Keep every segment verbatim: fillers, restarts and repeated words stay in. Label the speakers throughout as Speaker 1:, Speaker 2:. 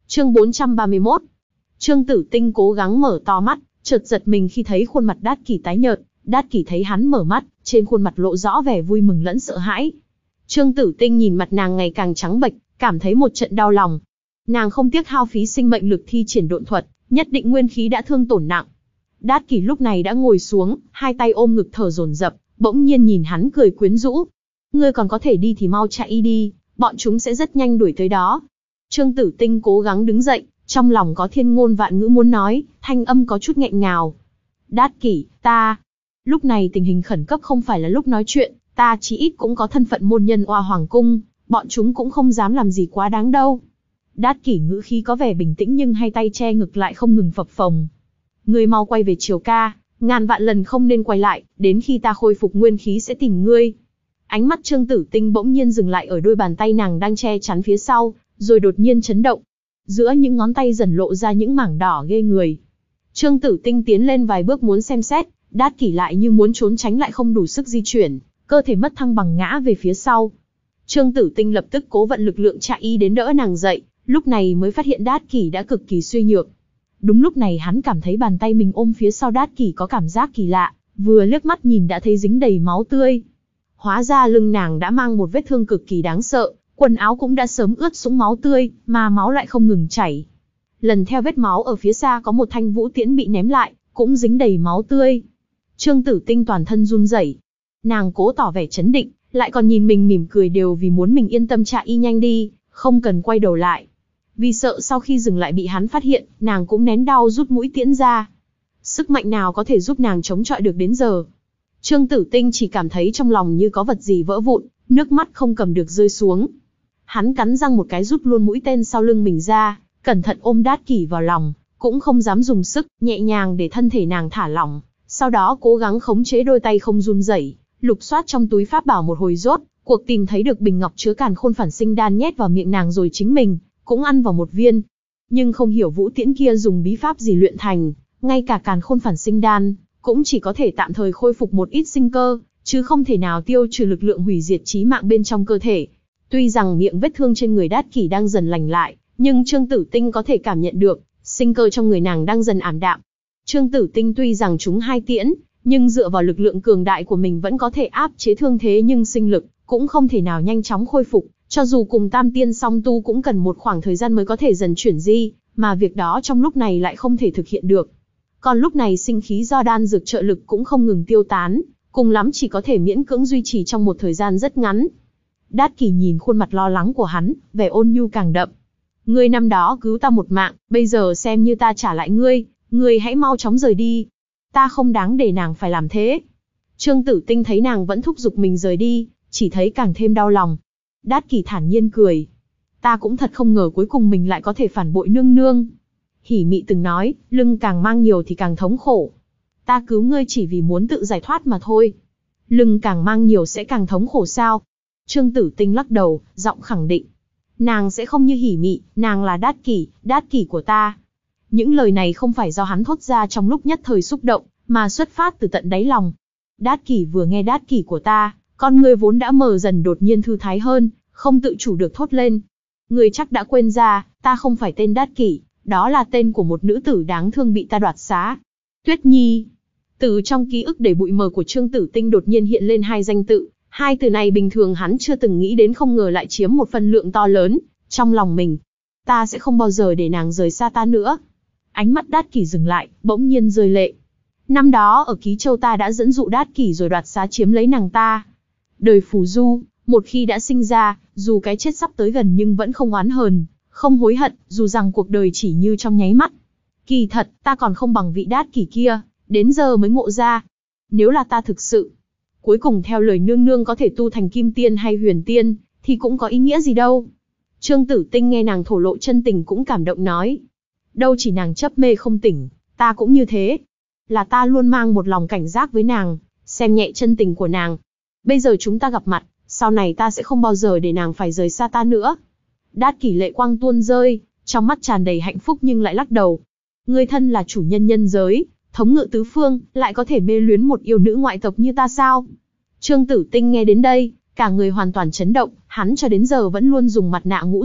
Speaker 1: Chương bốn trăm ba mươi mốt. Trương Tử Tinh cố gắng mở to mắt, chợt giật mình khi thấy khuôn mặt Đát Kỷ tái nhợt. Đát Kỷ thấy hắn mở mắt, trên khuôn mặt lộ rõ vẻ vui mừng lẫn sợ hãi. Trương Tử Tinh nhìn mặt nàng ngày càng trắng bệch, cảm thấy một trận đau lòng. Nàng không tiếc hao phí sinh mệnh lực thi triển độn thuật, nhất định nguyên khí đã thương tổn nặng. Đát Kỷ lúc này đã ngồi xuống, hai tay ôm ngực thở dồn dập, bỗng nhiên nhìn hắn cười quyến rũ. Ngươi còn có thể đi thì mau chạy đi, bọn chúng sẽ rất nhanh đuổi tới đó. Trương Tử Tinh cố gắng đứng dậy, trong lòng có thiên ngôn vạn ngữ muốn nói, thanh âm có chút nghẹn ngào. Đát Kỷ, ta... Lúc này tình hình khẩn cấp không phải là lúc nói chuyện, ta chí ít cũng có thân phận môn nhân Oa Hoàng Cung, bọn chúng cũng không dám làm gì quá đáng đâu. Đát Kỷ ngữ khí có vẻ bình tĩnh nhưng hai tay che ngực lại không ngừng phập phồng. Ngươi mau quay về Triều Ca, ngàn vạn lần không nên quay lại, đến khi ta khôi phục nguyên khí sẽ tìm ngươi. Ánh mắt Trương Tử Tinh bỗng nhiên dừng lại ở đôi bàn tay nàng đang che chắn phía sau, rồi đột nhiên chấn động. Giữa những ngón tay dần lộ ra những mảng đỏ ghê người. Trương Tử Tinh tiến lên vài bước muốn xem xét, Đát Kỷ lại như muốn trốn tránh lại không đủ sức di chuyển, cơ thể mất thăng bằng ngã về phía sau. Trương Tử Tinh lập tức cố vận lực lượng chạy y đến đỡ nàng dậy, lúc này mới phát hiện Đát Kỷ đã cực kỳ suy nhược. Đúng lúc này hắn cảm thấy bàn tay mình ôm phía sau Đát Kỷ có cảm giác kỳ lạ, vừa liếc mắt nhìn đã thấy dính đầy máu tươi. Hóa ra lưng nàng đã mang một vết thương cực kỳ đáng sợ, quần áo cũng đã sớm ướt sũng máu tươi, mà máu lại không ngừng chảy. Lần theo vết máu ở phía xa có một thanh vũ tiễn bị ném lại, cũng dính đầy máu tươi. Trương Tử Tinh toàn thân run rẩy. Nàng cố tỏ vẻ chấn định, lại còn nhìn mình mỉm cười đều vì muốn mình yên tâm chạy y nhanh đi, không cần quay đầu lại. Vì sợ sau khi dừng lại bị hắn phát hiện, nàng cũng nén đau rút mũi tiễn ra. Sức mạnh nào có thể giúp nàng chống chọi được đến giờ? Trương Tử Tinh chỉ cảm thấy trong lòng như có vật gì vỡ vụn, nước mắt không cầm được rơi xuống. Hắn cắn răng một cái rút luôn mũi tên sau lưng mình ra, cẩn thận ôm Đát Kỷ vào lòng, cũng không dám dùng sức, nhẹ nhàng để thân thể nàng thả lỏng. Sau đó cố gắng khống chế đôi tay không run rẩy, lục soát trong túi pháp bảo một hồi rốt, cuộc tìm thấy được bình ngọc chứa càn khôn phản sinh đan nhét vào miệng nàng rồi chính mình cũng ăn vào một viên. Nhưng không hiểu vũ tiễn kia dùng bí pháp gì luyện thành, ngay cả càn khôn phản sinh đan cũng chỉ có thể tạm thời khôi phục một ít sinh cơ, chứ không thể nào tiêu trừ lực lượng hủy diệt chí mạng bên trong cơ thể. Tuy rằng miệng vết thương trên người Đát Kỷ đang dần lành lại, nhưng Trương Tử Tinh có thể cảm nhận được sinh cơ trong người nàng đang dần ảm đạm. Trương Tử Tinh tuy rằng trúng hai tiễn, nhưng dựa vào lực lượng cường đại của mình vẫn có thể áp chế thương thế, nhưng sinh lực cũng không thể nào nhanh chóng khôi phục, cho dù cùng Tam Tiên song tu cũng cần một khoảng thời gian mới có thể dần chuyển di, mà việc đó trong lúc này lại không thể thực hiện được. Còn lúc này sinh khí do đan dược trợ lực cũng không ngừng tiêu tán, cùng lắm chỉ có thể miễn cưỡng duy trì trong một thời gian rất ngắn. Đát Kỷ nhìn khuôn mặt lo lắng của hắn, vẻ ôn nhu càng đậm. Ngươi năm đó cứu ta một mạng, bây giờ xem như ta trả lại ngươi, ngươi hãy mau chóng rời đi. Ta không đáng để nàng phải làm thế. Trương Tử Tinh thấy nàng vẫn thúc giục mình rời đi, chỉ thấy càng thêm đau lòng. Đát Kỷ thản nhiên cười. Ta cũng thật không ngờ cuối cùng mình lại có thể phản bội nương nương. Hỉ Mị từng nói, lưng càng mang nhiều thì càng thống khổ. Ta cứu ngươi chỉ vì muốn tự giải thoát mà thôi. Lưng càng mang nhiều sẽ càng thống khổ sao? Trương Tử Tinh lắc đầu, giọng khẳng định. Nàng sẽ không như Hỉ Mị, nàng là Đát Kỷ, Đát Kỷ của ta. Những lời này không phải do hắn thốt ra trong lúc nhất thời xúc động, mà xuất phát từ tận đáy lòng. Đát Kỷ vừa nghe Đát Kỷ của ta, con người vốn đã mờ dần đột nhiên thư thái hơn, không tự chủ được thốt lên. Người chắc đã quên ra, ta không phải tên Đát Kỷ, đó là tên của một nữ tử đáng thương bị ta đoạt xá. Tuyết Nhi. Từ trong ký ức đầy bụi mờ của Trương Tử Tinh đột nhiên hiện lên hai danh tự, hai từ này bình thường hắn chưa từng nghĩ đến, không ngờ lại chiếm một phần lượng to lớn trong lòng mình. Ta sẽ không bao giờ để nàng rời xa ta nữa. Ánh mắt Đát Kỷ dừng lại, bỗng nhiên rơi lệ. Năm đó ở Ký Châu ta đã dẫn dụ Đát Kỷ rồi đoạt xá chiếm lấy nàng ta. Đời phù du, một khi đã sinh ra, dù cái chết sắp tới gần nhưng vẫn không oán hờn, không hối hận, dù rằng cuộc đời chỉ như trong nháy mắt. Kỳ thật, ta còn không bằng vị Đát Kỷ kia, đến giờ mới ngộ ra. Nếu là ta thực sự, cuối cùng theo lời nương nương có thể tu thành Kim Tiên hay Huyền Tiên, thì cũng có ý nghĩa gì đâu. Trương Tử Tinh nghe nàng thổ lộ chân tình cũng cảm động nói. Đâu chỉ nàng chấp mê không tỉnh, ta cũng như thế. Là ta luôn mang một lòng cảnh giác với nàng, xem nhẹ chân tình của nàng. Bây giờ chúng ta gặp mặt, sau này ta sẽ không bao giờ để nàng phải rời xa ta nữa. Đát Kỷ lệ quang tuôn rơi, trong mắt tràn đầy hạnh phúc nhưng lại lắc đầu. Ngươi thân là chủ nhân nhân giới, thống ngự tứ phương, lại có thể mê luyến một yêu nữ ngoại tộc như ta sao? Trương Tử Tinh nghe đến đây, cả người hoàn toàn chấn động, hắn cho đến giờ vẫn luôn dùng mặt nạ ngũ sắc,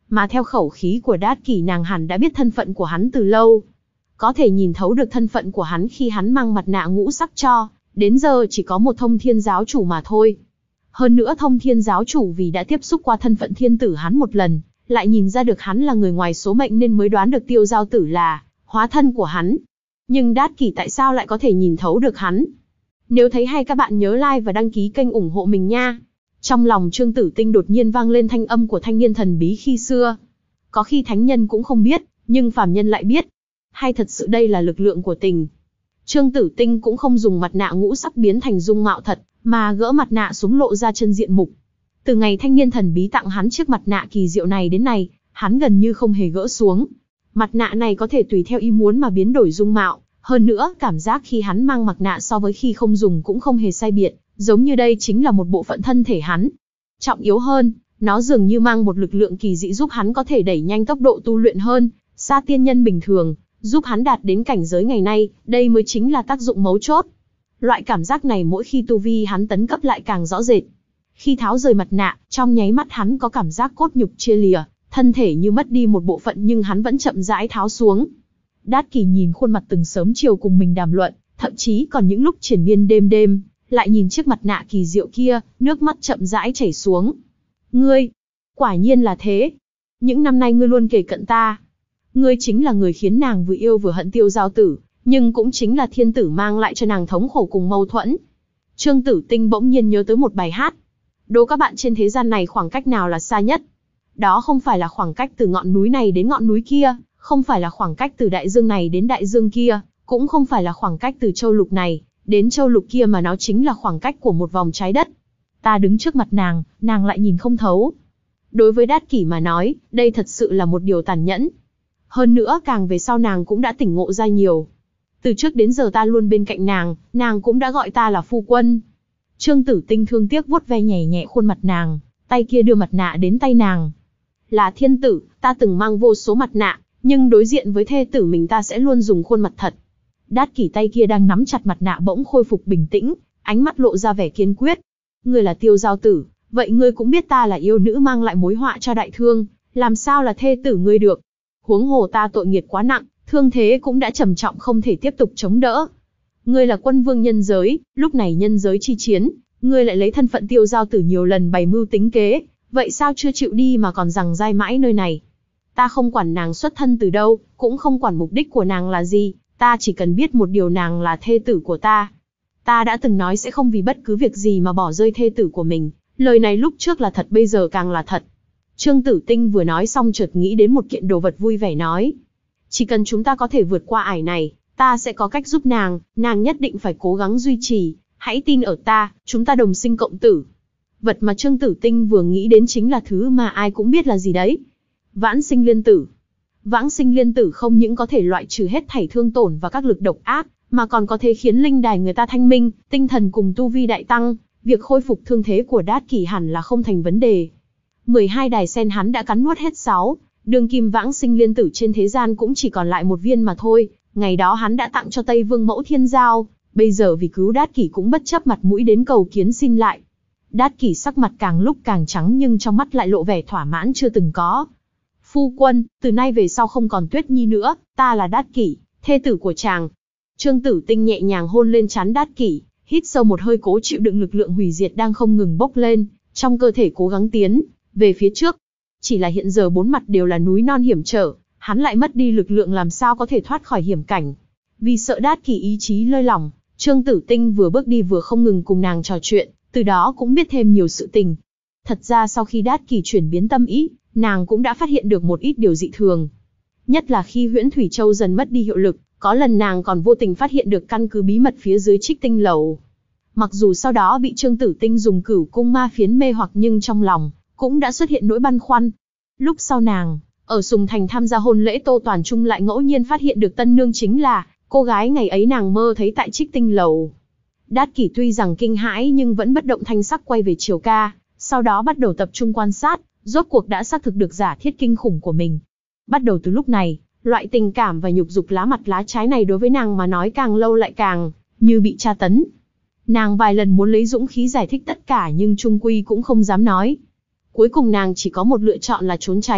Speaker 1: Mà theo khẩu khí của Đát Kỷ, nàng hẳn đã biết thân phận của hắn từ lâu. Có thể nhìn thấu được thân phận của hắn khi hắn mang mặt nạ ngũ sắc cho, đến giờ chỉ có một Thông Thiên giáo chủ mà thôi. Hơn nữa Thông Thiên giáo chủ vì đã tiếp xúc qua thân phận thiên tử hắn một lần, lại nhìn ra được hắn là người ngoài số mệnh nên mới đoán được Tiêu Giao Tử là hóa thân của hắn. Nhưng Đát Kỷ tại sao lại có thể nhìn thấu được hắn? Nếu thấy hay các bạn nhớ like và đăng ký kênh ủng hộ mình nha. Trong lòng Trương Tử Tinh đột nhiên vang lên thanh âm của thanh niên thần bí khi xưa. Có khi thánh nhân cũng không biết, nhưng phàm nhân lại biết. Hay thật sự đây là lực lượng của tình? Trương Tử Tinh cũng không dùng mặt nạ ngũ sắc biến thành dung mạo thật, mà gỡ mặt nạ xuống lộ ra chân diện mục. Từ ngày thanh niên thần bí tặng hắn chiếc mặt nạ kỳ diệu này đến nay, hắn gần như không hề gỡ xuống. Mặt nạ này có thể tùy theo ý muốn mà biến đổi dung mạo, hơn nữa cảm giác khi hắn mang mặt nạ so với khi không dùng cũng không hề sai biệt, giống như đây chính là một bộ phận thân thể hắn. Trọng yếu hơn, nó dường như mang một lực lượng kỳ dị giúp hắn có thể đẩy nhanh tốc độ tu luyện hơn, xa tiên nhân bình thường, giúp hắn đạt đến cảnh giới ngày nay, đây mới chính là tác dụng mấu chốt. Loại cảm giác này mỗi khi tu vi hắn tấn cấp lại càng rõ rệt. Khi tháo rời mặt nạ, trong nháy mắt hắn có cảm giác cốt nhục chia lìa, thân thể như mất đi một bộ phận nhưng hắn vẫn chậm rãi tháo xuống. Đát Kỷ nhìn khuôn mặt từng sớm chiều cùng mình đàm luận, thậm chí còn những lúc triền miên đêm đêm, lại nhìn chiếc mặt nạ kỳ diệu kia, nước mắt chậm rãi chảy xuống. Ngươi, quả nhiên là thế. Những năm nay ngươi luôn kề cận ta. Ngươi chính là người khiến nàng vừa yêu vừa hận Tiêu Giao Tử, nhưng cũng chính là thiên tử mang lại cho nàng thống khổ cùng mâu thuẫn. Trương Tử Tinh bỗng nhiên nhớ tới một bài hát. Đố các bạn trên thế gian này khoảng cách nào là xa nhất? Đó không phải là khoảng cách từ ngọn núi này đến ngọn núi kia, không phải là khoảng cách từ đại dương này đến đại dương kia, cũng không phải là khoảng cách từ châu lục này đến châu lục kia, mà nó chính là khoảng cách của một vòng trái đất. Ta đứng trước mặt nàng, nàng lại nhìn không thấu. Đối với Đát Kỷ mà nói, đây thật sự là một điều tàn nhẫn. Hơn nữa càng về sau nàng cũng đã tỉnh ngộ ra nhiều. Từ trước đến giờ ta luôn bên cạnh nàng, nàng cũng đã gọi ta là phu quân. Trương Tử Tinh thương tiếc vuốt ve nhẹ nhẹ khuôn mặt nàng, tay kia đưa mặt nạ đến tay nàng. Là thiên tử, ta từng mang vô số mặt nạ, nhưng đối diện với thê tử mình ta sẽ luôn dùng khuôn mặt thật. Đát Kỷ tay kia đang nắm chặt mặt nạ bỗng khôi phục bình tĩnh, ánh mắt lộ ra vẻ kiên quyết. Ngươi là Tiêu Giao Tử, vậy ngươi cũng biết ta là yêu nữ mang lại mối họa cho đại thương, làm sao là thê tử ngươi được? Huống hồ ta tội nghiệt quá nặng, thương thế cũng đã trầm trọng không thể tiếp tục chống đỡ. Ngươi là quân vương nhân giới, lúc này nhân giới chi chiến, ngươi lại lấy thân phận Tiêu Giao Tử nhiều lần bày mưu tính kế, vậy sao chưa chịu đi mà còn giằng dai mãi nơi này? Ta không quản nàng xuất thân từ đâu, cũng không quản mục đích của nàng là gì, ta chỉ cần biết một điều, nàng là thê tử của ta. Ta đã từng nói sẽ không vì bất cứ việc gì mà bỏ rơi thê tử của mình, lời này lúc trước là thật, bây giờ càng là thật. Trương Tử Tinh vừa nói xong chợt nghĩ đến một kiện đồ vật, vui vẻ nói. Chỉ cần chúng ta có thể vượt qua ải này, ta sẽ có cách giúp nàng, nàng nhất định phải cố gắng duy trì, hãy tin ở ta, chúng ta đồng sinh cộng tử. Vật mà Trương Tử Tinh vừa nghĩ đến chính là thứ mà ai cũng biết là gì đấy. Vãng sinh liên tử. Vãng sinh liên tử không những có thể loại trừ hết thảy thương tổn và các lực độc ác, mà còn có thể khiến linh đài người ta thanh minh, tinh thần cùng tu vi đại tăng, việc khôi phục thương thế của Đát Kỷ hẳn là không thành vấn đề. mười hai đài sen hắn đã cắn nuốt hết sáu, đương kim vãng sinh liên tử trên thế gian cũng chỉ còn lại một viên mà thôi, ngày đó hắn đã tặng cho Tây Vương Mẫu Thiên Giao, bây giờ vì cứu Đát Kỷ cũng bất chấp mặt mũi đến cầu kiến xin lại. Đát Kỷ sắc mặt càng lúc càng trắng nhưng trong mắt lại lộ vẻ thỏa mãn chưa từng có. Phu quân, từ nay về sau không còn Tuyết Nhi nữa, ta là Đát Kỷ, thê tử của chàng. Trương Tử Tinh nhẹ nhàng hôn lên trán Đát Kỷ, hít sâu một hơi cố chịu đựng lực lượng hủy diệt đang không ngừng bốc lên, trong cơ thể cố gắng tiến về phía trước. Chỉ là hiện giờ bốn mặt đều là núi non hiểm trở, hắn lại mất đi lực lượng làm sao có thể thoát khỏi hiểm cảnh. Vì sợ Đát Kỷ ý chí lơi lỏng, Trương Tử Tinh vừa bước đi vừa không ngừng cùng nàng trò chuyện, từ đó cũng biết thêm nhiều sự tình. Thật ra sau khi Đát Kỷ chuyển biến tâm ý, nàng cũng đã phát hiện được một ít điều dị thường. Nhất là khi Huyễn Thủy Châu dần mất đi hiệu lực, có lần nàng còn vô tình phát hiện được căn cứ bí mật phía dưới Trích Tinh Lầu. Mặc dù sau đó bị Trương Tử Tinh dùng Cửu Cung Ma Phiến mê hoặc nhưng trong lòng cũng đã xuất hiện nỗi băn khoăn. Lúc sau nàng ở Sùng Thành tham gia hôn lễ Tô Toàn Trung lại ngẫu nhiên phát hiện được tân nương chính là cô gái ngày ấy nàng mơ thấy tại Trích Tinh Lầu. Đát Kỷ tuy rằng kinh hãi nhưng vẫn bất động thanh sắc quay về Triều Ca, sau đó bắt đầu tập trung quan sát, rốt cuộc đã xác thực được giả thiết kinh khủng của mình. Bắt đầu từ lúc này, loại tình cảm và nhục dục lá mặt lá trái này đối với nàng mà nói càng lâu lại càng như bị tra tấn. Nàng vài lần muốn lấy dũng khí giải thích tất cả nhưng chung quy cũng không dám nói. Cuối cùng nàng chỉ có một lựa chọn là trốn tránh,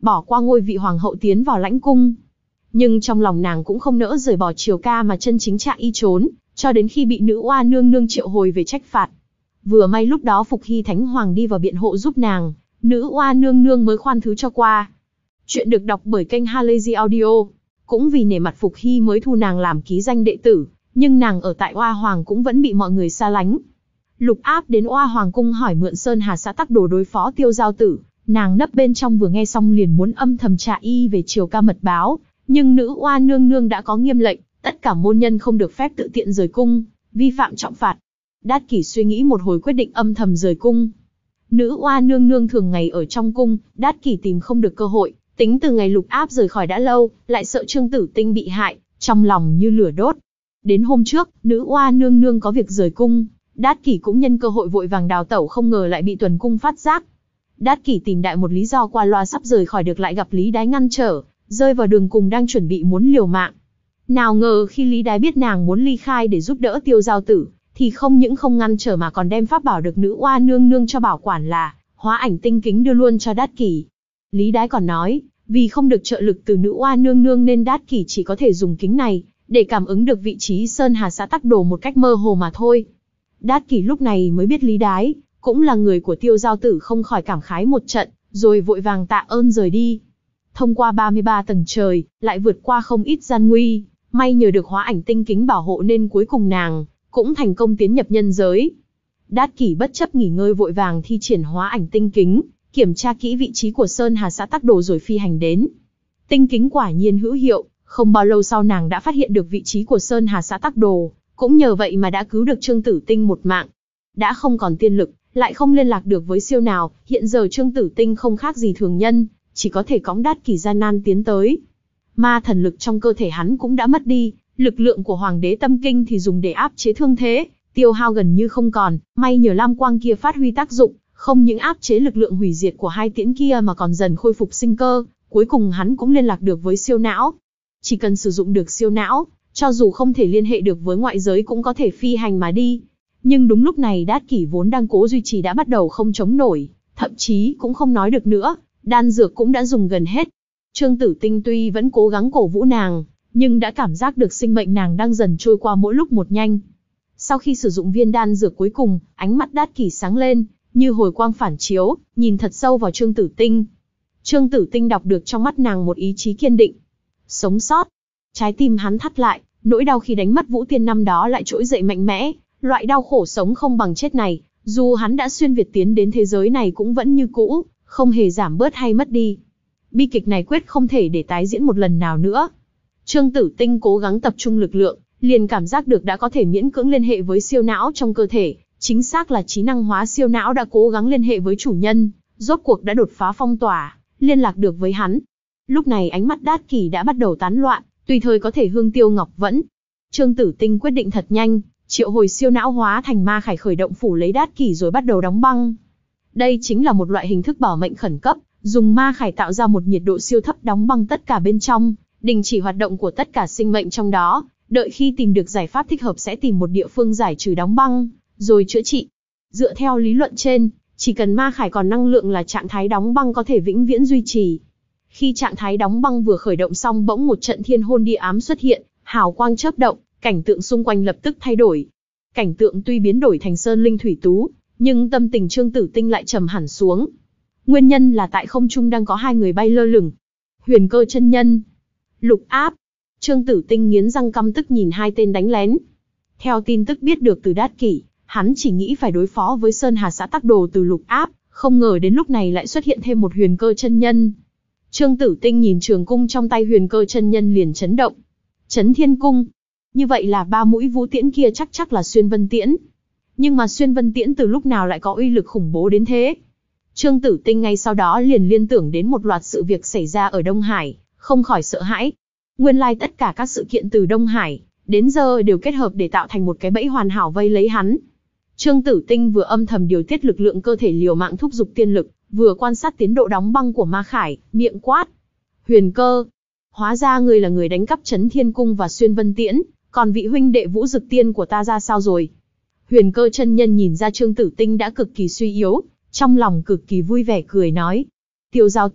Speaker 1: bỏ qua ngôi vị hoàng hậu tiến vào lãnh cung. Nhưng trong lòng nàng cũng không nỡ rời bỏ Triều ca mà chân chính chạy y trốn, cho đến khi bị nữ oa nương nương triệu hồi về trách phạt. Vừa may lúc đó Phục Hy Thánh Hoàng đi vào biện hộ giúp nàng, nữ oa nương nương mới khoan thứ cho qua. Chuyện được đọc bởi kênh Halazy Audio. Cũng vì nể mặt Phục Hy mới thu nàng làm ký danh đệ tử, nhưng nàng ở tại Oa Hoàng cũng vẫn bị mọi người xa lánh. Lục Áp đến Oa Hoàng cung hỏi mượn Sơn Hà Xã Tắc Đồ đối phó Tiêu Giao Tử, nàng nấp bên trong vừa nghe xong liền muốn âm thầm trả y về Triều ca mật báo, nhưng nữ oa nương nương đã có nghiêm lệnh, tất cả môn nhân không được phép tự tiện rời cung, vi phạm trọng phạt. Đát Kỷ suy nghĩ một hồi quyết định âm thầm rời cung. Nữ oa nương nương thường ngày ở trong cung, Đát Kỷ tìm không được cơ hội, tính từ ngày Lục Áp rời khỏi đã lâu, lại sợ Trương Tử Tinh bị hại, trong lòng như lửa đốt. Đến hôm trước, nữ oa nương nương có việc rời cung, Đát Kỷ cũng nhân cơ hội vội vàng đào tẩu, không ngờ lại bị tuần cung phát giác. Đát Kỷ tìm đại một lý do qua loa sắp rời khỏi được lại gặp Lý Đái ngăn trở, rơi vào đường cùng đang chuẩn bị muốn liều mạng. Nào ngờ khi Lý Đái biết nàng muốn ly khai để giúp đỡ Tiêu Giao Tử, thì không những không ngăn trở mà còn đem pháp bảo được nữ oa nương nương cho bảo quản là hóa ảnh tinh kính đưa luôn cho Đát Kỷ. Lý Đái còn nói, vì không được trợ lực từ nữ oa nương nương nên Đát Kỷ chỉ có thể dùng kính này để cảm ứng được vị trí Sơn Hà Xã Tắc Đồ một cách mơ hồ mà thôi. Đát Kỷ lúc này mới biết Lý Đái cũng là người của Tiêu Giao Tử, không khỏi cảm khái một trận, rồi vội vàng tạ ơn rời đi. Thông qua ba mươi ba tầng trời, lại vượt qua không ít gian nguy, may nhờ được hóa ảnh tinh kính bảo hộ nên cuối cùng nàng cũng thành công tiến nhập nhân giới. Đát Kỷ bất chấp nghỉ ngơi vội vàng thi triển hóa ảnh tinh kính, kiểm tra kỹ vị trí của Sơn Hà Xã Tắc Đồ rồi phi hành đến. Tinh kính quả nhiên hữu hiệu, không bao lâu sau nàng đã phát hiện được vị trí của Sơn Hà Xã Tắc Đồ, cũng nhờ vậy mà đã cứu được Trương Tử Tinh một mạng. Đã không còn tiên lực, lại không liên lạc được với siêu nào, hiện giờ Trương Tử Tinh không khác gì thường nhân, chỉ có thể cõng Đát Kỷ gian nan tiến tới. Ma thần lực trong cơ thể hắn cũng đã mất đi, lực lượng của Hoàng đế Tâm Kinh thì dùng để áp chế thương thế, tiêu hao gần như không còn, may nhờ lam quang kia phát huy tác dụng, không những áp chế lực lượng hủy diệt của hai tiễn kia mà còn dần khôi phục sinh cơ, cuối cùng hắn cũng liên lạc được với siêu não. Chỉ cần sử dụng được siêu não, cho dù không thể liên hệ được với ngoại giới cũng có thể phi hành mà đi. Nhưng đúng lúc này Đát Kỷ vốn đang cố duy trì đã bắt đầu không chống nổi, thậm chí cũng không nói được nữa, đan dược cũng đã dùng gần hết. Trương Tử Tinh tuy vẫn cố gắng cổ vũ nàng, nhưng đã cảm giác được sinh mệnh nàng đang dần trôi qua mỗi lúc một nhanh. Sau khi sử dụng viên đan dược cuối cùng, ánh mắt Đát Kỷ sáng lên, như hồi quang phản chiếu, nhìn thật sâu vào Trương Tử Tinh. Trương Tử Tinh đọc được trong mắt nàng một ý chí kiên định. Sống sót. Trái tim hắn thắt lại, nỗi đau khi đánh mất Vũ Tiên năm đó lại trỗi dậy mạnh mẽ. Loại đau khổ sống không bằng chết này, dù hắn đã xuyên việt tiến đến thế giới này cũng vẫn như cũ, không hề giảm bớt hay mất đi. Bi kịch này quyết không thể để tái diễn một lần nào nữa. Trương Tử Tinh cố gắng tập trung lực lượng, liền cảm giác được đã có thể miễn cưỡng liên hệ với siêu não trong cơ thể, chính xác là trí năng hóa siêu não đã cố gắng liên hệ với chủ nhân, rốt cuộc đã đột phá phong tỏa, liên lạc được với hắn. Lúc này ánh mắt Đát Kỷ đã bắt đầu tán loạn, tùy thời có thể hương tiêu ngọc vẫn. Trương Tử Tinh quyết định thật nhanh, triệu hồi siêu não hóa thành ma khải khởi động phủ lấy Đát Kỷ rồi bắt đầu đóng băng. Đây chính là một loại hình thức bảo mệnh khẩn cấp, dùng ma khải tạo ra một nhiệt độ siêu thấp đóng băng tất cả bên trong, đình chỉ hoạt động của tất cả sinh mệnh trong đó, đợi khi tìm được giải pháp thích hợp sẽ tìm một địa phương giải trừ đóng băng, rồi chữa trị. Dựa theo lý luận trên, chỉ cần ma khải còn năng lượng là trạng thái đóng băng có thể vĩnh viễn duy trì. Khi trạng thái đóng băng vừa khởi động xong bỗng một trận thiên hôn địa ám xuất hiện, hào quang chớp động, cảnh tượng xung quanh lập tức thay đổi. Cảnh tượng tuy biến đổi thành sơn linh thủy tú, nhưng tâm tình Trương Tử Tinh lại trầm hẳn xuống. Nguyên nhân là tại không trung đang có hai người bay lơ lửng. Huyền Cơ chân nhân, Lục Áp. Trương Tử Tinh nghiến răng căm tức nhìn hai tên đánh lén. Theo tin tức biết được từ Đát Kỷ, hắn chỉ nghĩ phải đối phó với Sơn Hà Xã Tắc Đồ từ Lục Áp, không ngờ đến lúc này lại xuất hiện thêm một Huyền Cơ chân nhân. Trương Tử Tinh nhìn trường cung trong tay Huyền Cơ chân nhân liền chấn động. Chấn Thiên Cung. Như vậy là ba mũi vũ tiễn kia chắc chắc là Xuyên Vân Tiễn. Nhưng mà Xuyên Vân Tiễn từ lúc nào lại có uy lực khủng bố đến thế? Trương Tử Tinh ngay sau đó liền liên tưởng đến một loạt sự việc xảy ra ở Đông Hải, không khỏi sợ hãi. Nguyên lai tất cả các sự kiện từ Đông Hải đến giờ đều kết hợp để tạo thành một cái bẫy hoàn hảo vây lấy hắn. Trương Tử Tinh vừa âm thầm điều tiết lực lượng cơ thể liều mạng thúc giục tiên lực, vừa quan sát tiến độ đóng băng của Ma Khải, miệng quát: Huyền Cơ, hóa ra ngươi là người đánh cắp Chấn Thiên Cung và Xuyên Vân Tiễn, còn vị huynh đệ Vũ Dực Tiên của ta ra sao rồi? Huyền Cơ chân nhân nhìn ra Trương Tử Tinh đã cực kỳ suy yếu, trong lòng cực kỳ vui vẻ cười nói: Tiêu Giao Tử,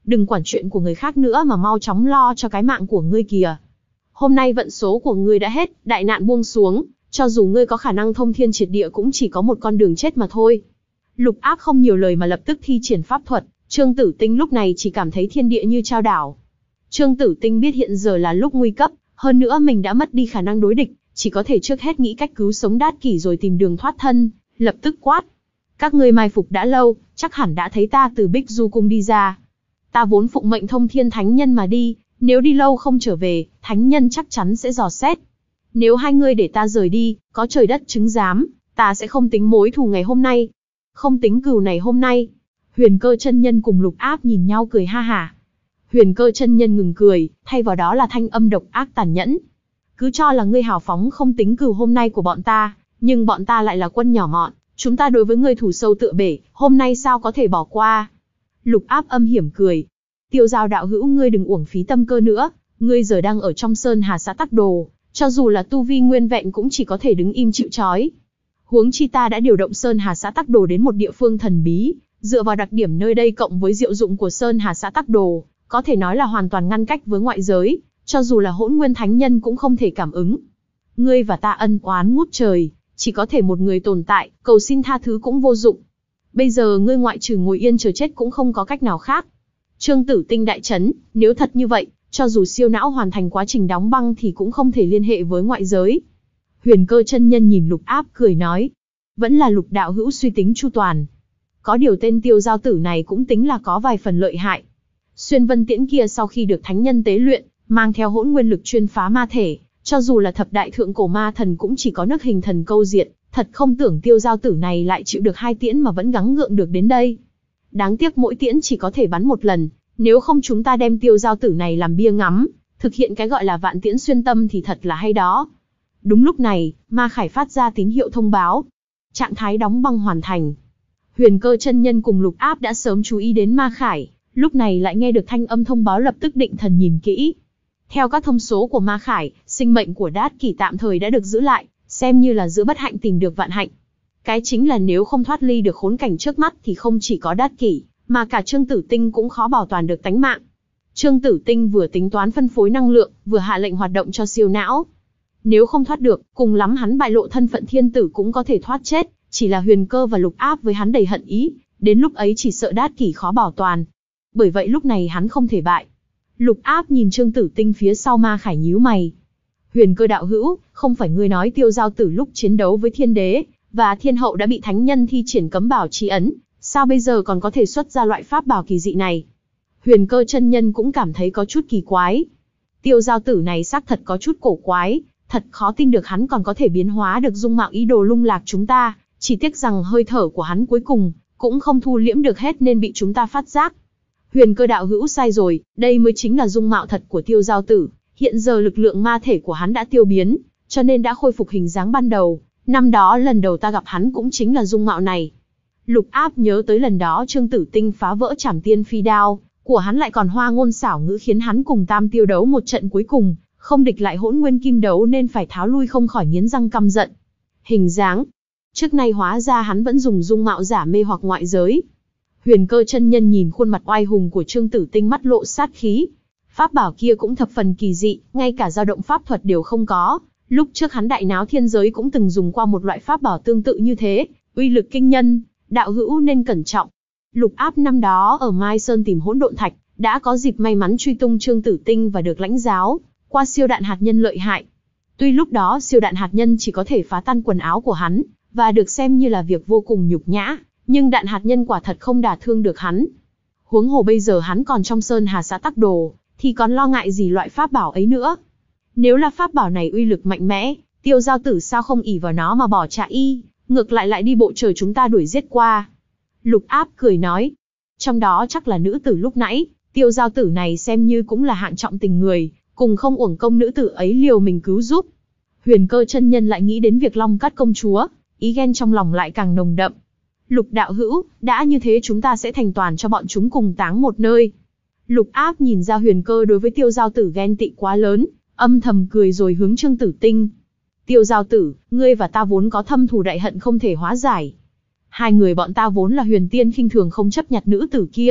Speaker 1: đừng quản chuyện của người khác nữa mà mau chóng lo cho cái mạng của ngươi kìa. Hôm nay vận số của ngươi đã hết, đại nạn buông xuống, cho dù ngươi có khả năng thông thiên triệt địa cũng chỉ có một con đường chết mà thôi. Lục Áp không nhiều lời mà lập tức thi triển pháp thuật, Trương Tử Tinh lúc này chỉ cảm thấy thiên địa như chao đảo. Trương Tử Tinh biết hiện giờ là lúc nguy cấp, hơn nữa mình đã mất đi khả năng đối địch, chỉ có thể trước hết nghĩ cách cứu sống Đát Kỷ rồi tìm đường thoát thân, lập tức quát. Các ngươi mai phục đã lâu, chắc hẳn đã thấy ta từ Bích Du Cung đi ra. Ta vốn phụng mệnh thông thiên thánh nhân mà đi, nếu đi lâu không trở về, thánh nhân chắc chắn sẽ dò xét. Nếu hai ngươi để ta rời đi, có trời đất chứng giám, ta sẽ không tính mối thù ngày hôm nay. Không tính cừu này hôm nay. Huyền Cơ chân nhân cùng Lục Áp nhìn nhau cười ha hả. Huyền Cơ chân nhân ngừng cười, thay vào đó là thanh âm độc ác tàn nhẫn. Cứ cho là ngươi hào phóng không tính cừu hôm nay của bọn ta, nhưng bọn ta lại là quân nhỏ mọn, chúng ta đối với ngươi thủ sâu tựa bể, hôm nay sao có thể bỏ qua. Lục Áp âm hiểm cười. Tiêu Giao đạo hữu, ngươi đừng uổng phí tâm cơ nữa, ngươi giờ đang ở trong Sơn Hà xã Tắc Đồ, cho dù là tu vi nguyên vẹn cũng chỉ có thể đứng im chịu trói. Huống chi ta đã điều động Sơn Hà xã Tắc Đồ đến một địa phương thần bí, dựa vào đặc điểm nơi đây cộng với diệu dụng của Sơn Hà xã Tắc Đồ, có thể nói là hoàn toàn ngăn cách với ngoại giới, cho dù là Hỗn Nguyên Thánh Nhân cũng không thể cảm ứng. Ngươi và ta ân oán ngút trời, chỉ có thể một người tồn tại, cầu xin tha thứ cũng vô dụng. Bây giờ ngươi ngoại trừ ngồi yên chờ chết cũng không có cách nào khác. Trương Tử Tinh đại chấn, nếu thật như vậy, cho dù siêu não hoàn thành quá trình đóng băng thì cũng không thể liên hệ với ngoại giới. Huyền Cơ chân nhân nhìn Lục Áp cười nói, vẫn là Lục đạo hữu suy tính chu toàn. Có điều tên Tiêu Giao tử này cũng tính là có vài phần lợi hại. Xuyên Vân Tiễn kia sau khi được thánh nhân tế luyện, mang theo hỗn nguyên lực chuyên phá ma thể, cho dù là thập đại thượng cổ ma thần cũng chỉ có nước hình thần câu diệt, thật không tưởng Tiêu Giao tử này lại chịu được hai tiễn mà vẫn gắng gượng được đến đây. Đáng tiếc mỗi tiễn chỉ có thể bắn một lần, nếu không chúng ta đem Tiêu Giao tử này làm bia ngắm, thực hiện cái gọi là vạn tiễn xuyên tâm thì thật là hay đó. Đúng lúc này, Ma Khải phát ra tín hiệu thông báo. Trạng thái đóng băng hoàn thành. Huyền Cơ chân nhân cùng Lục Áp đã sớm chú ý đến Ma Khải, lúc này lại nghe được thanh âm thông báo lập tức định thần nhìn kỹ. Theo các thông số của Ma Khải, sinh mệnh của Đát Kỷ tạm thời đã được giữ lại, xem như là giữa bất hạnh tìm được vạn hạnh. Cái chính là nếu không thoát ly được khốn cảnh trước mắt thì không chỉ có Đát Kỷ, mà cả Trương Tử Tinh cũng khó bảo toàn được tánh mạng. Trương Tử Tinh vừa tính toán phân phối năng lượng, vừa hạ lệnh hoạt động cho siêu não. Nếu không thoát được, cùng lắm hắn bại lộ thân phận thiên tử cũng có thể thoát chết, chỉ là Huyền Cơ và Lục Áp với hắn đầy hận ý, đến lúc ấy chỉ sợ Đát Kỷ khó bảo toàn. Bởi vậy lúc này hắn không thể bại. Lục Áp nhìn Trương Tử Tinh phía sau Ma Khải nhíu mày. Huyền Cơ đạo hữu, không phải ngươi nói Tiêu Giao tử lúc chiến đấu với thiên đế và thiên hậu đã bị thánh nhân thi triển cấm bảo chi ấn, sao bây giờ còn có thể xuất ra loại pháp bảo kỳ dị này? Huyền Cơ chân nhân cũng cảm thấy có chút kỳ quái. Tiêu Giao tử này xác thật có chút cổ quái, thật khó tin được hắn còn có thể biến hóa được dung mạo ý đồ lung lạc chúng ta, chỉ tiếc rằng hơi thở của hắn cuối cùng cũng không thu liễm được hết nên bị chúng ta phát giác. Huyền Cơ đạo hữu sai rồi, đây mới chính là dung mạo thật của Tiêu Giao tử, hiện giờ lực lượng ma thể của hắn đã tiêu biến, cho nên đã khôi phục hình dáng ban đầu, năm đó lần đầu ta gặp hắn cũng chính là dung mạo này. Lục Áp nhớ tới lần đó Trương Tử Tinh phá vỡ Trảm Tiên Phi Đao của hắn, lại còn hoa ngôn xảo ngữ khiến hắn cùng Tam Tiêu đấu một trận cuối cùng, không địch lại Hỗn Nguyên Kim đấu nên phải tháo lui, không khỏi nghiến răng căm giận. Hình dáng, trước nay hóa ra hắn vẫn dùng dung mạo giả mê hoặc ngoại giới. Huyền Cơ chân nhân nhìn khuôn mặt oai hùng của Trương Tử Tinh mắt lộ sát khí. Pháp bảo kia cũng thập phần kỳ dị, ngay cả dao động pháp thuật đều không có. Lúc trước hắn đại náo thiên giới cũng từng dùng qua một loại pháp bảo tương tự như thế, uy lực kinh nhân, đạo hữu nên cẩn trọng. Lục Áp năm đó ở Mai Sơn tìm hỗn độn thạch, đã có dịp may mắn truy tung Trương Tử Tinh và được lãnh giáo qua siêu đạn hạt nhân lợi hại. Tuy lúc đó siêu đạn hạt nhân chỉ có thể phá tan quần áo của hắn, và được xem như là việc vô cùng nhục nhã, nhưng đạn hạt nhân quả thật không đả thương được hắn. Huống hồ bây giờ hắn còn trong Sơn Hà xã Tắc Đồ, thì còn lo ngại gì loại pháp bảo ấy nữa. Nếu là pháp bảo này uy lực mạnh mẽ, Tiêu Giao tử sao không ỷ vào nó mà bỏ chạy y, ngược lại lại đi bộ chờ chúng ta đuổi giết qua. Lục Áp cười nói, trong đó chắc là nữ tử lúc nãy, Tiêu Giao tử này xem như cũng là hạng trọng tình người, cùng không uổng công nữ tử ấy liều mình cứu giúp. Huyền Cơ chân nhân lại nghĩ đến việc Long Cát công chúa, ý ghen trong lòng lại càng nồng đậm. Lục đạo hữu, đã như thế chúng ta sẽ thành toàn cho bọn chúng cùng táng một nơi. Lục Áp nhìn ra Huyền Cơ đối với Tiêu Giao tử ghen tị quá lớn, âm thầm cười rồi hướng Trương Tử Tinh. Tiêu Giao tử, ngươi và ta vốn có thâm thù đại hận không thể hóa giải. Hai người bọn ta vốn là huyền tiên khinh thường không chấp nhặt nữ tử kia,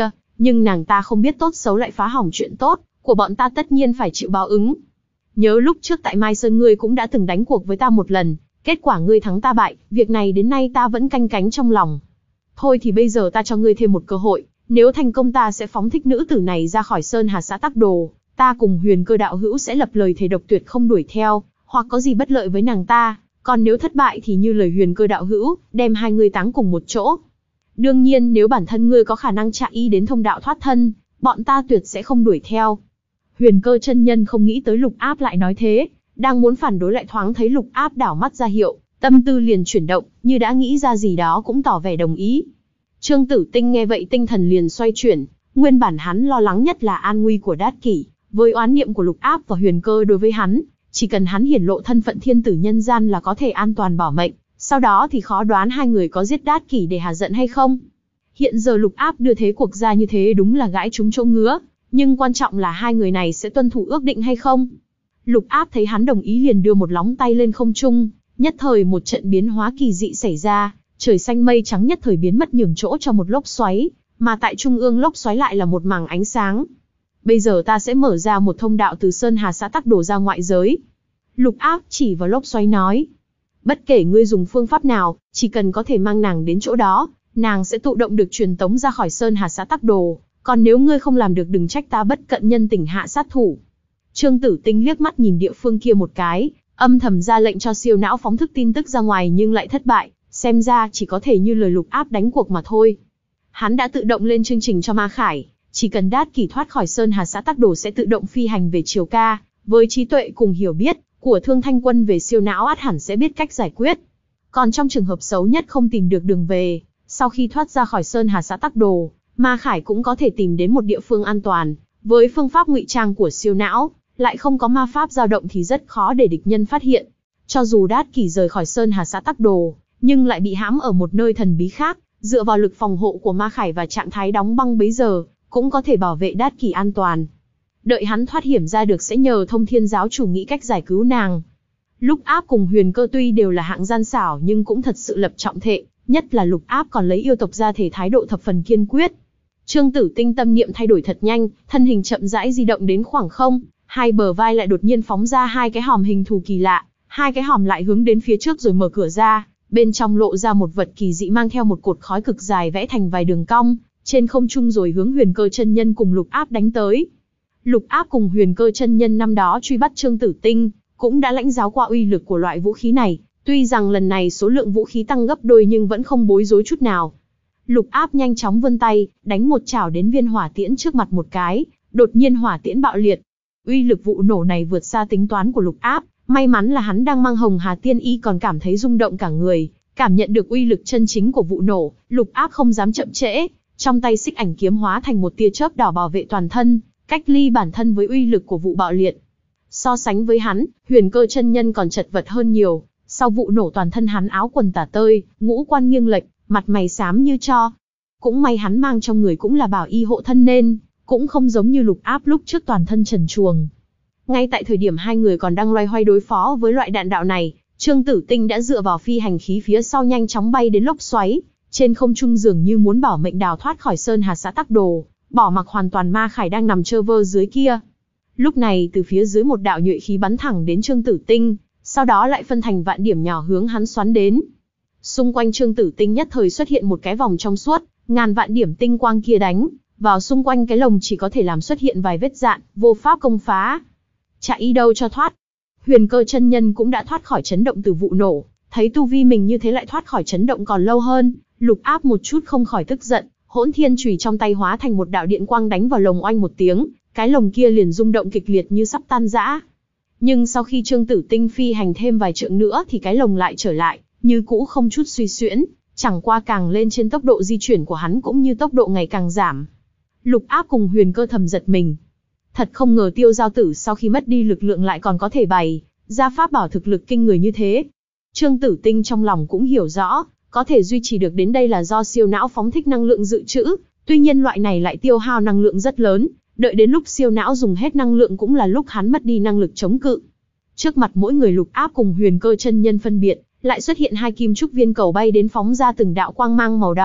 Speaker 1: nhưng nàng ta không biết tốt xấu lại phá hỏng chuyện tốt của bọn ta, tất nhiên phải chịu báo ứng. Nhớ lúc trước tại Mai Sơn ngươi cũng đã từng đánh cuộc với ta một lần, kết quả ngươi thắng ta bại, việc này đến nay ta vẫn canh cánh trong lòng. Thôi thì bây giờ ta cho ngươi thêm một cơ hội, nếu thành công ta sẽ phóng thích nữ tử này ra khỏi Sơn Hà xã Tắc Đồ, ta cùng Huyền Cơ đạo hữu sẽ lập lời thề độc tuyệt không đuổi theo, hoặc có gì bất lợi với nàng ta, còn nếu thất bại thì như lời Huyền Cơ đạo hữu, đem hai ngươi táng cùng một chỗ. Đương nhiên nếu bản thân ngươi có khả năng chạy y đến thông đạo thoát thân, bọn ta tuyệt sẽ không đuổi theo. Huyền Cơ chân nhân không nghĩ tới Lục Áp lại nói thế, đang muốn phản đối lại thoáng thấy Lục Áp đảo mắt ra hiệu, tâm tư liền chuyển động, như đã nghĩ ra gì đó cũng tỏ vẻ đồng ý. Trương Tử Tinh nghe vậy tinh thần liền xoay chuyển, nguyên bản hắn lo lắng nhất là an nguy của Đát Kỷ, với oán niệm của Lục Áp và Huyền Cơ đối với hắn, chỉ cần hắn hiển lộ thân phận thiên tử nhân gian là có thể an toàn bảo mệnh, sau đó thì khó đoán hai người có giết Đát Kỷ để hà giận hay không. Hiện giờ Lục Áp đưa thế cuộc ra như thế đúng là gãi trúng chỗ ngứa, nhưng quan trọng là hai người này sẽ tuân thủ ước định hay không. Lục Áp thấy hắn đồng ý liền đưa một lóng tay lên không trung, nhất thời một trận biến hóa kỳ dị xảy ra, trời xanh mây trắng nhất thời biến mất nhường chỗ cho một lốc xoáy, mà tại trung ương lốc xoáy lại là một mảng ánh sáng. Bây giờ ta sẽ mở ra một thông đạo từ Sơn Hà xã Tắc Đồ ra ngoại giới. Lục Áp chỉ vào lốc xoáy nói, bất kể ngươi dùng phương pháp nào, chỉ cần có thể mang nàng đến chỗ đó, nàng sẽ tự động được truyền tống ra khỏi Sơn Hà xã Tắc Đồ, còn nếu ngươi không làm được đừng trách ta bất cận nhân tình hạ sát thủ. Trương Tử Tinh liếc mắt nhìn địa phương kia một cái, âm thầm ra lệnh cho siêu não phóng thức tin tức ra ngoài nhưng lại thất bại, xem ra chỉ có thể như lời Lục Áp đánh cuộc mà thôi. Hắn đã tự động lên chương trình cho Ma Khải, chỉ cần Đát Kỷ thoát khỏi Sơn Hà xã Tắc Đồ sẽ tự động phi hành về Triều Ca, với trí tuệ cùng hiểu biết của Thương Thanh Quân về siêu não ắt hẳn sẽ biết cách giải quyết. Còn trong trường hợp xấu nhất không tìm được đường về, sau khi thoát ra khỏi Sơn Hà xã Tắc Đồ, Ma Khải cũng có thể tìm đến một địa phương an toàn, với phương pháp ngụy trang của siêu não, lại không có ma pháp dao động thì rất khó để địch nhân phát hiện. Cho dù Đát Kỷ rời khỏi Sơn Hà xã Tắc Đồ, nhưng lại bị hãm ở một nơi thần bí khác, dựa vào lực phòng hộ của Ma Khải và trạng thái đóng băng bấy giờ, cũng có thể bảo vệ Đát Kỷ an toàn. Đợi hắn thoát hiểm ra được sẽ nhờ Thông Thiên giáo chủ nghĩ cách giải cứu nàng. Lục Áp cùng Huyền Cơ tuy đều là hạng gian xảo nhưng cũng thật sự lập trọng thệ, nhất là Lục Áp còn lấy yêu tộc ra thể thái độ thập phần kiên quyết. Trương Tử Tinh tâm niệm thay đổi thật nhanh, thân hình chậm rãi di động đến khoảng không, hai bờ vai lại đột nhiên phóng ra hai cái hòm hình thù kỳ lạ, hai cái hòm lại hướng đến phía trước rồi mở cửa ra, bên trong lộ ra một vật kỳ dị mang theo một cột khói cực dài vẽ thành vài đường cong, trên không trung rồi hướng Huyền Cơ chân nhân cùng Lục Áp đánh tới. Lục Áp cùng Huyền Cơ chân nhân năm đó truy bắt Trương Tử Tinh, cũng đã lãnh giáo qua uy lực của loại vũ khí này, tuy rằng lần này số lượng vũ khí tăng gấp đôi nhưng vẫn không bối rối chút nào. Lục Áp nhanh chóng vươn tay, đánh một chảo đến viên hỏa tiễn trước mặt một cái, đột nhiên hỏa tiễn bạo liệt. Uy lực vụ nổ này vượt xa tính toán của Lục Áp, may mắn là hắn đang mang Hồng Hà Tiên Y còn cảm thấy rung động cả người, cảm nhận được uy lực chân chính của vụ nổ, Lục Áp không dám chậm trễ, trong tay xích ảnh kiếm hóa thành một tia chớp đỏ bảo vệ toàn thân, cách ly bản thân với uy lực của vụ bạo liệt. So sánh với hắn, Huyền Cơ chân nhân còn chật vật hơn nhiều, sau vụ nổ toàn thân hắn áo quần tả tơi, ngũ quan nghiêng lệch, mặt mày xám như tro. Cũng may hắn mang trong người cũng là bảo y hộ thân nên, cũng không giống như Lục Áp lúc trước toàn thân trần truồng. Ngay tại thời điểm hai người còn đang loay hoay đối phó với loại đạn đạo này, Trương Tử Tinh đã dựa vào phi hành khí phía sau nhanh chóng bay đến lốc xoáy, trên không trung dường như muốn bảo mệnh đào thoát khỏi Sơn Hà xã Tắc Đồ, bỏ mặc hoàn toàn Ma Khải đang nằm trơ vơ dưới kia. Lúc này từ phía dưới một đạo nhuệ khí bắn thẳng đến Trương Tử Tinh, sau đó lại phân thành vạn điểm nhỏ hướng hắn xoắn đến. Xung quanh Trương Tử Tinh nhất thời xuất hiện một cái vòng trong suốt, ngàn vạn điểm tinh quang kia đánh vào xung quanh cái lồng chỉ có thể làm xuất hiện vài vết dạn, vô pháp công phá. Chạy đâu cho thoát. Huyền Cơ chân nhân cũng đã thoát khỏi chấn động từ vụ nổ, thấy tu vi mình như thế lại thoát khỏi chấn động còn lâu hơn, Lục Áp một chút không khỏi tức giận, Hỗn Thiên chùy trong tay hóa thành một đạo điện quang đánh vào lồng oanh một tiếng, cái lồng kia liền rung động kịch liệt như sắp tan rã. Nhưng sau khi Trương Tử Tinh phi hành thêm vài trượng nữa thì cái lồng lại trở lại, như cũ không chút suy xuyễn, chẳng qua càng lên trên tốc độ di chuyển của hắn cũng như tốc độ ngày càng giảm. Lục Áp cùng Huyền Cơ thầm giật mình. Thật không ngờ Tiêu Giao Tử sau khi mất đi lực lượng lại còn có thể bày ra pháp bảo thực lực kinh người như thế. Trương Tử Tinh trong lòng cũng hiểu rõ, có thể duy trì được đến đây là do siêu não phóng thích năng lượng dự trữ, tuy nhiên loại này lại tiêu hao năng lượng rất lớn, đợi đến lúc siêu não dùng hết năng lượng cũng là lúc hắn mất đi năng lực chống cự. Trước mặt mỗi người Lục Áp cùng Huyền Cơ chân nhân phân biệt, lại xuất hiện hai kim trúc viên cầu bay đến phóng ra từng đạo quang mang màu đỏ,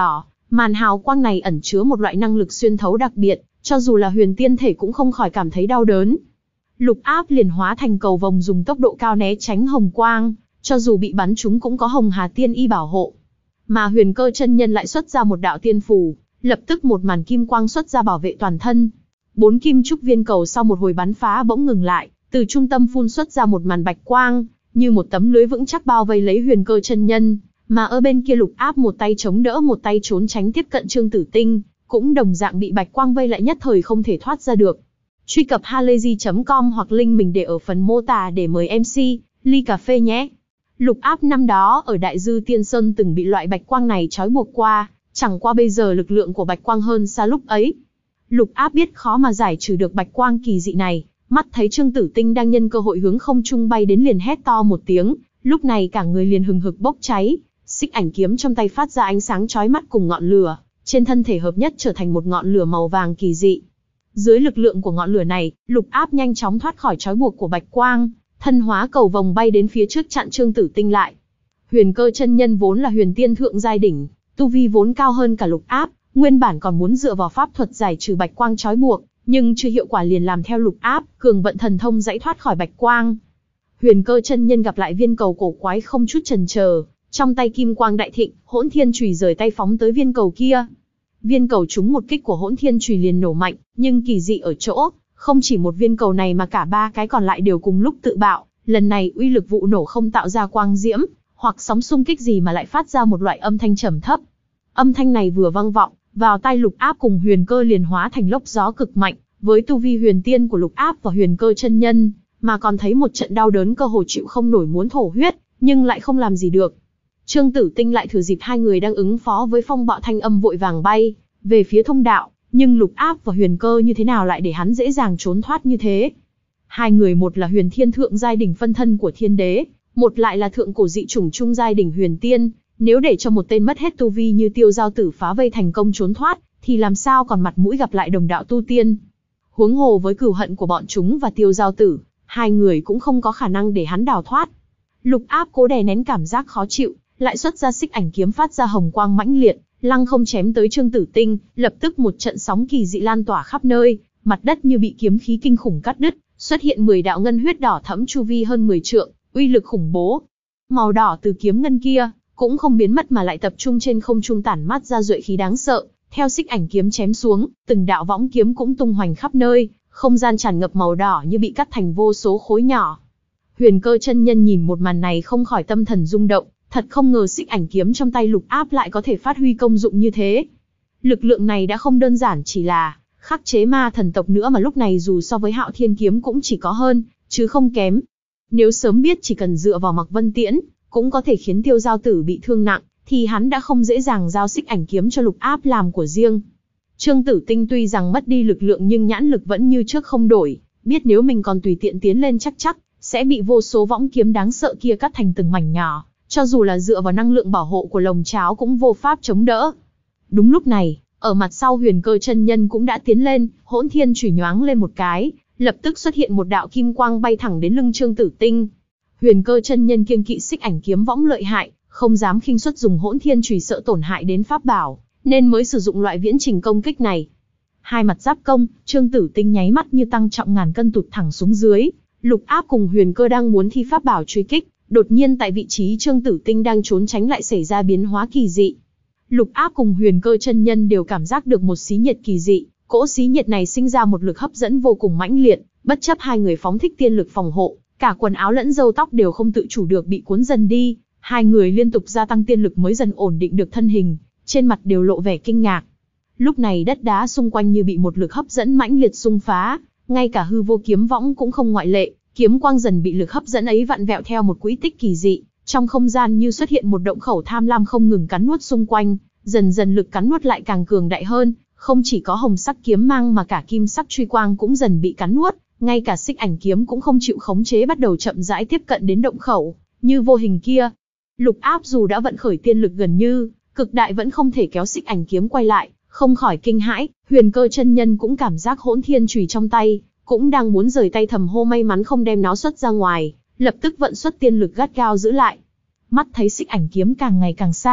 Speaker 1: Màn hào quang này ẩn chứa một loại năng lực xuyên thấu đặc biệt, cho dù là huyền tiên thể cũng không khỏi cảm thấy đau đớn. Lục Áp liền hóa thành cầu vồng dùng tốc độ cao né tránh hồng quang, cho dù bị bắn trúng cũng có Hồng Hà Tiên Y bảo hộ. Mà Huyền Cơ chân nhân lại xuất ra một đạo tiên phù, lập tức một màn kim quang xuất ra bảo vệ toàn thân. Bốn kim trúc viên cầu sau một hồi bắn phá bỗng ngừng lại, từ trung tâm phun xuất ra một màn bạch quang, như một tấm lưới vững chắc bao vây lấy Huyền Cơ chân nhân, mà ở bên kia Lục Áp một tay chống đỡ một tay trốn tránh tiếp cận Trương Tử Tinh, cũng đồng dạng bị bạch quang vây lại nhất thời không thể thoát ra được. Truy cập halayzi chấm com hoặc link mình để ở phần mô tả để mời em xê, ly cà phê nhé. Lục Áp năm đó ở Đại Dư Tiên Sơn từng bị loại bạch quang này trói buộc qua, chẳng qua bây giờ lực lượng của bạch quang hơn xa lúc ấy. Lục Áp biết khó mà giải trừ được bạch quang kỳ dị này, mắt thấy Trương Tử Tinh đang nhân cơ hội hướng không trung bay đến liền hét to một tiếng, lúc này cả người liền hừng hực bốc cháy, xích ảnh kiếm trong tay phát ra ánh sáng chói mắt cùng ngọn lửa, trên thân thể hợp nhất trở thành một ngọn lửa màu vàng kỳ dị. Dưới lực lượng của ngọn lửa này, Lục Áp nhanh chóng thoát khỏi trói buộc của bạch quang, thân hóa cầu vồng bay đến phía trước chặn Trương Tử Tinh lại. Huyền Cơ chân nhân vốn là huyền tiên thượng giai đỉnh, tu vi vốn cao hơn cả Lục Áp, nguyên bản còn muốn dựa vào pháp thuật giải trừ bạch quang trói buộc, nhưng chưa hiệu quả liền làm theo Lục Áp, cường vận thần thông dãy thoát khỏi bạch quang. Huyền Cơ chân nhân gặp lại viên cầu cổ quái không chút chần chờ, trong tay kim quang đại thịnh, Hỗn Thiên Chùy rời tay phóng tới viên cầu kia. Viên cầu trúng một kích của Hỗn Thiên Chùy liền nổ mạnh, nhưng kỳ dị ở chỗ, không chỉ một viên cầu này mà cả ba cái còn lại đều cùng lúc tự bạo, lần này uy lực vụ nổ không tạo ra quang diễm hoặc sóng xung kích gì mà lại phát ra một loại âm thanh trầm thấp. Âm thanh này vừa vang vọng, vào tai Lục Áp cùng Huyền Cơ liền hóa thành lốc gió cực mạnh, với tu vi huyền tiên của Lục Áp và Huyền Cơ chân nhân, mà còn thấy một trận đau đớn cơ hồ chịu không nổi muốn thổ huyết, nhưng lại không làm gì được. Trương Tử Tinh lại thừa dịp hai người đang ứng phó với phong bạo thanh âm vội vàng bay về phía thông đạo, nhưng Lục Áp và Huyền Cơ như thế nào lại để hắn dễ dàng trốn thoát như thế? Hai người một là huyền thiên thượng giai đỉnh phân thân của thiên đế, một lại là thượng cổ dị chủng trung giai đỉnh huyền tiên, nếu để cho một tên mất hết tu vi như Tiêu Giao Tử phá vây thành công trốn thoát, thì làm sao còn mặt mũi gặp lại đồng đạo tu tiên? Huống hồ với cừu hận của bọn chúng và Tiêu Giao Tử, hai người cũng không có khả năng để hắn đào thoát. Lục Áp cố đè nén cảm giác khó chịu, lại xuất ra xích ảnh kiếm phát ra hồng quang mãnh liệt, lăng không chém tới Trương Tử Tinh, lập tức một trận sóng kỳ dị lan tỏa khắp nơi, mặt đất như bị kiếm khí kinh khủng cắt đứt, xuất hiện mười đạo ngân huyết đỏ thẫm chu vi hơn mười trượng, uy lực khủng bố. Màu đỏ từ kiếm ngân kia cũng không biến mất mà lại tập trung trên không trung tản mát ra duệ khí đáng sợ, theo xích ảnh kiếm chém xuống, từng đạo võng kiếm cũng tung hoành khắp nơi, không gian tràn ngập màu đỏ như bị cắt thành vô số khối nhỏ. Huyền Cơ chân nhân nhìn một màn này không khỏi tâm thần rung động, thật không ngờ xích ảnh kiếm trong tay Lục Áp lại có thể phát huy công dụng như thế. Lực lượng này đã không đơn giản chỉ là khắc chế ma thần tộc nữa mà lúc này dù so với Hạo Thiên kiếm cũng chỉ có hơn, chứ không kém. Nếu sớm biết chỉ cần dựa vào Mặc Vân Tiễn, cũng có thể khiến Tiêu Giao Tử bị thương nặng, thì hắn đã không dễ dàng giao xích ảnh kiếm cho Lục Áp làm của riêng. Trương Tử Tinh tuy rằng mất đi lực lượng nhưng nhãn lực vẫn như trước không đổi, biết nếu mình còn tùy tiện tiến lên chắc chắc sẽ bị vô số võng kiếm đáng sợ kia cắt thành từng mảnh nhỏ, cho dù là dựa vào năng lượng bảo hộ của lồng cháo cũng vô pháp chống đỡ. Đúng lúc này, ở mặt sau Huyền Cơ chân nhân cũng đã tiến lên, Hỗn Thiên Chùy nhoáng lên một cái, lập tức xuất hiện một đạo kim quang bay thẳng đến lưng Trương Tử Tinh. Huyền Cơ chân nhân kiêng kỵ xích ảnh kiếm võng lợi hại, không dám khinh suất dùng Hỗn Thiên Chùy sợ tổn hại đến pháp bảo, nên mới sử dụng loại viễn trình công kích này. Hai mặt giáp công, Trương Tử Tinh nháy mắt như tăng trọng ngàn cân tụt thẳng xuống dưới. Lục Áp cùng Huyền Cơ đang muốn thi pháp bảo truy kích, đột nhiên tại vị trí Trương Tử Tinh đang trốn tránh lại xảy ra biến hóa kỳ dị. Lục Áp cùng Huyền Cơ chân nhân đều cảm giác được một xí nhiệt kỳ dị, cỗ xí nhiệt này sinh ra một lực hấp dẫn vô cùng mãnh liệt, bất chấp hai người phóng thích tiên lực phòng hộ, cả quần áo lẫn râu tóc đều không tự chủ được bị cuốn dần đi, hai người liên tục gia tăng tiên lực mới dần ổn định được thân hình, trên mặt đều lộ vẻ kinh ngạc. Lúc này đất đá xung quanh như bị một lực hấp dẫn mãnh liệt xung phá, ngay cả hư vô kiếm võng cũng không ngoại lệ, kiếm quang dần bị lực hấp dẫn ấy vặn vẹo theo một quỹ tích kỳ dị, trong không gian như xuất hiện một động khẩu tham lam không ngừng cắn nuốt xung quanh, dần dần lực cắn nuốt lại càng cường đại hơn, không chỉ có hồng sắc kiếm mang mà cả kim sắc truy quang cũng dần bị cắn nuốt, ngay cả xích ảnh kiếm cũng không chịu khống chế bắt đầu chậm rãi tiếp cận đến động khẩu, như vô hình kia. Lục Áp dù đã vận khởi tiên lực gần như cực đại vẫn không thể kéo xích ảnh kiếm quay lại, không khỏi kinh hãi. Huyền Cơ chân nhân cũng cảm giác Hỗn Thiên Chùy trong tay, cũng đang muốn rời tay thầm hô may mắn không đem nó xuất ra ngoài, lập tức vận xuất tiên lực gắt gao giữ lại. Mắt thấy xích ảnh kiếm càng ngày càng xa,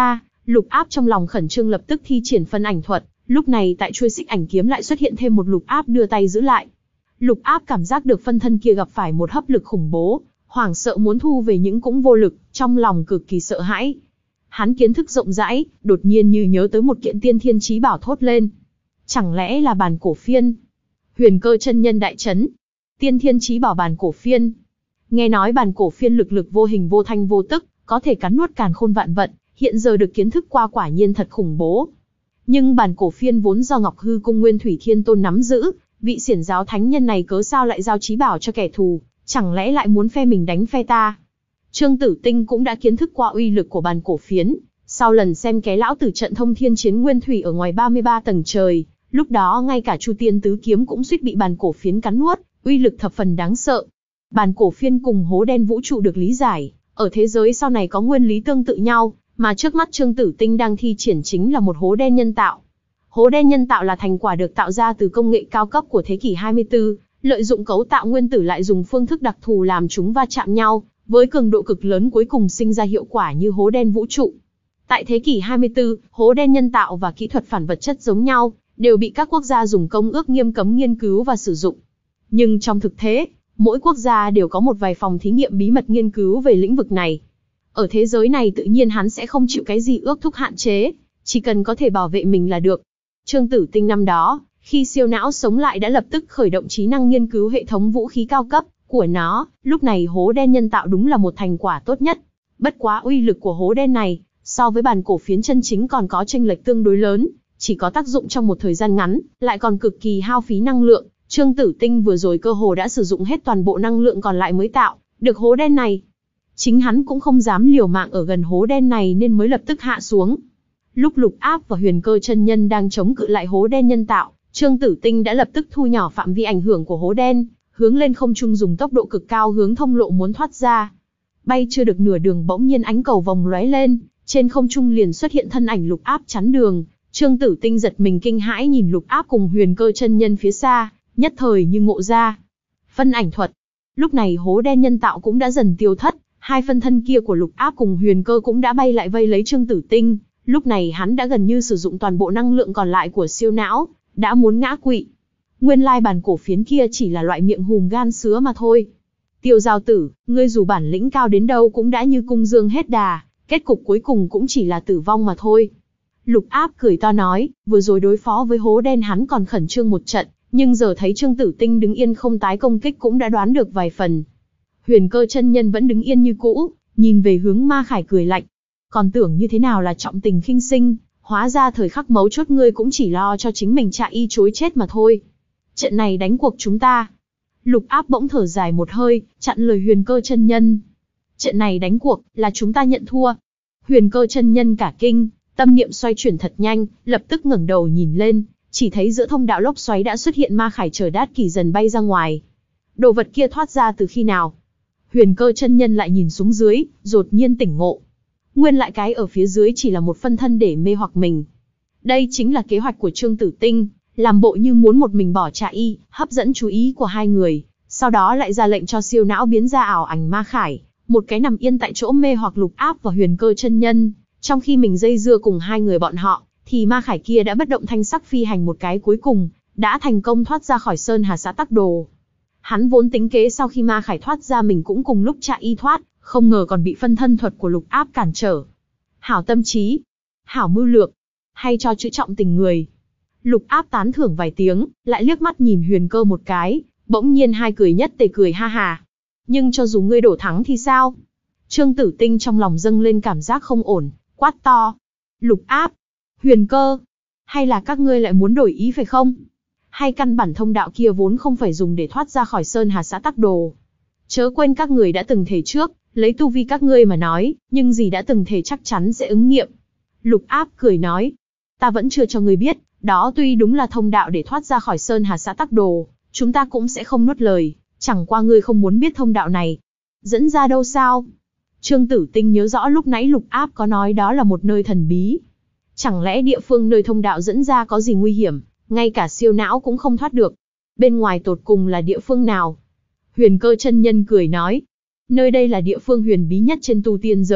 Speaker 1: Lục Áp trong lòng khẩn trương lập tức thi triển phân ảnh thuật, lúc này tại chuôi xích ảnh kiếm lại xuất hiện thêm một Lục Áp đưa tay giữ lại. Lục Áp cảm giác được phân thân kia gặp phải một hấp lực khủng bố, hoảng sợ muốn thu về nhưng cũng vô lực, trong lòng cực kỳ sợ hãi. Hắn kiến thức rộng rãi, đột nhiên như nhớ tới một kiện tiên thiên chí bảo thốt lên. Chẳng lẽ là bàn cổ phiên? Huyền Cơ chân nhân đại chấn. Tiên thiên chí bảo bàn cổ phiên. Nghe nói bàn cổ phiên lực lực vô hình vô thanh vô tức, có thể cắn nuốt càn khôn vạn vận, hiện giờ được kiến thức qua quả nhiên thật khủng bố. Nhưng bàn cổ phiên vốn do Ngọc Hư Cung Nguyên Thủy Thiên Tôn nắm giữ, vị xiển giáo thánh nhân này cớ sao lại giao chí bảo cho kẻ thù, chẳng lẽ lại muốn phe mình đánh phe ta? Trương Tử Tinh cũng đã kiến thức qua uy lực của bàn cổ phiến, sau lần xem cái lão tử trận thông thiên chiến nguyên thủy ở ngoài ba mươi ba tầng trời, lúc đó ngay cả Chu Tiên tứ kiếm cũng suýt bị bàn cổ phiến cắn nuốt, uy lực thập phần đáng sợ. Bàn cổ phiên cùng hố đen vũ trụ được lý giải, ở thế giới sau này có nguyên lý tương tự nhau, mà trước mắt Trương Tử Tinh đang thi triển chính là một hố đen nhân tạo. Hố đen nhân tạo là thành quả được tạo ra từ công nghệ cao cấp của thế kỷ hai mươi tư, lợi dụng cấu tạo nguyên tử lại dùng phương thức đặc thù làm chúng va chạm nhau, với cường độ cực lớn cuối cùng sinh ra hiệu quả như hố đen vũ trụ. Tại thế kỷ hai mươi tư, hố đen nhân tạo và kỹ thuật phản vật chất giống nhau, đều bị các quốc gia dùng công ước nghiêm cấm nghiên cứu và sử dụng. Nhưng trong thực tế, mỗi quốc gia đều có một vài phòng thí nghiệm bí mật nghiên cứu về lĩnh vực này. Ở thế giới này tự nhiên hắn sẽ không chịu cái gì ước thúc hạn chế, chỉ cần có thể bảo vệ mình là được. Trương Tử Tinh năm đó, khi siêu não sống lại đã lập tức khởi động trí năng nghiên cứu hệ thống vũ khí cao cấp của nó, lúc này hố đen nhân tạo đúng là một thành quả tốt nhất. Bất quá uy lực của hố đen này, so với bàn cổ phiến chân chính còn có chênh lệch tương đối lớn, chỉ có tác dụng trong một thời gian ngắn, lại còn cực kỳ hao phí năng lượng. Trương Tử Tinh vừa rồi cơ hồ đã sử dụng hết toàn bộ năng lượng còn lại mới tạo được hố đen này. Chính hắn cũng không dám liều mạng ở gần hố đen này nên mới lập tức hạ xuống. Lúc Lục Áp và Huyền Cơ chân nhân đang chống cự lại hố đen nhân tạo, Trương Tử Tinh đã lập tức thu nhỏ phạm vi ảnh hưởng của hố đen, hướng lên không trung dùng tốc độ cực cao hướng thông lộ muốn thoát ra. Bay chưa được nửa đường bỗng nhiên ánh cầu vòng lóe lên, trên không trung liền xuất hiện thân ảnh Lục Áp chắn đường. Trương Tử Tinh giật mình kinh hãi nhìn Lục Áp cùng Huyền Cơ chân nhân phía xa, nhất thời như ngộ ra. Phân ảnh thuật. Lúc này hố đen nhân tạo cũng đã dần tiêu thất, hai phân thân kia của Lục Áp cùng Huyền Cơ cũng đã bay lại vây lấy Trương Tử Tinh. Lúc này hắn đã gần như sử dụng toàn bộ năng lượng còn lại của siêu não, đã muốn ngã quỵ. Nguyên lai bàn cổ phiến kia chỉ là loại miệng hùm gan sứa mà thôi. Tiêu Giao Tử, ngươi dù bản lĩnh cao đến đâu cũng đã như cung dương hết đà, kết cục cuối cùng cũng chỉ là tử vong mà thôi. Lục Áp cười to nói, vừa rồi đối phó với hố đen hắn còn khẩn trương một trận, nhưng giờ thấy Trương Tử Tinh đứng yên không tái công kích cũng đã đoán được vài phần. Huyền Cơ chân nhân vẫn đứng yên như cũ, nhìn về hướng Ma Khải cười lạnh. Còn tưởng như thế nào là trọng tình khinh sinh, hóa ra thời khắc mấu chốt ngươi cũng chỉ lo cho chính mình chạy y chối chết mà thôi. Trận này đánh cuộc chúng ta. Lục Áp bỗng thở dài một hơi, chặn lời Huyền Cơ chân nhân. Trận này đánh cuộc, là chúng ta nhận thua. Huyền Cơ chân nhân cả kinh, tâm niệm xoay chuyển thật nhanh, lập tức ngẩng đầu nhìn lên, chỉ thấy giữa thông đạo lốc xoáy đã xuất hiện Ma Khải chờ Đát Kỷ dần bay ra ngoài. Đồ vật kia thoát ra từ khi nào? Huyền Cơ chân nhân lại nhìn xuống dưới, đột nhiên tỉnh ngộ. Nguyên lại cái ở phía dưới chỉ là một phân thân để mê hoặc mình. Đây chính là kế hoạch của Trương Tử Tinh, làm bộ như muốn một mình bỏ chạy, hấp dẫn chú ý của hai người, sau đó lại ra lệnh cho siêu não biến ra ảo ảnh Ma Khải, một cái nằm yên tại chỗ mê hoặc Lục Áp và Huyền Cơ chân nhân, trong khi mình dây dưa cùng hai người bọn họ, thì Ma Khải kia đã bất động thanh sắc phi hành một cái cuối cùng, đã thành công thoát ra khỏi Sơn Hà xã Tắc Đồ. Hắn vốn tính kế sau khi Ma Khải thoát ra mình cũng cùng lúc chạy y thoát, không ngờ còn bị phân thân thuật của Lục Áp cản trở. Hảo tâm trí, hảo mưu lược, hay cho chữ trọng tình người. Lục Áp tán thưởng vài tiếng, lại liếc mắt nhìn Huyền Cơ một cái, bỗng nhiên hai cười nhất tề cười ha hà. Nhưng cho dù ngươi đổ thắng thì sao? Trương Tử Tinh trong lòng dâng lên cảm giác không ổn, quát to. Lục Áp, Huyền Cơ, hay là các ngươi lại muốn đổi ý phải không? Hay căn bản thông đạo kia vốn không phải dùng để thoát ra khỏi Sơn Hà xã Tắc Đồ? Chớ quên các người đã từng thề trước, lấy tu vi các ngươi mà nói, nhưng gì đã từng thề chắc chắn sẽ ứng nghiệm. Lục Áp cười nói, ta vẫn chưa cho ngươi biết, đó tuy đúng là thông đạo để thoát ra khỏi Sơn Hà xã Tắc Đồ, chúng ta cũng sẽ không nuốt lời, chẳng qua ngươi không muốn biết thông đạo này dẫn ra đâu sao? Trương Tử Tinh nhớ rõ lúc nãy Lục Áp có nói đó là một nơi thần bí. Chẳng lẽ địa phương nơi thông đạo dẫn ra có gì nguy hiểm, ngay cả siêu não cũng không thoát được? Bên ngoài tột cùng là địa phương nào? Huyền Cơ chân nhân cười nói, nơi đây là địa phương huyền bí nhất trên tu tiên giới,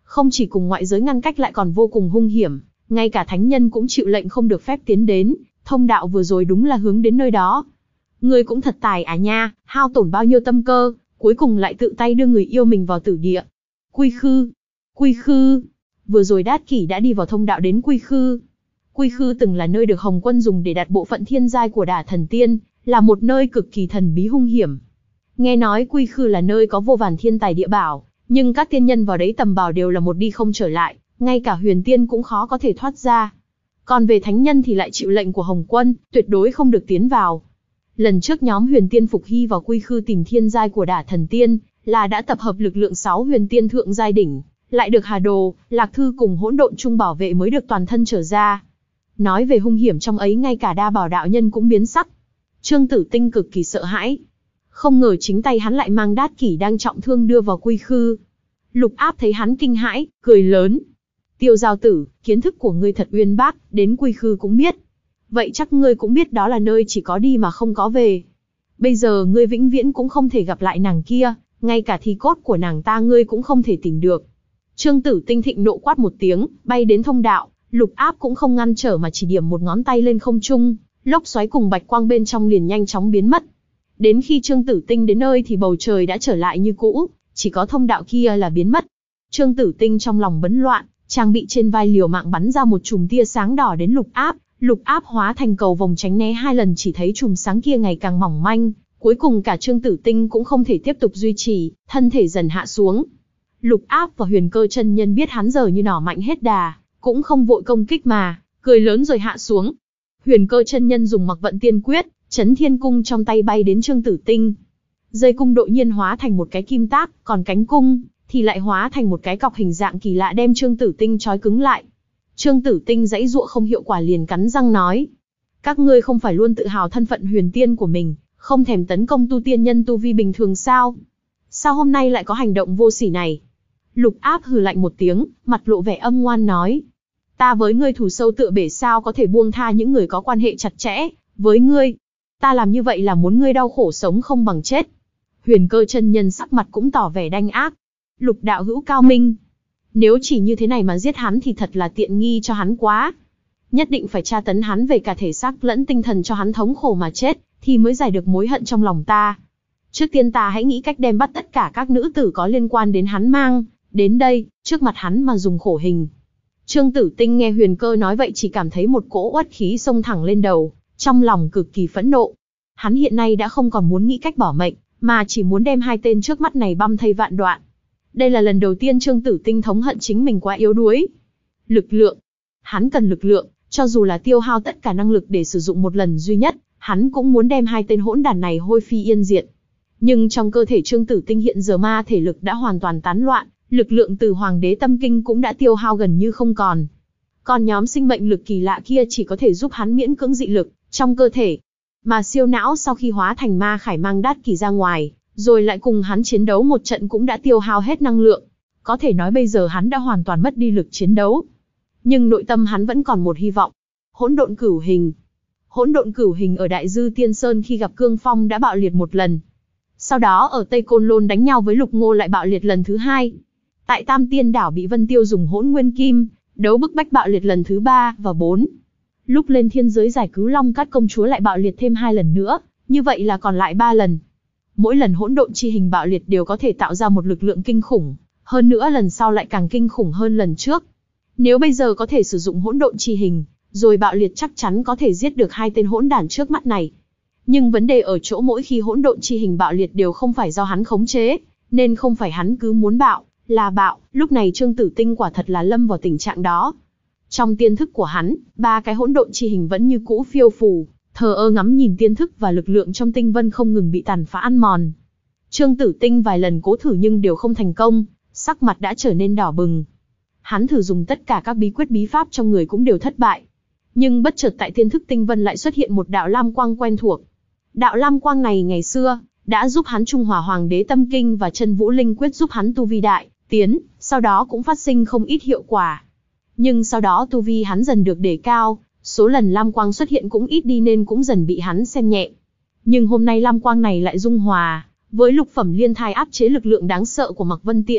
Speaker 1: Không chỉ cùng ngoại giới ngăn cách lại còn vô cùng hung hiểm, ngay cả thánh nhân cũng chịu lệnh không được phép tiến đến, thông đạo vừa rồi đúng là hướng đến nơi đó. Ngươi cũng thật tài à nha, hao tổn bao nhiêu tâm cơ, cuối cùng lại tự tay đưa người yêu mình vào tử địa. Quy Khư, Quy Khư, vừa rồi Đát Kỷ đã đi vào thông đạo đến Quy Khư. Quy Khư từng là nơi được Hồng Quân dùng để đặt bộ phận thiên giai của Đả Thần Tiên, là một nơi cực kỳ thần bí hung hiểm. Nghe nói Quy Khư là nơi có vô vàn thiên tài địa bảo, nhưng các tiên nhân vào đấy tầm bảo đều là một đi không trở lại, ngay cả huyền tiên cũng khó có thể thoát ra. Còn về thánh nhân thì lại chịu lệnh của Hồng Quân, tuyệt đối không được tiến vào. Lần trước nhóm huyền tiên Phục Hy vào Quy Khư tìm thiên giai của Đả Thần Tiên, là đã tập hợp lực lượng sáu huyền tiên thượng giai đỉnh, lại được Hà Đồ, Lạc Thư cùng hỗn độn chung bảo vệ mới được toàn thân trở ra. Nói về hung hiểm trong ấy ngay cả đa bảo đạo nhân cũng biến sắc. Trương Tử Tinh cực kỳ sợ hãi. Không ngờ chính tay hắn lại mang Đát Kỷ đang trọng thương đưa vào Quy Khư. Lục Áp thấy hắn kinh hãi, cười lớn. Tiêu Giao Tử, kiến thức của ngươi thật uyên bác, đến Quy Khư cũng biết. Vậy chắc ngươi cũng biết đó là nơi chỉ có đi mà không có về. Bây giờ ngươi vĩnh viễn cũng không thể gặp lại nàng kia, ngay cả thi cốt của nàng ta ngươi cũng không thể tìm được. Trương Tử Tinh thịnh nộ quát một tiếng, bay đến thông đạo, Lục Áp cũng không ngăn trở mà chỉ điểm một ngón tay lên không trung, lốc xoáy cùng bạch quang bên trong liền nhanh chóng biến mất. Đến khi Trương Tử Tinh đến nơi thì bầu trời đã trở lại như cũ, chỉ có thông đạo kia là biến mất. Trương Tử Tinh trong lòng bấn loạn, trang bị trên vai liều mạng bắn ra một chùm tia sáng đỏ đến Lục Áp, Lục Áp hóa thành cầu vòng tránh né hai lần chỉ thấy chùm sáng kia ngày càng mỏng manh, cuối cùng cả Trương Tử Tinh cũng không thể tiếp tục duy trì, thân thể dần hạ xuống. Lục Áp và Huyền Cơ chân nhân biết hắn giờ như nỏ mạnh hết đà, cũng không vội công kích mà, cười lớn rồi hạ xuống. Huyền Cơ chân nhân dùng Mặc Vận Tiên Quyết, Chấn Thiên Cung trong tay bay đến Trương Tử Tinh. Dây cung đột nhiên hóa thành một cái kim tác, còn cánh cung thì lại hóa thành một cái cọc hình dạng kỳ lạ đem Trương Tử Tinh trói cứng lại. Trương Tử Tinh giãy giụa không hiệu quả liền cắn răng nói: các ngươi không phải luôn tự hào thân phận huyền tiên của mình, không thèm tấn công tu tiên nhân tu vi bình thường sao? Sao hôm nay lại có hành động vô sỉ này? Lục Áp hừ lạnh một tiếng, mặt lộ vẻ âm ngoan nói: ta với ngươi thù sâu tựa bể, sao có thể buông tha những người có quan hệ chặt chẽ với ngươi? Ta làm như vậy là muốn ngươi đau khổ sống không bằng chết. Huyền Cơ chân nhân sắc mặt cũng tỏ vẻ đanh ác. Lục đạo hữu cao minh, nếu chỉ như thế này mà giết hắn thì thật là tiện nghi cho hắn quá. Nhất định phải tra tấn hắn về cả thể xác lẫn tinh thần cho hắn thống khổ mà chết, thì mới giải được mối hận trong lòng ta. Trước tiên ta hãy nghĩ cách đem bắt tất cả các nữ tử có liên quan đến hắn mang đến đây, trước mặt hắn mà dùng khổ hình. Trương Tử Tinh nghe Huyền Cơ nói vậy chỉ cảm thấy một cỗ uất khí xông thẳng lên đầu, trong lòng cực kỳ phẫn nộ. Hắn hiện nay đã không còn muốn nghĩ cách bỏ mệnh, mà chỉ muốn đem hai tên trước mắt này băm thây vạn đoạn. Đây là lần đầu tiên Trương Tử Tinh thống hận chính mình quá yếu đuối. Lực lượng. Hắn cần lực lượng, cho dù là tiêu hao tất cả năng lực để sử dụng một lần duy nhất, hắn cũng muốn đem hai tên hỗn đản này hôi phi yên diệt. Nhưng trong cơ thể Trương Tử Tinh hiện giờ ma thể lực đã hoàn toàn tán loạn, lực lượng từ Hoàng Đế Tâm Kinh cũng đã tiêu hao gần như không còn. Còn nhóm sinh mệnh lực kỳ lạ kia chỉ có thể giúp hắn miễn cưỡng dị lực trong cơ thể. Mà siêu não sau khi hóa thành ma khải mang Đát Kỷ ra ngoài, rồi lại cùng hắn chiến đấu một trận cũng đã tiêu hao hết năng lượng. Có thể nói bây giờ hắn đã hoàn toàn mất đi lực chiến đấu. Nhưng nội tâm hắn vẫn còn một hy vọng. Hỗn độn cửu hình. Hỗn độn cửu hình ở Đại Dư Tiên Sơn khi gặp Cương Phong đã bạo liệt một lần. Sau đó ở Tây Côn Lôn đánh nhau với Lục Ngô lại bạo liệt lần thứ hai. Tại Tam Tiên Đảo bị Vân Tiêu dùng hỗn nguyên kim đấu bức bách bạo liệt lần thứ ba và bốn. Lúc lên thiên giới giải cứu Long Cát công chúa lại bạo liệt thêm hai lần nữa, như vậy là còn lại ba lần. Mỗi lần hỗn độn chi hình bạo liệt đều có thể tạo ra một lực lượng kinh khủng, hơn nữa lần sau lại càng kinh khủng hơn lần trước. Nếu bây giờ có thể sử dụng hỗn độn chi hình, rồi bạo liệt chắc chắn có thể giết được hai tên hỗn đản trước mắt này. Nhưng vấn đề ở chỗ mỗi khi hỗn độn chi hình bạo liệt đều không phải do hắn khống chế, nên không phải hắn cứ muốn bạo, là bạo. Lúc này Trương Tử Tinh quả thật là lâm vào tình trạng đó. Trong tiên thức của hắn, ba cái hỗn độn chi hình vẫn như cũ phiêu phù, thờ ơ ngắm nhìn tiên thức và lực lượng trong tinh vân không ngừng bị tàn phá ăn mòn. Trương Tử Tinh vài lần cố thử nhưng đều không thành công, sắc mặt đã trở nên đỏ bừng. Hắn thử dùng tất cả các bí quyết bí pháp trong người cũng đều thất bại. Nhưng bất chợt tại tiên thức tinh vân lại xuất hiện một đạo lam quang quen thuộc. Đạo lam quang này ngày xưa đã giúp hắn trung hòa Hoàng Đế Tâm Kinh và Chân Vũ Linh Quyết, giúp hắn tu vi đại tiến, sau đó cũng phát sinh không ít hiệu quả. Nhưng sau đó tu vi hắn dần được đề cao, số lần lam quang xuất hiện cũng ít đi nên cũng dần bị hắn xem nhẹ. Nhưng hôm nay lam quang này lại dung hòa với lục phẩm liên thai áp chế lực lượng đáng sợ của Mạc Vân Tiễn,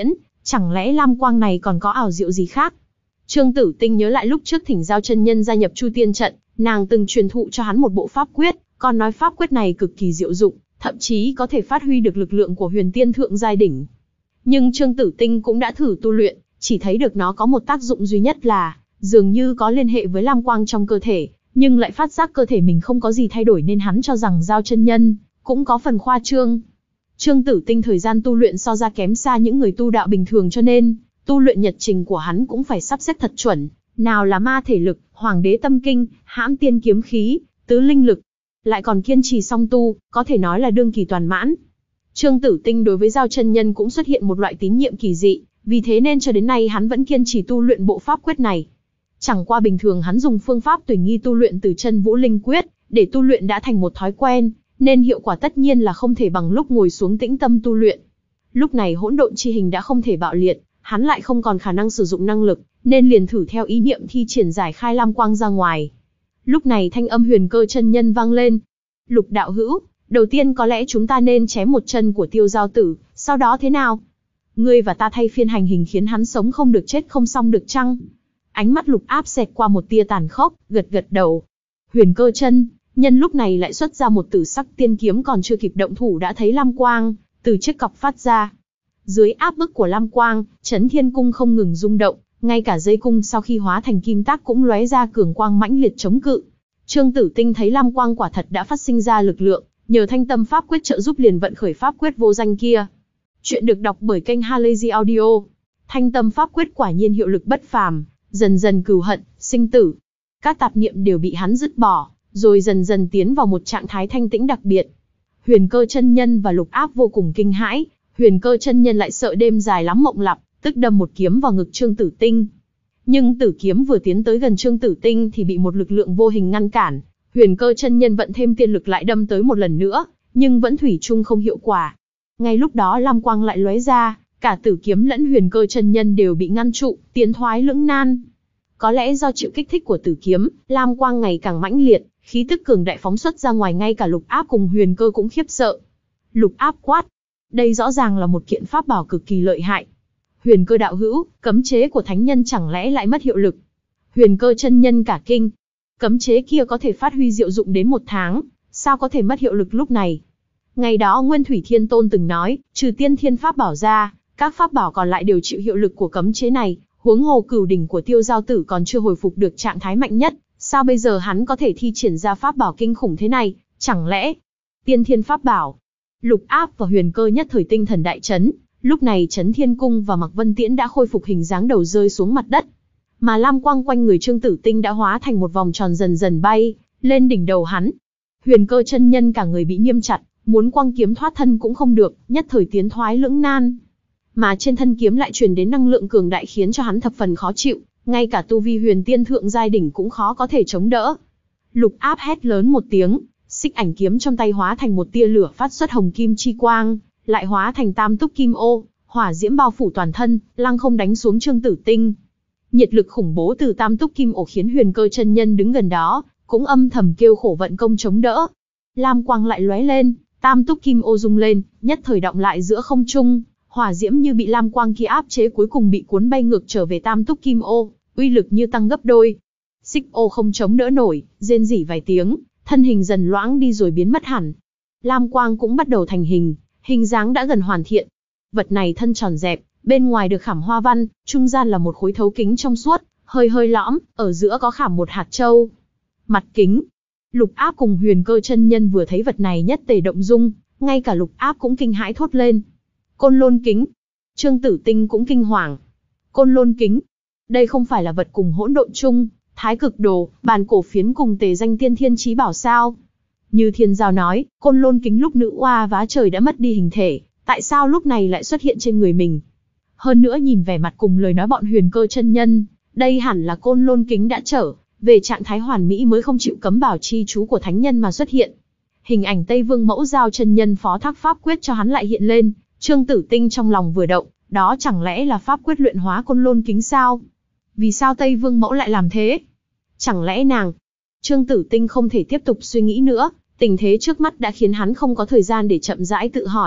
Speaker 1: Chẳng lẽ lam quang này còn có ảo diệu gì khác? Trương Tử Tinh nhớ lại lúc trước thỉnh Giao chân nhân gia nhập Chu Tiên trận, nàng từng truyền thụ cho hắn một bộ pháp quyết, còn nói pháp quyết này cực kỳ diệu dụng, thậm chí có thể phát huy được lực lượng của huyền tiên thượng giai đỉnh. Nhưng Trương Tử Tinh cũng đã thử tu luyện, chỉ thấy được nó có một tác dụng duy nhất là, dường như có liên hệ với lam quang trong cơ thể, nhưng lại phát giác cơ thể mình không có gì thay đổi nên hắn cho rằng Giao chân nhân cũng có phần khoa trương. Trương Tử Tinh thời gian tu luyện so ra kém xa những người tu đạo bình thường cho nên, tu luyện nhật trình của hắn cũng phải sắp xếp thật chuẩn, nào là ma thể lực, hoàng đế tâm kinh, hãm tiên kiếm khí, tứ linh lực, lại còn kiên trì song tu, có thể nói là đương kỳ toàn mãn. Trương Tử Tinh đối với Giao chân nhân cũng xuất hiện một loại tín nhiệm kỳ dị, vì thế nên cho đến nay hắn vẫn kiên trì tu luyện bộ pháp quyết này. Chẳng qua bình thường hắn dùng phương pháp tùy nghi tu luyện từ chân vũ linh quyết, để tu luyện đã thành một thói quen, nên hiệu quả tất nhiên là không thể bằng lúc ngồi xuống tĩnh tâm tu luyện. Lúc này hỗn độn chi hình đã không thể bạo liệt, hắn lại không còn khả năng sử dụng năng lực, nên liền thử theo ý niệm thi triển giải khai lam quang ra ngoài. Lúc này thanh âm Huyền Cơ chân nhân vang lên. Lục đạo hữu, đầu tiên có lẽ chúng ta nên chém một chân của Tiêu Giao Tử, sau đó thế nào? Ngươi và ta thay phiên hành hình khiến hắn sống không được chết không xong được chăng? Ánh mắt Lục Áp xẹt qua một tia tàn khốc, gật gật đầu. Huyền Cơ chân nhân lúc này lại xuất ra một tử sắc tiên kiếm, còn chưa kịp động thủ đã thấy lam quang từ chiếc cọc phát ra. Dưới áp bức của lam quang, Chấn Thiên Cung không ngừng rung động, ngay cả dây cung sau khi hóa thành kim tác cũng lóe ra cường quang mãnh liệt chống cự. Trương Tử Tinh thấy lam quang quả thật đã phát sinh ra lực lượng, nhờ thanh tâm pháp quyết trợ giúp liền vận khởi pháp quyết vô danh kia. Chuyện được đọc bởi kênh Halazy Audio. Thanh tâm pháp quyết quả nhiên hiệu lực bất phàm, dần dần cừu hận, sinh tử, các tạp niệm đều bị hắn dứt bỏ, rồi dần dần tiến vào một trạng thái thanh tĩnh đặc biệt. Huyền Cơ chân nhân và Lục Áp vô cùng kinh hãi, Huyền Cơ chân nhân lại sợ đêm dài lắm mộng lặp, tức đâm một kiếm vào ngực Trương Tử Tinh. Nhưng tử kiếm vừa tiến tới gần Trương Tử Tinh thì bị một lực lượng vô hình ngăn cản. Huyền Cơ chân nhân vận thêm tiên lực lại đâm tới một lần nữa, nhưng vẫn thủy chung không hiệu quả. Ngay lúc đó lam quang lại lóe ra, cả tử kiếm lẫn Huyền Cơ chân nhân đều bị ngăn trụ, tiến thoái lưỡng nan. Có lẽ do chịu kích thích của tử kiếm, lam quang ngày càng mãnh liệt, khí tức cường đại phóng xuất ra ngoài, ngay cả Lục Áp cùng Huyền Cơ cũng khiếp sợ. Lục Áp quát, đây rõ ràng là một kiện pháp bảo cực kỳ lợi hại. Huyền Cơ đạo hữu, cấm chế của thánh nhân chẳng lẽ lại mất hiệu lực? Huyền Cơ chân nhân cả kinh. Cấm chế kia có thể phát huy diệu dụng đến một tháng, sao có thể mất hiệu lực lúc này? Ngày đó Nguyên Thủy Thiên Tôn từng nói, trừ tiên thiên pháp bảo ra, các pháp bảo còn lại đều chịu hiệu lực của cấm chế này, huống hồ cửu đỉnh của Tiêu Giao Tử còn chưa hồi phục được trạng thái mạnh nhất, sao bây giờ hắn có thể thi triển ra pháp bảo kinh khủng thế này? Chẳng lẽ tiên thiên pháp bảo? Lục Áp và Huyền Cơ nhất thời tinh thần đại chấn. Lúc này Chấn Thiên Cung và Mạc Vân Tiễn đã khôi phục hình dáng, đầu rơi xuống mặt đất, mà lam quang quanh người Trương Tử Tinh đã hóa thành một vòng tròn dần dần bay lên đỉnh đầu hắn. Huyền Cơ chân nhân cả người bị niêm chặt, muốn quăng kiếm thoát thân cũng không được, nhất thời tiến thoái lưỡng nan. Mà trên thân kiếm lại truyền đến năng lượng cường đại khiến cho hắn thập phần khó chịu, ngay cả tu vi huyền tiên thượng giai đỉnh cũng khó có thể chống đỡ. Lục Áp hét lớn một tiếng, xích ảnh kiếm trong tay hóa thành một tia lửa phát xuất hồng kim chi quang, lại hóa thành tam túc kim ô, hỏa diễm bao phủ toàn thân, lăng không đánh xuống Trương Tử Tinh. Nhiệt lực khủng bố từ tam túc kim ô khiến Huyền Cơ chân nhân đứng gần đó cũng âm thầm kêu khổ vận công chống đỡ. Lam quang lại lóe lên, tam túc kim ô rung lên, nhất thời động lại giữa không trung, hỏa diễm như bị lam quang kia áp chế cuối cùng bị cuốn bay ngược trở về tam túc kim ô, uy lực như tăng gấp đôi. Xích ô không chống đỡ nổi, rên rỉ vài tiếng, thân hình dần loãng đi rồi biến mất hẳn. Lam quang cũng bắt đầu thành hình, hình dáng đã gần hoàn thiện. Vật này thân tròn dẹp, bên ngoài được khảm hoa văn, trung gian là một khối thấu kính trong suốt, hơi hơi lõm, ở giữa có khảm một hạt châu. Mặt kính. Lục Áp cùng Huyền Cơ chân nhân vừa thấy vật này nhất tề động dung, ngay cả Lục Áp cũng kinh hãi thốt lên. Côn Lôn kính. Trương Tử Tinh cũng kinh hoàng. Côn Lôn kính. Đây không phải là vật cùng hỗn độn chung, Thái Cực Đồ, bàn cổ phiến cùng tề danh tiên thiên chí bảo sao? Như Thiên Giao nói, Côn Lôn kính lúc nữ oa vá trời đã mất đi hình thể, tại sao lúc này lại xuất hiện trên người mình? Hơn nữa nhìn vẻ mặt cùng lời nói bọn Huyền Cơ chân nhân, đây hẳn là Côn Lôn kính đã trở về trạng thái hoàn mỹ mới không chịu cấm bảo chi chú của thánh nhân mà xuất hiện. Hình ảnh Tây Vương Mẫu Giao chân nhân phó thác pháp quyết cho hắn lại hiện lên, Trương Tử Tinh trong lòng vừa động, đó chẳng lẽ là pháp quyết luyện hóa Côn Lôn kính sao? Vì sao Tây Vương Mẫu lại làm thế? Chẳng lẽ nàng? Trương Tử Tinh không thể tiếp tục suy nghĩ nữa, tình thế trước mắt đã khiến hắn không có thời gian để chậm rãi tự hỏi.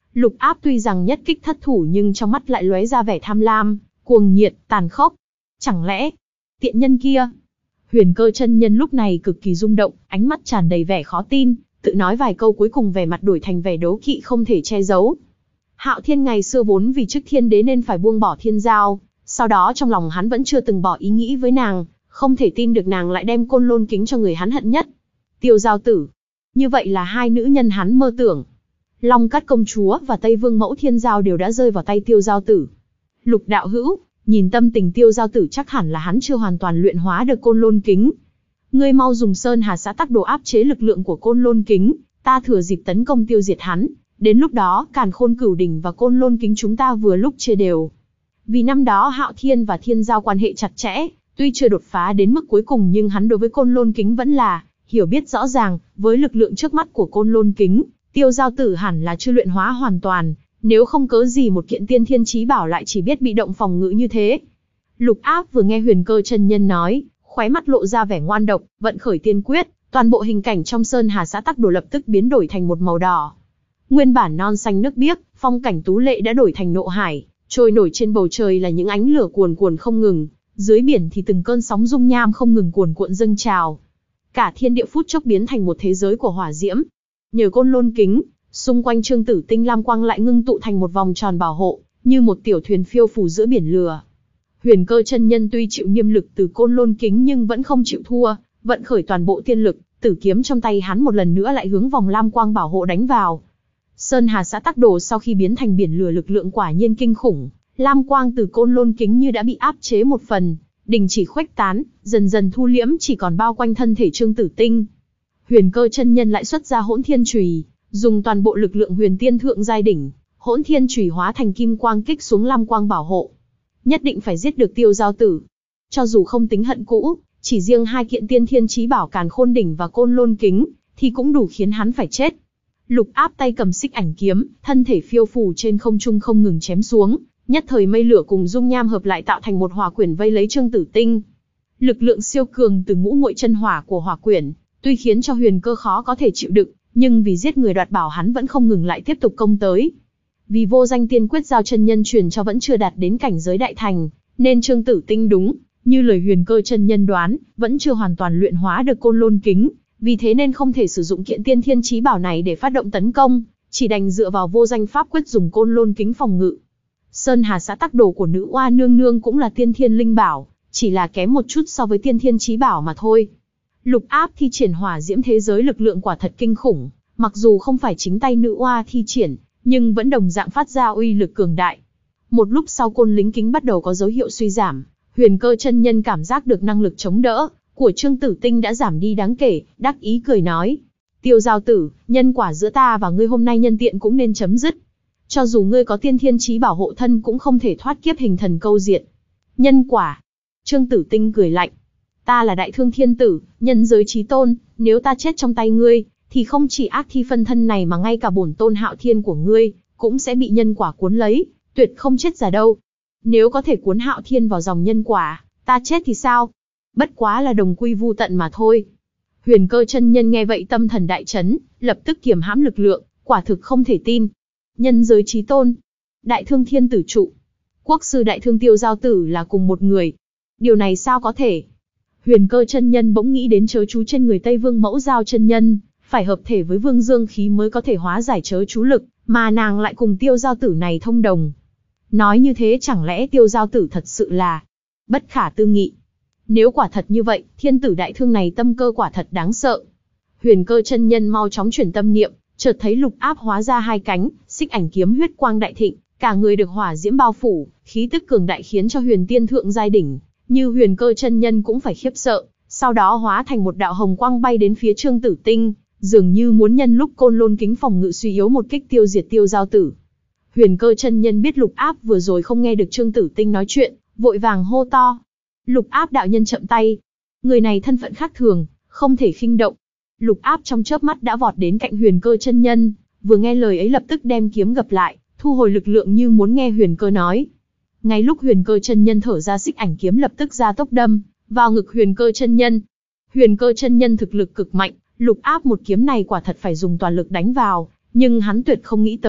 Speaker 1: Lục Áp tuy rằng nhất kích thất thủ nhưng trong mắt lại lóe ra vẻ tham lam, cuồng nhiệt, tàn khốc. Chẳng lẽ, tiện nhân kia? Huyền Cơ chân nhân lúc này cực kỳ rung động, ánh mắt tràn đầy vẻ khó tin, tự nói vài câu cuối cùng vẻ mặt đổi thành vẻ đố kỵ không thể che giấu. Hạo Thiên ngày xưa vốn vì chức thiên đế nên phải buông bỏ thiên giao, sau đó trong lòng hắn vẫn chưa từng bỏ ý nghĩ với nàng, không thể tin được nàng lại đem Côn Lôn kính cho người hắn hận nhất. Tiêu Giao Tử. Như vậy là hai nữ nhân hắn mơ tưởng. Long Cát công chúa và Tây Vương mẫu Thiên Giao đều đã rơi vào tay Tiêu Giao Tử. Lục đạo hữu, nhìn tâm tình Tiêu Giao Tử chắc hẳn là hắn chưa hoàn toàn luyện hóa được Côn Lôn kính. Ngươi mau dùng Sơn Hà Xã Tắc Đồ áp chế lực lượng của Côn Lôn kính, ta thừa dịp tấn công tiêu diệt hắn. Đến lúc đó, Càn Khôn Cửu Đỉnh và Côn Lôn kính chúng ta vừa lúc chia đều. Vì năm đó Hạo Thiên và Thiên Giao quan hệ chặt chẽ, tuy chưa đột phá đến mức cuối cùng nhưng hắn đối với Côn Lôn kính vẫn là hiểu biết rõ ràng. Với lực lượng trước mắt của Côn Lôn kính, Tiêu Giao Tử hẳn là chưa luyện hóa hoàn toàn, nếu không cớ gì một kiện tiên thiên chí bảo lại chỉ biết bị động phòng ngự như thế. Lục Áp vừa nghe Huyền Cơ chân nhân nói, khóe mắt lộ ra vẻ ngoan độc, vận khởi tiên quyết, toàn bộ hình cảnh trong Sơn Hà Xã Tắc Đồ lập tức biến đổi thành một màu đỏ. Nguyên bản non xanh nước biếc, phong cảnh tú lệ đã đổi thành nộ hải, trôi nổi trên bầu trời là những ánh lửa cuồn cuộn không ngừng, dưới biển thì từng cơn sóng dung nham không ngừng cuồn cuộn dâng trào. Cả thiên địa phút chốc biến thành một thế giới của hỏa diễm. Nhờ Côn Lôn kính, xung quanh Trương Tử Tinh lam quang lại ngưng tụ thành một vòng tròn bảo hộ, như một tiểu thuyền phiêu phù giữa biển lửa. Huyền Cơ chân nhân tuy chịu nghiêm lực từ Côn Lôn kính nhưng vẫn không chịu thua, vận khởi toàn bộ tiên lực, tử kiếm trong tay hắn một lần nữa lại hướng vòng lam quang bảo hộ đánh vào. Sơn Hà Xã Tắc Đồ sau khi biến thành biển lửa lực lượng quả nhiên kinh khủng, lam quang từ Côn Lôn kính như đã bị áp chế một phần, đình chỉ khuếch tán, dần dần thu liễm chỉ còn bao quanh thân thể Trương Tử Tinh. Huyền Cơ chân nhân lại xuất ra Hỗn Thiên Chùy, dùng toàn bộ lực lượng huyền tiên thượng giai đỉnh, Hỗn Thiên Chùy hóa thành kim quang kích xuống lam quang bảo hộ. Nhất định phải giết được Tiêu Giao Tử. Cho dù không tính hận cũ, chỉ riêng hai kiện tiên thiên chí bảo Càn Khôn đỉnh và Côn Lôn kính, thì cũng đủ khiến hắn phải chết. Lục Áp tay cầm xích ảnh kiếm, thân thể phiêu phù trên không trung không ngừng chém xuống, nhất thời mây lửa cùng dung nham hợp lại tạo thành một hỏa quyển vây lấy Trương Tử Tinh. Lực lượng siêu cường từ ngũ muội chân hỏa của hỏa quyển, tuy khiến cho Huyền Cơ khó có thể chịu đựng, nhưng vì giết người đoạt bảo hắn vẫn không ngừng lại tiếp tục công tới. Vì vô danh tiên quyết giao chân nhân truyền cho vẫn chưa đạt đến cảnh giới đại thành, nên Trương Tử Tinh đúng, như lời Huyền Cơ chân nhân đoán, vẫn chưa hoàn toàn luyện hóa được Côn Lôn kính, vì thế nên không thể sử dụng kiện tiên thiên chí bảo này để phát động tấn công, chỉ đành dựa vào vô danh pháp quyết dùng Côn Lôn kính phòng ngự. Sơn Hà Xã Tắc Đồ của nữ oa nương nương cũng là tiên thiên linh bảo, chỉ là kém một chút so với tiên thiên chí bảo mà thôi. Lục Áp thi triển hỏa diễm thế giới lực lượng quả thật kinh khủng, mặc dù không phải chính tay nữ oa thi triển, nhưng vẫn đồng dạng phát ra uy lực cường đại. Một lúc sau Côn Lính kính bắt đầu có dấu hiệu suy giảm, Huyền Cơ chân nhân cảm giác được năng lực chống đỡ của Trương Tử Tinh đã giảm đi đáng kể, đắc ý cười nói: Tiêu Giao Tử, nhân quả giữa ta và ngươi hôm nay nhân tiện cũng nên chấm dứt. Cho dù ngươi có tiên thiên chí bảo hộ thân cũng không thể thoát kiếp hình thần câu diệt. Nhân quả? Trương Tử Tinh cười lạnh. Ta là Đại Thương Thiên Tử, nhân giới chí tôn, nếu ta chết trong tay ngươi, thì không chỉ ác thi phân thân này mà ngay cả bổn tôn Hạo Thiên của ngươi cũng sẽ bị nhân quả cuốn lấy, tuyệt không chết già đâu. Nếu có thể cuốn Hạo Thiên vào dòng nhân quả, ta chết thì sao? Bất quá là đồng quy vu tận mà thôi. Huyền Cơ chân nhân nghe vậy tâm thần đại chấn, lập tức kiềm hãm lực lượng, quả thực không thể tin. Nhân giới chí tôn, Đại Thương Thiên Tử trụ, quốc sư Đại Thương Tiêu Giao Tử là cùng một người. Điều này sao có thể? Huyền Cơ chân nhân bỗng nghĩ đến chớ chú trên người Tây Vương mẫu Giao chân nhân, phải hợp thể với Vương Dương khí mới có thể hóa giải chớ chú lực, mà nàng lại cùng Tiêu Giao Tử này thông đồng. Nói như thế chẳng lẽ Tiêu Giao Tử thật sự là bất khả tư nghị? Nếu quả thật như vậy, Thiên Tử Đại Thương này tâm cơ quả thật đáng sợ. Huyền Cơ chân nhân mau chóng chuyển tâm niệm, chợt thấy Lục Áp hóa ra hai cánh, xích ảnh kiếm huyết quang đại thịnh, cả người được hỏa diễm bao phủ, khí tức cường đại khiến cho Huyền Tiên thượng giai đỉnh, như Huyền Cơ chân nhân cũng phải khiếp sợ, sau đó hóa thành một đạo hồng quang bay đến phía Trương Tử Tinh, dường như muốn nhân lúc Côn Lôn kính phòng ngự suy yếu một kích tiêu diệt Tiêu Giao Tử. Huyền Cơ chân nhân biết Lục Áp vừa rồi không nghe được Trương Tử Tinh nói chuyện, vội vàng hô to: Lục Áp đạo nhân chậm tay, người này thân phận khác thường, không thể khinh động. Lục Áp trong chớp mắt đã vọt đến cạnh Huyền Cơ chân nhân, vừa nghe lời ấy lập tức đem kiếm gập lại, thu hồi lực lượng như muốn nghe Huyền Cơ nói. Ngay lúc Huyền Cơ chân nhân thở ra xích ảnh kiếm lập tức ra tốc đâm vào ngực Huyền Cơ chân nhân. Huyền Cơ chân nhân thực lực cực mạnh, Lục Áp một kiếm này quả thật phải dùng toàn lực đánh vào, nhưng hắn tuyệt không nghĩ tới,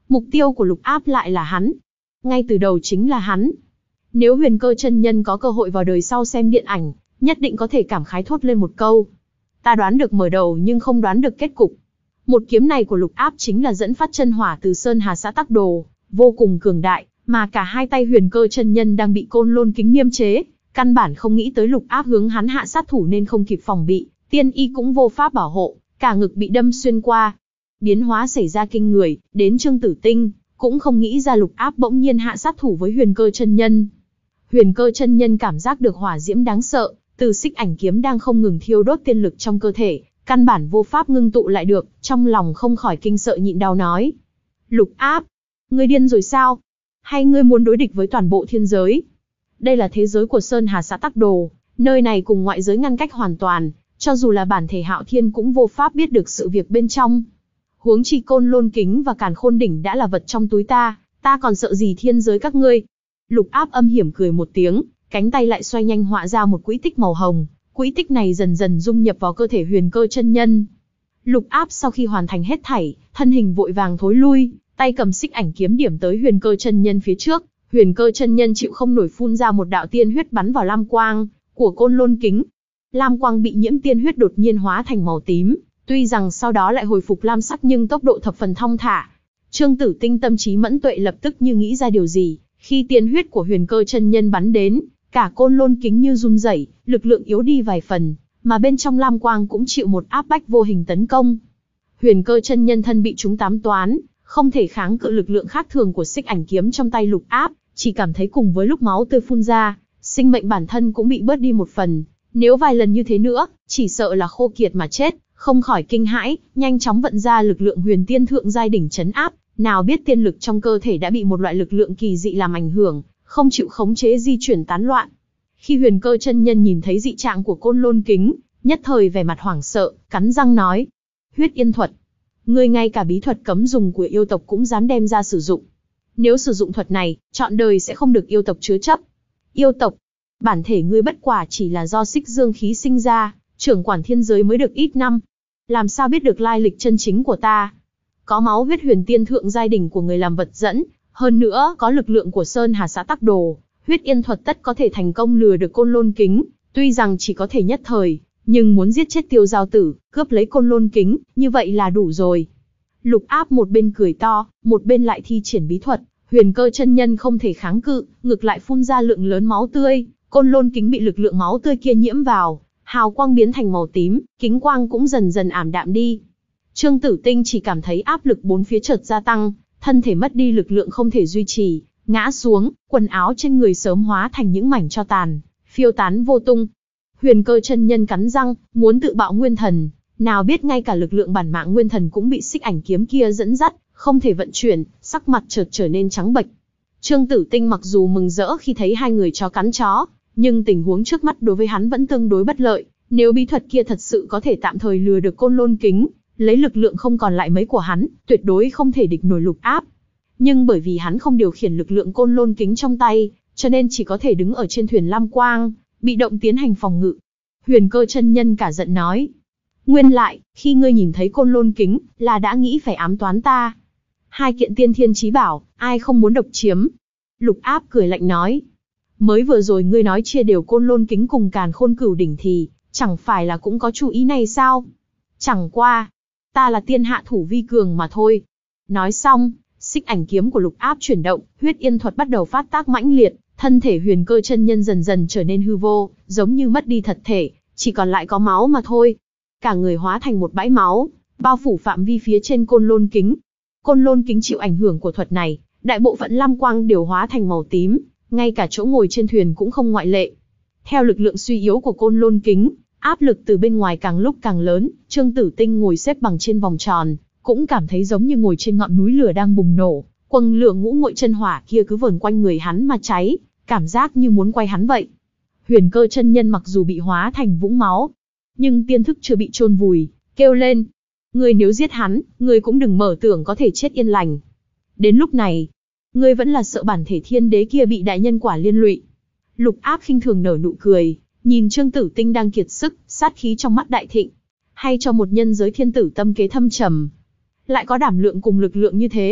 Speaker 1: Mục tiêu của Lục Áp lại là hắn. Ngay từ đầu chính là hắn. Nếu Huyền Cơ chân nhân có cơ hội vào đời sau xem điện ảnh, nhất định có thể cảm khái thốt lên một câu. Ta đoán được mở đầu nhưng không đoán được kết cục. Một kiếm này của Lục Áp chính là dẫn phát chân hỏa từ Sơn Hà Xã Tắc Đồ, vô cùng cường đại, mà cả hai tay Huyền Cơ chân nhân đang bị Côn Lôn Kính niêm chế, căn bản không nghĩ tới Lục Áp hướng hắn hạ sát thủ nên không kịp phòng bị, tiên y cũng vô pháp bảo hộ, cả ngực bị đâm xuyên qua. Biến hóa xảy ra kinh người, đến Trương Tử Tinh cũng không nghĩ ra Lục Áp bỗng nhiên hạ sát thủ với Huyền Cơ chân nhân. Huyền Cơ chân nhân cảm giác được hỏa diễm đáng sợ, từ xích ảnh kiếm đang không ngừng thiêu đốt tiên lực trong cơ thể, căn bản vô pháp ngưng tụ lại được, trong lòng không khỏi kinh sợ nhịn đau nói. Lục Áp, ngươi điên rồi sao? Hay ngươi muốn đối địch với toàn bộ thiên giới? Đây là thế giới của Sơn Hà Xã Tắc Đồ, nơi này cùng ngoại giới ngăn cách hoàn toàn, cho dù là bản thể Hạo Thiên cũng vô pháp biết được sự việc bên trong. Huống chi Côn Lôn Kính và Càn Khôn Đỉnh đã là vật trong túi ta, ta còn sợ gì thiên giới các ngươi? Lục Áp âm hiểm cười một tiếng, cánh tay lại xoay nhanh họa ra một quỹ tích màu hồng, quỹ tích này dần dần dung nhập vào cơ thể Huyền Cơ chân nhân. Lục Áp sau khi hoàn thành hết thảy, thân hình vội vàng thối lui, tay cầm xích ảnh kiếm điểm tới Huyền Cơ chân nhân phía trước. Huyền Cơ chân nhân chịu không nổi phun ra một đạo tiên huyết bắn vào lam quang của Côn Lôn Kính. Lam quang bị nhiễm tiên huyết đột nhiên hóa thành màu tím, tuy rằng sau đó lại hồi phục lam sắc nhưng tốc độ thập phần thong thả. Trương Tử Tinh tâm trí mẫn tuệ lập tức như nghĩ ra điều gì, khi tiên huyết của Huyền Cơ chân nhân bắn đến, cả Côn Lôn Kính như run rẩy, lực lượng yếu đi vài phần, mà bên trong lam quang cũng chịu một áp bách vô hình tấn công. Huyền Cơ chân nhân thân bị trúng tám toán, không thể kháng cự lực lượng khác thường của xích ảnh kiếm trong tay Lục Áp, chỉ cảm thấy cùng với lúc máu tươi phun ra, sinh mệnh bản thân cũng bị bớt đi một phần. Nếu vài lần như thế nữa, chỉ sợ là khô kiệt mà chết, không khỏi kinh hãi, nhanh chóng vận ra lực lượng huyền tiên thượng giai đỉnh chấn áp, nào biết tiên lực trong cơ thể đã bị một loại lực lượng kỳ dị làm ảnh hưởng, không chịu khống chế di chuyển tán loạn. Khi Huyền Cơ chân nhân nhìn thấy dị trạng của Côn Lôn Kính, nhất thời vẻ mặt hoảng sợ, cắn răng nói: Huyết Yên thuật, ngươi ngay cả bí thuật cấm dùng của yêu tộc cũng dám đem ra sử dụng. Nếu sử dụng thuật này, trọn đời sẽ không được yêu tộc chứa chấp. Yêu tộc, bản thể ngươi bất quả chỉ là do xích dương khí sinh ra, trưởng quản thiên giới mới được ít năm. Làm sao biết được lai lịch chân chính của ta? Có máu huyết huyền tiên thượng giai đỉnh của người làm vật dẫn, hơn nữa có lực lượng của Sơn Hà Xã Tắc Đồ, Huyết Yên thuật tất có thể thành công lừa được Côn Lôn Kính, tuy rằng chỉ có thể nhất thời, nhưng muốn giết chết Tiêu Giao Tử, cướp lấy Côn Lôn Kính, như vậy là đủ rồi. Lục Áp một bên cười to, một bên lại thi triển bí thuật, Huyền Cơ chân nhân không thể kháng cự, ngược lại phun ra lượng lớn máu tươi, Côn Lôn Kính bị lực lượng máu tươi kia nhiễm vào, hào quang biến thành màu tím, kính quang cũng dần dần ảm đạm đi. Trương Tử Tinh chỉ cảm thấy áp lực bốn phía chợt gia tăng, thân thể mất đi lực lượng không thể duy trì, ngã xuống, quần áo trên người sớm hóa thành những mảnh tro tàn, phiêu tán vô tung. Huyền Cơ chân nhân cắn răng, muốn tự bạo nguyên thần, nào biết ngay cả lực lượng bản mạng nguyên thần cũng bị xích ảnh kiếm kia dẫn dắt, không thể vận chuyển, sắc mặt chợt trở nên trắng bệch. Trương Tử Tinh mặc dù mừng rỡ khi thấy hai người chó cắn chó, nhưng tình huống trước mắt đối với hắn vẫn tương đối bất lợi. Nếu bí thuật kia thật sự có thể tạm thời lừa được Côn Lôn Kính, lấy lực lượng không còn lại mấy của hắn, tuyệt đối không thể địch nổi Lục Áp. Nhưng bởi vì hắn không điều khiển lực lượng Côn Lôn Kính trong tay, cho nên chỉ có thể đứng ở trên thuyền lam quang, bị động tiến hành phòng ngự. Huyền Cơ chân nhân cả giận nói: Nguyên lại, khi ngươi nhìn thấy Côn Lôn Kính, là đã nghĩ phải ám toán ta. Hai kiện tiên thiên chí bảo, ai không muốn độc chiếm? Lục Áp cười lạnh nói: Mới vừa rồi ngươi nói chia đều Côn Lôn Kính cùng Càn Khôn Cửu Đỉnh thì, chẳng phải là cũng có chủ ý này sao? Chẳng qua, ta là tiên hạ thủ vi cường mà thôi. Nói xong, xích ảnh kiếm của Lục Áp chuyển động, Huyết Yên thuật bắt đầu phát tác mãnh liệt, thân thể Huyền Cơ chân nhân dần dần trở nên hư vô, giống như mất đi thật thể, chỉ còn lại có máu mà thôi. Cả người hóa thành một bãi máu, bao phủ phạm vi phía trên Côn Lôn Kính. Côn Lôn Kính chịu ảnh hưởng của thuật này, đại bộ phận lam quang đều hóa thành màu tím, ngay cả chỗ ngồi trên thuyền cũng không ngoại lệ. Theo lực lượng suy yếu của Côn Lôn Kính, áp lực từ bên ngoài càng lúc càng lớn, Trương Tử Tinh ngồi xếp bằng trên vòng tròn, cũng cảm thấy giống như ngồi trên ngọn núi lửa đang bùng nổ, quầng lửa ngũ nguội chân hỏa kia cứ vờn quanh người hắn mà cháy, cảm giác như muốn quay hắn vậy. Huyền Cơ chân nhân mặc dù bị hóa thành vũng máu, nhưng tiên thức chưa bị chôn vùi, kêu lên: Ngươi nếu giết hắn, ngươi cũng đừng mở tưởng có thể chết yên lành. Đến lúc này, ngươi vẫn là sợ bản thể thiên đế kia bị đại nhân quả liên lụy. Lục Áp khinh thường nở nụ cười, nhìn Trương Tử Tinh đang kiệt sức, sát khí trong mắt đại thịnh. Hay cho một nhân giới thiên tử tâm kế thâm trầm, lại có đảm lượng cùng lực lượng như thế,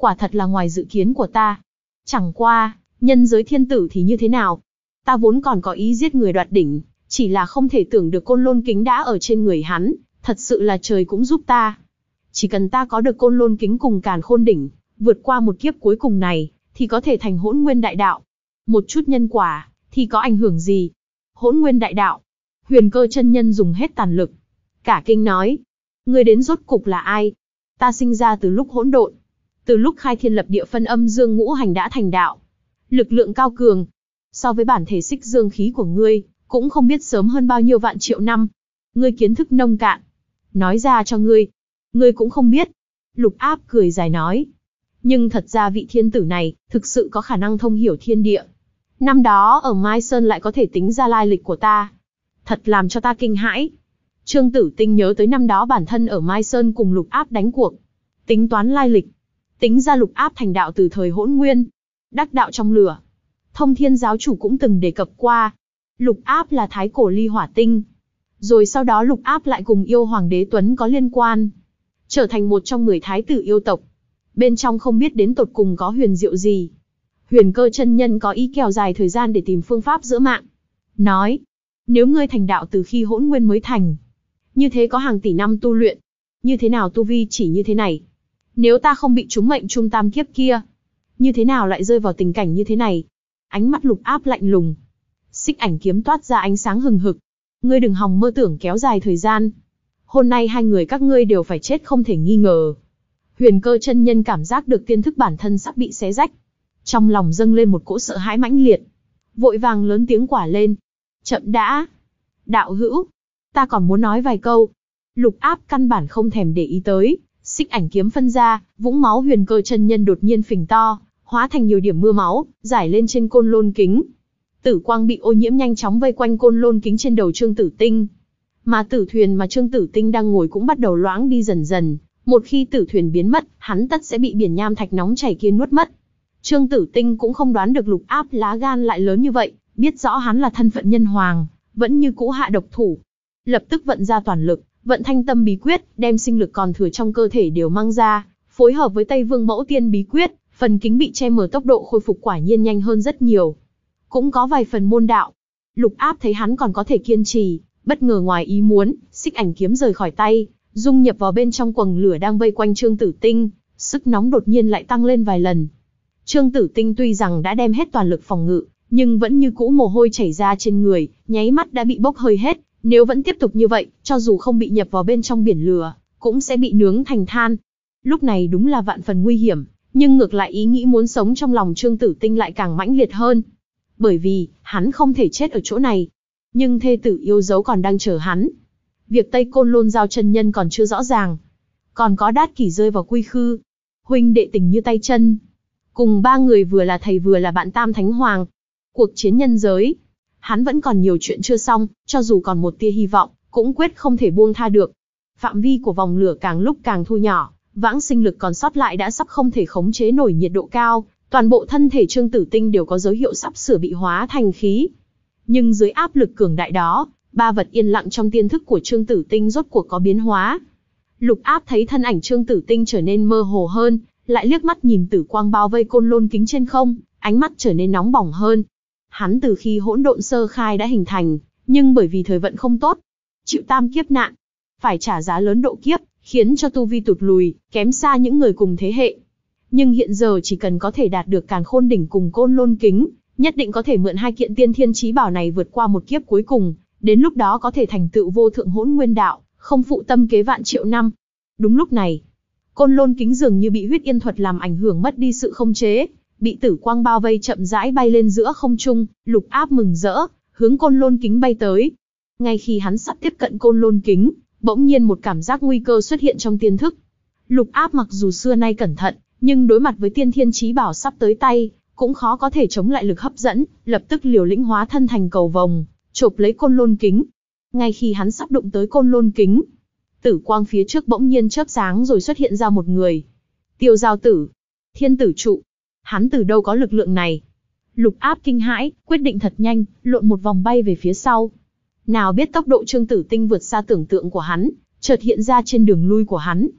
Speaker 1: quả thật là ngoài dự kiến của ta. Chẳng qua, nhân giới thiên tử thì như thế nào? Ta vốn còn có ý giết người đoạt đỉnh, chỉ là không thể tưởng được Côn Lôn Kính đã ở trên người hắn, thật sự là trời cũng giúp ta. Chỉ cần ta có được Côn Lôn Kính cùng Càn Khôn Đỉnh, vượt qua một kiếp cuối cùng này, thì có thể thành Hỗn Nguyên Đại Đạo. Một chút nhân quả, thì có ảnh hưởng gì? Hỗn Nguyên Đại Đạo. Huyền Cơ chân nhân dùng hết tàn lực. Cả kinh nói, ngươi đến rốt cục là ai? Ta sinh ra từ lúc hỗn độn, từ lúc khai thiên lập địa phân âm dương ngũ hành đã thành đạo. Lực lượng cao cường, so với bản thể xích dương khí của ngươi, cũng không biết sớm hơn bao nhiêu vạn triệu năm. Ngươi kiến thức nông cạn. Nói ra cho ngươi, ngươi cũng không biết. Lục Áp cười dài nói. Nhưng thật ra vị thiên tử này, thực sự có khả năng thông hiểu thiên địa. Năm đó ở Mai Sơn lại có thể tính ra lai lịch của ta. Thật làm cho ta kinh hãi. Trương Tử Tinh nhớ tới năm đó bản thân ở Mai Sơn cùng Lục Áp đánh cuộc. Tính toán lai lịch. Tính ra Lục Áp thành đạo từ thời Hỗn Nguyên. Đắc đạo trong lửa. Thông Thiên giáo chủ cũng từng đề cập qua. Lục Áp là thái cổ ly hỏa tinh. Rồi sau đó Lục Áp lại cùng yêu hoàng đế Tuấn có liên quan. Trở thành một trong mười thái tử yêu tộc. Bên trong không biết đến tột cùng có huyền diệu gì. Huyền Cơ chân nhân có ý kéo dài thời gian để tìm phương pháp giữ mạng. Nói, nếu ngươi thành đạo từ khi Hỗn Nguyên mới thành, như thế có hàng tỷ năm tu luyện. Như thế nào tu vi chỉ như thế này? Nếu ta không bị trúng mệnh trung tam kiếp kia, như thế nào lại rơi vào tình cảnh như thế này? Ánh mắt Lục Áp lạnh lùng. Xích ảnh kiếm toát ra ánh sáng hừng hực. Ngươi đừng hòng mơ tưởng kéo dài thời gian. Hôm nay hai người các ngươi đều phải chết không thể nghi ngờ. Huyền Cơ chân nhân cảm giác được tiên thức bản thân sắp bị xé rách. Trong lòng dâng lên một cỗ sợ hãi mãnh liệt. Vội vàng lớn tiếng quả lên. Chậm đã. Đạo hữu. Ta còn muốn nói vài câu. Lục Áp căn bản không thèm để ý tới. Xích ảnh kiếm phân ra, vũng máu Huyền Cơ chân nhân đột nhiên phình to, hóa thành nhiều điểm mưa máu, rải lên trên Côn Lôn Kính. Tử quang bị ô nhiễm nhanh chóng vây quanh Côn Lôn Kính trên đầu Trương Tử Tinh. Mà tử thuyền mà Trương Tử Tinh đang ngồi cũng bắt đầu loãng đi dần dần. Một khi tử thuyền biến mất, hắn tất sẽ bị biển nham thạch nóng chảy kia nuốt mất. Trương Tử Tinh cũng không đoán được Lục Áp lá gan lại lớn như vậy, biết rõ hắn là thân phận nhân hoàng, vẫn như cũ hạ độc thủ. Lập tức vận ra toàn lực, vận thanh tâm bí quyết, đem sinh lực còn thừa trong cơ thể đều mang ra, phối hợp với Tây Vương Mẫu Tiên bí quyết, phần kính bị che mờ tốc độ khôi phục quả nhiên nhanh hơn rất nhiều. Cũng có vài phần môn đạo. Lục Áp thấy hắn còn có thể kiên trì, bất ngờ ngoài ý muốn, xích ảnh kiếm rời khỏi tay, dung nhập vào bên trong quầng lửa đang vây quanh Trương Tử Tinh, sức nóng đột nhiên lại tăng lên vài lần. Trương Tử Tinh tuy rằng đã đem hết toàn lực phòng ngự, nhưng vẫn như cũ mồ hôi chảy ra trên người, nháy mắt đã bị bốc hơi hết. Nếu vẫn tiếp tục như vậy, cho dù không bị nhập vào bên trong biển lửa, cũng sẽ bị nướng thành than. Lúc này đúng là vạn phần nguy hiểm, nhưng ngược lại ý nghĩ muốn sống trong lòng Trương Tử Tinh lại càng mãnh liệt hơn. Bởi vì, hắn không thể chết ở chỗ này. Nhưng thê tử yêu dấu còn đang chờ hắn. Việc Tây Côn Lôn giao chân nhân còn chưa rõ ràng. Còn có Đát Kỷ rơi vào quy khư. Huynh đệ tình như tay chân. Cùng ba người vừa là thầy vừa là bạn Tam Thánh Hoàng. Cuộc chiến nhân giới. Hắn vẫn còn nhiều chuyện chưa xong, cho dù còn một tia hy vọng, cũng quyết không thể buông tha được. Phạm vi của vòng lửa càng lúc càng thu nhỏ, vãng sinh lực còn sót lại đã sắp không thể khống chế nổi nhiệt độ cao, toàn bộ thân thể Trương Tử Tinh đều có dấu hiệu sắp sửa bị hóa thành khí. Nhưng dưới áp lực cường đại đó, ba vật yên lặng trong tiên thức của Trương Tử Tinh rốt cuộc có biến hóa. Lục Áp thấy thân ảnh Trương Tử Tinh trở nên mơ hồ hơn, lại liếc mắt nhìn tử quang bao vây Côn Lôn Kính trên không, ánh mắt trở nên nóng bỏng hơn. Hắn từ khi hỗn độn sơ khai đã hình thành, nhưng bởi vì thời vận không tốt, chịu tam kiếp nạn, phải trả giá lớn độ kiếp, khiến cho tu vi tụt lùi, kém xa những người cùng thế hệ. Nhưng hiện giờ chỉ cần có thể đạt được Càn Khôn Đỉnh cùng Côn Lôn Kính, nhất định có thể mượn hai kiện tiên thiên chí bảo này vượt qua một kiếp cuối cùng, đến lúc đó có thể thành tựu vô thượng hỗn nguyên đạo, không phụ tâm kế vạn triệu năm. Đúng lúc này, Côn Lôn Kính dường như bị huyết yên thuật làm ảnh hưởng mất đi sự không chế, bị tử quang bao vây chậm rãi bay lên giữa không trung. Lục Áp mừng rỡ, hướng Côn Lôn Kính bay tới. Ngay khi hắn sắp tiếp cận Côn Lôn Kính, bỗng nhiên một cảm giác nguy cơ xuất hiện trong tiên thức. Lục Áp mặc dù xưa nay cẩn thận, nhưng đối mặt với tiên thiên chí bảo sắp tới tay, cũng khó có thể chống lại lực hấp dẫn, lập tức liều lĩnh hóa thân thành cầu vồng, chộp lấy Côn Lôn Kính. Ngay khi hắn sắp đụng tới Côn Lôn Kính, tử quang phía trước bỗng nhiên chớp sáng rồi xuất hiện ra một người. Tiêu Giao Tử, Thiên Tử Trụ. Hắn từ đâu có lực lượng này? Lục Áp kinh hãi, quyết định thật nhanh, lộn một vòng bay về phía sau. Nào biết tốc độ Trương Tử Tinh vượt xa tưởng tượng của hắn, chợt hiện ra trên đường lui của hắn.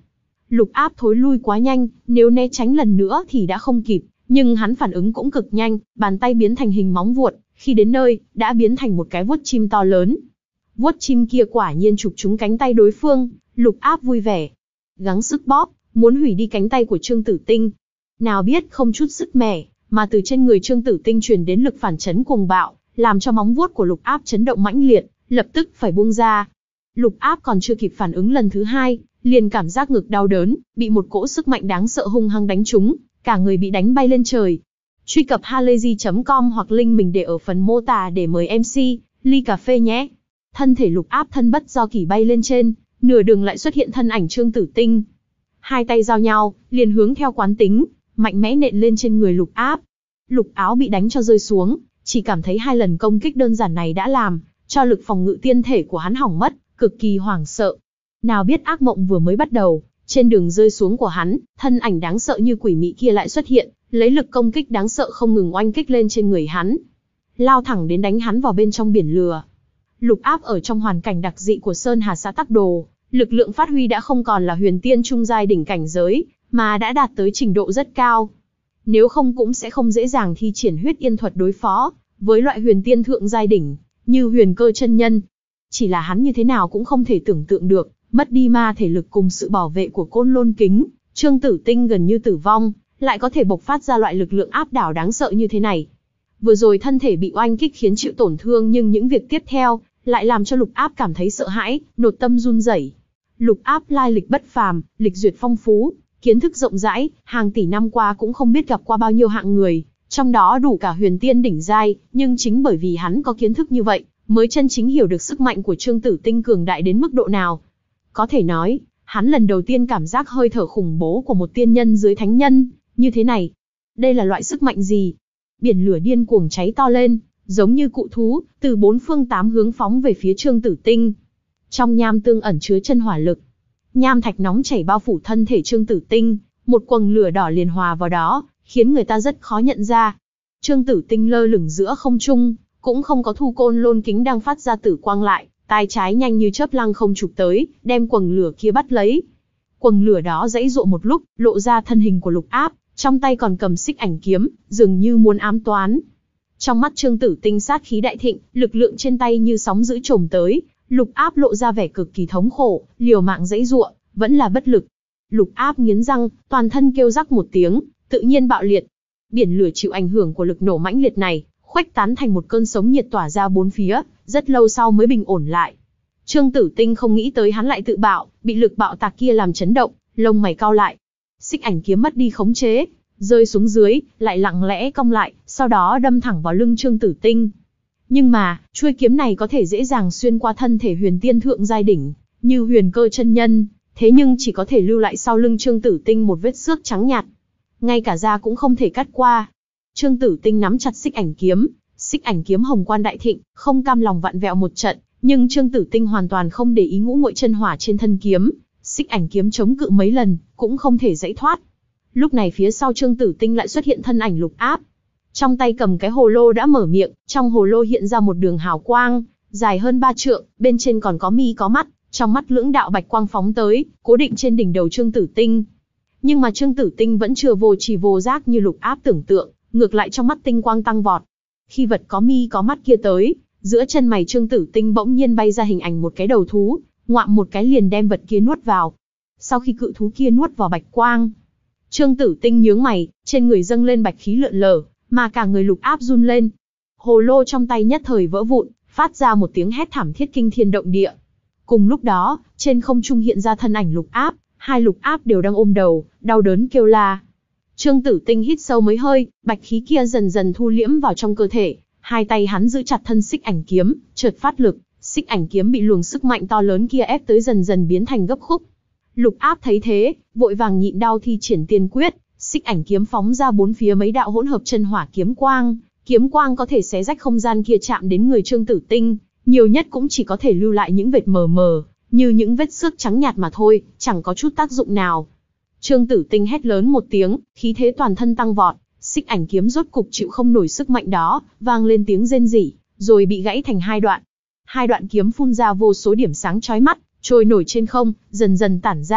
Speaker 1: Lục Áp thối lui quá nhanh, nếu né tránh lần nữa thì đã không kịp, nhưng hắn phản ứng cũng cực nhanh, bàn tay biến thành hình móng vuột, khi đến nơi, đã biến thành một cái vuốt chim to lớn. Vuốt chim kia quả nhiên chụp trúng cánh tay đối phương, Lục Áp vui vẻ, gắng sức bóp, muốn hủy đi cánh tay của Trương Tử Tinh. Nào biết không chút sức mẻ, mà từ trên người Trương Tử Tinh truyền đến lực phản chấn cuồng bạo, làm cho móng vuốt của Lục Áp chấn động mãnh liệt, lập tức phải buông ra. Lục Áp còn chưa kịp phản ứng lần thứ hai, liền cảm giác ngực đau đớn, bị một cỗ sức mạnh đáng sợ hung hăng đánh trúng, cả người bị đánh bay lên trời. Truy cập halayzi chấm com hoặc link mình để ở phần mô tả để mời em xê, ly cà phê nhé. Thân thể Lục Áp thân bất do kỷ bay lên trên, nửa đường lại xuất hiện thân ảnh Trương Tử Tinh. Hai tay giao nhau, liền hướng theo quán tính, mạnh mẽ nện lên trên người Lục Áp. Lục Áo bị đánh cho rơi xuống, chỉ cảm thấy hai lần công kích đơn giản này đã làm cho lực phòng ngự tiên thể của hắn hỏng mất, cực kỳ hoảng sợ. Nào biết ác mộng vừa mới bắt đầu, trên đường rơi xuống của hắn, thân ảnh đáng sợ như quỷ mị kia lại xuất hiện, lấy lực công kích đáng sợ không ngừng oanh kích lên trên người hắn, lao thẳng đến đánh hắn vào bên trong biển lửa. Lục Áp ở trong hoàn cảnh đặc dị của Sơn Hà xã Tắc Đồ, lực lượng phát huy đã không còn là huyền tiên trung giai đỉnh cảnh giới, mà đã đạt tới trình độ rất cao. Nếu không cũng sẽ không dễ dàng thi triển huyết yên thuật đối phó với loại huyền tiên thượng giai đỉnh như Huyền Cơ chân nhân. Chỉ là hắn như thế nào cũng không thể tưởng tượng được, mất đi ma thể lực cùng sự bảo vệ của Côn Lôn Kính, Trương Tử Tinh gần như tử vong, lại có thể bộc phát ra loại lực lượng áp đảo đáng sợ như thế này. Vừa rồi thân thể bị oanh kích khiến chịu tổn thương, nhưng những việc tiếp theo lại làm cho Lục Áp cảm thấy sợ hãi, nột tâm run rẩy. Lục Áp lai lịch bất phàm, lịch duyệt phong phú, kiến thức rộng rãi, hàng tỷ năm qua cũng không biết gặp qua bao nhiêu hạng người, trong đó đủ cả huyền tiên đỉnh giai, nhưng chính bởi vì hắn có kiến thức như vậy, mới chân chính hiểu được sức mạnh của Trương Tử Tinh cường đại đến mức độ nào. Có thể nói, hắn lần đầu tiên cảm giác hơi thở khủng bố của một tiên nhân dưới thánh nhân, như thế này. Đây là loại sức mạnh gì? Biển lửa điên cuồng cháy to lên, giống như cụ thú, từ bốn phương tám hướng phóng về phía Trương Tử Tinh. Trong nham tương ẩn chứa chân hỏa lực. Nham thạch nóng chảy bao phủ thân thể Trương Tử Tinh, một quầng lửa đỏ liền hòa vào đó, khiến người ta rất khó nhận ra. Trương Tử Tinh lơ lửng giữa không trung, cũng không có thu Côn Lôn Kính đang phát ra tử quang lại, tay trái nhanh như chớp lăng không chụp tới, đem quầng lửa kia bắt lấy. Quầng lửa đó giãy giụa một lúc, lộ ra thân hình của Lục Áp, trong tay còn cầm xích ảnh kiếm, dường như muốn ám toán. Trong mắt Trương Tử Tinh sát khí đại thịnh, lực lượng trên tay như sóng dữ trồm tới, Lục Áp lộ ra vẻ cực kỳ thống khổ, liều mạng giãy giụa, vẫn là bất lực. Lục Áp nghiến răng, toàn thân kêu rắc một tiếng, tự nhiên bạo liệt. Biển lửa chịu ảnh hưởng của lực nổ mãnh liệt này, khuếch tán thành một cơn sóng nhiệt tỏa ra bốn phía, rất lâu sau mới bình ổn lại. Trương Tử Tinh không nghĩ tới hắn lại tự bạo, bị lực bạo tạc kia làm chấn động, lông mày cau lại. Xích ảnh kiếm mất đi khống chế, rơi xuống dưới, lại lặng lẽ cong lại, sau đó đâm thẳng vào lưng Trương Tử Tinh. Nhưng mà, chuôi kiếm này có thể dễ dàng xuyên qua thân thể huyền tiên thượng giai đỉnh, như Huyền Cơ chân nhân, thế nhưng chỉ có thể lưu lại sau lưng Trương Tử Tinh một vết xước trắng nhạt. Ngay cả da cũng không thể cắt qua. Trương Tử Tinh nắm chặt xích ảnh kiếm, xích ảnh kiếm hồng quang đại thịnh, không cam lòng vặn vẹo một trận, nhưng Trương Tử Tinh hoàn toàn không để ý ngũ muội chân hỏa trên thân kiếm, xích ảnh kiếm chống cự mấy lần, cũng không thể giãy thoát. Lúc này phía sau Trương Tử Tinh lại xuất hiện thân ảnh Lục Áp. Trong tay cầm cái hồ lô đã mở miệng, trong hồ lô hiện ra một đường hào quang, dài hơn ba trượng, bên trên còn có mi có mắt, trong mắt lưỡng đạo bạch quang phóng tới, cố định trên đỉnh đầu Trương Tử Tinh. Nhưng mà Trương Tử Tinh vẫn chưa vô trì vô giác như Lục Áp tưởng tượng, ngược lại trong mắt tinh quang tăng vọt. Khi vật có mi có mắt kia tới, giữa chân mày Trương Tử Tinh bỗng nhiên bay ra hình ảnh một cái đầu thú, ngoạm một cái liền đem vật kia nuốt vào. Sau khi cự thú kia nuốt vào bạch quang, Trương Tử Tinh nhướng mày, trên người dâng lên bạch khí lượn lờ, mà cả người Lục Áp run lên. Hồ lô trong tay nhất thời vỡ vụn, phát ra một tiếng hét thảm thiết kinh thiên động địa. Cùng lúc đó, trên không trung hiện ra thân ảnh Lục Áp, hai Lục Áp đều đang ôm đầu, đau đớn kêu la. Trương Tử Tinh hít sâu mấy hơi, bạch khí kia dần dần thu liễm vào trong cơ thể, hai tay hắn giữ chặt thân xích ảnh kiếm, chợt phát lực, xích ảnh kiếm bị luồng sức mạnh to lớn kia ép tới dần dần biến thành gấp khúc. Lục Áp thấy thế, vội vàng nhịn đau thi triển tiên quyết, xích ảnh kiếm phóng ra bốn phía mấy đạo hỗn hợp chân hỏa kiếm quang, kiếm quang có thể xé rách không gian kia chạm đến người Trương Tử Tinh, nhiều nhất cũng chỉ có thể lưu lại những vệt mờ mờ, như những vết xước trắng nhạt mà thôi, chẳng có chút tác dụng nào. Trương Tử Tinh hét lớn một tiếng, khí thế toàn thân tăng vọt, xích ảnh kiếm rốt cục chịu không nổi sức mạnh đó, vang lên tiếng rên rỉ, rồi bị gãy thành hai đoạn. Hai đoạn kiếm phun ra vô số điểm sáng chói mắt, trôi nổi trên không, dần dần tản ra,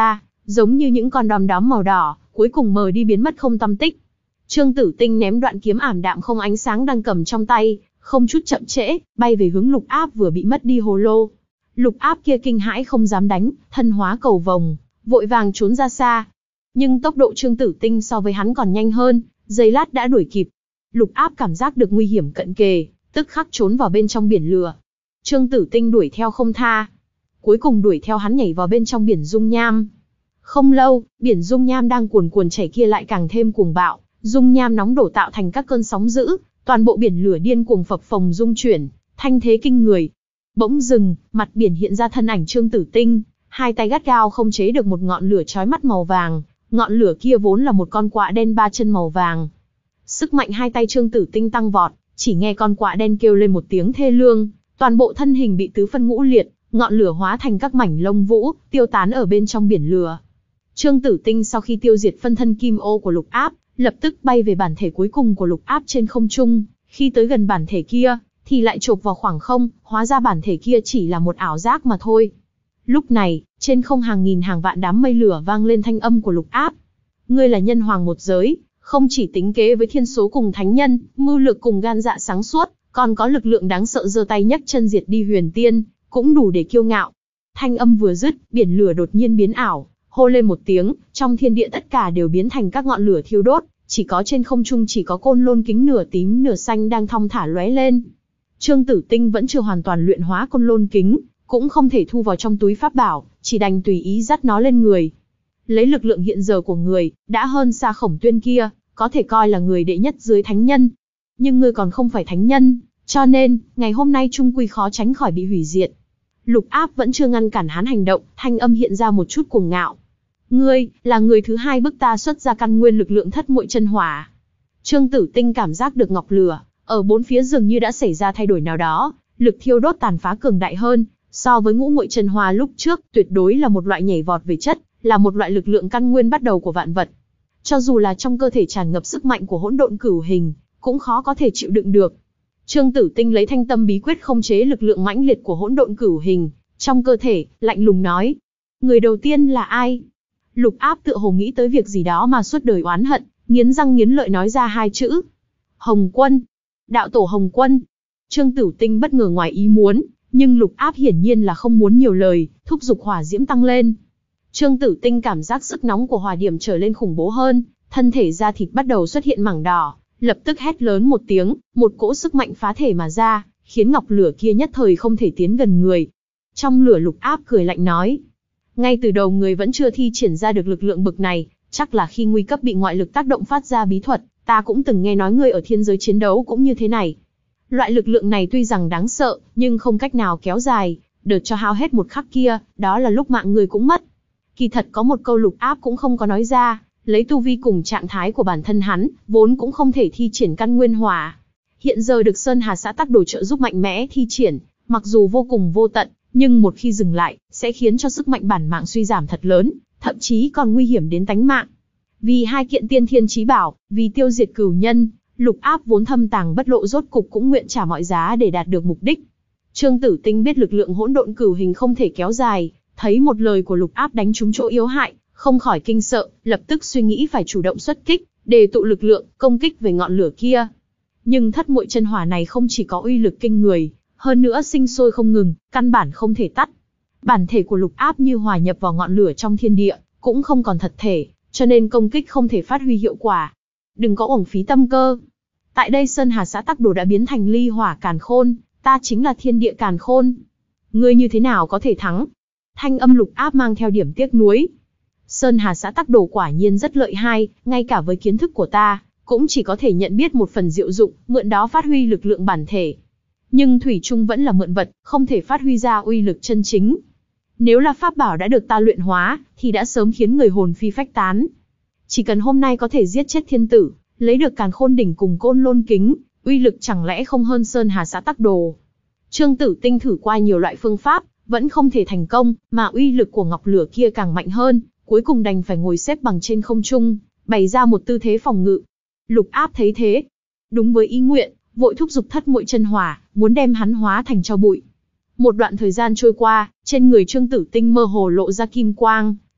Speaker 1: giống như những con đom đóm màu đỏ, cuối cùng mờ đi biến mất không tăm tích. Trương Tử Tinh ném đoạn kiếm ảm đạm không ánh sáng đang cầm trong tay, không chút chậm trễ, bay về hướng Lục Áp vừa bị mất đi hồ lô. Lục Áp kia kinh hãi không dám đánh, thân hóa cầu vồng, vội vàng trốn ra xa. Nhưng tốc độ Trương Tử Tinh so với hắn còn nhanh hơn, giây lát đã đuổi kịp. Lục Áp cảm giác được nguy hiểm cận kề, tức khắc trốn vào bên trong biển lửa. Trương Tử Tinh đuổi theo không tha, cuối cùng đuổi theo hắn nhảy vào bên trong biển dung nham. Không lâu, biển dung nham đang cuồn cuồn chảy kia lại càng thêm cuồng bạo, dung nham nóng đổ tạo thành các cơn sóng dữ, toàn bộ biển lửa điên cuồng phập phồng rung chuyển, thanh thế kinh người. Bỗng dừng, mặt biển hiện ra thân ảnh Trương Tử Tinh, hai tay gắt gao không chế được một ngọn lửa chói mắt màu vàng, ngọn lửa kia vốn là một con quạ đen ba chân màu vàng. Sức mạnh hai tay Trương Tử Tinh tăng vọt, chỉ nghe con quạ đen kêu lên một tiếng thê lương, toàn bộ thân hình bị tứ phân ngũ liệt, ngọn lửa hóa thành các mảnh lông vũ, tiêu tán ở bên trong biển lửa. Trương Tử Tinh sau khi tiêu diệt phân thân kim ô của Lục Áp, lập tức bay về bản thể cuối cùng của Lục Áp trên không trung, khi tới gần bản thể kia, thì lại chộp vào khoảng không, hóa ra bản thể kia chỉ là một ảo giác mà thôi. Lúc này, trên không hàng nghìn hàng vạn đám mây lửa vang lên thanh âm của Lục Áp. Ngươi là nhân hoàng một giới, không chỉ tính kế với thiên số cùng thánh nhân, mưu lược cùng gan dạ sáng suốt, còn có lực lượng đáng sợ giơ tay nhấc chân diệt đi huyền tiên, cũng đủ để kiêu ngạo. Thanh âm vừa dứt, biển lửa đột nhiên biến ảo, hô lên một tiếng, trong thiên địa tất cả đều biến thành các ngọn lửa thiêu đốt, chỉ có trên không trung chỉ có côn lôn kính nửa tím nửa xanh đang thong thả lóe lên. Trương Tử Tinh vẫn chưa hoàn toàn luyện hóa côn lôn kính, cũng không thể thu vào trong túi pháp bảo, chỉ đành tùy ý dắt nó lên người. Lấy lực lượng hiện giờ của người, đã hơn xa Khổng Tuyên kia, có thể coi là người đệ nhất dưới thánh nhân. Nhưng ngươi còn không phải thánh nhân, cho nên, ngày hôm nay chung quy khó tránh khỏi bị hủy diệt. Lục Áp vẫn chưa ngăn cản hắn hành động, thanh âm hiện ra một chút cuồng ngạo. Ngươi, là người thứ hai bức ta xuất ra căn nguyên lực lượng thất muội chân hỏa. Trương Tử Tinh cảm giác được ngọc lửa, ở bốn phía dường như đã xảy ra thay đổi nào đó, lực thiêu đốt tàn phá cường đại hơn, so với ngũ muội chân hỏa lúc trước, tuyệt đối là một loại nhảy vọt về chất, là một loại lực lượng căn nguyên bắt đầu của vạn vật. Cho dù là trong cơ thể tràn ngập sức mạnh của hỗn độn cửu hình, cũng khó có thể chịu đựng được. Trương Tử Tinh lấy thanh tâm bí quyết không chế lực lượng mãnh liệt của hỗn độn cửu hình trong cơ thể, lạnh lùng nói: người đầu tiên là ai? Lục Áp tựa hồ nghĩ tới việc gì đó mà suốt đời oán hận, nghiến răng nghiến lợi nói ra hai chữ: Hồng Quân. Đạo tổ Hồng Quân. Trương Tử Tinh bất ngờ ngoài ý muốn, nhưng Lục Áp hiển nhiên là không muốn nhiều lời, thúc giục hỏa diễm tăng lên. Trương Tử Tinh cảm giác sức nóng của hỏa điểm trở lên khủng bố hơn, thân thể da thịt bắt đầu xuất hiện mảng đỏ, lập tức hét lớn một tiếng, một cỗ sức mạnh phá thể mà ra, khiến ngọc lửa kia nhất thời không thể tiến gần người. Trong lửa Lục Áp cười lạnh nói: ngay từ đầu người vẫn chưa thi triển ra được lực lượng bực này, chắc là khi nguy cấp bị ngoại lực tác động phát ra bí thuật, ta cũng từng nghe nói ngươi ở thiên giới chiến đấu cũng như thế này. Loại lực lượng này tuy rằng đáng sợ, nhưng không cách nào kéo dài, đợt cho hao hết một khắc kia, đó là lúc mạng người cũng mất. Kỳ thật có một câu Lục Áp cũng không có nói ra, lấy tu vi cùng trạng thái của bản thân hắn, vốn cũng không thể thi triển căn nguyên hỏa. Hiện giờ được Sơn Hà xã tắc đồ trợ giúp mạnh mẽ thi triển, mặc dù vô cùng vô tận, nhưng một khi dừng lại, sẽ khiến cho sức mạnh bản mạng suy giảm thật lớn, thậm chí còn nguy hiểm đến tánh mạng. Vì hai kiện tiên thiên chí bảo, vì tiêu diệt cửu nhân, Lục Áp vốn thâm tàng bất lộ rốt cục cũng nguyện trả mọi giá để đạt được mục đích. Trương Tử Tinh biết lực lượng hỗn độn cửu hình không thể kéo dài, thấy một lời của Lục Áp đánh trúng chỗ yếu hại, không khỏi kinh sợ, lập tức suy nghĩ phải chủ động xuất kích, đề tụ lực lượng, công kích về ngọn lửa kia. Nhưng thất muội chân hỏa này không chỉ có uy lực kinh người, hơn nữa sinh sôi không ngừng, căn bản không thể tắt. Bản thể của Lục Áp như hòa nhập vào ngọn lửa trong thiên địa, cũng không còn thật thể, cho nên công kích không thể phát huy hiệu quả. Đừng có uổng phí tâm cơ. Tại đây Sơn Hà xã tắc đồ đã biến thành ly hỏa càn khôn, ta chính là thiên địa càn khôn. Ngươi như thế nào có thể thắng? Thanh âm Lục Áp mang theo điểm tiếc nuối. Sơn Hà xã tắc đồ quả nhiên rất lợi hại, ngay cả với kiến thức của ta, cũng chỉ có thể nhận biết một phần diệu dụng, mượn đó phát huy lực lượng bản thể. Nhưng thủy chung vẫn là mượn vật, không thể phát huy ra uy lực chân chính. Nếu là pháp bảo đã được ta luyện hóa, thì đã sớm khiến người hồn phi phách tán. Chỉ cần hôm nay có thể giết chết thiên tử, lấy được càn khôn đỉnh cùng côn lôn kính, uy lực chẳng lẽ không hơn Sơn Hà xã tắc đồ. Trương Tử Tinh thử qua nhiều loại phương pháp, vẫn không thể thành công, mà uy lực của ngọc lửa kia càng mạnh hơn, cuối cùng đành phải ngồi xếp bằng trên không trung, bày ra một tư thế phòng ngự. Lục Áp thấy thế, đúng với ý nguyện, vội thúc giục thất muội chân hỏa, muốn đem hắn hóa thành tro bụi. Một đoạn thời gian trôi qua, trên người Trương Tử Tinh mơ hồ lộ ra kim quang,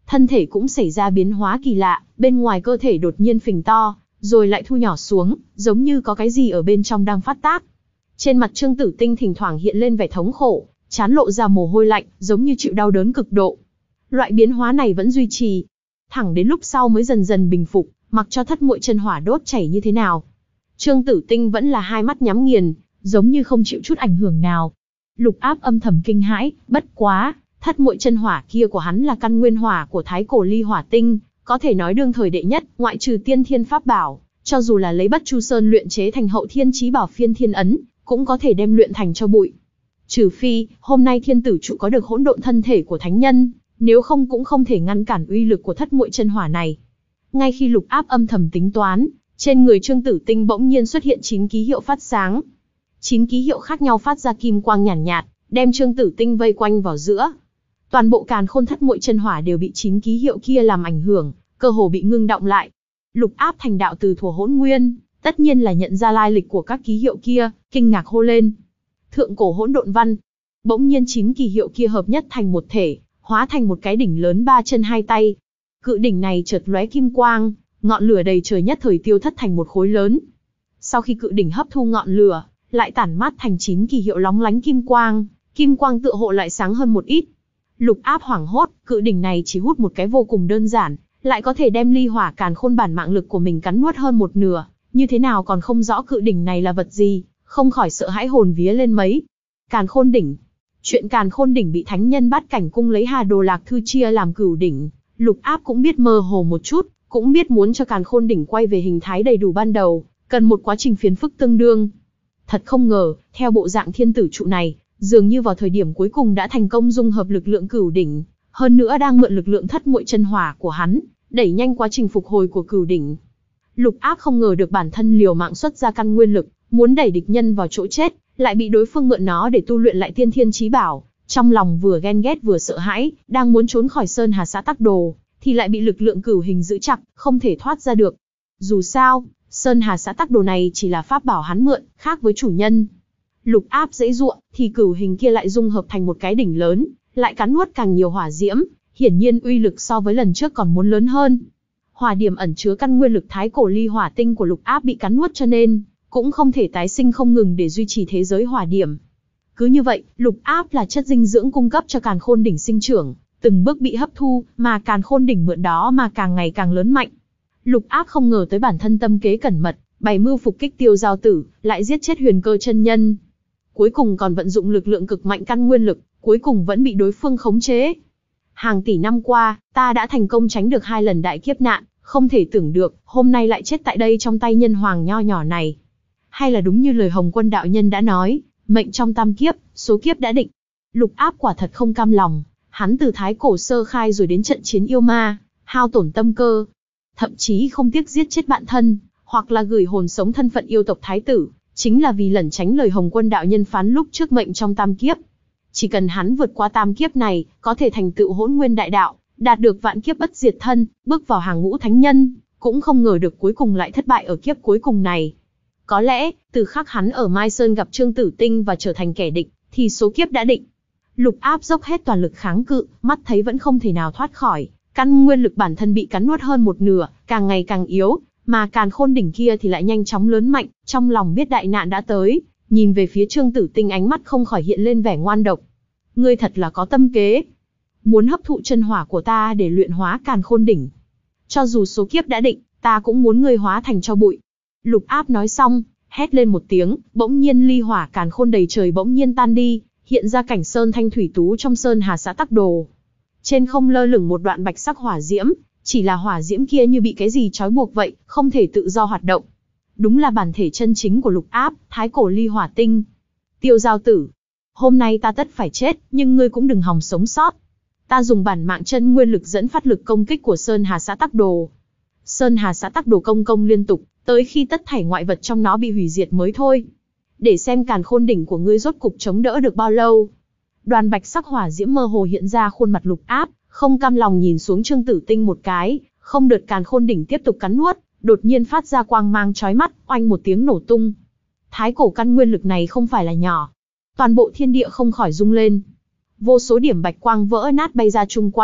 Speaker 1: thân thể cũng xảy ra biến hóa kỳ lạ, bên ngoài cơ thể đột nhiên phình to, rồi lại thu nhỏ xuống, giống như có cái gì ở bên trong đang phát tác. Trên mặt Trương Tử Tinh thỉnh thoảng hiện lên vẻ thống khổ, trán lộ ra mồ hôi lạnh, giống như chịu đau đớn cực độ. Loại biến hóa này vẫn duy trì, thẳng đến lúc sau mới dần dần bình phục, mặc cho thất muội chân hỏa đốt chảy như thế nào. Trương Tử Tinh vẫn là hai mắt nhắm nghiền, giống như không chịu chút ảnh hưởng nào. Lục Áp âm thầm kinh hãi, bất quá, thất muội chân hỏa kia của hắn là căn nguyên hỏa của Thái Cổ Ly Hỏa Tinh, có thể nói đương thời đệ nhất, ngoại trừ tiên thiên pháp bảo, cho dù là lấy Bất Chu Sơn luyện chế thành Hậu Thiên Chí Bảo Phiên Thiên Ấn, cũng có thể đem luyện thành cho bụi. Trừ phi, hôm nay Thiên Tử trụ có được hỗn độn thân thể của thánh nhân, nếu không cũng không thể ngăn cản uy lực của thất muội chân hỏa này. Ngay khi Lục Áp âm thầm tính toán, trên người Trương Tử Tinh bỗng nhiên xuất hiện chín ký hiệu phát sáng. Chín ký hiệu khác nhau phát ra kim quang nhàn nhạt, nhạt, đem Trương Tử Tinh vây quanh vào giữa. Toàn bộ càn khôn thất muội chân hỏa đều bị chín ký hiệu kia làm ảnh hưởng, cơ hồ bị ngưng động lại. Lục Áp thành đạo từ thuở hỗn nguyên, tất nhiên là nhận ra lai lịch của các ký hiệu kia, kinh ngạc hô lên: Thượng cổ hỗn độn văn. Bỗng nhiên chín kỳ hiệu kia hợp nhất thành một thể, hóa thành một cái đỉnh lớn ba chân hai tay. Cự đỉnh này chợt lóe kim quang, ngọn lửa đầy trời nhất thời tiêu thất thành một khối lớn. Sau khi cự đỉnh hấp thu ngọn lửa, lại tản mát thành chín kỳ hiệu lóng lánh kim quang, kim quang tựa hộ lại sáng hơn một ít. Lục Áp hoảng hốt, cự đỉnh này chỉ hút một cái vô cùng đơn giản, lại có thể đem ly hỏa càn khôn bản mạng lực của mình cắn nuốt hơn một nửa, như thế nào còn không rõ cự đỉnh này là vật gì, không khỏi sợ hãi hồn vía lên mấy. Càn khôn đỉnh. Chuyện càn khôn đỉnh bị thánh nhân Bát Cảnh cung lấy Hà Đồ Lạc Thư chia làm cửu đỉnh, Lục Áp cũng biết mơ hồ một chút, cũng biết muốn cho càn khôn đỉnh quay về hình thái đầy đủ ban đầu, cần một quá trình phiền phức tương đương. Thật không ngờ, theo bộ dạng thiên tử trụ này, dường như vào thời điểm cuối cùng đã thành công dung hợp lực lượng cửu đỉnh, hơn nữa đang mượn lực lượng thất muội chân hỏa của hắn, đẩy nhanh quá trình phục hồi của cửu đỉnh. Lục Áp không ngờ được bản thân liều mạng xuất ra căn nguyên lực, muốn đẩy địch nhân vào chỗ chết, lại bị đối phương mượn nó để tu luyện lại tiên thiên chí bảo, trong lòng vừa ghen ghét vừa sợ hãi, đang muốn trốn khỏi Sơn Hà Xã Tắc Đồ, thì lại bị lực lượng cửu hình giữ chặt, không thể thoát ra được. Dù sao, Sơn Hà Xã Tắc Đồ này chỉ là pháp bảo hắn mượn, khác với chủ nhân. Lục Áp dễ dụa, thì cửu hình kia lại dung hợp thành một cái đỉnh lớn, lại cắn nuốt càng nhiều hỏa diễm, hiển nhiên uy lực so với lần trước còn muốn lớn hơn. Hỏa điểm ẩn chứa căn nguyên lực Thái Cổ Ly Hỏa Tinh của Lục Áp bị cắn nuốt cho nên cũng không thể tái sinh không ngừng để duy trì thế giới hỏa điểm. Cứ như vậy, Lục Áp là chất dinh dưỡng cung cấp cho càn khôn đỉnh sinh trưởng, từng bước bị hấp thu, mà càn khôn đỉnh mượn đó mà càng ngày càng lớn mạnh. Lục Áp không ngờ tới bản thân tâm kế cẩn mật, bày mưu phục kích Tiêu Giao Tử, lại giết chết Huyền Cơ chân nhân. Cuối cùng còn vận dụng lực lượng cực mạnh căn nguyên lực, cuối cùng vẫn bị đối phương khống chế. Hàng tỷ năm qua, ta đã thành công tránh được hai lần đại kiếp nạn, không thể tưởng được, hôm nay lại chết tại đây trong tay nhân hoàng nho nhỏ này. Hay là đúng như lời Hồng Quân đạo nhân đã nói, mệnh trong tam kiếp, số kiếp đã định. Lục Áp quả thật không cam lòng, hắn từ thái cổ sơ khai rồi đến trận chiến yêu ma, hao tổn tâm cơ, thậm chí không tiếc giết chết bạn thân, hoặc là gửi hồn sống thân phận yêu tộc thái tử, chính là vì lẩn tránh lời Hồng Quân đạo nhân phán lúc trước mệnh trong tam kiếp. Chỉ cần hắn vượt qua tam kiếp này, có thể thành tựu hỗn nguyên đại đạo, đạt được vạn kiếp bất diệt thân, bước vào hàng ngũ thánh nhân, cũng không ngờ được cuối cùng lại thất bại ở kiếp cuối cùng này. Có lẽ, từ khắc hắn ở Mai Sơn gặp Trương Tử Tinh và trở thành kẻ địch, thì số kiếp đã định. Lục Áp dốc hết toàn lực kháng cự, mắt thấy vẫn không thể nào thoát khỏi, căn nguyên lực bản thân bị cắn nuốt hơn một nửa, càng ngày càng yếu, mà càn khôn đỉnh kia thì lại nhanh chóng lớn mạnh, trong lòng biết đại nạn đã tới, nhìn về phía Trương Tử Tinh ánh mắt không khỏi hiện lên vẻ ngoan độc. Ngươi thật là có tâm kế, muốn hấp thụ chân hỏa của ta để luyện hóa càn khôn đỉnh. Cho dù số kiếp đã định, ta cũng muốn ngươi hóa thành tro bụi. Lục Áp nói xong, hét lên một tiếng, bỗng nhiên ly hỏa càn khôn đầy trời bỗng nhiên tan đi, hiện ra cảnh sơn thanh thủy tú trong Sơn Hà Xã Tắc Đồ. Trên không lơ lửng một đoạn bạch sắc hỏa diễm, chỉ là hỏa diễm kia như bị cái gì trói buộc vậy, không thể tự do hoạt động. Đúng là bản thể chân chính của Lục Áp, Thái Cổ Ly Hỏa Tinh. Tiêu Giao Tử, hôm nay ta tất phải chết, nhưng ngươi cũng đừng hòng sống sót. Ta dùng bản mạng chân nguyên lực dẫn phát lực công kích của Sơn Hà Xã Tắc Đồ. Sơn Hà Xã Tắc Đồ công công liên tục, tới khi tất thảy ngoại vật trong nó bị hủy diệt mới thôi. Để xem càn khôn đỉnh của ngươi rốt cục chống đỡ được bao lâu. Đoàn bạch sắc hỏa diễm mơ hồ hiện ra khuôn mặt Lục Áp, không cam lòng nhìn xuống Trương Tử Tinh một cái, không đợt càn khôn đỉnh tiếp tục cắn nuốt, đột nhiên phát ra quang mang chói mắt, oanh một tiếng nổ tung. Thái cổ căn nguyên lực này không phải là nhỏ, toàn bộ thiên địa không khỏi rung lên. Vô số điểm bạch quang vỡ nát bay ra chung quanh,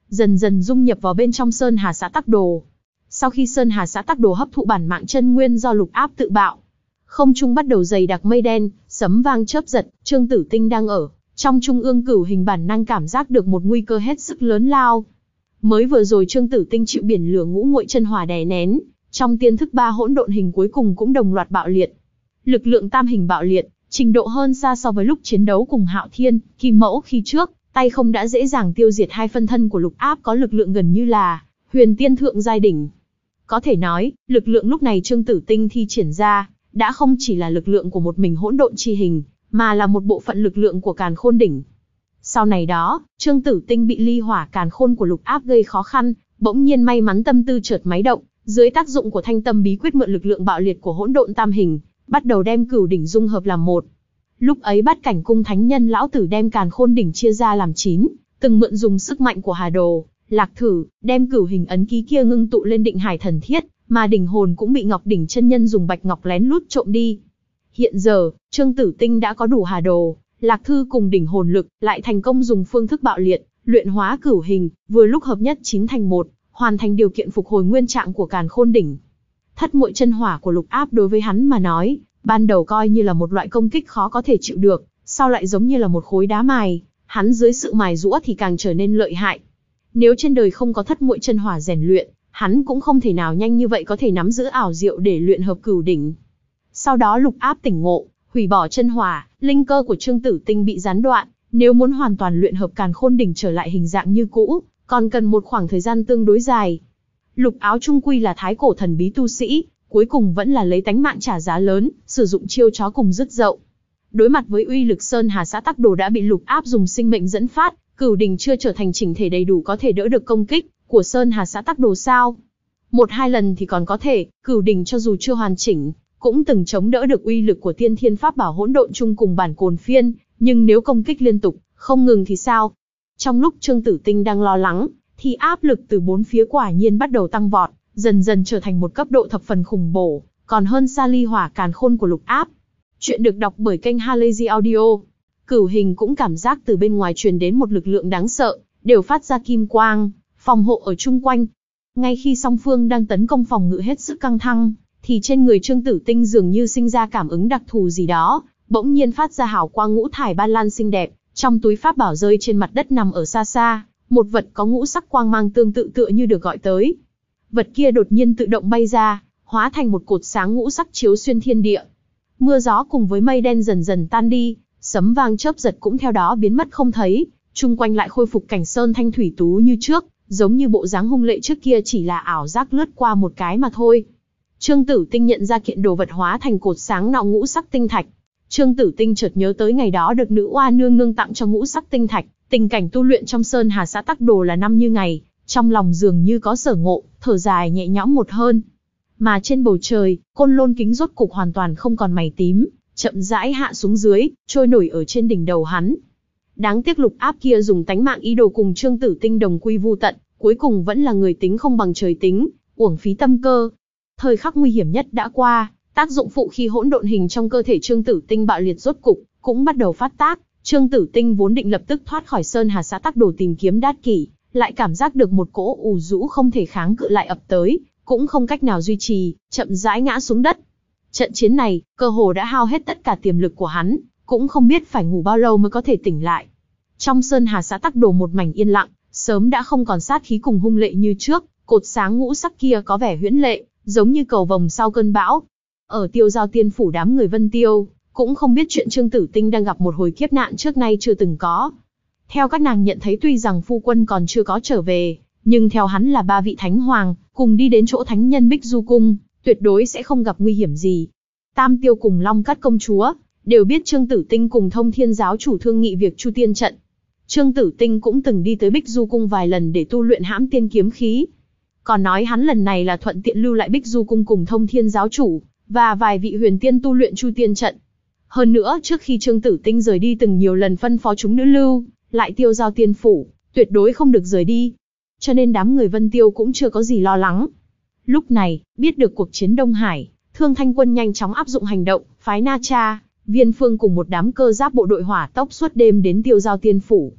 Speaker 1: dần dần dung nhập vào bên trong Sơn Hà Xã Tắc Đồ. Sau khi Sơn Hà Xã Tắc Đồ hấp thụ bản mạng chân nguyên do Lục Áp tự bạo, không trung bắt đầu dày đặc mây đen, sấm vang chớp giật. Trương Tử Tinh đang ở trong trung ương cửu hình bản năng cảm giác được một nguy cơ hết sức lớn lao. Mới vừa rồi Trương Tử Tinh chịu biển lửa ngũ nguội chân hỏa đè nén, trong tiên thức ba hỗn độn hình cuối cùng cũng đồng loạt bạo liệt. Lực lượng tam hình bạo liệt, trình độ hơn xa so với lúc chiến đấu cùng Hạo Thiên, Kim Mẫu khi trước, tay không đã dễ dàng tiêu diệt hai phân thân của Lục Áp có lực lượng gần như là huyền tiên thượng giai đỉnh. Có thể nói, lực lượng lúc này Trương Tử Tinh thi triển ra, đã không chỉ là lực lượng của một mình hỗn độn chi hình, mà là một bộ phận lực lượng của Càn Khôn đỉnh. Sau này đó, Trương Tử Tinh bị ly hỏa Càn Khôn của Lục Áp gây khó khăn, bỗng nhiên may mắn tâm tư chợt máy động, dưới tác dụng của Thanh Tâm bí quyết mượn lực lượng bạo liệt của hỗn độn tam hình, bắt đầu đem cửu đỉnh dung hợp làm một. Lúc ấy Bát Cảnh cung thánh nhân lão tử đem Càn Khôn đỉnh chia ra làm chín, từng mượn dùng sức mạnh của Hà Đồ, Lạc Thử, đem cửu hình ấn ký kia ngưng tụ lên Định Hải Thần Thiết, mà đỉnh hồn cũng bị Ngọc đỉnh chân nhân dùng bạch ngọc lén lút trộm đi. Hiện giờ, Trương Tử Tinh đã có đủ Hà Đồ, Lạc Thư cùng đỉnh hồn lực, lại thành công dùng phương thức bạo liệt, luyện hóa cửu hình, vừa lúc hợp nhất chín thành một, hoàn thành điều kiện phục hồi nguyên trạng của Càn Khôn đỉnh. Thất muội chân hỏa của Lục Áp đối với hắn mà nói, ban đầu coi như là một loại công kích khó có thể chịu được, sau lại giống như là một khối đá mài, hắn dưới sự mài giũa thì càng trở nên lợi hại. Nếu trên đời không có thất muội chân hỏa rèn luyện, hắn cũng không thể nào nhanh như vậy có thể nắm giữ ảo diệu để luyện hợp cửu đỉnh. Sau đó Lục Áp tỉnh ngộ, hủy bỏ chân hỏa, linh cơ của Trương Tử Tinh bị gián đoạn, nếu muốn hoàn toàn luyện hợp Càn Khôn đỉnh trở lại hình dạng như cũ, còn cần một khoảng thời gian tương đối dài. Lục Áo trung quy là thái cổ thần bí tu sĩ, cuối cùng vẫn là lấy tánh mạng trả giá lớn, sử dụng chiêu chó cùng dứt dậu. Đối mặt với uy lực Sơn Hà Xã Tắc Đồ đã bị Lục Áp dùng sinh mệnh dẫn phát, cửu đỉnh chưa trở thành chỉnh thể đầy đủ có thể đỡ được công kích của Sơn Hà Xã Tắc Đồ sao? Một hai lần thì còn có thể, cửu đỉnh cho dù chưa hoàn chỉnh, cũng từng chống đỡ được uy lực của tiên thiên pháp bảo hỗn độn chung cùng bản cồn phiên, nhưng nếu công kích liên tục, không ngừng thì sao? Trong lúc Trương Tử Tinh đang lo lắng, thì áp lực từ bốn phía quả nhiên bắt đầu tăng vọt, dần dần trở thành một cấp độ thập phần khủng bổ, còn hơn xa ly hỏa Càn Khôn của Lục Áp. Chuyện được đọc bởi kênh Halazy Audio. Cửu hình cũng cảm giác từ bên ngoài truyền đến một lực lượng đáng sợ, đều phát ra kim quang, phòng hộ ở chung quanh. Ngay khi song phương đang tấn công phòng ngự hết sức căng thẳng, thì trên người Trương Tử Tinh dường như sinh ra cảm ứng đặc thù gì đó, bỗng nhiên phát ra hào quang ngũ thải ban lan xinh đẹp, trong túi pháp bảo rơi trên mặt đất nằm ở xa xa, một vật có ngũ sắc quang mang tương tự tựa như được gọi tới. Vật kia đột nhiên tự động bay ra, hóa thành một cột sáng ngũ sắc chiếu xuyên thiên địa. Mưa gió cùng với mây đen dần dần tan đi, sấm vang chớp giật cũng theo đó biến mất không thấy, chung quanh lại khôi phục cảnh sơn thanh thủy tú như trước, giống như bộ dáng hung lệ trước kia chỉ là ảo giác lướt qua một cái mà thôi. Trương Tử Tinh nhận ra kiện đồ vật hóa thành cột sáng nọ ngũ sắc tinh thạch. Trương Tử Tinh chợt nhớ tới ngày đó được nữ oa nương nương tặng cho ngũ sắc tinh thạch, tình cảnh tu luyện trong Sơn Hà Xã Tắc Đồ là năm như ngày, trong lòng dường như có sở ngộ, thở dài nhẹ nhõm một hơn. Mà trên bầu trời, Côn Lôn kính rốt cục hoàn toàn không còn mày tím, chậm rãi hạ xuống dưới, trôi nổi ở trên đỉnh đầu hắn. Đáng tiếc Lục Áp kia dùng tánh mạng ý đồ cùng Trương Tử Tinh đồng quy vu tận, cuối cùng vẫn là người tính không bằng trời tính, uổng phí tâm cơ. Thời khắc nguy hiểm nhất đã qua, tác dụng phụ khi hỗn độn hình trong cơ thể Trương Tử Tinh bạo liệt rốt cục cũng bắt đầu phát tác. Trương Tử Tinh vốn định lập tức thoát khỏi Sơn Hà Xã Tắc Đồ tìm kiếm Đát Kỷ, lại cảm giác được một cỗ ù rũ không thể kháng cự lại ập tới, cũng không cách nào duy trì, chậm rãi ngã xuống đất. Trận chiến này, cơ hồ đã hao hết tất cả tiềm lực của hắn, cũng không biết phải ngủ bao lâu mới có thể tỉnh lại. Trong Sơn Hà Xã Tắc Đồ một mảnh yên lặng, sớm đã không còn sát khí cùng hung lệ như trước, cột sáng ngũ sắc kia có vẻ huyễn lệ, giống như cầu vồng sau cơn bão. Ở Tiêu Giao Tiên phủ đám người Vân Tiêu, cũng không biết chuyện Trương Tử Tinh đang gặp một hồi kiếp nạn trước nay chưa từng có. Theo các nàng nhận thấy tuy rằng phu quân còn chưa có trở về, nhưng theo hắn là ba vị thánh hoàng, cùng đi đến chỗ thánh nhân Bích Du Cung, tuyệt đối sẽ không gặp nguy hiểm gì. Tam Tiêu cùng Long Cát công chúa, đều biết Trương Tử Tinh cùng Thông Thiên giáo chủ thương nghị việc Chu Tiên trận. Trương Tử Tinh cũng từng đi tới Bích Du Cung vài lần để tu luyện hãm tiên kiếm khí. Còn nói hắn lần này là thuận tiện lưu lại Bích Du Cung cùng Thông Thiên giáo chủ, và vài vị huyền tiên tu luyện Chu Tiên trận. Hơn nữa trước khi Trương Tử Tinh rời đi từng nhiều lần phân phó chúng nữ lưu, lại Tiêu Giao Tiên phủ, tuyệt đối không được rời đi. Cho nên đám người Vân Tiêu cũng chưa có gì lo lắng. Lúc này, biết được cuộc chiến Đông Hải, Thương Thanh quân nhanh chóng áp dụng hành động, phái Na Cha, Viên Phương cùng một đám cơ giáp bộ đội hỏa tốc suốt đêm đến Tiêu Giao Tiên phủ.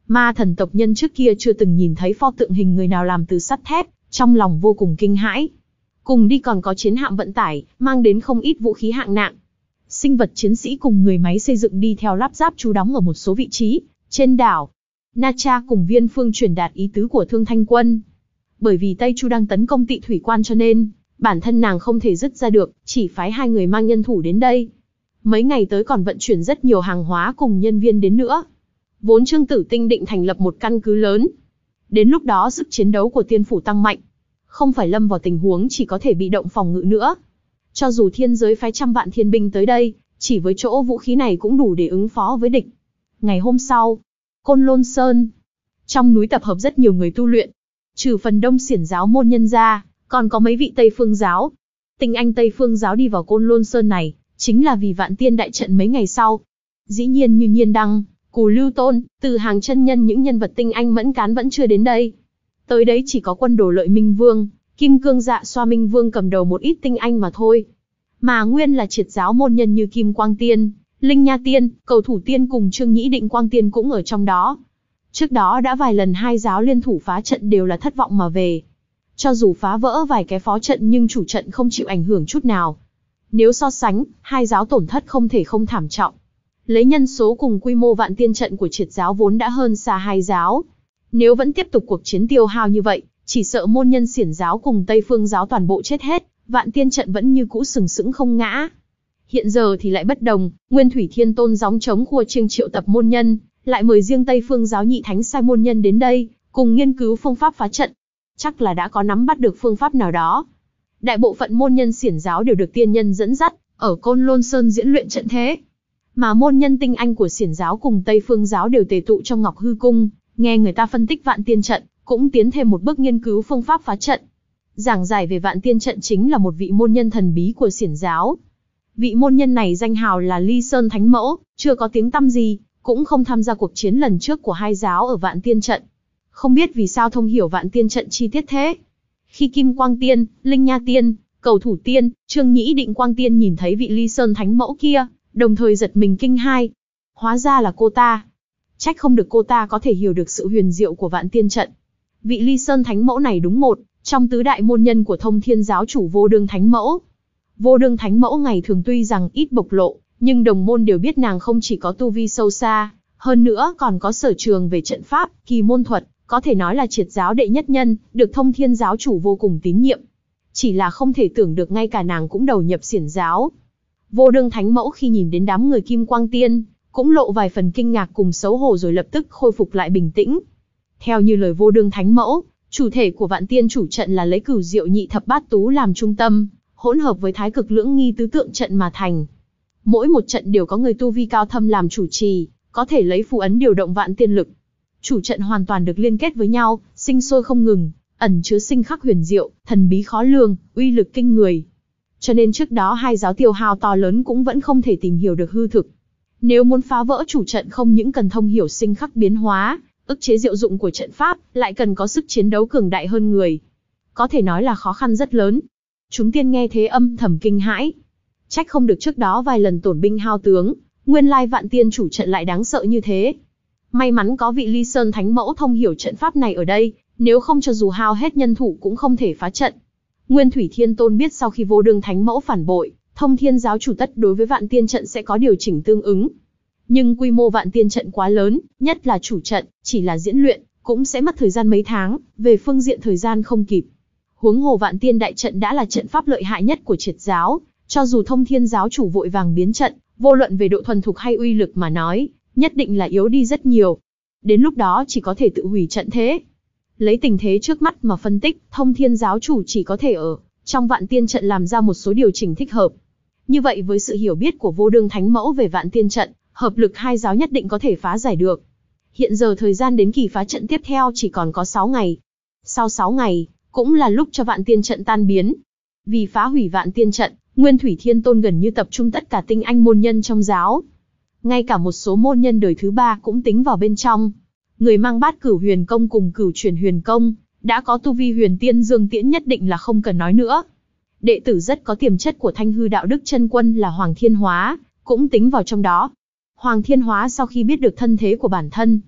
Speaker 1: Ma thần tộc nhân trước kia chưa từng nhìn thấy pho tượng hình người nào làm từ sắt thép, trong lòng vô cùng kinh hãi. Cùng đi còn có chiến hạm vận tải, mang đến không ít vũ khí hạng nặng. Sinh vật chiến sĩ cùng người máy xây dựng đi theo lắp ráp trú đóng ở một số vị trí trên đảo. Na Cha cùng Viên Phương truyền đạt ý tứ của Thương Thanh Quân. Bởi vì Tây Chu đang tấn công Tị Thủy Quan cho nên, bản thân nàng không thể dứt ra được, chỉ phái hai người mang nhân thủ đến đây. Mấy ngày tới còn vận chuyển rất nhiều hàng hóa cùng nhân viên đến nữa. Vốn Trương Tử Tinh định thành lập một căn cứ lớn. Đến lúc đó sức chiến đấu của tiên phủ tăng mạnh. Không phải lâm vào tình huống chỉ có thể bị động phòng ngự nữa. Cho dù thiên giới phái trăm vạn thiên binh tới đây, chỉ với chỗ vũ khí này cũng đủ để ứng phó với địch. Ngày hôm sau, Côn Lôn Sơn. Trong núi tập hợp rất nhiều người tu luyện. Trừ phần đông xiển giáo môn nhân ra, còn có mấy vị Tây Phương giáo. Tinh anh Tây Phương giáo đi vào Côn Lôn Sơn này, chính là vì Vạn Tiên đại trận mấy ngày sau. Dĩ nhiên như Nhiên Đăng, Cù Lưu Tôn, Từ Hàng chân nhân những nhân vật tinh anh mẫn cán vẫn chưa đến đây. Tới đấy chỉ có Quân Đồ Lợi Minh Vương, Kim Cương Dạ Xoa Minh Vương cầm đầu một ít tinh anh mà thôi. Mà nguyên là triệt giáo môn nhân như Kim Quang Tiên, Linh Nha Tiên, Cầu Thủ Tiên cùng Trương Nhĩ Định Quang Tiên cũng ở trong đó. Trước đó đã vài lần hai giáo liên thủ phá trận đều là thất vọng mà về. Cho dù phá vỡ vài cái phó trận nhưng chủ trận không chịu ảnh hưởng chút nào. Nếu so sánh, hai giáo tổn thất không thể không thảm trọng. Lấy nhân số cùng quy mô Vạn Tiên trận của triệt giáo vốn đã hơn xa hai giáo. Nếu vẫn tiếp tục cuộc chiến tiêu hao như vậy, chỉ sợ môn nhân xiển giáo cùng Tây Phương giáo toàn bộ chết hết, Vạn Tiên trận vẫn như cũ sừng sững không ngã. Hiện giờ thì lại bất đồng, Nguyên Thủy Thiên Tôn gióng trống khua chiêng triệu tập môn nhân, lại mời riêng Tây Phương giáo nhị thánh sai môn nhân đến đây, cùng nghiên cứu phương pháp phá trận. Chắc là đã có nắm bắt được phương pháp nào đó. Đại bộ phận môn nhân xiển giáo đều được tiên nhân dẫn dắt, ở Côn Lôn Sơn diễn luyện trận thế. Mà môn nhân tinh anh của xiển giáo cùng Tây Phương giáo đều tề tụ trong Ngọc Hư Cung, nghe người ta phân tích Vạn Tiên trận, cũng tiến thêm một bước nghiên cứu phương pháp phá trận. Giảng giải về Vạn Tiên trận chính là một vị môn nhân thần bí của xiển giáo. Vị môn nhân này danh hào là Ly Sơn Thánh Mẫu, chưa có tiếng tăm gì, cũng không tham gia cuộc chiến lần trước của hai giáo ở Vạn Tiên trận. Không biết vì sao thông hiểu Vạn Tiên trận chi tiết thế. Khi Kim Quang Tiên, Linh Nha Tiên, Cầu Thủ Tiên, Trương Nhĩ Định Quang Tiên nhìn thấy vị Ly Sơn Thánh Mẫu kia, đồng thời giật mình kinh hai. Hóa ra là cô ta. Trách không được cô ta có thể hiểu được sự huyền diệu của Vạn Tiên trận. Vị Ly Sơn Thánh Mẫu này đúng một trong tứ đại môn nhân của Thông Thiên giáo chủ Vô Đương Thánh Mẫu. Vô Đương Thánh Mẫu ngày thường tuy rằng ít bộc lộ, nhưng đồng môn đều biết nàng không chỉ có tu vi sâu xa, hơn nữa còn có sở trường về trận pháp, kỳ môn thuật, có thể nói là triệt giáo đệ nhất nhân, được Thông Thiên giáo chủ vô cùng tín nhiệm. Chỉ là không thể tưởng được ngay cả nàng cũng đầu nhập xiển giáo. Vô Đương Thánh Mẫu khi nhìn đến đám người Kim Quang Tiên, cũng lộ vài phần kinh ngạc cùng xấu hổ rồi lập tức khôi phục lại bình tĩnh. Theo như lời Vô Đương Thánh Mẫu, chủ thể của Vạn Tiên chủ trận là lấy Cửu Diệu Nhị Thập Bát Tú làm trung tâm, hỗn hợp với Thái Cực Lưỡng Nghi tứ tượng trận mà thành. Mỗi một trận đều có người tu vi cao thâm làm chủ trì, có thể lấy phù ấn điều động vạn tiên lực. Chủ trận hoàn toàn được liên kết với nhau, sinh sôi không ngừng, ẩn chứa sinh khắc huyền diệu, thần bí khó lường, uy lực kinh người. Cho nên trước đó hai giáo tiêu hao to lớn cũng vẫn không thể tìm hiểu được hư thực. Nếu muốn phá vỡ chủ trận không những cần thông hiểu sinh khắc biến hóa, ức chế diệu dụng của trận pháp, lại cần có sức chiến đấu cường đại hơn người. Có thể nói là khó khăn rất lớn. Chúng tiên nghe thế âm thầm kinh hãi. Trách không được trước đó vài lần tổn binh hao tướng, nguyên lai Vạn Tiên chủ trận lại đáng sợ như thế. May mắn có vị Ly Sơn Thánh Mẫu thông hiểu trận pháp này ở đây, nếu không cho dù hao hết nhân thủ cũng không thể phá trận. Nguyên Thủy Thiên Tôn biết sau khi Vô Đương Thánh Mẫu phản bội, Thông Thiên giáo chủ tất đối với Vạn Tiên trận sẽ có điều chỉnh tương ứng. Nhưng quy mô Vạn Tiên trận quá lớn, nhất là chủ trận, chỉ là diễn luyện, cũng sẽ mất thời gian mấy tháng, về phương diện thời gian không kịp. Huống hồ Vạn Tiên đại trận đã là trận pháp lợi hại nhất của triệt giáo, cho dù Thông Thiên giáo chủ vội vàng biến trận, vô luận về độ thuần thục hay uy lực mà nói, nhất định là yếu đi rất nhiều. Đến lúc đó chỉ có thể tự hủy trận thế. Lấy tình thế trước mắt mà phân tích, Thông Thiên giáo chủ chỉ có thể ở trong Vạn Tiên trận làm ra một số điều chỉnh thích hợp. Như vậy với sự hiểu biết của Vô Đương Thánh Mẫu về Vạn Tiên trận, hợp lực hai giáo nhất định có thể phá giải được. Hiện giờ thời gian đến kỳ phá trận tiếp theo chỉ còn có sáu ngày. Sau sáu ngày, cũng là lúc cho Vạn Tiên trận tan biến. Vì phá hủy Vạn Tiên trận, Nguyên Thủy Thiên Tôn gần như tập trung tất cả tinh anh môn nhân trong giáo. Ngay cả một số môn nhân đời thứ ba cũng tính vào bên trong. Người mang bát cửu huyền công cùng cửu truyền huyền công, đã có tu vi huyền tiên dương tiễn nhất định là không cần nói nữa. Đệ tử rất có tiềm chất của Thanh Hư Đạo Đức Chân Quân là Hoàng Thiên Hóa, cũng tính vào trong đó. Hoàng Thiên Hóa sau khi biết được thân thế của bản thân,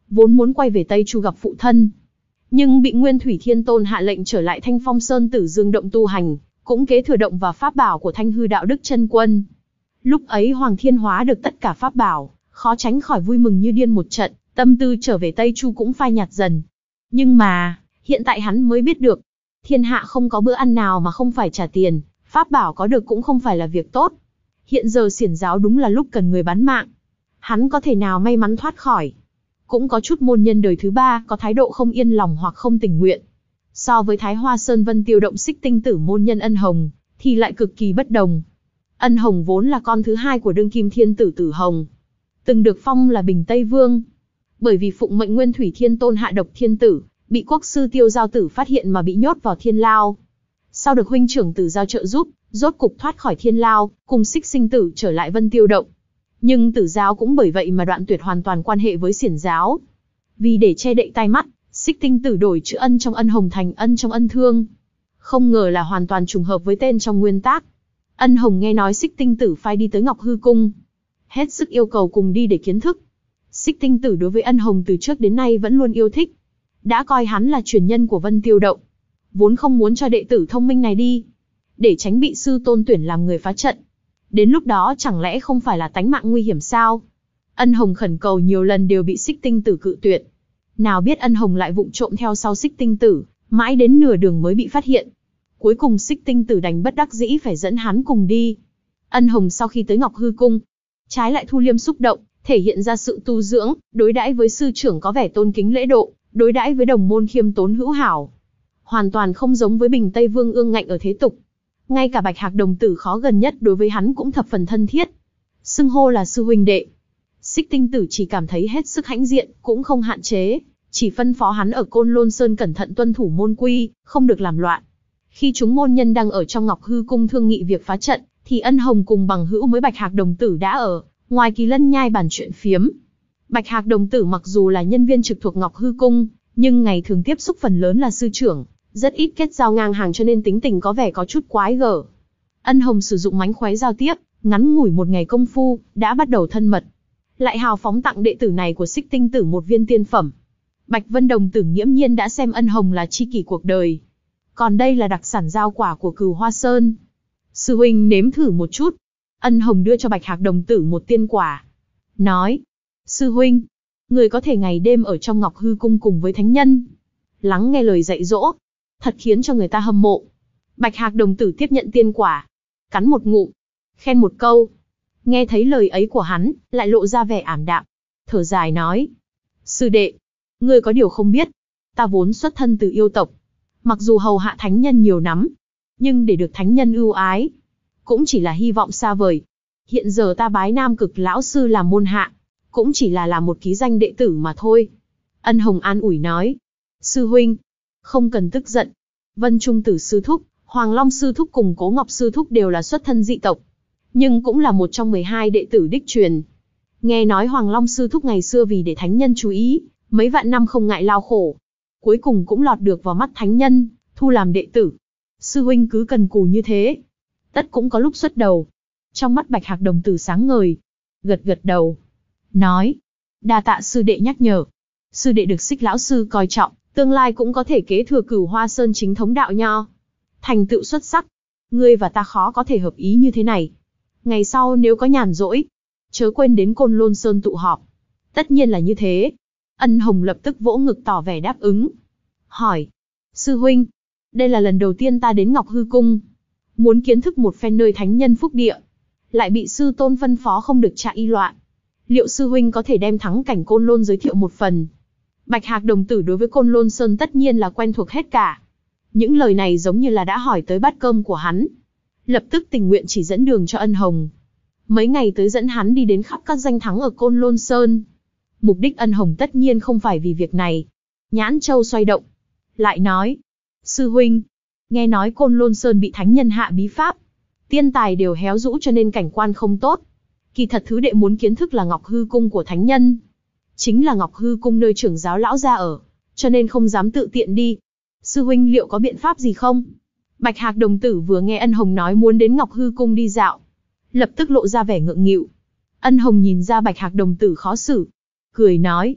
Speaker 1: vốn muốn quay về Tây Chu gặp phụ thân. Nhưng bị Nguyên Thủy Thiên Tôn hạ lệnh trở lại Thanh Phong Sơn Tử Dương động tu hành, cũng kế thừa động và pháp bảo của Thanh Hư Đạo Đức Chân Quân. Lúc ấy Hoàng Thiên hóa được tất cả pháp bảo, khó tránh khỏi vui mừng như điên một trận, tâm tư trở về Tây Chu cũng phai nhạt dần. Nhưng mà, hiện tại hắn mới biết được, thiên hạ không có bữa ăn nào mà không phải trả tiền, pháp bảo có được cũng không phải là việc tốt. Hiện giờ xiển giáo đúng là lúc cần người bán mạng. Hắn có thể nào may mắn thoát khỏi. Cũng có chút môn nhân đời thứ ba có thái độ không yên lòng hoặc không tình nguyện. So với Thái Hoa Sơn Vân Tiêu Động Xích Tinh Tử môn nhân Ân Hồng, thì lại cực kỳ bất đồng. Ân Hồng vốn là con thứ hai của đương kim thiên tử Tử Hồng, từng được phong là Bình Tây Vương. Bởi vì phụng mệnh Nguyên Thủy Thiên Tôn hạ độc thiên tử, bị quốc sư Tiêu Giao Tử phát hiện mà bị nhốt vào thiên lao. Sau được huynh trưởng Tử Giao trợ giúp, rốt cục thoát khỏi thiên lao, cùng Xích Sinh Tử trở lại Vân Tiêu Động. Nhưng Tử Giao cũng bởi vậy mà đoạn tuyệt hoàn toàn quan hệ với xiển giáo. Vì để che đậy tai mắt, Xích Tinh Tử đổi chữ ân trong Ân Hồng thành ân trong Ân Thương. Không ngờ là hoàn toàn trùng hợp với tên trong nguyên tác. Ân Hồng nghe nói Xích Tinh Tử phái đi tới Ngọc Hư Cung, hết sức yêu cầu cùng đi để kiến thức. Xích Tinh Tử đối với Ân Hồng từ trước đến nay vẫn luôn yêu thích, đã coi hắn là truyền nhân của Vân Tiêu Động, vốn không muốn cho đệ tử thông minh này đi, để tránh bị sư tôn tuyển làm người phá trận. Đến lúc đó chẳng lẽ không phải là tánh mạng nguy hiểm sao? Ân Hồng khẩn cầu nhiều lần đều bị Xích Tinh Tử cự tuyệt. Nào biết Ân Hồng lại vụng trộm theo sau Xích Tinh Tử, mãi đến nửa đường mới bị phát hiện. Cuối cùng Xích Tinh Tử đành bất đắc dĩ phải dẫn hắn cùng đi. Ân Hồng sau khi tới Ngọc Hư Cung, trái lại thu liêm xúc động, thể hiện ra sự tu dưỡng, đối đãi với sư trưởng có vẻ tôn kính lễ độ, đối đãi với đồng môn khiêm tốn hữu hảo. Hoàn toàn không giống với Bình Tây Vương ương ngạnh ở thế tục. Ngay cả Bạch Hạc đồng tử khó gần nhất đối với hắn cũng thập phần thân thiết, xưng hô là sư huynh đệ. Xích Tinh Tử chỉ cảm thấy hết sức hãnh diện, cũng không hạn chế, chỉ phân phó hắn ở Côn Lôn Sơn cẩn thận tuân thủ môn quy, không được làm loạn. Khi chúng môn nhân đang ở trong Ngọc Hư Cung thương nghị việc phá trận, thì Ân Hồng cùng bằng hữu mới Bạch Hạc đồng tử đã ở ngoài Kỳ Lân Nhai bàn chuyện phiếm. Bạch Hạc đồng tử mặc dù là nhân viên trực thuộc Ngọc Hư Cung, nhưng ngày thường tiếp xúc phần lớn là sư trưởng, rất ít kết giao ngang hàng cho nên tính tình có vẻ có chút quái gở. Ân Hồng sử dụng mánh khóe giao tiếp, ngắn ngủi một ngày công phu, đã bắt đầu thân mật. Lại hào phóng tặng đệ tử này của Xích Tinh Tử một viên tiên phẩm. Bạch Vân đồng tử nghiễm nhiên đã xem Ân Hồng là tri kỷ cuộc đời. Còn đây là đặc sản giao quả của Cửu Hoa Sơn. Sư huynh nếm thử một chút. Ân Hồng đưa cho Bạch Hạc đồng tử một tiên quả, nói: Sư huynh, người có thể ngày đêm ở trong Ngọc Hư Cung cùng với thánh nhân, lắng nghe lời dạy dỗ, thật khiến cho người ta hâm mộ. Bạch Hạc đồng tử tiếp nhận tiên quả, cắn một ngụm, khen một câu. Nghe thấy lời ấy của hắn, lại lộ ra vẻ ảm đạm, thở dài nói: Sư đệ, ngươi có điều không biết, ta vốn xuất thân từ yêu tộc, mặc dù hầu hạ thánh nhân nhiều lắm, nhưng để được thánh nhân ưu ái, cũng chỉ là hy vọng xa vời. Hiện giờ ta bái Nam Cực lão sư làm môn hạ, cũng chỉ là làm một ký danh đệ tử mà thôi. Ân Hồng an ủi nói: Sư huynh, không cần tức giận. Vân Trung Tử sư thúc, Hoàng Long sư thúc cùng Cố Ngọc sư thúc đều là xuất thân dị tộc, nhưng cũng là một trong mười hai đệ tử đích truyền. Nghe nói Hoàng Long sư thúc ngày xưa vì để thánh nhân chú ý, mấy vạn năm không ngại lao khổ, cuối cùng cũng lọt được vào mắt thánh nhân, thu làm đệ tử. Sư huynh cứ cần cù như thế, tất cũng có lúc xuất đầu. Trong mắt Bạch Hạc đồng tử sáng ngời, gật gật đầu, nói: Đa tạ sư đệ nhắc nhở. Sư đệ được Xích lão sư coi trọng, tương lai cũng có thể kế thừa Cửu Hoa Sơn chính thống đạo nho, thành tựu xuất sắc. Ngươi và ta khó có thể hợp ý như thế này. Ngày sau nếu có nhàn rỗi, chớ quên đến Côn Lôn Sơn tụ họp. Tất nhiên là như thế. Ân Hồng lập tức vỗ ngực tỏ vẻ đáp ứng. Hỏi: Sư huynh, đây là lần đầu tiên ta đến Ngọc Hư Cung, muốn kiến thức một phen nơi thánh nhân phúc địa, lại bị sư tôn phân phó không được chạy y loạn. Liệu sư huynh có thể đem thắng cảnh Côn Lôn giới thiệu một phần? Bạch Hạc đồng tử đối với Côn Lôn Sơn tất nhiên là quen thuộc hết cả. Những lời này giống như là đã hỏi tới bát cơm của hắn. Lập tức tình nguyện chỉ dẫn đường cho Ân Hồng. Mấy ngày tới dẫn hắn đi đến khắp các danh thắng ở Côn Lôn Sơn. Mục đích Ân Hồng tất nhiên không phải vì việc này. Nhãn châu xoay động, lại nói: Sư huynh, nghe nói Côn Lôn Sơn bị thánh nhân hạ bí pháp, tiên tài đều héo rũ cho nên cảnh quan không tốt. Kỳ thật thứ đệ muốn kiến thức là Ngọc Hư Cung của thánh nhân, chính là Ngọc Hư Cung nơi trưởng giáo lão gia ở, cho nên không dám tự tiện đi. Sư huynh liệu có biện pháp gì không? Bạch Hạc đồng tử vừa nghe Ân Hồng nói muốn đến Ngọc Hư Cung đi dạo, lập tức lộ ra vẻ ngượng nghịu. Ân Hồng nhìn ra Bạch Hạc đồng tử khó xử, cười nói: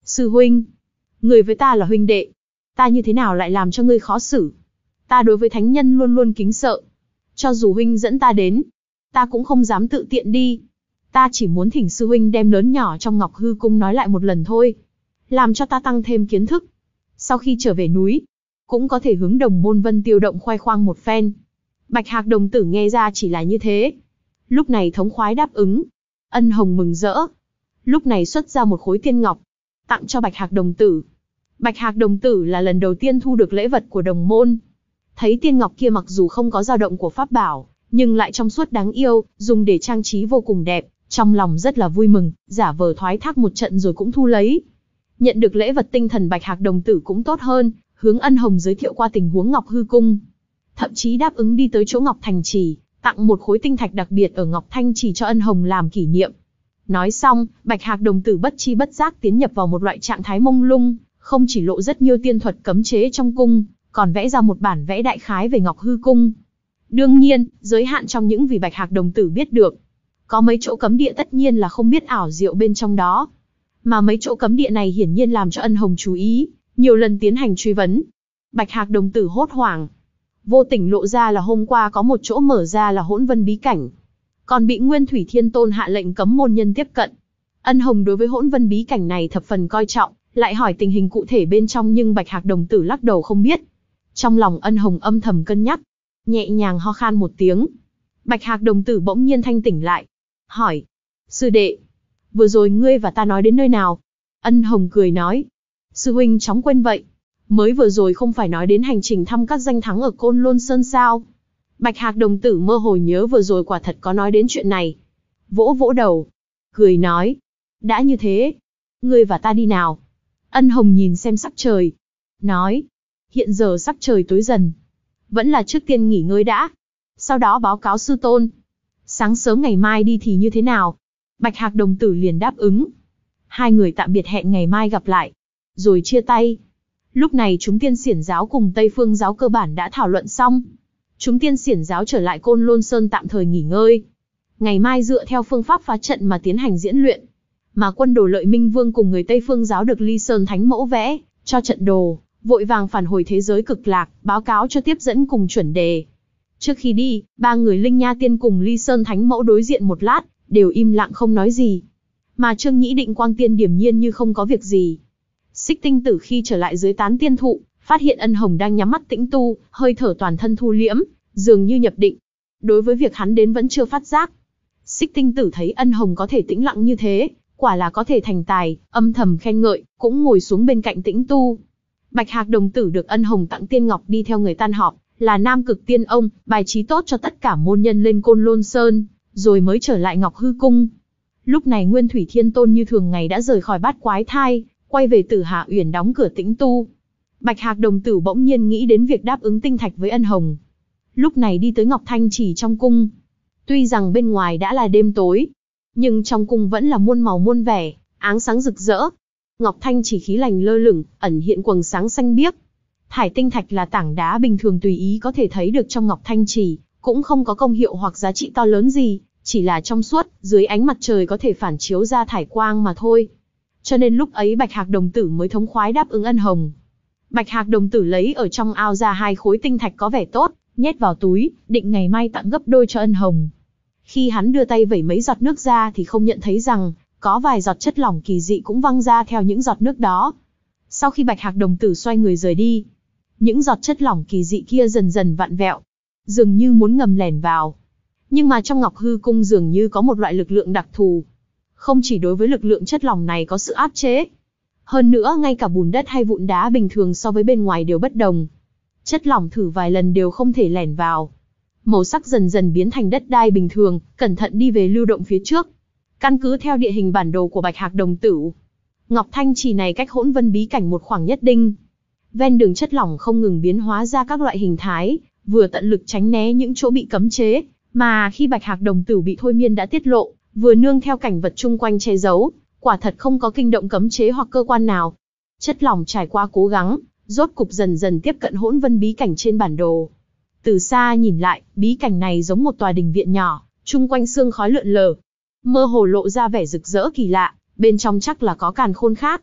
Speaker 1: Sư huynh, người với ta là huynh đệ, ta như thế nào lại làm cho ngươi khó xử? Ta đối với thánh nhân luôn luôn kính sợ. Cho dù huynh dẫn ta đến, ta cũng không dám tự tiện đi. Ta chỉ muốn thỉnh sư huynh đem lớn nhỏ trong Ngọc Hư Cung nói lại một lần thôi, làm cho ta tăng thêm kiến thức. Sau khi trở về núi, cũng có thể hướng đồng môn Vân Tiêu Động khoe khoang một phen. Bạch Hạc đồng tử nghe ra chỉ là như thế. Lúc này thống khoái đáp ứng. Ân Hồng mừng rỡ. Lúc này xuất ra một khối tiên ngọc, tặng cho Bạch Hạc đồng tử. Bạch Hạc đồng tử là lần đầu tiên thu được lễ vật của đồng môn. Thấy tiên ngọc kia mặc dù không có dao động của pháp bảo, nhưng lại trong suốt đáng yêu, dùng để trang trí vô cùng đẹp, trong lòng rất là vui mừng, giả vờ thoái thác một trận rồi cũng thu lấy. Nhận được lễ vật tinh thần Bạch Hạc đồng tử cũng tốt hơn, hướng Ân Hồng giới thiệu qua tình huống Ngọc Hư Cung. Thậm chí đáp ứng đi tới chỗ Ngọc Thành Trì, tặng một khối tinh thạch đặc biệt ở Ngọc Thanh Trì cho Ân Hồng làm kỷ niệm. Nói xong, Bạch Hạc đồng tử bất chi bất giác tiến nhập vào một loại trạng thái mông lung, không chỉ lộ rất nhiều tiên thuật cấm chế trong cung, còn vẽ ra một bản vẽ đại khái về Ngọc Hư Cung. Đương nhiên, giới hạn trong những gì Bạch Hạc đồng tử biết được. Có mấy chỗ cấm địa tất nhiên là không biết ảo diệu bên trong đó. Mà mấy chỗ cấm địa này hiển nhiên làm cho Ân Hồng chú ý, nhiều lần tiến hành truy vấn. Bạch Hạc đồng tử hốt hoảng. Vô tình lộ ra là hôm qua có một chỗ mở ra là Hỗn Vân bí cảnh, còn bị Nguyên Thủy Thiên Tôn hạ lệnh cấm môn nhân tiếp cận. Ân Hồng đối với Hỗn Vân bí cảnh này thập phần coi trọng, lại hỏi tình hình cụ thể bên trong nhưng Bạch Hạc đồng tử lắc đầu không biết. Trong lòng Ân Hồng âm thầm cân nhắc, nhẹ nhàng ho khan một tiếng. Bạch Hạc đồng tử bỗng nhiên thanh tỉnh lại, hỏi: sư đệ, vừa rồi ngươi và ta nói đến nơi nào? Ân Hồng cười nói: sư huynh chóng quên vậy, mới vừa rồi không phải nói đến hành trình thăm các danh thắng ở Côn Lôn Sơn sao? Bạch Hạc đồng tử mơ hồ nhớ vừa rồi quả thật có nói đến chuyện này, vỗ vỗ đầu, cười nói: đã như thế, ngươi và ta đi nào. Ân Hồng nhìn xem sắc trời, nói: hiện giờ sắc trời tối dần, vẫn là trước tiên nghỉ ngơi đã, sau đó báo cáo sư tôn. Sáng sớm ngày mai đi thì như thế nào? Bạch Hạc đồng tử liền đáp ứng. Hai người tạm biệt hẹn ngày mai gặp lại, rồi chia tay. Lúc này chúng Tiên Xiển giáo cùng Tây Phương giáo cơ bản đã thảo luận xong. Chúng Tiên Xiển giáo trở lại Côn Lôn Sơn tạm thời nghỉ ngơi. Ngày mai dựa theo phương pháp phá trận mà tiến hành diễn luyện. Mà quân đồ Lợi Minh Vương cùng người Tây Phương giáo được Ly Sơn Thánh Mẫu vẽ cho trận đồ, vội vàng phản hồi thế giới Cực Lạc, báo cáo cho tiếp dẫn cùng chuẩn đề. Trước khi đi, ba người Linh Nha Tiên cùng Ly Sơn Thánh Mẫu đối diện một lát, đều im lặng không nói gì. Mà Trương Nhĩ Định Quang Tiên điềm nhiên như không có việc gì. Xích Tinh Tử khi trở lại dưới tán tiên thụ, phát hiện Ân Hồng đang nhắm mắt tĩnh tu, hơi thở toàn thân thu liễm, dường như nhập định. Đối với việc hắn đến vẫn chưa phát giác. Xích Tinh Tử thấy Ân Hồng có thể tĩnh lặng như thế, quả là có thể thành tài, âm thầm khen ngợi, cũng ngồi xuống bên cạnh tĩnh tu. Bạch Hạc đồng tử được Ân Hồng tặng tiên ngọc đi theo người tan họp, là Nam Cực Tiên Ông, bài trí tốt cho tất cả môn nhân lên Côn Lôn Sơn, rồi mới trở lại Ngọc Hư Cung. Lúc này Nguyên Thủy Thiên Tôn như thường ngày đã rời khỏi Bát Quái Thai, quay về Tử Hà Uyển đóng cửa tĩnh tu. Bạch Hạc đồng tử bỗng nhiên nghĩ đến việc đáp ứng tinh thạch với Ân Hồng. Lúc này đi tới Ngọc Thanh Trì trong cung. Tuy rằng bên ngoài đã là đêm tối, nhưng trong cung vẫn là muôn màu muôn vẻ, áng sáng rực rỡ. Ngọc Thanh Trì khí lành lơ lửng, ẩn hiện quầng sáng xanh biếc. Thải tinh thạch là tảng đá bình thường tùy ý có thể thấy được trong Ngọc Thanh Trì, cũng không có công hiệu hoặc giá trị to lớn gì, chỉ là trong suốt, dưới ánh mặt trời có thể phản chiếu ra thải quang mà thôi. Cho nên lúc ấy Bạch Hạc đồng tử mới thống khoái đáp ứng Ân Hồng. Bạch Hạc đồng tử lấy ở trong ao ra hai khối tinh thạch có vẻ tốt, nhét vào túi, định ngày mai tặng gấp đôi cho Ân Hồng. Khi hắn đưa tay vẩy mấy giọt nước ra thì không nhận thấy rằng, có vài giọt chất lỏng kỳ dị cũng văng ra theo những giọt nước đó. Sau khi Bạch Hạc đồng tử xoay người rời đi, những giọt chất lỏng kỳ dị kia dần dần vặn vẹo, dường như muốn ngầm lẻn vào. Nhưng mà trong Ngọc Hư Cung dường như có một loại lực lượng đặc thù. Không chỉ đối với lực lượng chất lỏng này có sự áp chế, hơn nữa ngay cả bùn đất hay vụn đá bình thường so với bên ngoài đều bất đồng. Chất lỏng thử vài lần đều không thể lẻn vào. Màu sắc dần dần biến thành đất đai bình thường, cẩn thận đi về lưu động phía trước. Căn cứ theo địa hình bản đồ của Bạch Hạc đồng tử, Ngọc Thanh Trì này cách Hỗn Vân bí cảnh một khoảng nhất định. Ven đường chất lỏng không ngừng biến hóa ra các loại hình thái, vừa tận lực tránh né những chỗ bị cấm chế, mà khi Bạch Hạc đồng tử bị thôi miên đã tiết lộ, vừa nương theo cảnh vật chung quanh che giấu, quả thật không có kinh động cấm chế hoặc cơ quan nào. Chất lỏng trải qua cố gắng, rốt cục dần dần tiếp cận Hỗn Vân bí cảnh trên bản đồ. Từ xa nhìn lại, bí cảnh này giống một tòa đình viện nhỏ, chung quanh sương khói lượn lờ, mơ hồ lộ ra vẻ rực rỡ kỳ lạ, bên trong chắc là có càn khôn khác.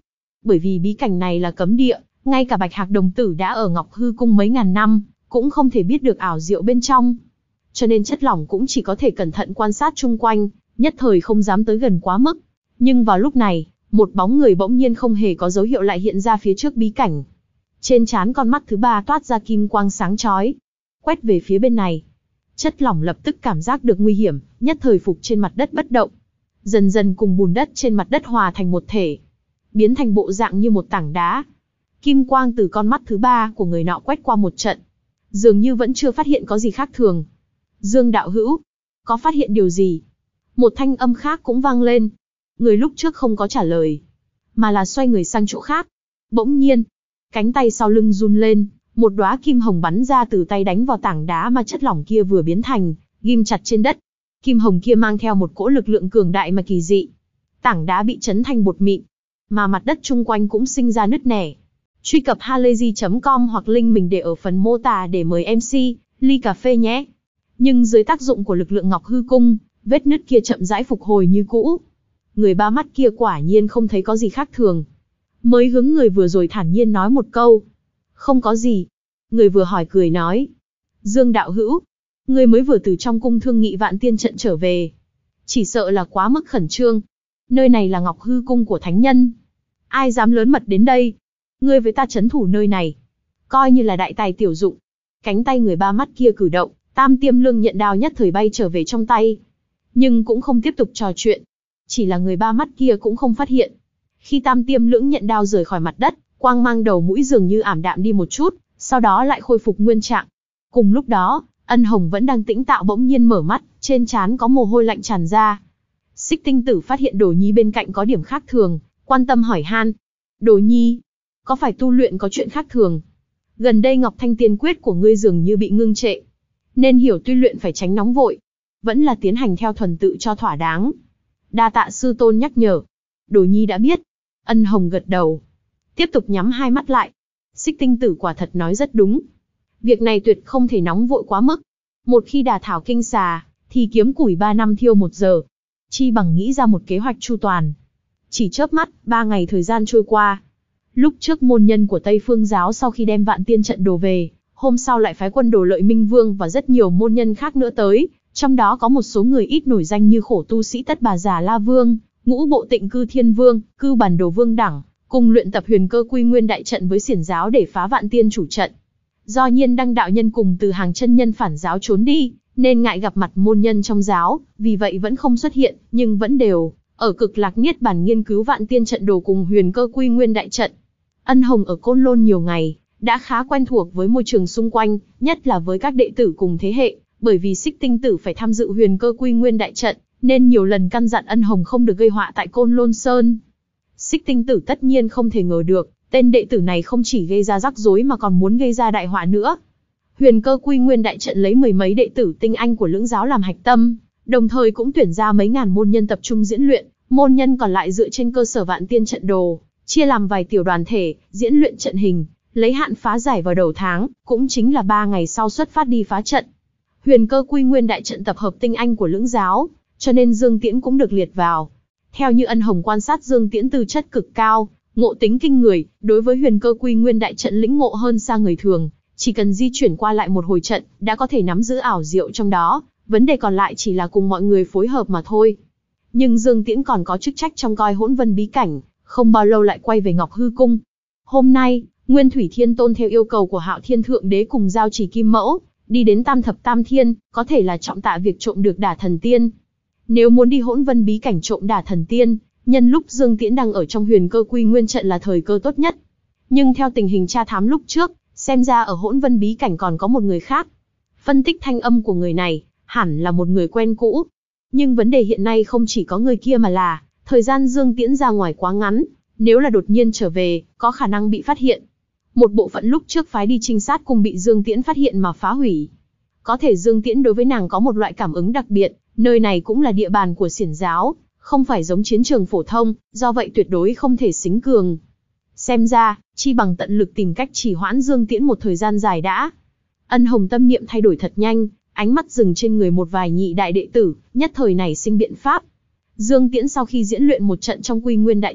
Speaker 1: Bởi vì bí cảnh này là cấm địa, ngay cả Bạch Hạc đồng tử đã ở Ngọc Hư Cung mấy ngàn năm, cũng không thể biết được ảo diệu bên trong. Cho nên chất lỏng cũng chỉ có thể cẩn thận quan sát chung quanh, nhất thời không dám tới gần quá mức. Nhưng vào lúc này, một bóng người bỗng nhiên không hề có dấu hiệu lại hiện ra phía trước bí cảnh. Trên trán con mắt thứ ba toát ra kim quang sáng chói, quét về phía bên này. Chất lỏng lập tức cảm giác được nguy hiểm, nhất thời phục trên mặt đất bất động. Dần dần cùng bùn đất trên mặt đất hòa thành một thể, biến thành bộ dạng như một tảng đá. Kim quang từ con mắt thứ ba của người nọ quét qua một trận, dường như vẫn chưa phát hiện có gì khác thường. Dương đạo hữu, có phát hiện điều gì? Một thanh âm khác cũng vang lên. Người lúc trước không có trả lời, mà là xoay người sang chỗ khác. Bỗng nhiên, cánh tay sau lưng run lên, một đóa kim hồng bắn ra từ tay đánh vào tảng đá mà chất lỏng kia vừa biến thành, ghim chặt trên đất. Kim hồng kia mang theo một cỗ lực lượng cường đại mà kỳ dị. Tảng đá bị chấn thành bột mịn, mà mặt đất chung quanh cũng sinh ra nứt nẻ. Truy cập halayzi chấm com hoặc link mình để ở phần mô tả để mời em xê, ly cà phê nhé. Nhưng dưới tác dụng của lực lượng Ngọc Hư Cung, vết nứt kia chậm rãi phục hồi như cũ. Người ba mắt kia quả nhiên không thấy có gì khác thường. Mới hướng người vừa rồi thản nhiên nói một câu. Không có gì. Người vừa hỏi cười nói. Dương đạo hữu, người mới vừa từ trong cung thương nghị vạn tiên trận trở về. Chỉ sợ là quá mức khẩn trương. Nơi này là Ngọc Hư Cung của thánh nhân. Ai dám lớn mật đến đây? Ngươi với ta trấn thủ nơi này, coi như là đại tài tiểu dụng. Cánh tay người ba mắt kia cử động, Tam Tiêm Lương nhận đao nhất thời bay trở về trong tay. Nhưng cũng không tiếp tục trò chuyện. Chỉ là người ba mắt kia cũng không phát hiện. Khi Tam Tiêm Lưỡng nhận đao rời khỏi mặt đất, quang mang đầu mũi dường như ảm đạm đi một chút, sau đó lại khôi phục nguyên trạng. Cùng lúc đó, Ân Hồng vẫn đang tĩnh táo bỗng nhiên mở mắt, trên trán có mồ hôi lạnh tràn ra. Xích Tinh Tử phát hiện Đồ Nhi bên cạnh có điểm khác thường, quan tâm hỏi han. Đồ Nhi, có phải tu luyện có chuyện khác thường? Gần đây Ngọc Thanh Tiên Quyết của ngươi dường như bị ngưng trệ, nên hiểu tuy luyện phải tránh nóng vội, vẫn là tiến hành theo thuần tự cho thỏa đáng. Đa tạ sư tôn nhắc nhở. Đồ Nhi đã biết. Ân Hồng gật đầu, tiếp tục nhắm hai mắt lại. Xích Tinh Tử quả thật nói rất đúng. Việc này tuyệt không thể nóng vội quá mức. Một khi đả thảo kinh xà, thì kiếm củi ba năm thiêu một giờ. Chi bằng nghĩ ra một kế hoạch chu toàn. Chỉ chớp mắt, ba ngày thời gian trôi qua. Lúc trước môn nhân của Tây Phương giáo sau khi đem vạn tiên trận đồ về, hôm sau lại phái quân đồ Lợi Minh Vương và rất nhiều môn nhân khác nữa tới, trong đó có một số người ít nổi danh như khổ tu sĩ Tất Bà Già La Vương, Ngũ Bộ Tịnh Cư Thiên Vương, Cư Bản Đồ Vương Đẳng, cùng luyện tập huyền cơ quy nguyên đại trận với xiển giáo để phá vạn tiên chủ trận. Do Nhiên Đăng đạo nhân cùng Từ Hàng chân nhân phản giáo trốn đi, nên ngại gặp mặt môn nhân trong giáo, vì vậy vẫn không xuất hiện, nhưng vẫn đều ở Cực Lạc Niết Bàn nghiên cứu vạn tiên trận đồ cùng huyền cơ quy nguyên đại trận. Ân Hồng ở Côn Lôn nhiều ngày, đã khá quen thuộc với môi trường xung quanh, nhất là với các đệ tử cùng thế hệ, bởi vì Xích Tinh Tử phải tham dự huyền cơ quy nguyên đại trận, nên nhiều lần căn dặn Ân Hồng không được gây họa tại Côn Lôn Sơn. Xích Tinh Tử tất nhiên không thể ngờ được, tên đệ tử này không chỉ gây ra rắc rối mà còn muốn gây ra đại họa nữa. Huyền cơ quy nguyên đại trận lấy mười mấy đệ tử tinh anh của lưỡng giáo làm hạch tâm, đồng thời cũng tuyển ra mấy ngàn môn nhân tập trung diễn luyện, môn nhân còn lại dựa trên cơ sở vạn tiên trận đồ, chia làm vài tiểu đoàn thể, diễn luyện trận hình, lấy hạn phá giải vào đầu tháng, cũng chính là ba ngày sau xuất phát đi phá trận. Huyền cơ quy nguyên đại trận tập hợp tinh anh của lưỡng giáo, cho nên Dương Tiễn cũng được liệt vào. Theo như Ân Hồng quan sát Dương Tiễn tư chất cực cao, ngộ tính kinh người, đối với huyền cơ quy nguyên đại trận lĩnh ngộ hơn xa người thường, chỉ cần di chuyển qua lại một hồi trận, đã có thể nắm giữ ảo diệu trong đó, vấn đề còn lại chỉ là cùng mọi người phối hợp mà thôi. Nhưng Dương Tiễn còn có chức trách trong coi hỗn vân bí cảnh, không bao lâu lại quay về Ngọc Hư Cung. Hôm nay, Nguyên Thủy Thiên Tôn theo yêu cầu của Hạo Thiên Thượng Đế cùng Giao Chỉ Kim Mẫu, đi đến Tam Thập Tam Thiên, có thể là trọng tạ việc trộm được Đả Thần Tiên. Nếu muốn đi hỗn vân bí cảnh trộm Đả Thần Tiên, nhân lúc Dương Tiễn đang ở trong huyền cơ quy nguyên trận là thời cơ tốt nhất. Nhưng theo tình hình tra thám lúc trước, xem ra ở hỗn vân bí cảnh còn có một người khác. Phân tích thanh âm của người này, hẳn là một người quen cũ. Nhưng vấn đề hiện nay không chỉ có người kia mà là, thời gian Dương Tiễn ra ngoài quá ngắn, nếu là đột nhiên trở về, có khả năng bị phát hiện. Một bộ phận lúc trước phái đi trinh sát cùng bị Dương Tiễn phát hiện mà phá hủy. Có thể Dương Tiễn đối với nàng có một loại cảm ứng đặc biệt, nơi này cũng là địa bàn của xiển giáo, không phải giống chiến trường phổ thông, do vậy tuyệt đối không thể xính cường. Xem ra, chi bằng tận lực tìm cách trì hoãn Dương Tiễn một thời gian dài đã. Ân Hồng tâm niệm thay đổi thật nhanh, ánh mắt dừng trên người một vài nhị đại đệ tử, nhất thời nảy sinh biện pháp. Dương Tiễn sau khi diễn luyện một trận trong quy nguyên đại trận,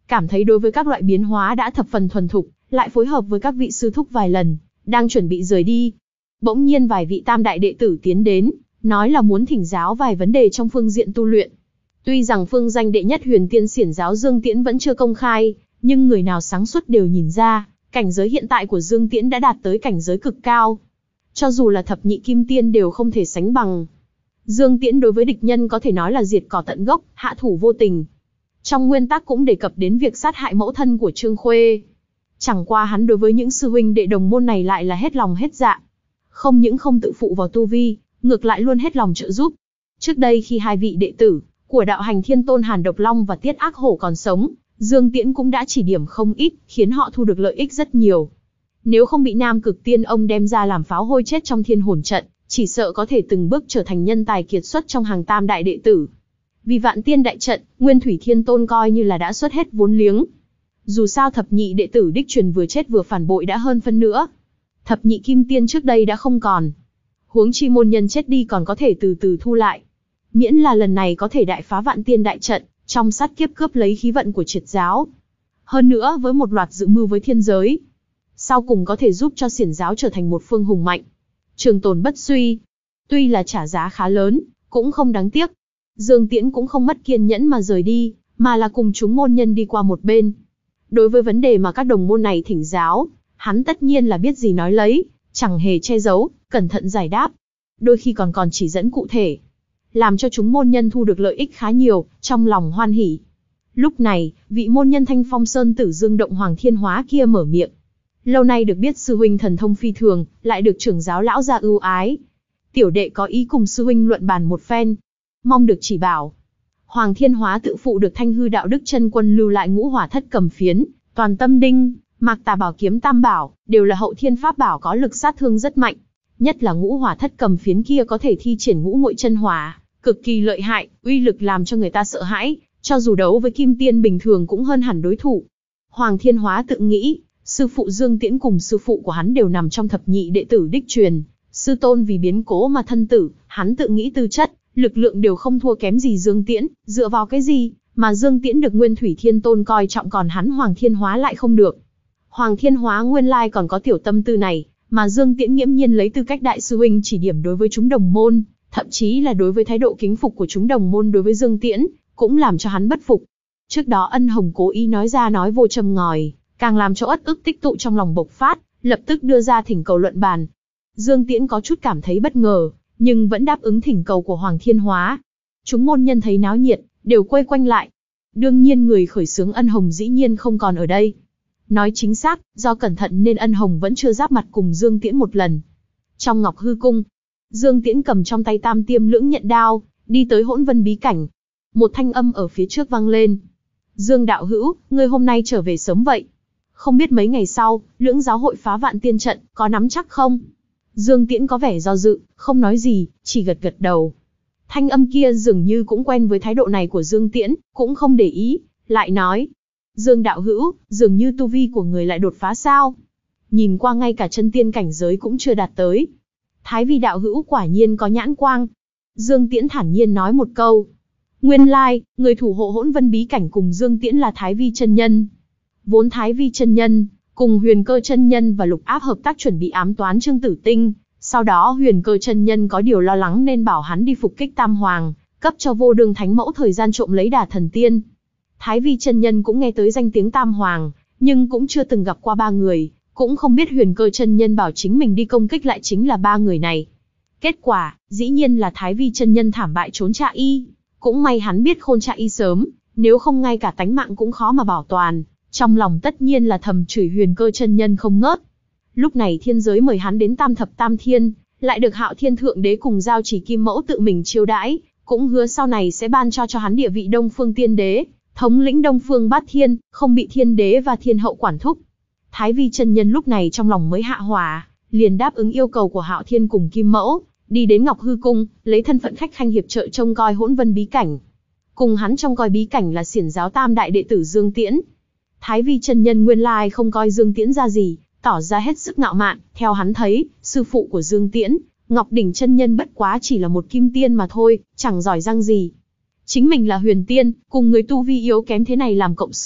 Speaker 1: cảm thấy đối với các loại biến hóa đã thập phần thuần thục, lại phối hợp với các vị sư thúc vài lần, đang chuẩn bị rời đi. Bỗng nhiên vài vị tam đại đệ tử tiến đến, nói là muốn thỉnh giáo vài vấn đề trong phương diện tu luyện. Tuy rằng phương danh đệ nhất huyền tiên xiển giáo Dương Tiễn vẫn chưa công khai, nhưng người nào sáng suốt đều nhìn ra, cảnh giới hiện tại của Dương Tiễn đã đạt tới cảnh giới cực cao. Cho dù là thập nhị kim tiên đều không thể sánh bằng. Dương Tiễn đối với địch nhân có thể nói là diệt cỏ tận gốc, hạ thủ vô tình. Trong nguyên tắc cũng đề cập đến việc sát hại mẫu thân của Trương Khuê. Chẳng qua hắn đối với những sư huynh đệ đồng môn này lại là hết lòng hết dạ. Không những không tự phụ vào tu vi, ngược lại luôn hết lòng trợ giúp. Trước đây khi hai vị đệ tử của đạo hành Thiên Tôn Hàn Độc Long và Tiết Ác Hổ còn sống, Dương Tiễn cũng đã chỉ điểm không ít, khiến họ thu được lợi ích rất nhiều. Nếu không bị Nam Cực Tiên ông đem ra làm pháo hôi chết trong Thiên Hồn trận, chỉ sợ có thể từng bước trở thành nhân tài kiệt xuất trong hàng tam đại đệ tử. Vì Vạn Tiên đại trận, Nguyên Thủy Thiên Tôn coi như là đã xuất hết vốn liếng. Dù sao thập nhị đệ tử đích truyền vừa chết vừa phản bội đã hơn phân nữa. Thập nhị kim tiên trước đây đã không còn. Huống chi môn nhân chết đi còn có thể từ từ thu lại. Miễn là lần này có thể đại phá Vạn Tiên đại trận, trong sát kiếp cướp lấy khí vận của triệt giáo. Hơn nữa với một loạt dự mưu với thiên giới, sau cùng có thể giúp cho xiển giáo trở thành một phương hùng mạnh, trường tồn bất suy. Tuy là trả giá khá lớn, cũng không đáng tiếc. Dương Tiễn cũng không mất kiên nhẫn mà rời đi, mà là cùng chúng môn nhân đi qua một bên. Đối với vấn đề mà các đồng môn này thỉnh giáo, hắn tất nhiên là biết gì nói lấy, chẳng hề che giấu, cẩn thận giải đáp. Đôi khi còn còn chỉ dẫn cụ thể, làm cho chúng môn nhân thu được lợi ích khá nhiều, trong lòng hoan hỉ. Lúc này, vị môn nhân Thanh Phong Sơn Tử Dương Động Hoàng Thiên Hóa kia mở miệng. Lâu nay được biết sư huynh thần thông phi thường, lại được trưởng giáo lão gia ưu ái. Tiểu đệ có ý cùng sư huynh luận bàn một phen, mong được chỉ bảo. Hoàng Thiên Hóa tự phụ được Thanh Hư Đạo Đức Chân Quân lưu lại Ngũ Hỏa Thất Cầm Phiến, Toàn Tâm Đinh, Mạc Tà Bảo Kiếm Tam Bảo, đều là hậu thiên pháp bảo có lực sát thương rất mạnh. Nhất là Ngũ Hỏa Thất Cầm Phiến kia có thể thi triển ngũ muội chân hỏa, cực kỳ lợi hại, uy lực làm cho người ta sợ hãi, cho dù đấu với kim tiên bình thường cũng hơn hẳn đối thủ. Hoàng Thiên Hóa tự nghĩ, sư phụ Dương Tiễn cùng sư phụ của hắn đều nằm trong thập nhị đệ tử đích truyền, sư tôn vì biến cố mà thân tử, hắn tự nghĩ tư chất, lực lượng đều không thua kém gì Dương Tiễn, dựa vào cái gì mà Dương Tiễn được Nguyên Thủy Thiên Tôn coi trọng còn hắn Hoàng Thiên Hóa lại không được. Hoàng Thiên Hóa nguyên lai còn có tiểu tâm tư này, mà Dương Tiễn nghiễm nhiên lấy tư cách đại sư huynh chỉ điểm đối với chúng đồng môn, thậm chí là đối với thái độ kính phục của chúng đồng môn đối với Dương Tiễn, cũng làm cho hắn bất phục. Trước đó Ân Hồng cố ý nói ra nói vô châm ngòi, càng làm cho uất ức tích tụ trong lòng bộc phát, lập tức đưa ra thỉnh cầu luận bàn. Dương Tiễn có chút cảm thấy bất ngờ, nhưng vẫn đáp ứng thỉnh cầu của Hoàng Thiên Hóa. Chúng môn nhân thấy náo nhiệt, đều quay quanh lại. Đương nhiên người khởi xướng Ân Hồng dĩ nhiên không còn ở đây. Nói chính xác, do cẩn thận nên Ân Hồng vẫn chưa giáp mặt cùng Dương Tiễn một lần. Trong Ngọc Hư Cung, Dương Tiễn cầm trong tay Tam Tiêm Lưỡng Nhận Đao, đi tới Hỗn Vân bí cảnh. Một thanh âm ở phía trước vang lên. Dương đạo hữu, ngươi hôm nay trở về sớm vậy. Không biết mấy ngày sau, Lưỡng giáo hội phá Vạn Tiên trận, có nắm chắc không? Dương Tiễn có vẻ do dự, không nói gì, chỉ gật gật đầu. Thanh âm kia dường như cũng quen với thái độ này của Dương Tiễn, cũng không để ý, lại nói. Dương đạo hữu, dường như tu vi của người lại đột phá sao? Nhìn qua ngay cả chân tiên cảnh giới cũng chưa đạt tới. Thái vi đạo hữu quả nhiên có nhãn quang. Dương Tiễn thản nhiên nói một câu. Nguyên lai, người thủ hộ Hỗn Vân bí cảnh cùng Dương Tiễn là Thái vi chân nhân. Vốn Thái vi chân nhân cùng Huyền Cơ chân nhân và Lục Áp hợp tác chuẩn bị ám toán Trương Tử Tinh, sau đó Huyền Cơ chân nhân có điều lo lắng nên bảo hắn đi phục kích Tam Hoàng, cấp cho Vô Đường Thánh Mẫu thời gian trộm lấy Đà Thần Tiên. Thái vi chân nhân cũng nghe tới danh tiếng Tam Hoàng, nhưng cũng chưa từng gặp qua ba người, cũng không biết Huyền Cơ chân nhân bảo chính mình đi công kích lại chính là ba người này. Kết quả, dĩ nhiên là Thái vi chân nhân thảm bại trốn trạ y. Cũng may hắn biết khôn trạ y sớm, nếu không ngay cả tánh mạng cũng khó mà bảo toàn. Trong lòng tất nhiên là thầm chửi Huyền Cơ chân nhân không ngớt. Lúc này thiên giới mời hắn đến Tam Thập Tam Thiên, lại được Hạo Thiên Thượng Đế cùng Giao Chỉ Kim Mẫu tự mình chiêu đãi, cũng hứa sau này sẽ ban cho cho hắn địa vị Đông Phương Tiên Đế, thống lĩnh Đông Phương Bát Thiên, không bị Thiên Đế và Thiên Hậu quản thúc. Thái vi chân nhân lúc này trong lòng mới hạ hỏa, liền đáp ứng yêu cầu của Hạo Thiên cùng Kim Mẫu, đi đến Ngọc Hư Cung, lấy thân phận khách khanh hiệp trợ trông coi Hỗn Vân bí cảnh. Cùng hắn trông coi bí cảnh là xiển giáo tam đại đệ tử Dương Tiễn. Thái vi chân nhân nguyên lai không coi Dương Tiễn ra gì, tỏ ra hết sức ngạo mạn, theo hắn thấy, sư phụ của Dương Tiễn, Ngọc Đỉnh chân nhân bất quá chỉ là một kim tiên mà thôi, chẳng giỏi giang gì. Chính mình là huyền tiên, cùng người tu vi yếu kém thế này làm cộng sự,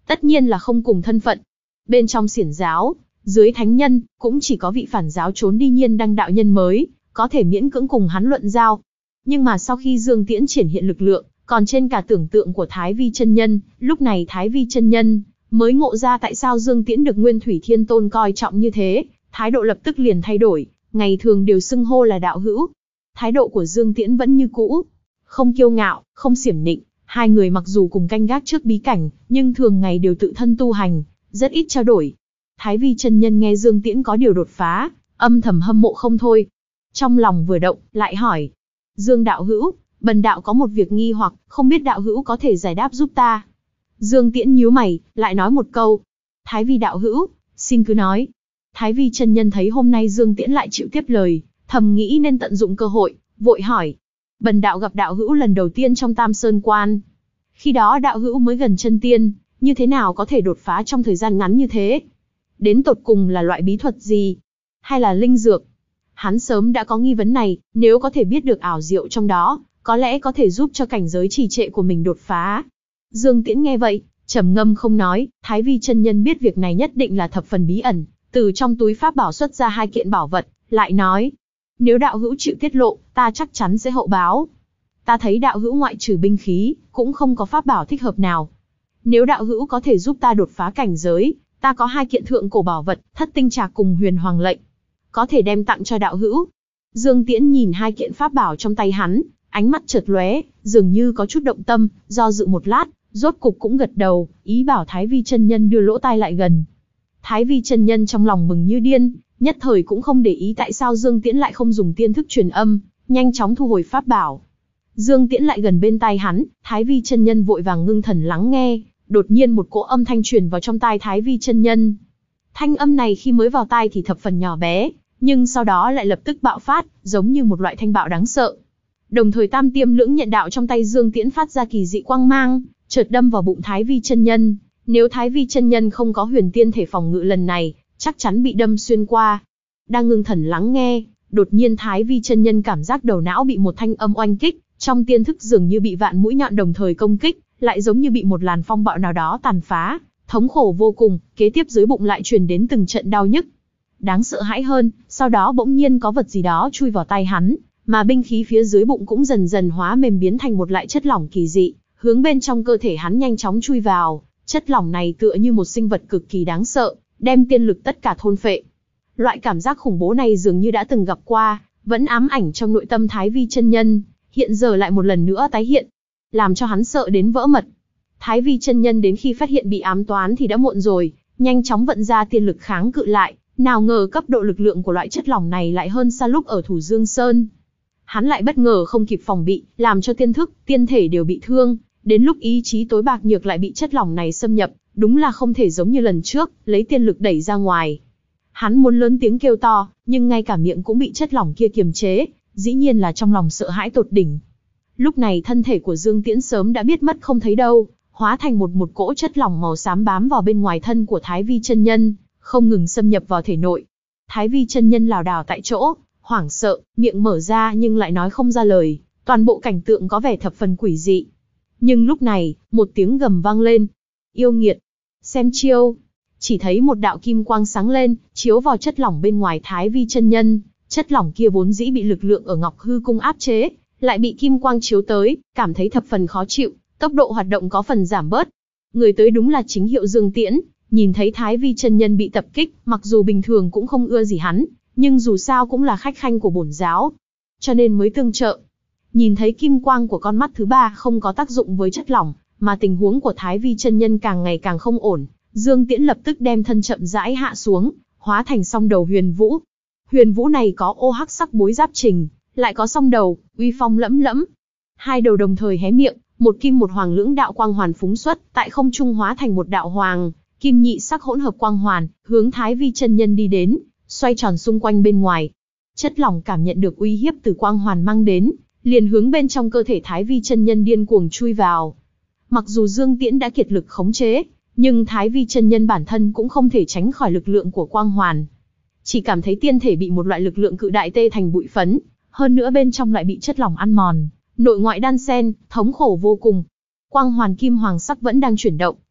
Speaker 1: tất nhiên là không cùng thân phận. Bên trong xiển giáo, dưới thánh nhân, cũng chỉ có vị phản giáo trốn đi nhiên đăng đạo nhân mới, có thể miễn cưỡng cùng hắn luận giao. Nhưng mà sau khi Dương Tiễn triển hiện lực lượng, còn trên cả tưởng tượng của Thái Vi chân nhân, lúc này Thái Vi chân nhân mới ngộ ra tại sao Dương Tiễn được Nguyên Thủy Thiên Tôn coi trọng như thế, thái độ lập tức liền thay đổi, ngày thường đều xưng hô là đạo hữu. Thái độ của Dương Tiễn vẫn như cũ, không kiêu ngạo, không xiểm nịnh, hai người mặc dù cùng canh gác trước bí cảnh, nhưng thường ngày đều tự thân tu hành, rất ít trao đổi. Thái Vi chân nhân nghe Dương Tiễn có điều đột phá, âm thầm hâm mộ không thôi. Trong lòng vừa động, lại hỏi: Dương đạo hữu, bần đạo có một việc nghi hoặc, không biết đạo hữu có thể giải đáp giúp ta. Dương Tiễn nhíu mày, lại nói một câu: Thái Vi đạo hữu, xin cứ nói. Thái Vi chân nhân thấy hôm nay Dương Tiễn lại chịu tiếp lời, thầm nghĩ nên tận dụng cơ hội, vội hỏi: Bần đạo gặp đạo hữu lần đầu tiên trong Tam Sơn Quan. Khi đó đạo hữu mới gần chân tiên, như thế nào có thể đột phá trong thời gian ngắn như thế? Đến tột cùng là loại bí thuật gì? Hay là linh dược? Hắn sớm đã có nghi vấn này, nếu có thể biết được ảo diệu trong đó, có lẽ có thể giúp cho cảnh giới trì trệ của mình đột phá. Dương Tiễn nghe vậy, trầm ngâm không nói. Thái Vi chân nhân biết việc này nhất định là thập phần bí ẩn, từ trong túi pháp bảo xuất ra hai kiện bảo vật, lại nói: Nếu đạo hữu chịu tiết lộ, ta chắc chắn sẽ hậu báo. Ta thấy đạo hữu ngoại trừ binh khí, cũng không có pháp bảo thích hợp nào. Nếu đạo hữu có thể giúp ta đột phá cảnh giới, ta có hai kiện thượng cổ bảo vật, Thất Tinh Trạc cùng Huyền Hoàng lệnh, có thể đem tặng cho đạo hữu. Dương Tiễn nhìn hai kiện pháp bảo trong tay hắn, ánh mắt chợt lóe, dường như có chút động tâm, do dự một lát, rốt cục cũng gật đầu, ý bảo Thái Vi chân nhân đưa lỗ tai lại gần. Thái Vi chân nhân trong lòng mừng như điên, nhất thời cũng không để ý tại sao Dương Tiễn lại không dùng tiên thức truyền âm, nhanh chóng thu hồi pháp bảo. Dương Tiễn lại gần bên tai hắn, Thái Vi chân nhân vội vàng ngưng thần lắng nghe, đột nhiên một cỗ âm thanh truyền vào trong tai Thái Vi chân nhân. Thanh âm này khi mới vào tai thì thập phần nhỏ bé, nhưng sau đó lại lập tức bạo phát, giống như một loại thanh bạo đáng sợ. Đồng thời tam tiêm lưỡng nhận đạo trong tay Dương Tiễn phát ra kỳ dị quang mang, chợt đâm vào bụng Thái Vi chân nhân. Nếu Thái Vi chân nhân không có huyền tiên thể phòng ngự lần này, chắc chắn bị đâm xuyên qua. Đang ngưng thần lắng nghe, đột nhiên Thái Vi chân nhân cảm giác đầu não bị một thanh âm oanh kích, trong tiên thức dường như bị vạn mũi nhọn đồng thời công kích, lại giống như bị một làn phong bạo nào đó tàn phá, thống khổ vô cùng. Kế tiếp dưới bụng lại truyền đến từng trận đau nhức. Đáng sợ hãi hơn, sau đó bỗng nhiên có vật gì đó chui vào tay hắn, mà binh khí phía dưới bụng cũng dần dần hóa mềm biến thành một loại chất lỏng kỳ dị, hướng bên trong cơ thể hắn nhanh chóng chui vào. Chất lỏng này tựa như một sinh vật cực kỳ đáng sợ, đem tiên lực tất cả thôn phệ. Loại cảm giác khủng bố này dường như đã từng gặp qua, vẫn ám ảnh trong nội tâm Thái Vi chân nhân, hiện giờ lại một lần nữa tái hiện, làm cho hắn sợ đến vỡ mật. Thái Vi chân nhân đến khi phát hiện bị ám toán thì đã muộn rồi, nhanh chóng vận ra tiên lực kháng cự lại, nào ngờ cấp độ lực lượng của loại chất lỏng này lại hơn xa lúc ở Thủ Dương Sơn. Hắn lại bất ngờ không kịp phòng bị, làm cho tiên thức, tiên thể đều bị thương, đến lúc ý chí tối bạc nhược lại bị chất lỏng này xâm nhập, đúng là không thể giống như lần trước, lấy tiên lực đẩy ra ngoài. Hắn muốn lớn tiếng kêu to, nhưng ngay cả miệng cũng bị chất lỏng kia kiềm chế, dĩ nhiên là trong lòng sợ hãi tột đỉnh. Lúc này thân thể của Dương Tiễn sớm đã biết mất không thấy đâu, hóa thành một một cỗ chất lỏng màu xám bám vào bên ngoài thân của Thái Vi chân nhân, không ngừng xâm nhập vào thể nội. Thái Vi chân nhân lảo đảo tại chỗ, hoảng sợ, miệng mở ra nhưng lại nói không ra lời, toàn bộ cảnh tượng có vẻ thập phần quỷ dị. Nhưng lúc này, một tiếng gầm vang lên. Yêu nghiệt! Xem chiêu! Chỉ thấy một đạo kim quang sáng lên, chiếu vào chất lỏng bên ngoài Thái Vi chân nhân. Chất lỏng kia vốn dĩ bị lực lượng ở Ngọc Hư Cung áp chế, lại bị kim quang chiếu tới, cảm thấy thập phần khó chịu, tốc độ hoạt động có phần giảm bớt. Người tới đúng là chính hiệu Dương Tiễn, nhìn thấy Thái Vi chân nhân bị tập kích, mặc dù bình thường cũng không ưa gì hắn, nhưng dù sao cũng là khách khanh của bổn giáo, cho nên mới tương trợ. Nhìn thấy kim quang của con mắt thứ ba không có tác dụng với chất lỏng, mà tình huống của Thái Vi chân nhân càng ngày càng không ổn, Dương Tiễn lập tức đem thân chậm rãi hạ xuống, hóa thành song đầu huyền vũ. Huyền vũ này có ô hắc sắc bối giáp trình, lại có song đầu, uy phong lẫm lẫm. Hai đầu đồng thời hé miệng, một kim một hoàng lưỡng đạo quang hoàn phúng xuất, tại không trung hóa thành một đạo hoàng, kim nhị sắc hỗn hợp quang hoàn, hướng Thái Vi chân nhân đi đến, xoay tròn xung quanh bên ngoài. Chất lỏng cảm nhận được uy hiếp từ quang hoàn mang đến, liền hướng bên trong cơ thể Thái Vi chân nhân điên cuồng chui vào. Mặc dù Dương Tiễn đã kiệt lực khống chế, nhưng Thái Vi chân nhân bản thân cũng không thể tránh khỏi lực lượng của quang hoàn. Chỉ cảm thấy tiên thể bị một loại lực lượng cự đại tê thành bụi phấn, hơn nữa bên trong lại bị chất lỏng ăn mòn, nội ngoại đan xen, thống khổ vô cùng. Quang hoàn kim hoàng sắc vẫn đang chuyển động,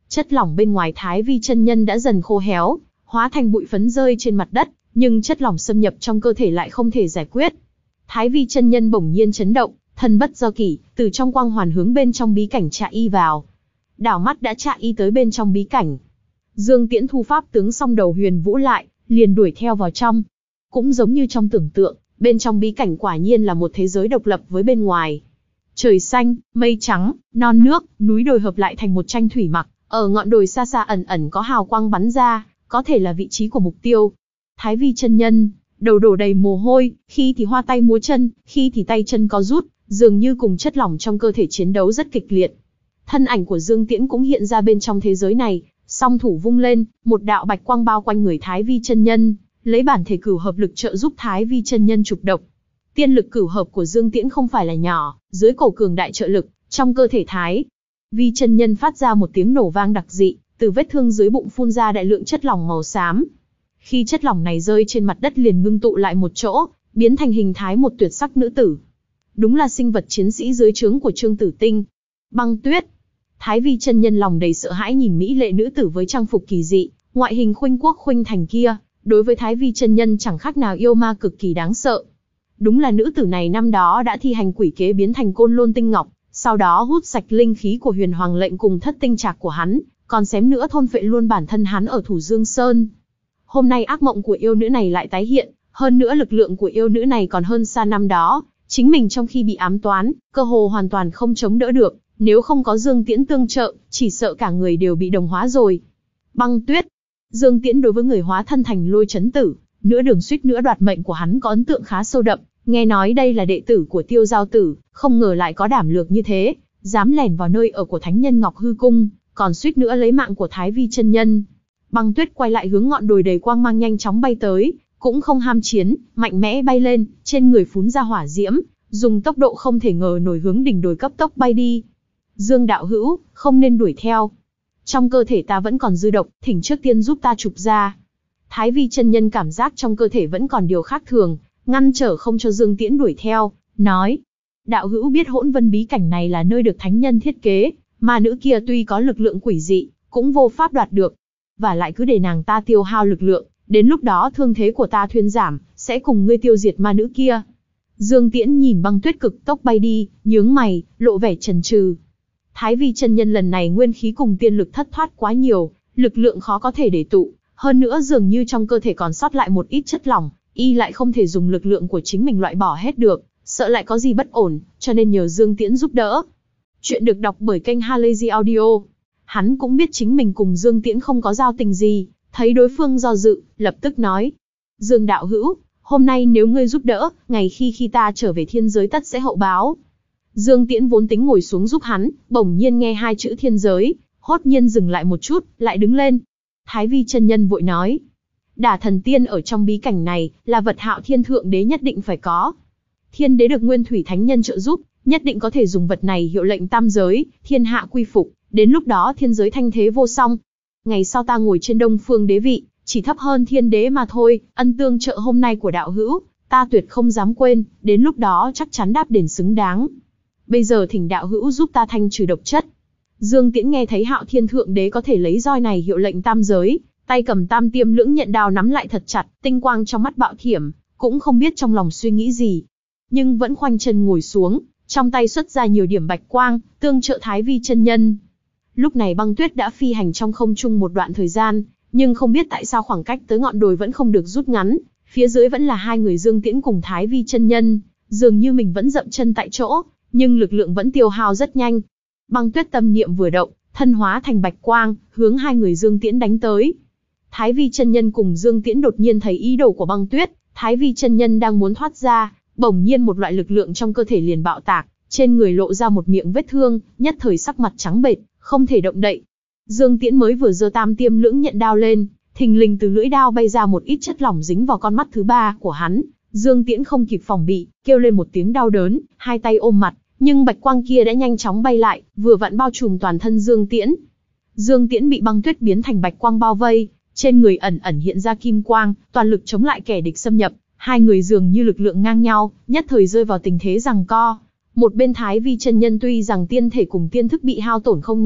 Speaker 1: Chất lỏng bên ngoài Thái Vi chân nhân đã dần khô héo, hóa thành bụi phấn rơi trên mặt đất, nhưng chất lỏng xâm nhập trong cơ thể lại không thể giải quyết. Thái Vi chân nhân bỗng nhiên chấn động, thân bất do kỷ, từ trong quang hoàn hướng bên trong bí cảnh chạ y vào. Đảo mắt đã chạ y tới bên trong bí cảnh. Dương Tiễn thu pháp tướng xong đầu Huyền Vũ lại, liền đuổi theo vào trong. Cũng giống như trong tưởng tượng, bên trong bí cảnh quả nhiên là một thế giới độc lập với bên ngoài. Trời xanh, mây trắng, non nước, núi đồi hợp lại thành một tranh thủy mặc, ở ngọn đồi xa xa ẩn ẩn có hào quang bắn ra, có thể là vị trí của mục tiêu. Thái Vi chân nhân, đầu đổ đầy mồ hôi, khi thì hoa tay múa chân, khi thì tay chân co rút, dường như cùng chất lỏng trong cơ thể chiến đấu rất kịch liệt. Thân ảnh của Dương Tiễn cũng hiện ra bên trong thế giới này, song thủ vung lên, một đạo bạch quang bao quanh người Thái Vi chân nhân, lấy bản thể cửu hợp lực trợ giúp Thái Vi chân nhân trục độc. Tiên lực cửu hợp của Dương Tiễn không phải là nhỏ, dưới cổ cường đại trợ lực, trong cơ thể Thái Vi chân nhân phát ra một tiếng nổ vang đặc dị, từ vết thương dưới bụng phun ra đại lượng chất lỏng màu xám. Khi chất lỏng này rơi trên mặt đất liền ngưng tụ lại một chỗ, biến thành hình thái một tuyệt sắc nữ tử. Đúng là sinh vật chiến sĩ dưới trướng của Trương Tử Tinh. Băng Tuyết. Thái Vi chân nhân lòng đầy sợ hãi nhìn mỹ lệ nữ tử với trang phục kỳ dị, ngoại hình khuynh quốc khuynh thành kia, đối với Thái Vi chân nhân chẳng khác nào yêu ma cực kỳ đáng sợ. Đúng là nữ tử này năm đó đã thi hành quỷ kế biến thành Côn Lôn Tinh Ngọc, sau đó hút sạch linh khí của Huyền Hoàng lệnh cùng thất tinh trạc của hắn, còn xém nữa thôn phệ luôn bản thân hắn ở Thủ Dương Sơn. Hôm nay ác mộng của yêu nữ này lại tái hiện, hơn nữa lực lượng của yêu nữ này còn hơn xa năm đó, chính mình trong khi bị ám toán, cơ hồ hoàn toàn không chống đỡ được, nếu không có Dương Tiễn tương trợ, chỉ sợ cả người đều bị đồng hóa rồi. Băng Tuyết. Dương Tiễn đối với người hóa thân thành Lôi Chấn Tử, nửa đường suýt nữa đoạt mệnh của hắn có ấn tượng khá sâu đậm, nghe nói đây là đệ tử của Tiêu Giao Tử, không ngờ lại có đảm lược như thế, dám lẻn vào nơi ở của Thánh Nhân Ngọc Hư Cung, còn suýt nữa lấy mạng của Thái Vi chân nhân. Băng Tuyết quay lại hướng ngọn đồi đầy quang mang nhanh chóng bay tới, cũng không ham chiến, mạnh mẽ bay lên, trên người phún ra hỏa diễm, dùng tốc độ không thể ngờ nổi hướng đỉnh đồi cấp tốc bay đi. Dương đạo hữu, không nên đuổi theo. Trong cơ thể ta vẫn còn dư độc, thỉnh trước tiên giúp ta trục ra. Thái Vi chân nhân cảm giác trong cơ thể vẫn còn điều khác thường, ngăn trở không cho Dương Tiễn đuổi theo, nói. Đạo hữu biết hỗn vân bí cảnh này là nơi được thánh nhân thiết kế, mà nữ kia tuy có lực lượng quỷ dị, cũng vô pháp đoạt được. Và lại cứ để nàng ta tiêu hao lực lượng, đến lúc đó thương thế của ta thuyên giảm, sẽ cùng ngươi tiêu diệt ma nữ kia. Dương Tiễn nhìn Băng Tuyết cực tốc bay đi, nhướng mày, lộ vẻ chần chừ. Thái Vi chân nhân lần này nguyên khí cùng tiên lực thất thoát quá nhiều, lực lượng khó có thể để tụ, hơn nữa dường như trong cơ thể còn sót lại một ít chất lỏng, y lại không thể dùng lực lượng của chính mình loại bỏ hết được, sợ lại có gì bất ổn, cho nên nhờ Dương Tiễn giúp đỡ. Chuyện được đọc bởi kênh Halazy Audio. Hắn cũng biết chính mình cùng Dương Tiễn không có giao tình gì, thấy đối phương do dự, lập tức nói. Dương đạo hữu, hôm nay nếu ngươi giúp đỡ, ngày khi khi ta trở về thiên giới tất sẽ hậu báo. Dương Tiễn vốn tính ngồi xuống giúp hắn, bỗng nhiên nghe hai chữ thiên giới, hốt nhiên dừng lại một chút, lại đứng lên. Thái Vi chân nhân vội nói. Đả thần tiên ở trong bí cảnh này, là vật Hạo Thiên Thượng Đế nhất định phải có. Thiên đế được Nguyên Thủy Thánh Nhân trợ giúp, nhất định có thể dùng vật này hiệu lệnh tam giới, thiên hạ quy phục, đến lúc đó thiên giới thanh thế vô song. Ngày sau ta ngồi trên Đông Phương đế vị, chỉ thấp hơn thiên đế mà thôi, ân tương trợ hôm nay của đạo hữu, ta tuyệt không dám quên, đến lúc đó chắc chắn đáp đền xứng đáng. Bây giờ thỉnh đạo hữu giúp ta thanh trừ độc chất. Dương Tiễn nghe thấy Hạo Thiên Thượng Đế có thể lấy roi này hiệu lệnh tam giới, tay cầm Tam Tiêm Lưỡng Nhận Đao nắm lại thật chặt, tinh quang trong mắt bạo thiểm, cũng không biết trong lòng suy nghĩ gì, nhưng vẫn khoanh chân ngồi xuống, trong tay xuất ra nhiều điểm bạch quang, tương trợ Thái Vi chân nhân. Lúc này Băng Tuyết đã phi hành trong không trung một đoạn thời gian, nhưng không biết tại sao khoảng cách tới ngọn đồi vẫn không được rút ngắn, phía dưới vẫn là hai người Dương Tiễn cùng Thái Vi chân nhân, dường như mình vẫn dậm chân tại chỗ, nhưng lực lượng vẫn tiêu hao rất nhanh. Băng Tuyết tâm niệm vừa động, thân hóa thành bạch quang, hướng hai người Dương Tiễn đánh tới. Thái Vi chân nhân cùng Dương Tiễn đột nhiên thấy ý đồ của Băng Tuyết, Thái Vi chân nhân đang muốn thoát ra, bỗng nhiên một loại lực lượng trong cơ thể liền bạo tạc, trên người lộ ra một miệng vết thương, nhất thời sắc mặt trắng bệch, không thể động đậy. Dương Tiễn mới vừa giơ Tam Tiêm Lưỡng Nhận Đao lên, thình lình từ lưỡi đao bay ra một ít chất lỏng dính vào con mắt thứ ba của hắn. Dương Tiễn không kịp phòng bị, kêu lên một tiếng đau đớn, hai tay ôm mặt, nhưng bạch quang kia đã nhanh chóng bay lại, vừa vặn bao trùm toàn thân Dương Tiễn. Dương Tiễn bị Băng Tuyết biến thành bạch quang bao vây, trên người ẩn ẩn hiện ra kim quang, toàn lực chống lại kẻ địch xâm nhập. Hai người dường như lực lượng ngang nhau, nhất thời rơi vào tình thế giằng co. Một bên Thái Vi chân nhân tuy rằng tiên thể cùng tiên thức bị hao tổn không nhẹ,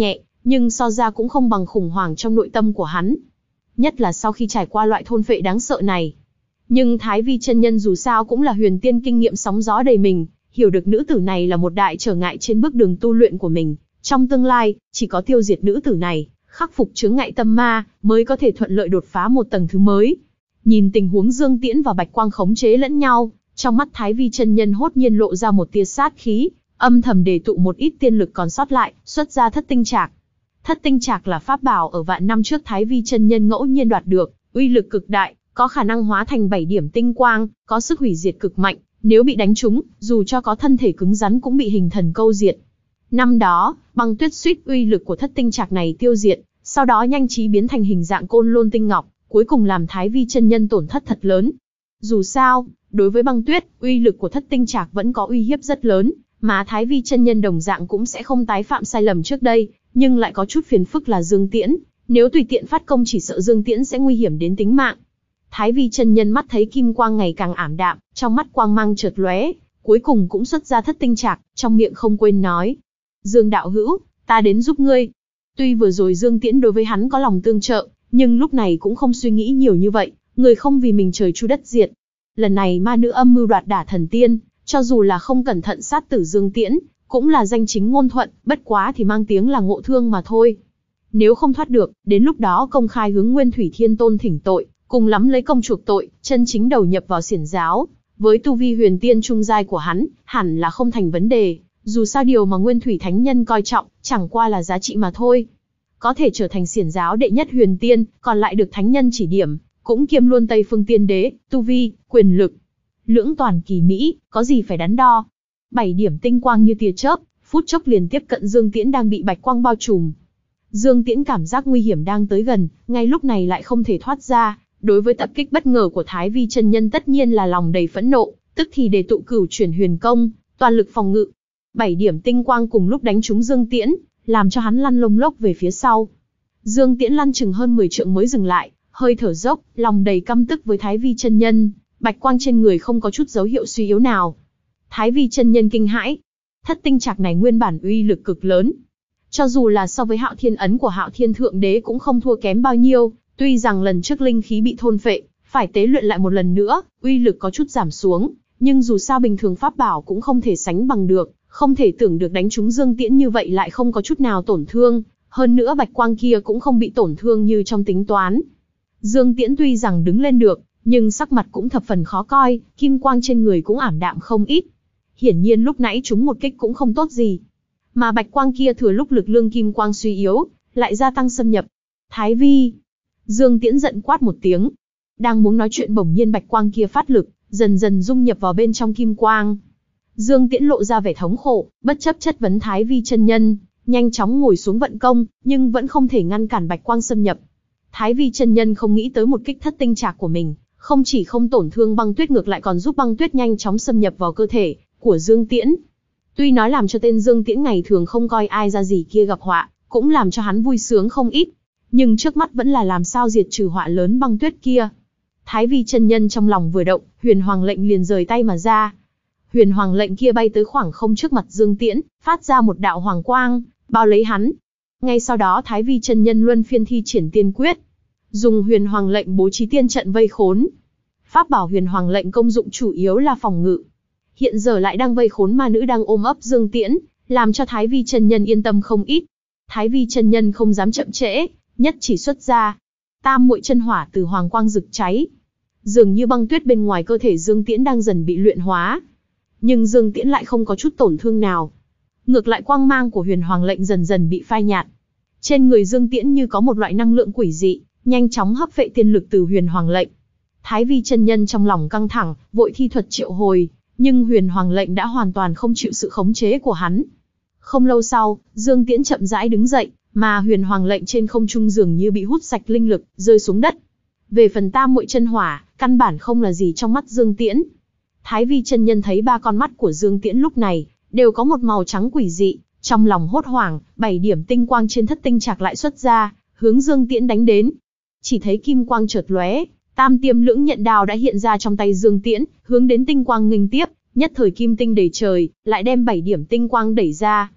Speaker 1: nhưng so ra cũng không bằng khủng hoảng trong nội tâm của hắn. Nhất là sau khi trải qua loại thôn phệ đáng sợ này. Nhưng Thái Vi chân nhân dù sao cũng là huyền tiên kinh nghiệm sóng gió đầy mình, hiểu được nữ tử này là một đại trở ngại trên bước đường tu luyện của mình. Trong tương lai, chỉ có tiêu diệt nữ tử này, khắc phục chướng ngại tâm ma, mới có thể thuận lợi đột phá một tầng thứ mới. Nhìn tình huống Dương Tiễn và Bạch Quang khống chế lẫn nhau, trong mắt Thái Vi chân nhân hốt nhiên lộ ra một tia sát khí, âm thầm đề tụ một ít tiên lực còn sót lại, xuất ra thất tinh trạc. Thất tinh trạc là pháp bảo ở vạn năm trước Thái Vi chân nhân ngẫu nhiên đoạt được, uy lực cực đại, có khả năng hóa thành bảy điểm tinh quang, có sức hủy diệt cực mạnh, nếu bị đánh trúng, dù cho có thân thể cứng rắn cũng bị hình thần câu diệt. Năm đó, Băng Tuyết suýt uy lực của thất tinh trạc này tiêu diệt, sau đó nhanh trí biến thành hình dạng côn lôn tinh ngọc, cuối cùng làm Thái Vi chân nhân tổn thất thật lớn. Dù sao, đối với Băng Tuyết, uy lực của thất tinh trạc vẫn có uy hiếp rất lớn, mà Thái Vi chân nhân đồng dạng cũng sẽ không tái phạm sai lầm trước đây, nhưng lại có chút phiền phức là Dương Tiễn, nếu tùy tiện phát công chỉ sợ Dương Tiễn sẽ nguy hiểm đến tính mạng. Thái Vi chân nhân mắt thấy kim quang ngày càng ảm đạm, trong mắt quang mang chợt lóe, cuối cùng cũng xuất ra thất tinh trạc, trong miệng không quên nói: "Dương đạo hữu, ta đến giúp ngươi." Tuy vừa rồi Dương Tiễn đối với hắn có lòng tương trợ, nhưng lúc này cũng không suy nghĩ nhiều như vậy, người không vì mình trời chu đất diệt. Lần này ma nữ âm mưu đoạt đả thần tiên, cho dù là không cẩn thận sát tử Dương Tiễn, cũng là danh chính ngôn thuận, bất quá thì mang tiếng là ngộ thương mà thôi. Nếu không thoát được, đến lúc đó công khai hướng Nguyên Thủy Thiên Tôn thỉnh tội, cùng lắm lấy công chuộc tội, chân chính đầu nhập vào xiển giáo. Với tu vi huyền tiên trung giai của hắn, hẳn là không thành vấn đề, dù sao điều mà Nguyên Thủy Thánh Nhân coi trọng, chẳng qua là giá trị mà thôi. Có thể trở thành xiển giáo đệ nhất huyền tiên, còn lại được Thánh Nhân chỉ điểm, cũng kiêm luôn Tây Phương Tiên Đế, tu vi, quyền lực. Lưỡng toàn kỳ mỹ, có gì phải đắn đo. Bảy điểm tinh quang như tia chớp, phút chốc liền tiếp cận Dương Tiễn đang bị bạch quang bao trùm. Dương Tiễn cảm giác nguy hiểm đang tới gần, ngay lúc này lại không thể thoát ra. Đối với tập kích bất ngờ của Thái Vi chân nhân tất nhiên là lòng đầy phẫn nộ, tức thì đề tụ cửu chuyển huyền công, toàn lực phòng ngự. Bảy điểm tinh quang cùng lúc đánh trúng Dương Tiễn, làm cho hắn lăn lông lốc về phía sau. Dương Tiễn lăn chừng hơn mười trượng mới dừng lại, hơi thở dốc, lòng đầy căm tức với Thái Vi chân nhân, bạch quang trên người không có chút dấu hiệu suy yếu nào. Thái Vi chân nhân kinh hãi, thất tinh trạc này nguyên bản uy lực cực lớn, cho dù là so với Hạo Thiên ấn của Hạo Thiên thượng đế cũng không thua kém bao nhiêu. Tuy rằng lần trước linh khí bị thôn phệ, phải tế luyện lại một lần nữa, uy lực có chút giảm xuống, nhưng dù sao bình thường pháp bảo cũng không thể sánh bằng được, không thể tưởng được đánh trúng Dương Tiễn như vậy lại không có chút nào tổn thương, hơn nữa bạch quang kia cũng không bị tổn thương như trong tính toán. Dương Tiễn tuy rằng đứng lên được, nhưng sắc mặt cũng thập phần khó coi, kim quang trên người cũng ảm đạm không ít. Hiển nhiên lúc nãy chúng một kích cũng không tốt gì, mà bạch quang kia thừa lúc lực lượng kim quang suy yếu, lại gia tăng xâm nhập. Thái Vi, Dương Tiễn giận quát một tiếng. Đang muốn nói chuyện bỗng nhiên bạch quang kia phát lực, dần dần dung nhập vào bên trong kim quang. Dương Tiễn lộ ra vẻ thống khổ, bất chấp chất vấn Thái Vi chân nhân, nhanh chóng ngồi xuống vận công, nhưng vẫn không thể ngăn cản bạch quang xâm nhập. Thái Vi chân nhân không nghĩ tới một kích thất tinh trạc của mình, không chỉ không tổn thương băng tuyết ngược lại còn giúp băng tuyết nhanh chóng xâm nhập vào cơ thể của Dương Tiễn. Tuy nói làm cho tên Dương Tiễn ngày thường không coi ai ra gì kia gặp họa, cũng làm cho hắn vui sướng không ít. Nhưng trước mắt vẫn là làm sao diệt trừ họa lớn băng tuyết kia. Thái Vi chân nhân trong lòng vừa động, huyền hoàng lệnh liền rời tay mà ra. Huyền hoàng lệnh kia bay tới khoảng không trước mặt Dương Tiễn, phát ra một đạo hoàng quang, bao lấy hắn. Ngay sau đó Thái Vi chân nhân luân phiên thi triển tiên quyết, dùng huyền hoàng lệnh bố trí tiên trận vây khốn. Pháp bảo huyền hoàng lệnh công dụng chủ yếu là phòng ngự. Hiện giờ lại đang vây khốn ma nữ đang ôm ấp Dương Tiễn, làm cho Thái Vi chân nhân yên tâm không ít. Thái Vi chân nhân không dám chậm trễ, nhất chỉ xuất ra. Tam muội chân hỏa từ hoàng quang rực cháy. Dường như băng tuyết bên ngoài cơ thể Dương Tiễn đang dần bị luyện hóa. Nhưng Dương Tiễn lại không có chút tổn thương nào. Ngược lại quang mang của huyền hoàng lệnh dần dần bị phai nhạt. Trên người Dương Tiễn như có một loại năng lượng quỷ dị, nhanh chóng hấp phệ tiên lực từ huyền hoàng lệnh. Thái Vi chân nhân trong lòng căng thẳng, vội thi thuật triệu hồi, nhưng huyền hoàng lệnh đã hoàn toàn không chịu sự khống chế của hắn. Không lâu sau, Dương Tiễn chậm rãi đứng dậy, mà huyền hoàng lệnh trên không trung dường như bị hút sạch linh lực, rơi xuống đất. Về phần tam muội chân hỏa, căn bản không là gì trong mắt Dương Tiễn. Thái Vi chân nhân thấy ba con mắt của Dương Tiễn lúc này đều có một màu trắng quỷ dị, trong lòng hốt hoảng, bảy điểm tinh quang trên thất tinh trạc lại xuất ra, hướng Dương Tiễn đánh đến. Chỉ thấy kim quang chợt lóe, tam tiêm lưỡng nhận đao đã hiện ra trong tay Dương Tiễn, hướng đến tinh quang nghênh tiếp, nhất thời kim tinh đầy trời, lại đem bảy điểm tinh quang đẩy ra.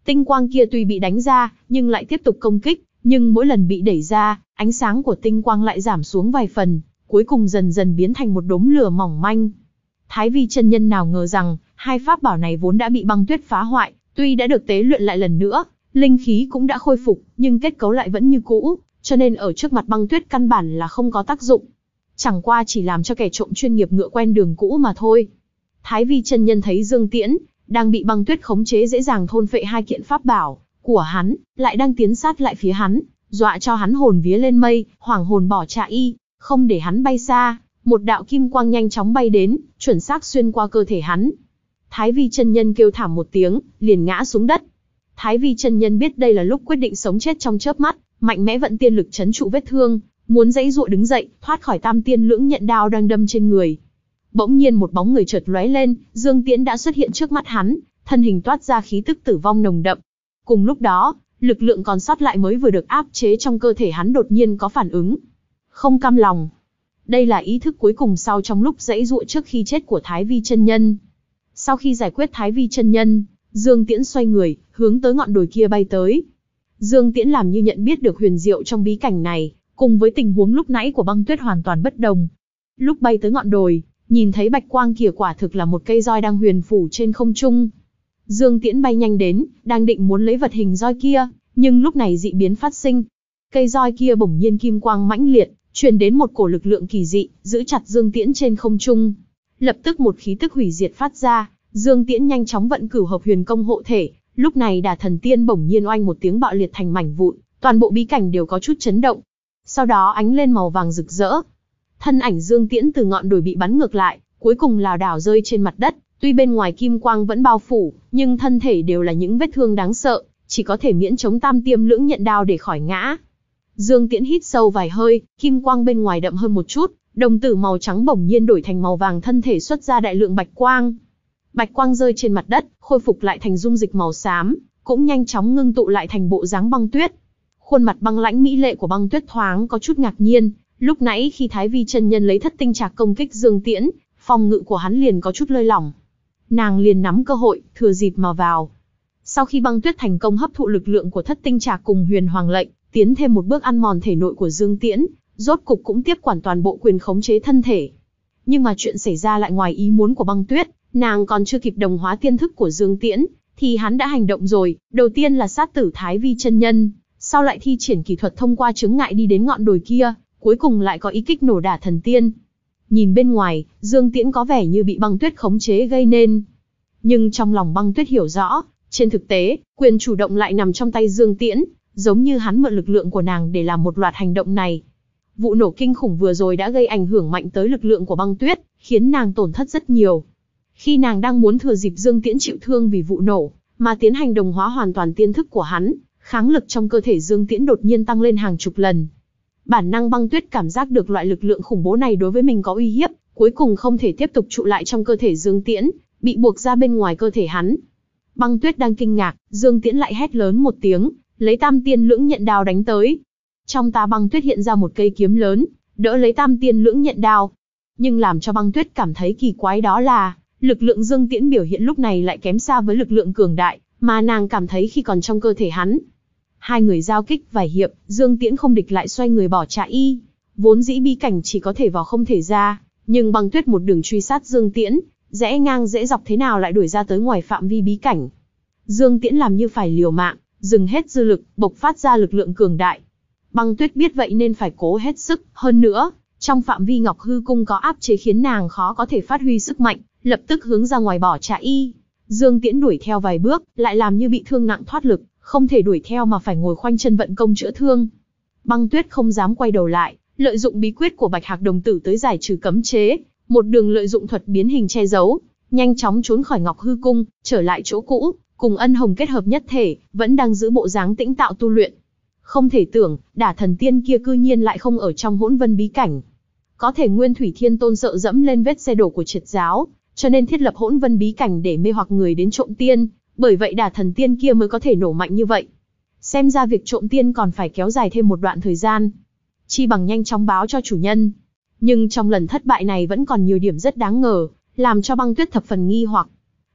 Speaker 1: Tinh quang kia tuy bị đánh ra, nhưng lại tiếp tục công kích, nhưng mỗi lần bị đẩy ra, ánh sáng của tinh quang lại giảm xuống vài phần, cuối cùng dần dần biến thành một đốm lửa mỏng manh. Thái Vi chân nhân nào ngờ rằng, hai pháp bảo này vốn đã bị băng tuyết phá hoại, tuy đã được tế luyện lại lần nữa, linh khí cũng đã khôi phục, nhưng kết cấu lại vẫn như cũ, cho nên ở trước mặt băng tuyết căn bản là không có tác dụng. Chẳng qua chỉ làm cho kẻ trộm chuyên nghiệp ngựa quen đường cũ mà thôi. Thái Vi chân nhân thấy Dương Tiễn đang bị băng tuyết khống chế dễ dàng thôn phệ hai kiện pháp bảo của hắn, lại đang tiến sát lại phía hắn, dọa cho hắn hồn vía lên mây, hoảng hồn bỏ chạy, không để hắn bay xa, một đạo kim quang nhanh chóng bay đến, chuẩn xác xuyên qua cơ thể hắn. Thái Vi chân nhân kêu thảm một tiếng, liền ngã xuống đất. Thái Vi chân nhân biết đây là lúc quyết định sống chết trong chớp mắt, mạnh mẽ vận tiên lực trấn trụ vết thương, muốn giãy giụa đứng dậy, thoát khỏi tam tiên lưỡng nhận đao đang đâm trên người. Bỗng nhiên một bóng người chợt lóe lên, Dương Tiễn đã xuất hiện trước mắt hắn, thân hình toát ra khí tức tử vong nồng đậm. Cùng lúc đó, lực lượng còn sót lại mới vừa được áp chế trong cơ thể hắn đột nhiên có phản ứng. Không cam lòng. Đây là ý thức cuối cùng sau trong lúc giãy giụa trước khi chết của Thái Vi chân nhân. Sau khi giải quyết Thái Vi chân nhân, Dương Tiễn xoay người, hướng tới ngọn đồi kia bay tới. Dương Tiễn làm như nhận biết được huyền diệu trong bí cảnh này, cùng với tình huống lúc nãy của băng tuyết hoàn toàn bất đồng. Lúc bay tới ngọn đồi, nhìn thấy bạch quang kia quả thực là một cây roi đang huyền phủ trên không trung. Dương Tiễn bay nhanh đến, đang định muốn lấy vật hình roi kia, nhưng lúc này dị biến phát sinh. Cây roi kia bỗng nhiên kim quang mãnh liệt, truyền đến một cổ lực lượng kỳ dị, giữ chặt Dương Tiễn trên không trung. Lập tức một khí tức hủy diệt phát ra, Dương Tiễn nhanh chóng vận cửu hợp huyền công hộ thể, lúc này Đả Thần Tiên bỗng nhiên oanh một tiếng bạo liệt thành mảnh vụn, toàn bộ bí cảnh đều có chút chấn động. Sau đó ánh lên màu vàng rực rỡ. Thân ảnh Dương Tiễn từ ngọn đồi bị bắn ngược lại, cuối cùng lảo đảo rơi trên mặt đất, tuy bên ngoài kim quang vẫn bao phủ, nhưng thân thể đều là những vết thương đáng sợ, chỉ có thể miễn chống tam tiêm lưỡng nhận đao để khỏi ngã. Dương Tiễn hít sâu vài hơi, kim quang bên ngoài đậm hơn một chút, đồng tử màu trắng bỗng nhiên đổi thành màu vàng, thân thể xuất ra đại lượng bạch quang. Bạch quang rơi trên mặt đất, khôi phục lại thành dung dịch màu xám, cũng nhanh chóng ngưng tụ lại thành bộ dáng băng tuyết. Khuôn mặt băng lãnh mỹ lệ của băng tuyết thoáng có chút ngạc nhiên, lúc nãy khi Thái Vi chân nhân lấy thất tinh trạc công kích Dương Tiễn, phòng ngự của hắn liền có chút lơi lỏng. Nàng liền nắm cơ hội, thừa dịp mà vào. Sau khi băng tuyết thành công hấp thụ lực lượng của thất tinh trạc cùng huyền hoàng lệnh, tiến thêm một bước ăn mòn thể nội của Dương Tiễn, rốt cục cũng tiếp quản toàn bộ quyền khống chế thân thể. Nhưng mà chuyện xảy ra lại ngoài ý muốn của băng tuyết, nàng còn chưa kịp đồng hóa tiên thức của Dương Tiễn, thì hắn đã hành động rồi. Đầu tiên là sát tử Thái Vi chân nhân, sau lại thi triển kỹ thuật thông qua chướng ngại đi đến ngọn đồi kia, cuối cùng lại có ý kích nổ Đả Thần Tiên. Nhìn bên ngoài, Dương Tiễn có vẻ như bị băng tuyết khống chế gây nên. Nhưng trong lòng băng tuyết hiểu rõ, trên thực tế, quyền chủ động lại nằm trong tay Dương Tiễn, giống như hắn mượn lực lượng của nàng để làm một loạt hành động này. Vụ nổ kinh khủng vừa rồi đã gây ảnh hưởng mạnh tới lực lượng của băng tuyết, khiến nàng tổn thất rất nhiều. Khi nàng đang muốn thừa dịp Dương Tiễn chịu thương vì vụ nổ, mà tiến hành đồng hóa hoàn toàn tiên thức của hắn, kháng lực trong cơ thể Dương Tiễn đột nhiên tăng lên hàng chục lần. Bản năng băng tuyết cảm giác được loại lực lượng khủng bố này đối với mình có uy hiếp, cuối cùng không thể tiếp tục trụ lại trong cơ thể Dương Tiễn, bị buộc ra bên ngoài cơ thể hắn. Băng tuyết đang kinh ngạc, Dương Tiễn lại hét lớn một tiếng, lấy tam tiên lưỡng nhận đao đánh tới. Trong tá băng tuyết hiện ra một cây kiếm lớn, đỡ lấy tam tiên lưỡng nhận đao. Nhưng làm cho băng tuyết cảm thấy kỳ quái đó là, lực lượng Dương Tiễn biểu hiện lúc này lại kém xa với lực lượng cường đại, mà nàng cảm thấy khi còn trong cơ thể hắn. Hai người giao kích vài hiệp, Dương Tiễn không địch lại xoay người bỏ chạy. Vốn dĩ bí cảnh chỉ có thể vào không thể ra, nhưng băng tuyết một đường truy sát Dương Tiễn, rẽ ngang rẽ dọc thế nào lại đuổi ra tới ngoài phạm vi bí cảnh. Dương Tiễn làm như phải liều mạng, dừng hết dư lực, bộc phát ra lực lượng cường đại. Băng tuyết biết vậy nên phải cố hết sức, hơn nữa, trong phạm vi Ngọc Hư Cung có áp chế khiến nàng khó có thể phát huy sức mạnh, lập tức hướng ra ngoài bỏ chạy. Dương Tiễn đuổi theo vài bước, lại làm như bị thương nặng thoát lực, không thể đuổi theo mà phải ngồi khoanh chân vận công chữa thương. Băng tuyết không dám quay đầu lại, lợi dụng bí quyết của Bạch Hạc đồng tử tới giải trừ cấm chế, một đường lợi dụng thuật biến hình che giấu, nhanh chóng trốn khỏi Ngọc Hư Cung, trở lại chỗ cũ, cùng Ân Hồng kết hợp nhất thể, vẫn đang giữ bộ dáng tĩnh tạo tu luyện. Không thể tưởng, Đả Thần Tiên kia cư nhiên lại không ở trong Hỗn Vân bí cảnh. Có thể Nguyên Thủy Thiên Tôn sợ dẫm lên vết xe đổ của Triệt giáo, cho nên thiết lập Hỗn Vân bí cảnh để mê hoặc người đến trộm tiên, bởi vậy Đả Thần Tiên kia mới có thể nổ mạnh như vậy. Xem ra việc trộm tiên còn phải kéo dài thêm một đoạn thời gian, chi bằng nhanh chóng báo cho chủ nhân. Nhưng trong lần thất bại này vẫn còn nhiều điểm rất đáng ngờ, làm cho băng tuyết thập phần nghi hoặc.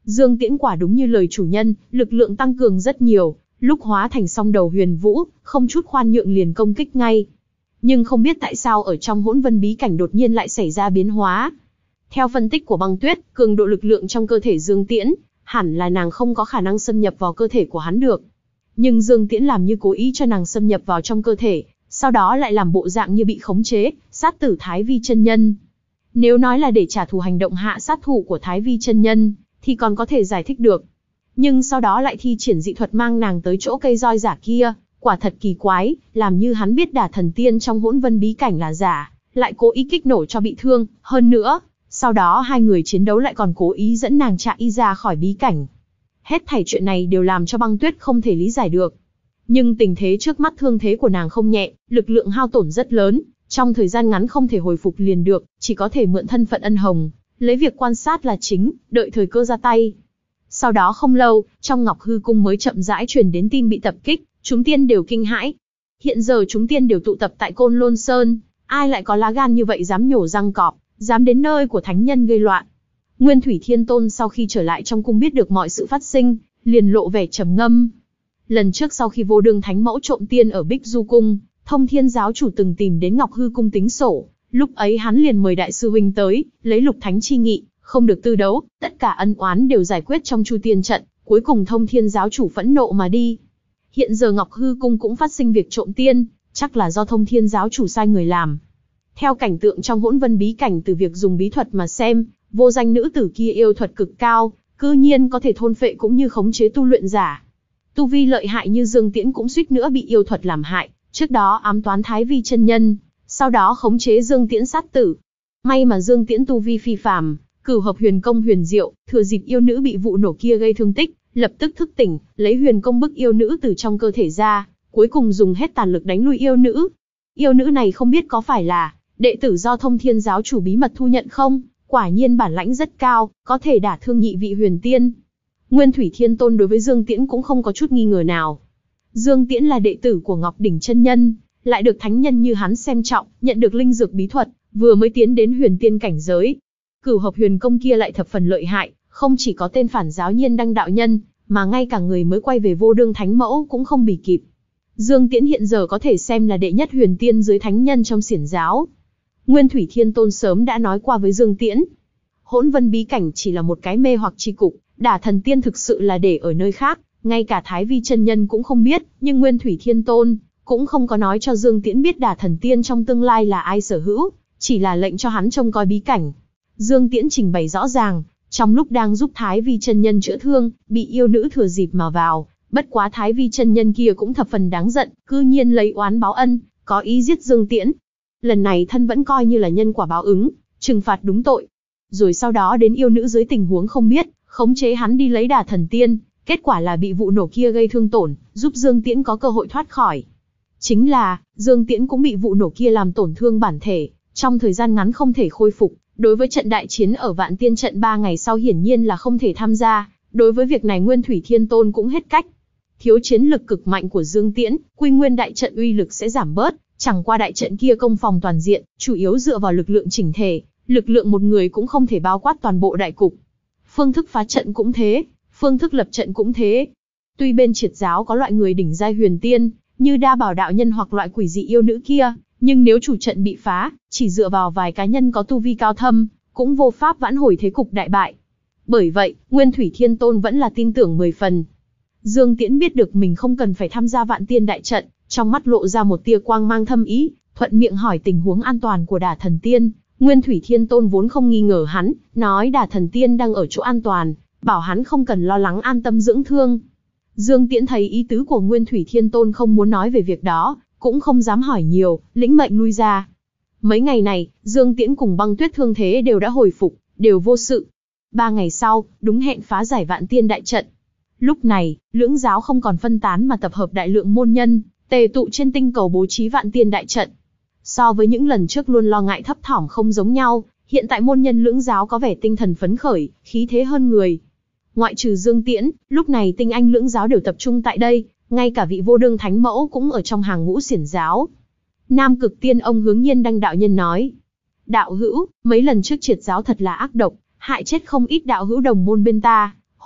Speaker 1: Dương Tiễn quả đúng như lời chủ nhân, lực lượng tăng cường rất nhiều, lúc hóa thành song đầu huyền vũ, không chút khoan nhượng liền công kích ngay. Nhưng không biết tại sao ở trong hỗn vân bí cảnh đột nhiên lại xảy ra biến hóa. Theo phân tích của Băng Tuyết, cường độ lực lượng trong cơ thể Dương Tiễn, hẳn là nàng không có khả năng xâm nhập vào cơ thể của hắn được. Nhưng Dương Tiễn làm như cố ý cho nàng xâm nhập vào trong cơ thể, sau đó lại làm bộ dạng như bị khống chế, sát tử Thái Vi chân nhân. Nếu nói là để trả thù hành động hạ sát thủ của Thái Vi chân nhân, thì còn có thể giải thích được. Nhưng sau đó lại thi triển dị thuật mang nàng tới chỗ cây roi giả kia, quả thật kỳ quái, làm như hắn biết Đả Thần Tiên trong hỗn vân bí cảnh là giả, lại cố ý kích nổ cho bị thương, hơn nữa, sau đó hai người chiến đấu lại còn cố ý dẫn nàng chạy ra khỏi bí cảnh. Hết thảy chuyện này đều làm cho Băng Tuyết không thể lý giải được. Nhưng tình thế trước mắt thương thế của nàng không nhẹ, lực lượng hao tổn rất lớn, trong thời gian ngắn không thể hồi phục liền được, chỉ có thể mượn thân phận ân hồng, lấy việc quan sát là chính, đợi thời cơ ra tay. Sau đó không lâu, trong Ngọc Hư Cung mới chậm rãi truyền đến tin bị tập kích, chúng tiên đều kinh hãi. Hiện giờ chúng tiên đều tụ tập tại Côn Lôn Sơn, ai lại có lá gan như vậy dám nhổ răng cọp, dám đến nơi của thánh nhân gây loạn. Nguyên Thủy Thiên Tôn sau khi trở lại trong cung biết được mọi sự phát sinh, liền lộ vẻ trầm ngâm. Lần trước sau khi Vô Đương Thánh Mẫu trộm tiên ở Bích Du Cung, Thông Thiên giáo chủ từng tìm đến Ngọc Hư Cung tính sổ, lúc ấy hắn liền mời đại sư huynh tới, lấy lục thánh chi nghị, không được tư đấu, tất cả ân oán đều giải quyết trong Chu Tiên trận, cuối cùng Thông Thiên giáo chủ phẫn nộ mà đi. Hiện giờ Ngọc Hư Cung cũng phát sinh việc trộm tiên, chắc là do Thông Thiên giáo chủ sai người làm. Theo cảnh tượng trong hỗn vân bí cảnh từ việc dùng bí thuật mà xem, vô danh nữ tử kia yêu thuật cực cao, cư nhiên có thể thôn phệ cũng như khống chế tu luyện giả. Tu vi lợi hại như Dương Tiễn cũng suýt nữa bị yêu thuật làm hại, trước đó ám toán Thái Vi chân nhân, sau đó khống chế Dương Tiễn sát tử. May mà Dương Tiễn tu vi phi phàm, cửu hợp huyền công huyền diệu, thừa dịp yêu nữ bị vụ nổ kia gây thương tích, lập tức thức tỉnh, lấy huyền công bức yêu nữ từ trong cơ thể ra, cuối cùng dùng hết tàn lực đánh lui yêu nữ. Yêu nữ này không biết có phải là đệ tử do Thông Thiên giáo chủ bí mật thu nhận không, quả nhiên bản lãnh rất cao, có thể đả thương nhị vị huyền tiên. Nguyên Thủy Thiên Tôn đối với Dương Tiễn cũng không có chút nghi ngờ nào. Dương Tiễn là đệ tử của Ngọc Đỉnh chân nhân, lại được thánh nhân như hắn xem trọng, nhận được linh dược bí thuật, vừa mới tiến đến huyền tiên cảnh giới. Cửu hợp huyền công kia lại thập phần lợi hại, không chỉ có tên phản giáo Nhiên Đăng đạo nhân, mà ngay cả người mới quay về Vô Đương Thánh Mẫu cũng không bì kịp. Dương Tiễn hiện giờ có thể xem là đệ nhất huyền tiên dưới thánh nhân trong xiển giáo. Nguyên Thủy Thiên Tôn sớm đã nói qua với Dương Tiễn, hỗn vân bí cảnh chỉ là một cái mê hoặc chi cục, Đả Thần Tiên thực sự là để ở nơi khác, ngay cả Thái Vi chân nhân cũng không biết, nhưng Nguyên Thủy Thiên Tôn cũng không có nói cho Dương Tiễn biết Đả Thần Tiên trong tương lai là ai sở hữu, chỉ là lệnh cho hắn trông coi bí cảnh. Dương Tiễn trình bày rõ ràng, trong lúc đang giúp Thái Vi chân nhân chữa thương, bị yêu nữ thừa dịp mà vào, bất quá Thái Vi chân nhân kia cũng thập phần đáng giận, cư nhiên lấy oán báo ân, có ý giết Dương Tiễn. Lần này thân vẫn coi như là nhân quả báo ứng, trừng phạt đúng tội. Rồi sau đó đến yêu nữ dưới tình huống không biết, khống chế hắn đi lấy Đả Thần Tiên, kết quả là bị vụ nổ kia gây thương tổn, giúp Dương Tiễn có cơ hội thoát khỏi. Chính là, Dương Tiễn cũng bị vụ nổ kia làm tổn thương bản thể, trong thời gian ngắn không thể khôi phục. Đối với trận đại chiến ở Vạn Tiên trận ba ngày sau hiển nhiên là không thể tham gia, đối với việc này Nguyên Thủy Thiên Tôn cũng hết cách. Thiếu chiến lực cực mạnh của Dương Tiễn, Quy Nguyên đại trận uy lực sẽ giảm bớt, chẳng qua đại trận kia công phòng toàn diện, chủ yếu dựa vào lực lượng chỉnh thể, lực lượng một người cũng không thể bao quát toàn bộ đại cục. Phương thức phá trận cũng thế, phương thức lập trận cũng thế. Tuy bên Triệt giáo có loại người đỉnh giai huyền tiên, như Đa Bảo đạo nhân hoặc loại quỷ dị yêu nữ kia, nhưng nếu chủ trận bị phá, chỉ dựa vào vài cá nhân có tu vi cao thâm, cũng vô pháp vãn hồi thế cục đại bại. Bởi vậy, Nguyên Thủy Thiên Tôn vẫn là tin tưởng mười phần. Dương Tiễn biết được mình không cần phải tham gia Vạn Tiên đại trận, trong mắt lộ ra một tia quang mang thâm ý, thuận miệng hỏi tình huống an toàn của Đả Thần Tiên. Nguyên Thủy Thiên Tôn vốn không nghi ngờ hắn, nói Đả Thần Tiên đang ở chỗ an toàn, bảo hắn không cần lo lắng, an tâm dưỡng thương. Dương Tiễn thấy ý tứ của Nguyên Thủy Thiên Tôn không muốn nói về việc đó, cũng không dám hỏi nhiều, lĩnh mệnh lui ra. Mấy ngày này, Dương Tiễn cùng Băng Tuyết thương thế đều đã hồi phục, đều vô sự. Ba ngày sau, đúng hẹn phá giải Vạn Tiên đại trận. Lúc này, lưỡng giáo không còn phân tán mà tập hợp đại lượng môn nhân, tề tụ trên tinh cầu bố trí Vạn Tiên đại trận. So với những lần trước luôn lo ngại thấp thỏm không giống nhau, hiện tại môn nhân lưỡng giáo có vẻ tinh thần phấn khởi, khí thế hơn người. Ngoại trừ Dương Tiễn, lúc này tinh anh lưỡng giáo đều tập trung tại đây, ngay cả vị Vô Đương Thánh Mẫu cũng ở trong hàng ngũ xiển giáo. Nam Cực Tiên ông Hướng Nhiên Đăng đạo nhân nói: đạo hữu, mấy lần trước Triệt giáo thật là ác độc, hại chết không ít đạo hữu đồng môn bên ta,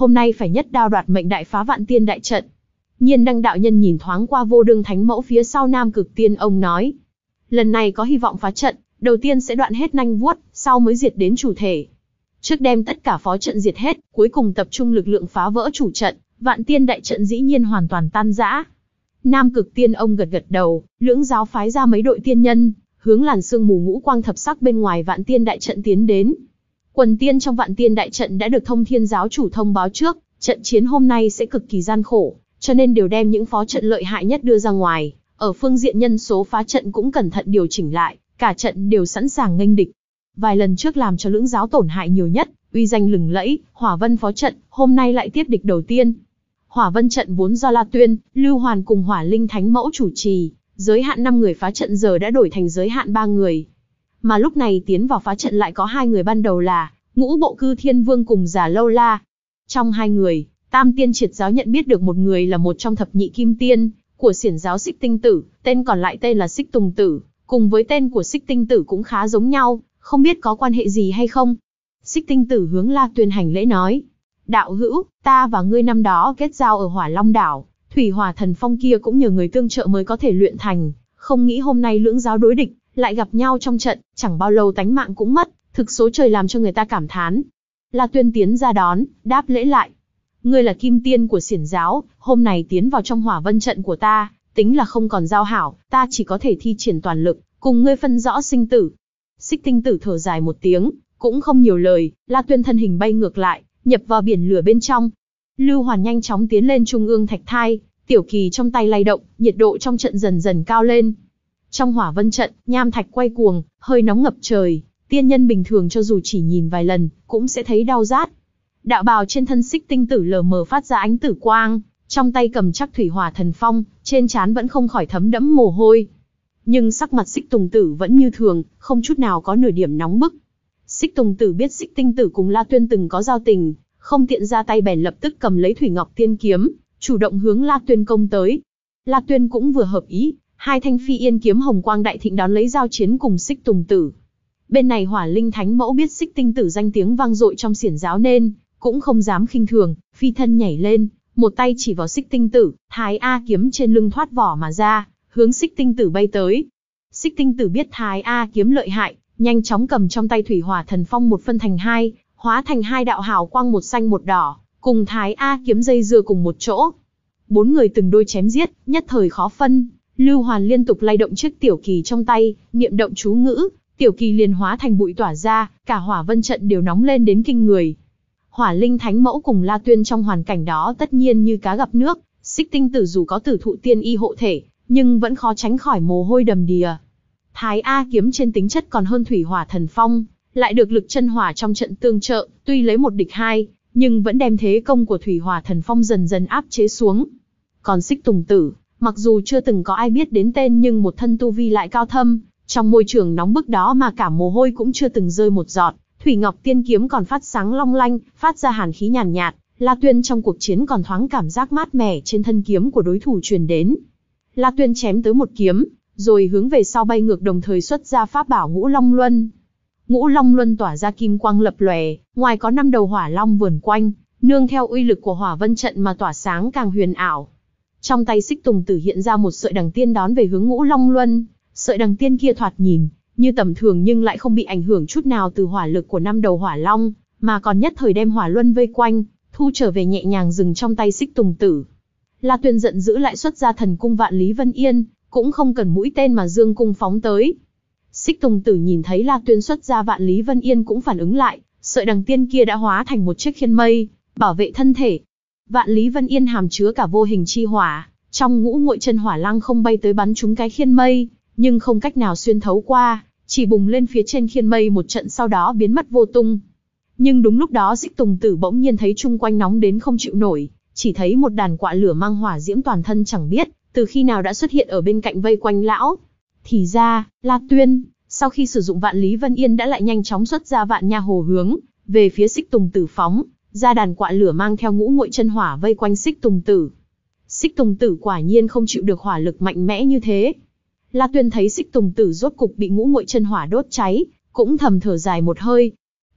Speaker 1: hôm nay phải nhất đao đoạt mệnh đại phá Vạn Tiên đại trận. Nhiên Đăng đạo nhân nhìn thoáng qua Vô Đương Thánh Mẫu phía sau Nam Cực Tiên ông nói, lần này có hy vọng phá trận, đầu tiên sẽ đoạn hết nanh vuốt, sau mới diệt đến chủ thể. Trước đem tất cả phó trận diệt hết, cuối cùng tập trung lực lượng phá vỡ chủ trận, Vạn Tiên đại trận dĩ nhiên hoàn toàn tan rã. Nam Cực Tiên ông gật gật đầu, lưỡng giáo phái ra mấy đội tiên nhân, hướng làn sương mù ngũ quang thập sắc bên ngoài Vạn Tiên đại trận tiến đến. Quần tiên trong Vạn Tiên đại trận đã được Thông Thiên giáo chủ thông báo trước, trận chiến hôm nay sẽ cực kỳ gian khổ, cho nên đều đem những phó trận lợi hại nhất đưa ra ngoài, ở phương diện nhân số phá trận cũng cẩn thận điều chỉnh lại, cả trận đều sẵn sàng nghênh địch. Vài lần trước làm cho lưỡng giáo tổn hại nhiều nhất, uy danh lừng lẫy, Hỏa Vân phó trận, hôm nay lại tiếp địch đầu tiên. Hỏa Vân trận vốn do La Tuyên, Lưu Hoàn cùng Hỏa Linh Thánh Mẫu chủ trì, giới hạn năm người phá trận giờ đã đổi thành giới hạn ba người. Mà lúc này tiến vào phá trận lại có hai người ban đầu là Ngũ Bộ Cư Thiên Vương cùng Già Lâu La. Trong hai người, Tam Tiên Triệt giáo nhận biết được một người là một trong thập nhị kim tiên của Xiển giáo Xích Tinh Tử, tên còn lại tên là Xích Tùng Tử, cùng với tên của Xích Tinh Tử cũng khá giống nhau, không biết có quan hệ gì hay không. Xích Tinh Tử hướng La Tuyên hành lễ nói, đạo hữu, ta và ngươi năm đó kết giao ở Hỏa Long đảo, Thủy Hỏa Thần Phong kia cũng nhờ người tương trợ mới có thể luyện thành, không nghĩ hôm nay lưỡng giáo đối địch, lại gặp nhau trong trận, chẳng bao lâu tánh mạng cũng mất, thực số trời làm cho người ta cảm thán. La Tuyên tiến ra đón, đáp lễ lại. Ngươi là kim tiên của Xiển giáo, hôm nay tiến vào trong Hỏa Vân trận của ta, tính là không còn giao hảo, ta chỉ có thể thi triển toàn lực, cùng ngươi phân rõ sinh tử. Xích Tinh Tử thở dài một tiếng, cũng không nhiều lời, La Tuyên thân hình bay ngược lại, nhập vào biển lửa bên trong. Lưu Hoàn nhanh chóng tiến lên trung ương thạch thai, tiểu kỳ trong tay lay động, nhiệt độ trong trận dần dần cao lên. Trong Hỏa Vân trận, nham thạch quay cuồng, hơi nóng ngập trời, tiên nhân bình thường cho dù chỉ nhìn vài lần, cũng sẽ thấy đau rát. Đạo bào trên thân Xích Tinh Tử lờ mờ phát ra ánh tử quang, trong tay cầm chắc Thủy Hỏa Thần Phong, trên trán vẫn không khỏi thấm đẫm mồ hôi. Nhưng sắc mặt Xích Tùng Tử vẫn như thường, không chút nào có nửa điểm nóng bức. Xích Tùng Tử biết Xích Tinh Tử cùng La Tuyên từng có giao tình, không tiện ra tay bèn lập tức cầm lấy Thủy Ngọc Tiên kiếm, chủ động hướng La Tuyên công tới. La Tuyên cũng vừa hợp ý, hai thanh Phi Yên kiếm hồng quang đại thịnh đón lấy giao chiến cùng Xích Tùng Tử. Bên này Hỏa Linh Thánh Mẫu biết Xích Tinh Tử danh tiếng vang dội trong Xiển giáo nên cũng không dám khinh thường, phi thân nhảy lên, một tay chỉ vào Xích Tinh Tử, Thái A kiếm trên lưng thoát vỏ mà ra, hướng Xích Tinh Tử bay tới. Xích Tinh Tử biết Thái A kiếm lợi hại, nhanh chóng cầm trong tay Thủy Hỏa Thần Phong một phân thành hai, hóa thành hai đạo hào quang một xanh một đỏ, cùng Thái A kiếm dây dưa cùng một chỗ. Bốn người từng đôi chém giết, nhất thời khó phân. Lưu Hoàn liên tục lay động chiếc tiểu kỳ trong tay, niệm động chú ngữ, tiểu kỳ liền hóa thành bụi tỏa ra, cả Hỏa Vân trận đều nóng lên đến kinh người. Hỏa Linh Thánh Mẫu cùng La Tuyên trong hoàn cảnh đó tất nhiên như cá gặp nước, Xích Tinh Tử dù có Tử Thụ Tiên y hộ thể, nhưng vẫn khó tránh khỏi mồ hôi đầm đìa. Thái A kiếm trên tính chất còn hơn Thủy Hỏa Thần Phong, lại được lực chân hỏa trong trận tương trợ, tuy lấy một địch hai, nhưng vẫn đem thế công của Thủy Hỏa Thần Phong dần dần áp chế xuống. Còn Xích Tùng Tử, mặc dù chưa từng có ai biết đến tên nhưng một thân tu vi lại cao thâm, trong môi trường nóng bức đó mà cả mồ hôi cũng chưa từng rơi một giọt. Thủy Ngọc Tiên kiếm còn phát sáng long lanh, phát ra hàn khí nhàn nhạt, La Tuyên trong cuộc chiến còn thoáng cảm giác mát mẻ trên thân kiếm của đối thủ truyền đến. La Tuyên chém tới một kiếm, rồi hướng về sau bay ngược đồng thời xuất ra pháp bảo Ngũ Long Luân. Ngũ Long Luân tỏa ra kim quang lập lòe, ngoài có năm đầu hỏa long vờn quanh, nương theo uy lực của Hỏa Vân trận mà tỏa sáng càng huyền ảo. Trong tay Xích Tùng Tử hiện ra một sợi đằng tiên đón về hướng Ngũ Long Luân, sợi đằng tiên kia thoạt nhìn như tầm thường nhưng lại không bị ảnh hưởng chút nào từ hỏa lực của năm đầu hỏa long, mà còn nhất thời đem hỏa luân vây quanh, thu trở về nhẹ nhàng dừng trong tay Xích Tùng Tử. La Tuyên giận dữ lại xuất ra thần cung Vạn Lý Vân Yên, cũng không cần mũi tên mà dương cung phóng tới. Xích Tùng Tử nhìn thấy La Tuyên xuất ra Vạn Lý Vân Yên cũng phản ứng lại, sợi đằng tiên kia đã hóa thành một chiếc khiên mây, bảo vệ thân thể. Vạn Lý Vân Yên hàm chứa cả vô hình chi hỏa, trong ngũ nguội chân hỏa lăng không bay tới bắn trúng cái khiên mây, nhưng không cách nào xuyên thấu qua, chỉ bùng lên phía trên khiên mây một trận sau đó biến mất vô tung. Nhưng đúng lúc đó Xích Tùng Tử bỗng nhiên thấy chung quanh nóng đến không chịu nổi, chỉ thấy một đàn quạ lửa mang hỏa diễm toàn thân chẳng biết từ khi nào đã xuất hiện ở bên cạnh vây quanh lão. Thì ra, La Tuyên, sau khi sử dụng Vạn Lý Vân Yên đã lại nhanh chóng xuất ra Vạn Nha Hồ hướng về phía Xích Tùng Tử phóng, ra đàn quạ lửa mang theo ngũ nguội chân hỏa vây quanh Xích Tùng Tử. Xích Tùng Tử quả nhiên không chịu được hỏa lực mạnh mẽ như thế. La Tuyên thấy Xích Tùng Tử rốt cục bị ngũ nguội chân hỏa đốt cháy, cũng thầm thở dài một hơi.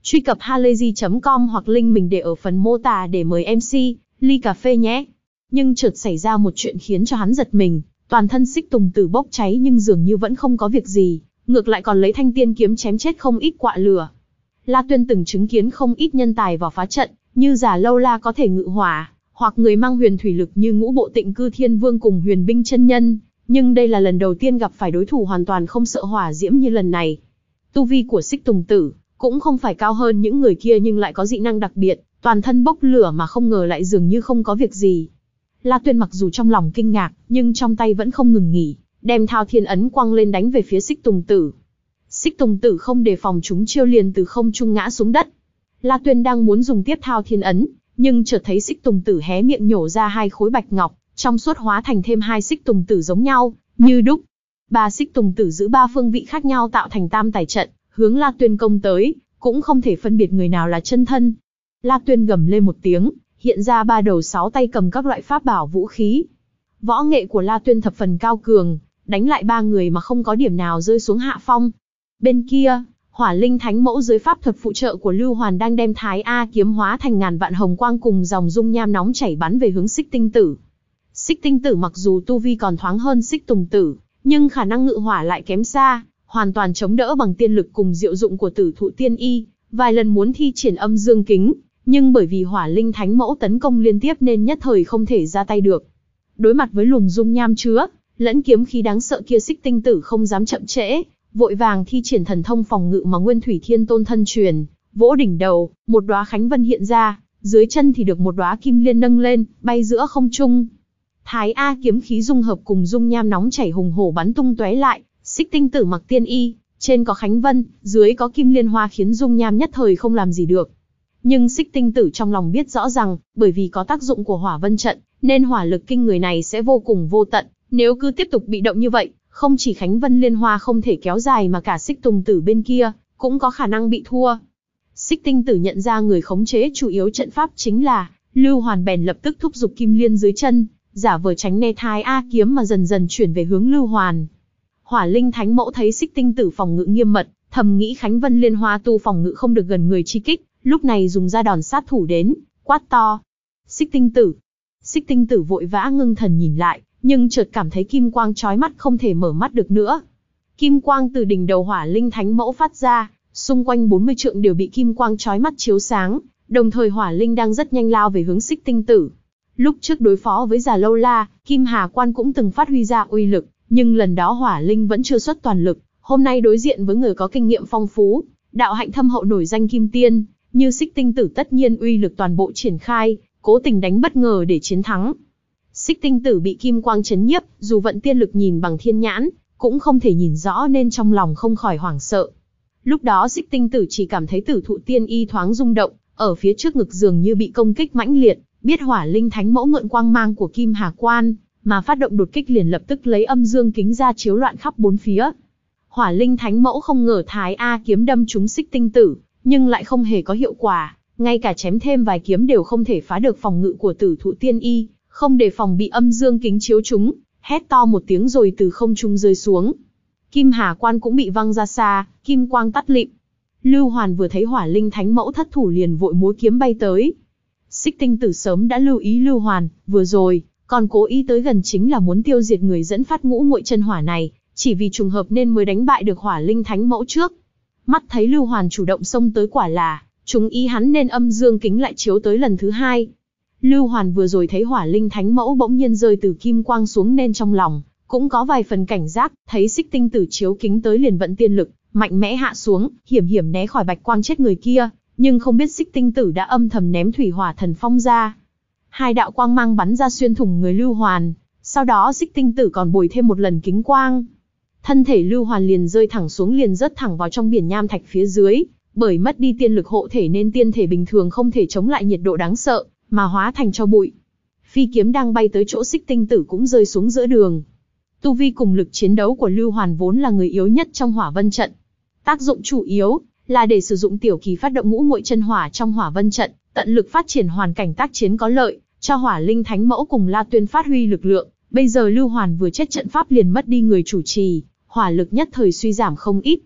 Speaker 1: Truy cập halayzi chấm com hoặc link mình để ở phần mô tả để mời em xê, ly cà phê nhé. Nhưng chợt xảy ra một chuyện khiến cho hắn giật mình, toàn thân Xích Tùng Tử bốc cháy nhưng dường như vẫn không có việc gì, ngược lại còn lấy thanh tiên kiếm chém chết không ít quạ lửa. La Tuyên từng chứng kiến không ít nhân tài vào phá trận, như Già Lâu La có thể ngự hỏa, hoặc người mang huyền thủy lực như Ngũ Bộ Tịnh Cư Thiên Vương cùng Huyền Binh chân nhân, nhưng đây là lần đầu tiên gặp phải đối thủ hoàn toàn không sợ hỏa diễm như lần này. Tu vi của Xích Tùng Tử cũng không phải cao hơn những người kia nhưng lại có dị năng đặc biệt, toàn thân bốc lửa mà không ngờ lại dường như không có việc gì. La Tuyên mặc dù trong lòng kinh ngạc, nhưng trong tay vẫn không ngừng nghỉ, đem Thao Thiên Ấn quăng lên đánh về phía Xích Tùng Tử. Xích Tùng Tử không đề phòng chúng chiêu liền từ không trung ngã xuống đất. La Tuyên đang muốn dùng tiếp Thao Thiên Ấn, nhưng chợt thấy Xích Tùng Tử hé miệng nhổ ra hai khối bạch ngọc, trong suốt hóa thành thêm hai Xích Tùng Tử giống nhau, như đúc. Ba Xích Tùng Tử giữ ba phương vị khác nhau tạo thành tam tài trận, hướng La Tuyên công tới, cũng không thể phân biệt người nào là chân thân. La Tuyên gầm lên một tiếng, hiện ra ba đầu sáu tay cầm các loại pháp bảo vũ khí. Võ nghệ của La Tuyên thập phần cao cường, đánh lại ba người mà không có điểm nào rơi xuống hạ phong. Bên kia, Hỏa Linh Thánh Mẫu dưới pháp thuật phụ trợ của Lưu Hoàn đang đem Thái A kiếm hóa thành ngàn vạn hồng quang cùng dòng dung nham nóng chảy bắn về hướng Xích Tinh Tử. Xích Tinh Tử mặc dù tu vi còn thoáng hơn Xích Tùng Tử, nhưng khả năng ngự hỏa lại kém xa, hoàn toàn chống đỡ bằng tiên lực cùng diệu dụng của Tử Thụ Tiên Y, vài lần muốn thi triển âm dương kính, nhưng bởi vì Hỏa Linh Thánh Mẫu tấn công liên tiếp nên nhất thời không thể ra tay được. Đối mặt với luồng dung nham chứa lẫn kiếm khí đáng sợ kia, Xích Tinh Tử không dám chậm trễ, vội vàng thi triển thần thông phòng ngự mà Nguyên Thủy Thiên Tôn thân truyền, vỗ đỉnh đầu, một đóa khánh vân hiện ra, dưới chân thì được một đóa kim liên nâng lên, bay giữa không trung. Thái A kiếm khí dung hợp cùng dung nham nóng chảy hùng hổ bắn tung tóe lại, Xích Tinh Tử mặc tiên y, trên có khánh vân, dưới có kim liên hoa khiến dung nham nhất thời không làm gì được. Nhưng Xích Tinh Tử trong lòng biết rõ rằng, bởi vì có tác dụng của hỏa vân trận, nên hỏa lực kinh người này sẽ vô cùng vô tận, nếu cứ tiếp tục bị động như vậy, không chỉ khánh vân liên hoa không thể kéo dài mà cả Xích Tùng Tử bên kia, cũng có khả năng bị thua. Xích Tinh Tử nhận ra người khống chế chủ yếu trận pháp chính là Lưu Hoàn, bèn lập tức thúc giục kim liên dưới chân, giả vờ tránh né Thái A kiếm mà dần dần chuyển về hướng Lưu Hoàn. Hỏa Linh Thánh Mẫu thấy Xích Tinh Tử phòng ngự nghiêm mật, thầm nghĩ khánh vân liên hoa tu phòng ngự không được gần người chi kích, lúc này dùng ra đòn sát thủ đến, quát to: Xích Tinh Tử! Xích Tinh Tử vội vã ngưng thần nhìn lại, nhưng chợt cảm thấy kim quang chói mắt không thể mở mắt được nữa. Kim quang từ đỉnh đầu Hỏa Linh Thánh Mẫu phát ra, xung quanh bốn mươi trượng đều bị kim quang chói mắt chiếu sáng, đồng thời Hỏa Linh đang rất nhanh lao về hướng Xích Tinh Tử. Lúc trước đối phó với Già Lâu La, Kim Hà Quan cũng từng phát huy ra uy lực, nhưng lần đó Hỏa Linh vẫn chưa xuất toàn lực, hôm nay đối diện với người có kinh nghiệm phong phú, đạo hạnh thâm hậu nổi danh Kim Tiên, như Xích Tinh Tử tất nhiên uy lực toàn bộ triển khai, cố tình đánh bất ngờ để chiến thắng. Xích Tinh Tử bị kim quang chấn nhiếp, dù vận tiên lực nhìn bằng thiên nhãn, cũng không thể nhìn rõ nên trong lòng không khỏi hoảng sợ. Lúc đó Xích Tinh Tử chỉ cảm thấy Tử Thụ Tiên Y thoáng rung động, ở phía trước ngực dường như bị công kích mãnh liệt, biết Hỏa Linh Thánh Mẫu mượn quang mang của Kim Hà Quan, mà phát động đột kích liền lập tức lấy âm dương kính ra chiếu loạn khắp bốn phía. Hỏa Linh Thánh Mẫu không ngờ Thái A kiếm đâm trúng Xích Tinh Tử, nhưng lại không hề có hiệu quả, ngay cả chém thêm vài kiếm đều không thể phá được phòng ngự của Tử Thụ Tiên Y, không đề phòng bị âm dương kính chiếu trúng, hét to một tiếng rồi từ không trung rơi xuống. Kim Hà Quan cũng bị văng ra xa, kim quang tắt lịm. Lưu Hoàn vừa thấy Hỏa Linh Thánh Mẫu thất thủ liền vội múa kiếm bay tới. Xích Tinh Tử sớm đã lưu ý Lưu Hoàn, vừa rồi còn cố ý tới gần chính là muốn tiêu diệt người dẫn phát ngũ muội chân hỏa này, chỉ vì trùng hợp nên mới đánh bại được Hỏa Linh Thánh Mẫu trước. Mắt thấy Lưu Hoàn chủ động xông tới quả là trúng ý hắn nên âm dương kính lại chiếu tới lần thứ hai. Lưu Hoàn vừa rồi thấy Hỏa Linh Thánh Mẫu bỗng nhiên rơi từ kim quang xuống nên trong lòng cũng có vài phần cảnh giác, thấy Xích Tinh Tử chiếu kính tới liền vận tiên lực, mạnh mẽ hạ xuống, hiểm hiểm né khỏi bạch quang chết người kia, nhưng không biết Xích Tinh Tử đã âm thầm ném thủy hỏa thần phong ra. Hai đạo quang mang bắn ra xuyên thủng người Lưu Hoàn, sau đó Xích Tinh Tử còn bồi thêm một lần kính quang. Thân thể Lưu Hoàn liền rơi thẳng xuống liền rớt thẳng vào trong biển nham thạch phía dưới, bởi mất đi tiên lực hộ thể nên tiên thể bình thường không thể chống lại nhiệt độ đáng sợ, mà hóa thành tro bụi. Phi kiếm đang bay tới chỗ Xích Tinh Tử cũng rơi xuống giữa đường. Tu vi cùng lực chiến đấu của Lưu Hoàn vốn là người yếu nhất trong Hỏa Vân trận. Tác dụng chủ yếu là để sử dụng tiểu kỳ phát động ngũ muội chân hỏa trong Hỏa Vân trận, tận lực phát triển hoàn cảnh tác chiến có lợi, cho Hỏa Linh Thánh Mẫu cùng La Tuyên phát huy lực lượng. Bây giờ Lưu Hoàn vừa chết trận pháp liền mất đi người chủ trì, hỏa lực nhất thời suy giảm không ít.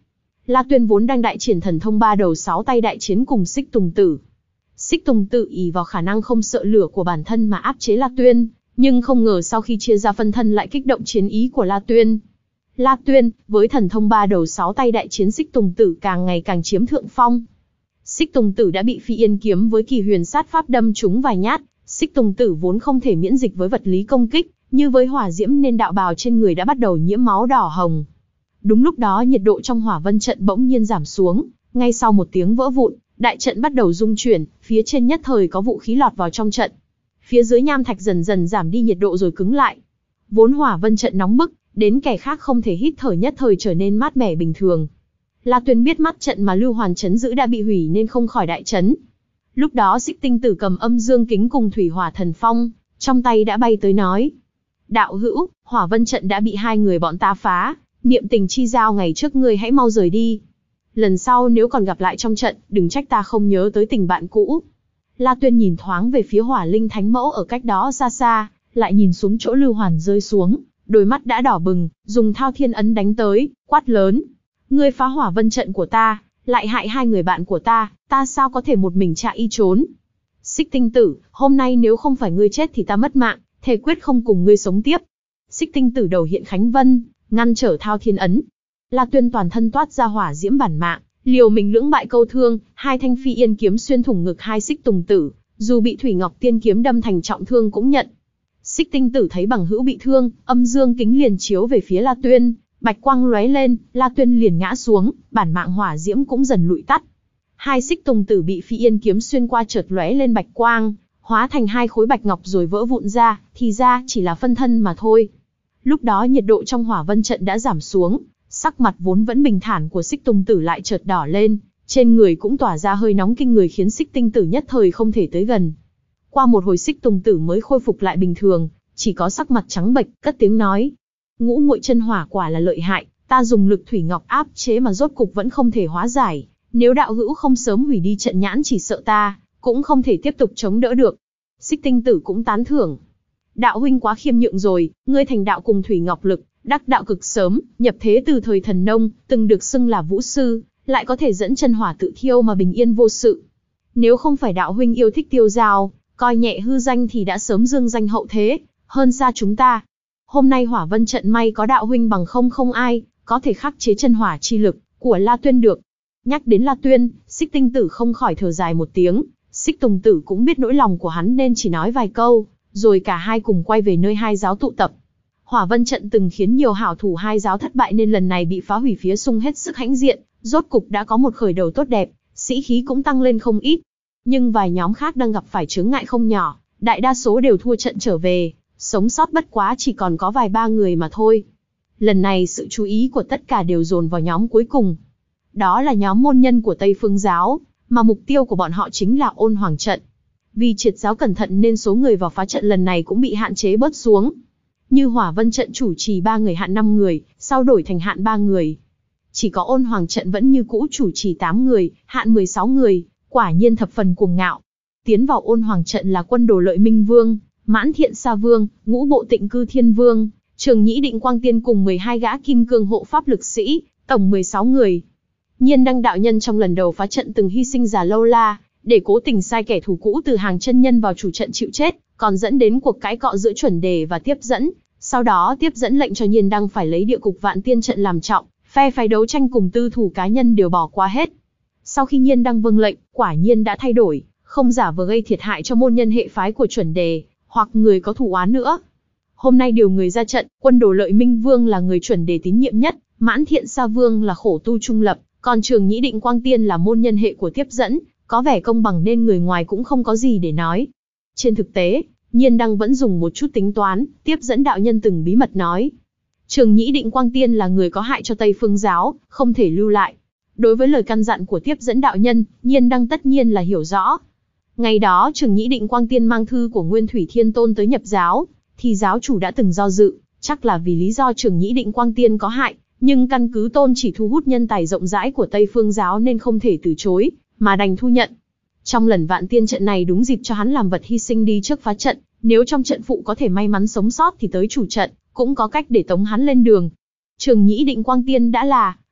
Speaker 1: La Tuyên vốn đang đại triển thần thông ba đầu sáu tay đại chiến cùng Xích Tùng Tử. Xích Tùng Tử ỷ vào khả năng không sợ lửa của bản thân mà áp chế La Tuyên, nhưng không ngờ sau khi chia ra phân thân lại kích động chiến ý của La Tuyên. La Tuyên, với thần thông ba đầu sáu tay đại chiến Xích Tùng Tử càng ngày càng chiếm thượng phong. Xích Tùng Tử đã bị Phi Yên kiếm với Kỳ Huyền sát pháp đâm trúng vài nhát, Xích Tùng Tử vốn không thể miễn dịch với vật lý công kích, như với hỏa diễm nên đạo bào trên người đã bắt đầu nhiễm máu đỏ hồng. Đúng lúc đó nhiệt độ trong hỏa vân trận bỗng nhiên giảm xuống, ngay sau một tiếng vỡ vụn, đại trận bắt đầu rung chuyển, phía trên nhất thời có vũ khí lọt vào trong trận. Phía dưới nham thạch dần dần giảm đi nhiệt độ rồi cứng lại. Vốn hỏa vân trận nóng bức, đến kẻ khác không thể hít thở nhất thời trở nên mát mẻ bình thường. La Tuyên biết mắt trận mà Lưu Hoàn chấn giữ đã bị hủy nên không khỏi đại chấn. Lúc đó Xích Tinh Tử cầm âm dương kính cùng thủy hỏa thần phong, trong tay đã bay tới nói: đạo hữu, hỏa vân trận đã bị hai người bọn ta phá, niệm tình chi giao ngày trước ngươi hãy mau rời đi. Lần sau nếu còn gặp lại trong trận, đừng trách ta không nhớ tới tình bạn cũ. La Tuyên nhìn thoáng về phía hỏa linh thánh mẫu ở cách đó xa xa, lại nhìn xuống chỗ Lưu Hoàn rơi xuống, đôi mắt đã đỏ bừng, dùng thao thiên ấn đánh tới, quát lớn: ngươi phá hỏa vân trận của ta, lại hại hai người bạn của ta, ta sao có thể một mình chạy y trốn. Xích Tinh Tử, hôm nay nếu không phải ngươi chết thì ta mất mạng, thề quyết không cùng ngươi sống tiếp. Xích Tinh Tử đầu hiện Khánh Vân, ngăn trở thao thiên ấn. La Tuyên toàn thân toát ra hỏa diễm bản mạng, liều mình lưỡng bại câu thương, hai thanh Phi Yên kiếm xuyên thủng ngực hai Xích Tùng Tử, dù bị Thủy Ngọc Tiên kiếm đâm thành trọng thương cũng nhận. Xích Tinh Tử thấy bằng hữu bị thương, âm dương kính liền chiếu về phía La Tuyên, bạch quang lóe lên, La Tuyên liền ngã xuống, bản mạng hỏa diễm cũng dần lụi tắt. Hai Xích Tùng Tử bị Phi Yên kiếm xuyên qua chợt lóe lên bạch quang, hóa thành hai khối bạch ngọc rồi vỡ vụn ra, thì ra chỉ là phân thân mà thôi. Lúc đó nhiệt độ trong hỏa vân trận đã giảm xuống, sắc mặt vốn vẫn bình thản của Xích Tùng Tử lại chợt đỏ lên, trên người cũng tỏa ra hơi nóng kinh người khiến Xích Tinh Tử nhất thời không thể tới gần. Qua một hồi Xích Tùng Tử mới khôi phục lại bình thường, chỉ có sắc mặt trắng bệch, cất tiếng nói: ngũ muội chân hỏa quả là lợi hại, ta dùng lực thủy ngọc áp chế mà rốt cục vẫn không thể hóa giải, nếu đạo hữu không sớm hủy đi trận nhãn chỉ sợ ta cũng không thể tiếp tục chống đỡ được. Xích Tinh Tử cũng tán thưởng: đạo huynh quá khiêm nhượng rồi, ngươi thành đạo cùng thủy ngọc lực, đắc đạo cực sớm, nhập thế từ thời thần nông, từng được xưng là vũ sư, lại có thể dẫn chân hỏa tự thiêu mà bình yên vô sự. Nếu không phải đạo huynh yêu thích tiêu dao, coi nhẹ hư danh thì đã sớm dương danh hậu thế, hơn xa chúng ta. Hôm nay hỏa vân trận may có đạo huynh, bằng không không ai có thể khắc chế chân hỏa chi lực của La Tuyên được. Nhắc đến La Tuyên, Xích Tinh Tử không khỏi thở dài một tiếng, Xích Tùng Tử cũng biết nỗi lòng của hắn nên chỉ nói vài câu, rồi cả hai cùng quay về nơi hai giáo tụ tập. Hỏa vân trận từng khiến nhiều hảo thủ hai giáo thất bại nên lần này bị phá hủy phía Sung hết sức hãnh diện, rốt cục đã có một khởi đầu tốt đẹp, sĩ khí cũng tăng lên không ít. Nhưng vài nhóm khác đang gặp phải chướng ngại không nhỏ, đại đa số đều thua trận trở về, sống sót bất quá chỉ còn có vài ba người mà thôi. Lần này sự chú ý của tất cả đều dồn vào nhóm cuối cùng. Đó là nhóm môn nhân của Tây Phương giáo, mà mục tiêu của bọn họ chính là Ôn Hoàng trận. Vì triệt giáo cẩn thận nên số người vào phá trận lần này cũng bị hạn chế bớt xuống. Như Hỏa Vân trận chủ trì ba người hạn năm người, sau đổi thành hạn ba người. Chỉ có Ôn Hoàng trận vẫn như cũ chủ trì tám người, hạn mười sáu người, quả nhiên thập phần cuồng ngạo. Tiến vào Ôn Hoàng trận là Quân Đồ Lợi Minh Vương, Mãn Thiện Sa Vương, Ngũ Bộ Tịnh Cư Thiên Vương, Trường Nhĩ Định Quang Tiên cùng mười hai gã kim cương hộ pháp lực sĩ, tổng mười sáu người. Nhiên Đăng đạo nhân trong lần đầu phá trận từng hy sinh già lâu la, để cố tình sai kẻ thù cũ từ hàng chân nhân vào chủ trận chịu chết, còn dẫn đến cuộc cãi cọ giữa chuẩn đề và tiếp dẫn. Sau đó tiếp dẫn lệnh cho Nhiên Đăng phải lấy địa cục vạn tiên trận làm trọng, phe phái đấu tranh cùng tư thủ cá nhân đều bỏ qua hết. Sau khi Nhiên Đăng vâng lệnh, quả nhiên đã thay đổi, không giả vờ gây thiệt hại cho môn nhân hệ phái của chuẩn đề, hoặc người có thù oán nữa. Hôm nay điều người ra trận, Quân Đồ Lợi Minh Vương là người chuẩn đề tín nhiệm nhất, Mãn Thiện Sa Vương là khổ tu trung lập, còn Trường Nhĩ Định Quang Tiên là môn nhân hệ của tiếp dẫn, có vẻ công bằng nên người ngoài cũng không có gì để nói. Trên thực tế, Nhiên Đăng vẫn dùng một chút tính toán, tiếp dẫn đạo nhân từng bí mật nói. Trường Nhĩ Định Quang Tiên là người có hại cho Tây Phương giáo, không thể lưu lại. Đối với lời căn dặn của tiếp dẫn đạo nhân, Nhiên Đăng tất nhiên là hiểu rõ. Ngày đó Trường Nhĩ Định Quang Tiên mang thư của Nguyên Thủy Thiên Tôn tới nhập giáo, thì giáo chủ đã từng do dự, chắc là vì lý do Trường Nhĩ Định Quang Tiên có hại, nhưng căn cứ Tôn chỉ thu hút nhân tài rộng rãi của Tây Phương giáo nên không thể từ chối, mà đành thu nhận. Trong lần vạn tiên trận này đúng dịp cho hắn làm vật hy sinh đi trước phá trận, nếu trong trận phụ có thể may mắn sống sót thì tới chủ trận, cũng có cách để tống hắn lên đường. Trường Nhĩ Định Quang Tiên đã là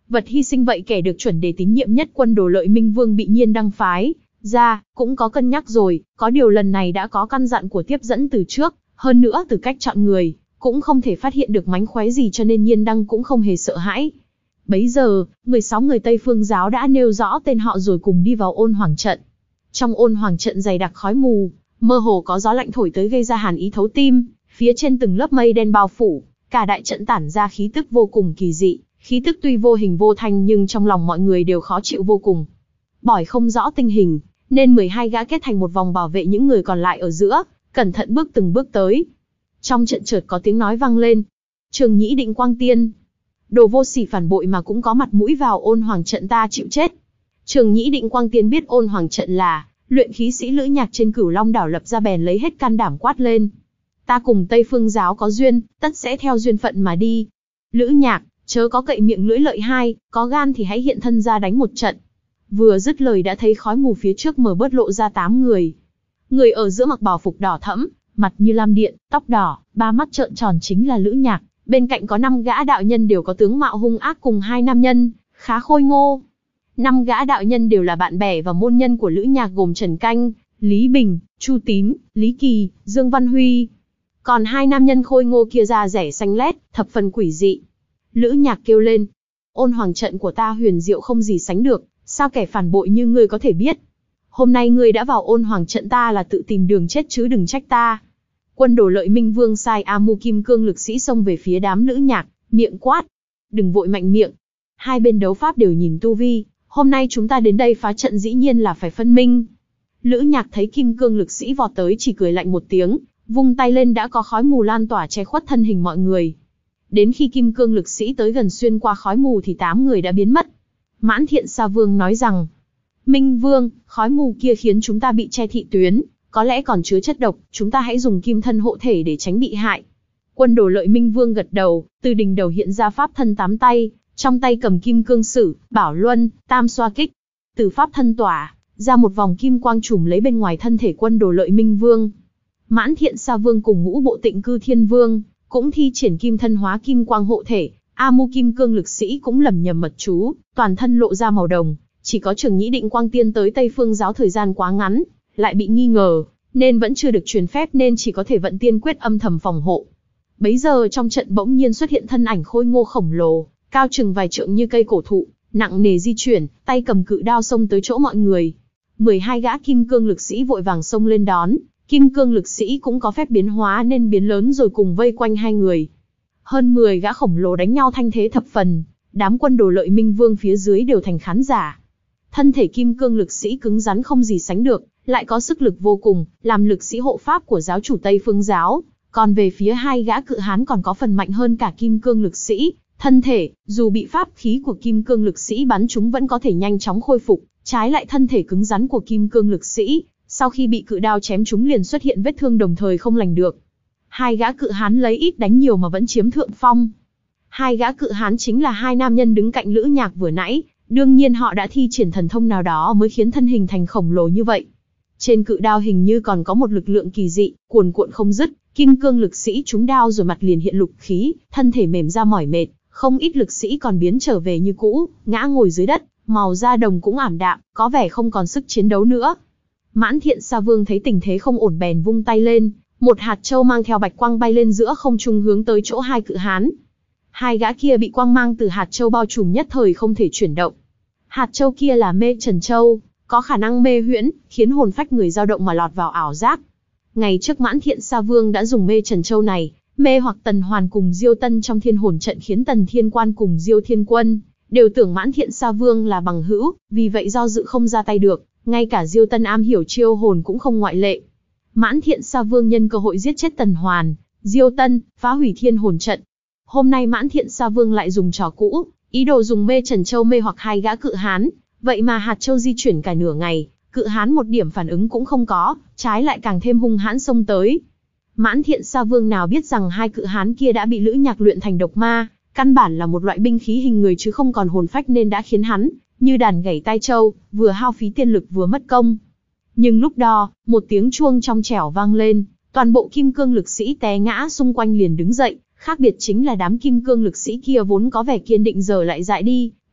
Speaker 1: Vật hy sinh vậy kẻ được chuẩn đề tín nhiệm nhất Quân Đồ Lợi Minh Vương bị Nhiên Đăng phái ra, cũng có cân nhắc rồi, có điều lần này đã có căn dặn của tiếp dẫn từ trước, hơn nữa từ cách chọn người, cũng không thể phát hiện được mánh khóe gì cho nên Nhiên Đăng cũng không hề sợ hãi. Bấy giờ, mười sáu người Tây Phương giáo đã nêu rõ tên họ rồi cùng đi vào ôn hoàng trận. Trong ôn hoàng trận dày đặc khói mù, mơ hồ có gió lạnh thổi tới gây ra hàn ý thấu tim, phía trên từng lớp mây đen bao phủ, cả đại trận tản ra khí tức vô cùng kỳ dị, khí tức tuy vô hình vô thanh nhưng trong lòng mọi người đều khó chịu vô cùng. Bởi không rõ tình hình, nên mười hai gã kết thành một vòng bảo vệ những người còn lại ở giữa, cẩn thận bước từng bước tới. Trong trận chợt có tiếng nói vang lên. Trường Nhĩ Định Quang Tiên, đồ vô sỉ phản bội mà cũng có mặt mũi vào ôn hoàng trận, ta chịu chết. Trường Nhĩ Định Quang Tiên biết ôn hoàng trận là luyện khí sĩ Lữ Nhạc trên Cửu Long đảo lập ra bèn lấy hết can đảm quát lên. Ta cùng Tây Phương giáo có duyên, tất sẽ theo duyên phận mà đi. Lữ Nhạc, chớ có cậy miệng lưỡi lợi hai, có gan thì hãy hiện thân ra đánh một trận. Vừa dứt lời đã thấy khói mù phía trước mờ bớt lộ ra tám người. Người ở giữa mặc bào phục đỏ thẫm, mặt như lam điện, tóc đỏ, ba mắt trợn tròn chính là Lữ Nhạc. Bên cạnh có năm gã đạo nhân đều có tướng mạo hung ác cùng hai nam nhân, khá khôi ngô. Năm gã đạo nhân đều là bạn bè và môn nhân của Lữ Nhạc gồm Trần Canh, Lý Bình, Chu Tín, Lý Kỳ, Dương Văn Huy. Còn hai nam nhân khôi ngô kia da rẻ xanh lét, thập phần quỷ dị. Lữ Nhạc kêu lên. Ôn hoàng trận của ta huyền diệu không gì sánh được, sao kẻ phản bội như ngươi có thể biết? Hôm nay ngươi đã vào ôn hoàng trận ta là tự tìm đường chết chứ đừng trách ta. Quân Đồ Lợi Minh Vương sai A Mu Kim Cương lực sĩ xông về phía đám Lữ Nhạc, miệng quát. Đừng vội mạnh miệng. Hai bên đấu pháp đều nhìn tu vi, hôm nay chúng ta đến đây phá trận dĩ nhiên là phải phân minh. Lữ Nhạc thấy Kim Cương lực sĩ vọt tới chỉ cười lạnh một tiếng, vung tay lên đã có khói mù lan tỏa che khuất thân hình mọi người. Đến khi Kim Cương lực sĩ tới gần xuyên qua khói mù thì tám người đã biến mất. Mãn Thiện Sa Vương nói rằng, Minh Vương, khói mù kia khiến chúng ta bị che thị tuyến, có lẽ còn chứa chất độc, chúng ta hãy dùng kim thân hộ thể để tránh bị hại. Quân Đồ Lợi Minh Vương gật đầu, từ đỉnh đầu hiện ra pháp thân tám tay, trong tay cầm kim cương sử, bảo luân, tam xoa kích. Từ pháp thân tỏa ra một vòng kim quang trùm lấy bên ngoài thân thể Quân Đồ Lợi Minh Vương. Mãn Thiện Sa Vương cùng Ngũ Bộ Tịnh Cư Thiên Vương cũng thi triển kim thân hóa kim quang hộ thể. A Mu Kim Cương lực sĩ cũng lẩm nhẩm mật chú, toàn thân lộ ra màu đồng. Chỉ có Trường Nhĩ Định Quang Tiên tới Tây Phương giáo thời gian quá ngắn, lại bị nghi ngờ, nên vẫn chưa được truyền phép nên chỉ có thể vận tiên quyết âm thầm phòng hộ. Bấy giờ trong trận bỗng nhiên xuất hiện thân ảnh khôi ngô khổng lồ, cao chừng vài trượng như cây cổ thụ, nặng nề di chuyển, tay cầm cự đao xông tới chỗ mọi người. mười hai gã Kim Cương lực sĩ vội vàng xông lên đón, Kim Cương lực sĩ cũng có phép biến hóa nên biến lớn rồi cùng vây quanh hai người. Hơn mười gã khổng lồ đánh nhau thanh thế thập phần, đám Quân Đồ Lợi Minh Vương phía dưới đều thành khán giả. Thân thể Kim Cương lực sĩ cứng rắn không gì sánh được, lại có sức lực vô cùng, làm lực sĩ hộ pháp của giáo chủ Tây Phương giáo. Còn về phía hai gã cự hán còn có phần mạnh hơn cả Kim Cương lực sĩ, thân thể, dù bị pháp khí của Kim Cương lực sĩ bắn chúng vẫn có thể nhanh chóng khôi phục, trái lại thân thể cứng rắn của Kim Cương lực sĩ, sau khi bị cự đao chém chúng liền xuất hiện vết thương đồng thời không lành được. Hai gã cự hán lấy ít đánh nhiều mà vẫn chiếm thượng phong. Hai gã cự hán chính là hai nam nhân đứng cạnh Lữ Nhạc vừa nãy, đương nhiên họ đã thi triển thần thông nào đó mới khiến thân hình thành khổng lồ như vậy. Trên cự đao hình như còn có một lực lượng kỳ dị, cuồn cuộn không dứt, Kim Cương lực sĩ trúng đao rồi mặt liền hiện lục khí, thân thể mềm ra mỏi mệt, không ít lực sĩ còn biến trở về như cũ, ngã ngồi dưới đất, màu da đồng cũng ảm đạm, có vẻ không còn sức chiến đấu nữa. Mãn Thiện Sa Vương thấy tình thế không ổn bèn vung tay lên, một hạt châu mang theo bạch quang bay lên giữa không trung hướng tới chỗ hai cự hán. Hai gã kia bị quang mang từ hạt châu bao trùm nhất thời không thể chuyển động. Hạt châu kia là Mê Trần Châu, có khả năng mê huyễn, khiến hồn phách người dao động mà lọt vào ảo giác. Ngày trước Mãn Thiện Sa Vương đã dùng Mê Trần Châu này, mê hoặc Tần Hoàn cùng Diêu Tân trong Thiên Hồn trận khiến Tần Thiên Quan cùng Diêu Thiên Quân đều tưởng Mãn Thiện Sa Vương là bằng hữu, vì vậy do dự không ra tay được, ngay cả Diêu Tân am hiểu chiêu hồn cũng không ngoại lệ. Mãn Thiện Sa Vương nhân cơ hội giết chết Tần Hoàn, Diêu Tân, phá hủy Thiên Hồn trận. Hôm nay Mãn Thiện Sa Vương lại dùng trò cũ, ý đồ dùng Mê Trần Châu mê hoặc hai gã cự hán, vậy mà hạt châu di chuyển cả nửa ngày, cự hán một điểm phản ứng cũng không có, trái lại càng thêm hung hãn xông tới. Mãn Thiện Sa Vương nào biết rằng hai cự hán kia đã bị Lữ Nhạc luyện thành độc ma, căn bản là một loại binh khí hình người chứ không còn hồn phách nên đã khiến hắn như đàn gảy tai trâu, vừa hao phí tiên lực vừa mất công. Nhưng lúc đó, một tiếng chuông trong trẻo vang lên, toàn bộ Kim Cương lực sĩ té ngã xung quanh liền đứng dậy, khác biệt chính là đám Kim Cương lực sĩ kia vốn có vẻ kiên định giờ lại dại đi,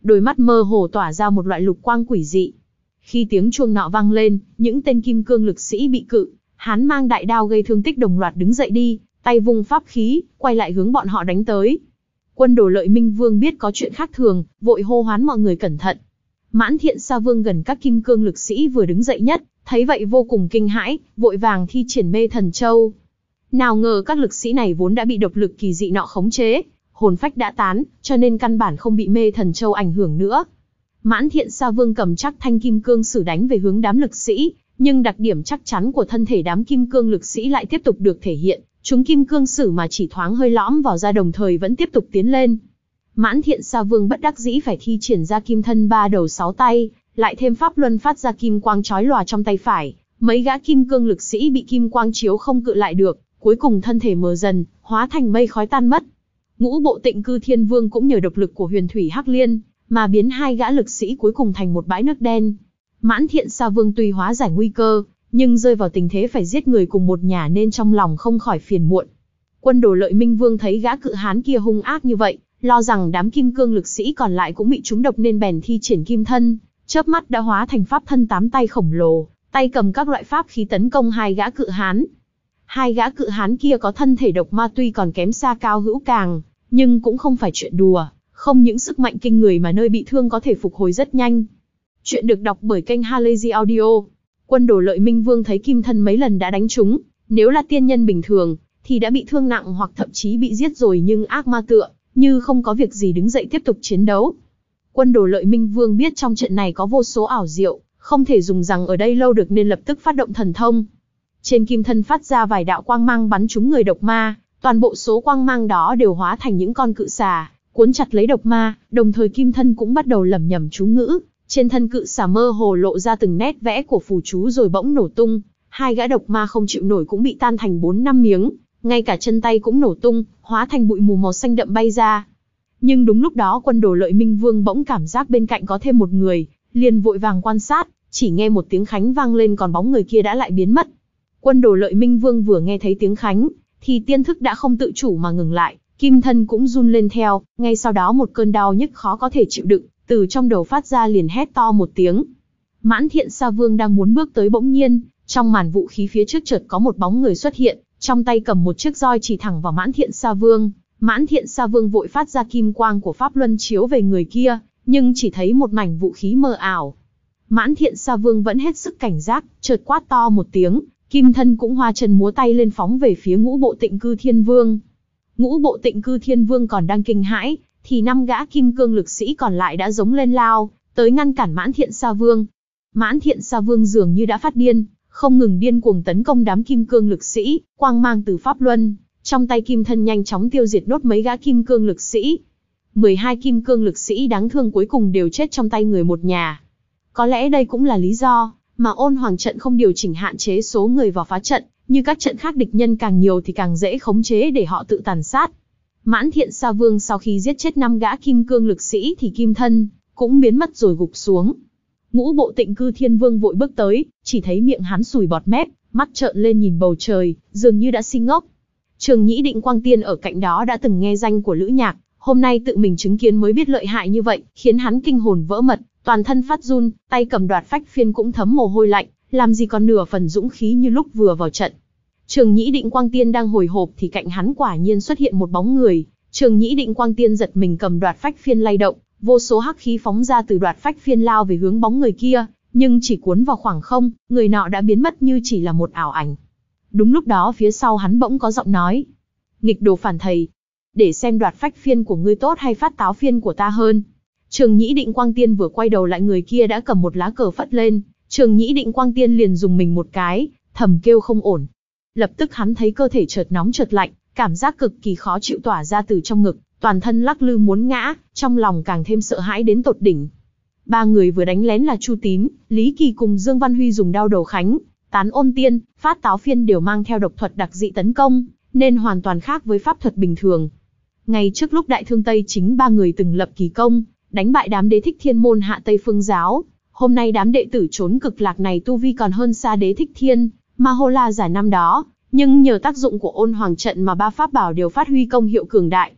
Speaker 1: đôi mắt mơ hồ tỏa ra một loại lục quang quỷ dị. Khi tiếng chuông nọ vang lên, những tên kim cương lực sĩ bị cự hán mang đại đao gây thương tích đồng loạt đứng dậy đi, tay vung pháp khí, quay lại hướng bọn họ đánh tới. Quân Đồ Lợi Minh Vương biết có chuyện khác thường, vội hô hoán mọi người cẩn thận. Mãn Thiện Sa Vương gần các kim cương lực sĩ vừa đứng dậy nhất, thấy vậy vô cùng kinh hãi, vội vàng thi triển Mê Thần Châu. Nào ngờ các lực sĩ này vốn đã bị độc lực kỳ dị nọ khống chế, hồn phách đã tán, cho nên căn bản không bị Mê Thần Châu ảnh hưởng nữa. Mãn Thiện Sa Vương cầm chắc thanh kim cương sử đánh về hướng đám lực sĩ, nhưng đặc điểm chắc chắn của thân thể đám kim cương lực sĩ lại tiếp tục được thể hiện, chúng kim cương sử mà chỉ thoáng hơi lõm vào ra đồng thời vẫn tiếp tục tiến lên. Mãn Thiện Sa Vương bất đắc dĩ phải thi triển ra kim thân ba đầu sáu tay, lại thêm pháp luân phát ra kim quang chói lòa trong tay phải, mấy gã kim cương lực sĩ bị kim quang chiếu không cự lại được, cuối cùng thân thể mờ dần, hóa thành mây khói tan mất. Ngũ Bộ Tịnh Cư Thiên Vương cũng nhờ độc lực của Huyền Thủy Hắc Liên, mà biến hai gã lực sĩ cuối cùng thành một bãi nước đen. Mãn Thiện Sa Vương tuy hóa giải nguy cơ, nhưng rơi vào tình thế phải giết người cùng một nhà nên trong lòng không khỏi phiền muộn. Quân Đồ Lợi Minh Vương thấy gã cự hán kia hung ác như vậy, lo rằng đám kim cương lực sĩ còn lại cũng bị trúng độc nên bèn thi triển kim thân, chớp mắt đã hóa thành pháp thân tám tay khổng lồ, tay cầm các loại pháp khí tấn công hai gã cự hán. Hai gã cự hán kia có thân thể độc ma tuy còn kém xa Cao Hữu Càng, nhưng cũng không phải chuyện đùa, không những sức mạnh kinh người mà nơi bị thương có thể phục hồi rất nhanh. Chuyện được đọc bởi kênh Halazy Audio. Quân Đồ Lợi Minh Vương thấy kim thân mấy lần đã đánh trúng, nếu là tiên nhân bình thường thì đã bị thương nặng hoặc thậm chí bị giết rồi, nhưng ác ma tựa như không có việc gì đứng dậy tiếp tục chiến đấu. Quân Đồ Lợi Minh Vương biết trong trận này có vô số ảo diệu, không thể dùng rằng ở đây lâu được nên lập tức phát động thần thông. Trên kim thân phát ra vài đạo quang mang bắn trúng người độc ma, toàn bộ số quang mang đó đều hóa thành những con cự xà, cuốn chặt lấy độc ma, đồng thời kim thân cũng bắt đầu lẩm nhẩm chú ngữ. Trên thân cự xà mơ hồ lộ ra từng nét vẽ của phù chú rồi bỗng nổ tung, hai gã độc ma không chịu nổi cũng bị tan thành bốn năm miếng, ngay cả chân tay cũng nổ tung, hóa thành bụi mù màu xanh đậm bay ra. Nhưng đúng lúc đó Quân Đồ Lợi Minh Vương bỗng cảm giác bên cạnh có thêm một người, liền vội vàng quan sát, chỉ nghe một tiếng khánh vang lên còn bóng người kia đã lại biến mất. Quân Đồ Lợi Minh Vương vừa nghe thấy tiếng khánh, thì tiên thức đã không tự chủ mà ngừng lại, kim thân cũng run lên theo, ngay sau đó một cơn đau nhức khó có thể chịu đựng từ trong đầu phát ra, liền hét to một tiếng. Mãn Thiện Sa Vương đang muốn bước tới, bỗng nhiên, trong màn vũ khí phía trước chợt có một bóng người xuất hiện, trong tay cầm một chiếc roi chỉ thẳng vào Mãn Thiện Sa Vương. Mãn Thiện Sa Vương vội phát ra kim quang của pháp luân chiếu về người kia, nhưng chỉ thấy một mảnh vũ khí mờ ảo. Mãn Thiện Sa Vương vẫn hết sức cảnh giác, chợt quát to một tiếng, kim thân cũng hoa chân múa tay lên phóng về phía Ngũ Bộ Tịnh Cư Thiên Vương. Ngũ Bộ Tịnh Cư Thiên Vương còn đang kinh hãi, thì năm gã kim cương lực sĩ còn lại đã giống lên lao tới ngăn cản Mãn Thiện Sa Vương. Mãn Thiện Sa Vương dường như đã phát điên, không ngừng điên cuồng tấn công đám kim cương lực sĩ, quang mang từ pháp luân trong tay kim thân nhanh chóng tiêu diệt nốt mấy gã kim cương lực sĩ. mười hai kim cương lực sĩ đáng thương cuối cùng đều chết trong tay người một nhà. Có lẽ đây cũng là lý do mà Ôn Hoàng trận không điều chỉnh hạn chế số người vào phá trận, như các trận khác địch nhân càng nhiều thì càng dễ khống chế để họ tự tàn sát. Mãn Thiện Sa Vương sau khi giết chết năm gã kim cương lực sĩ thì kim thân cũng biến mất rồi gục xuống. Ngũ Bộ Tịnh Cư Thiên Vương vội bước tới, chỉ thấy miệng hắn sùi bọt mép, mắt trợn lên nhìn bầu trời, dường như đã si ngốc. Trường Nhĩ Định Quang Tiên ở cạnh đó đã từng nghe danh của Lữ Nhạc, hôm nay tự mình chứng kiến mới biết lợi hại như vậy, khiến hắn kinh hồn vỡ mật, toàn thân phát run, tay cầm đoạt phách phiên cũng thấm mồ hôi lạnh, làm gì còn nửa phần dũng khí như lúc vừa vào trận. Trường Nhĩ Định Quang Tiên đang hồi hộp thì cạnh hắn quả nhiên xuất hiện một bóng người. Trường Nhĩ Định Quang Tiên giật mình cầm đoạt phách phiên lay động, vô số hắc khí phóng ra từ đoạt phách phiên lao về hướng bóng người kia, nhưng chỉ cuốn vào khoảng không, người nọ đã biến mất như chỉ là một ảo ảnh. Đúng lúc đó phía sau hắn bỗng có giọng nói: "Nghịch đồ phản thầy, để xem đoạt phách phiên của ngươi tốt hay phát táo phiên của ta hơn." Trường Nhĩ Định Quang Tiên vừa quay đầu lại, người kia đã cầm một lá cờ phất lên. Trường Nhĩ Định Quang Tiên liền dùng mình một cái, thầm kêu không ổn. Lập tức hắn thấy cơ thể chợt nóng chợt lạnh, cảm giác cực kỳ khó chịu tỏa ra từ trong ngực, toàn thân lắc lư muốn ngã, trong lòng càng thêm sợ hãi đến tột đỉnh. Ba người vừa đánh lén là Chu Tín, Lý Kỳ cùng Dương Văn Huy dùng đao đầu khánh, tán ôn tiên, phát táo phiên đều mang theo độc thuật đặc dị tấn công, nên hoàn toàn khác với pháp thuật bình thường. Ngày trước lúc Đại Thương Tây chính ba người từng lập kỳ công, đánh bại đám Đế Thích Thiên môn hạ Tây Phương giáo. Hôm nay đám đệ tử trốn cực lạc này tu vi còn hơn xa Đế Thích Thiên, Ma Hô La Giải năm đó, nhưng nhờ tác dụng của Ôn Hoàng trận mà ba pháp bảo đều phát huy công hiệu cường đại.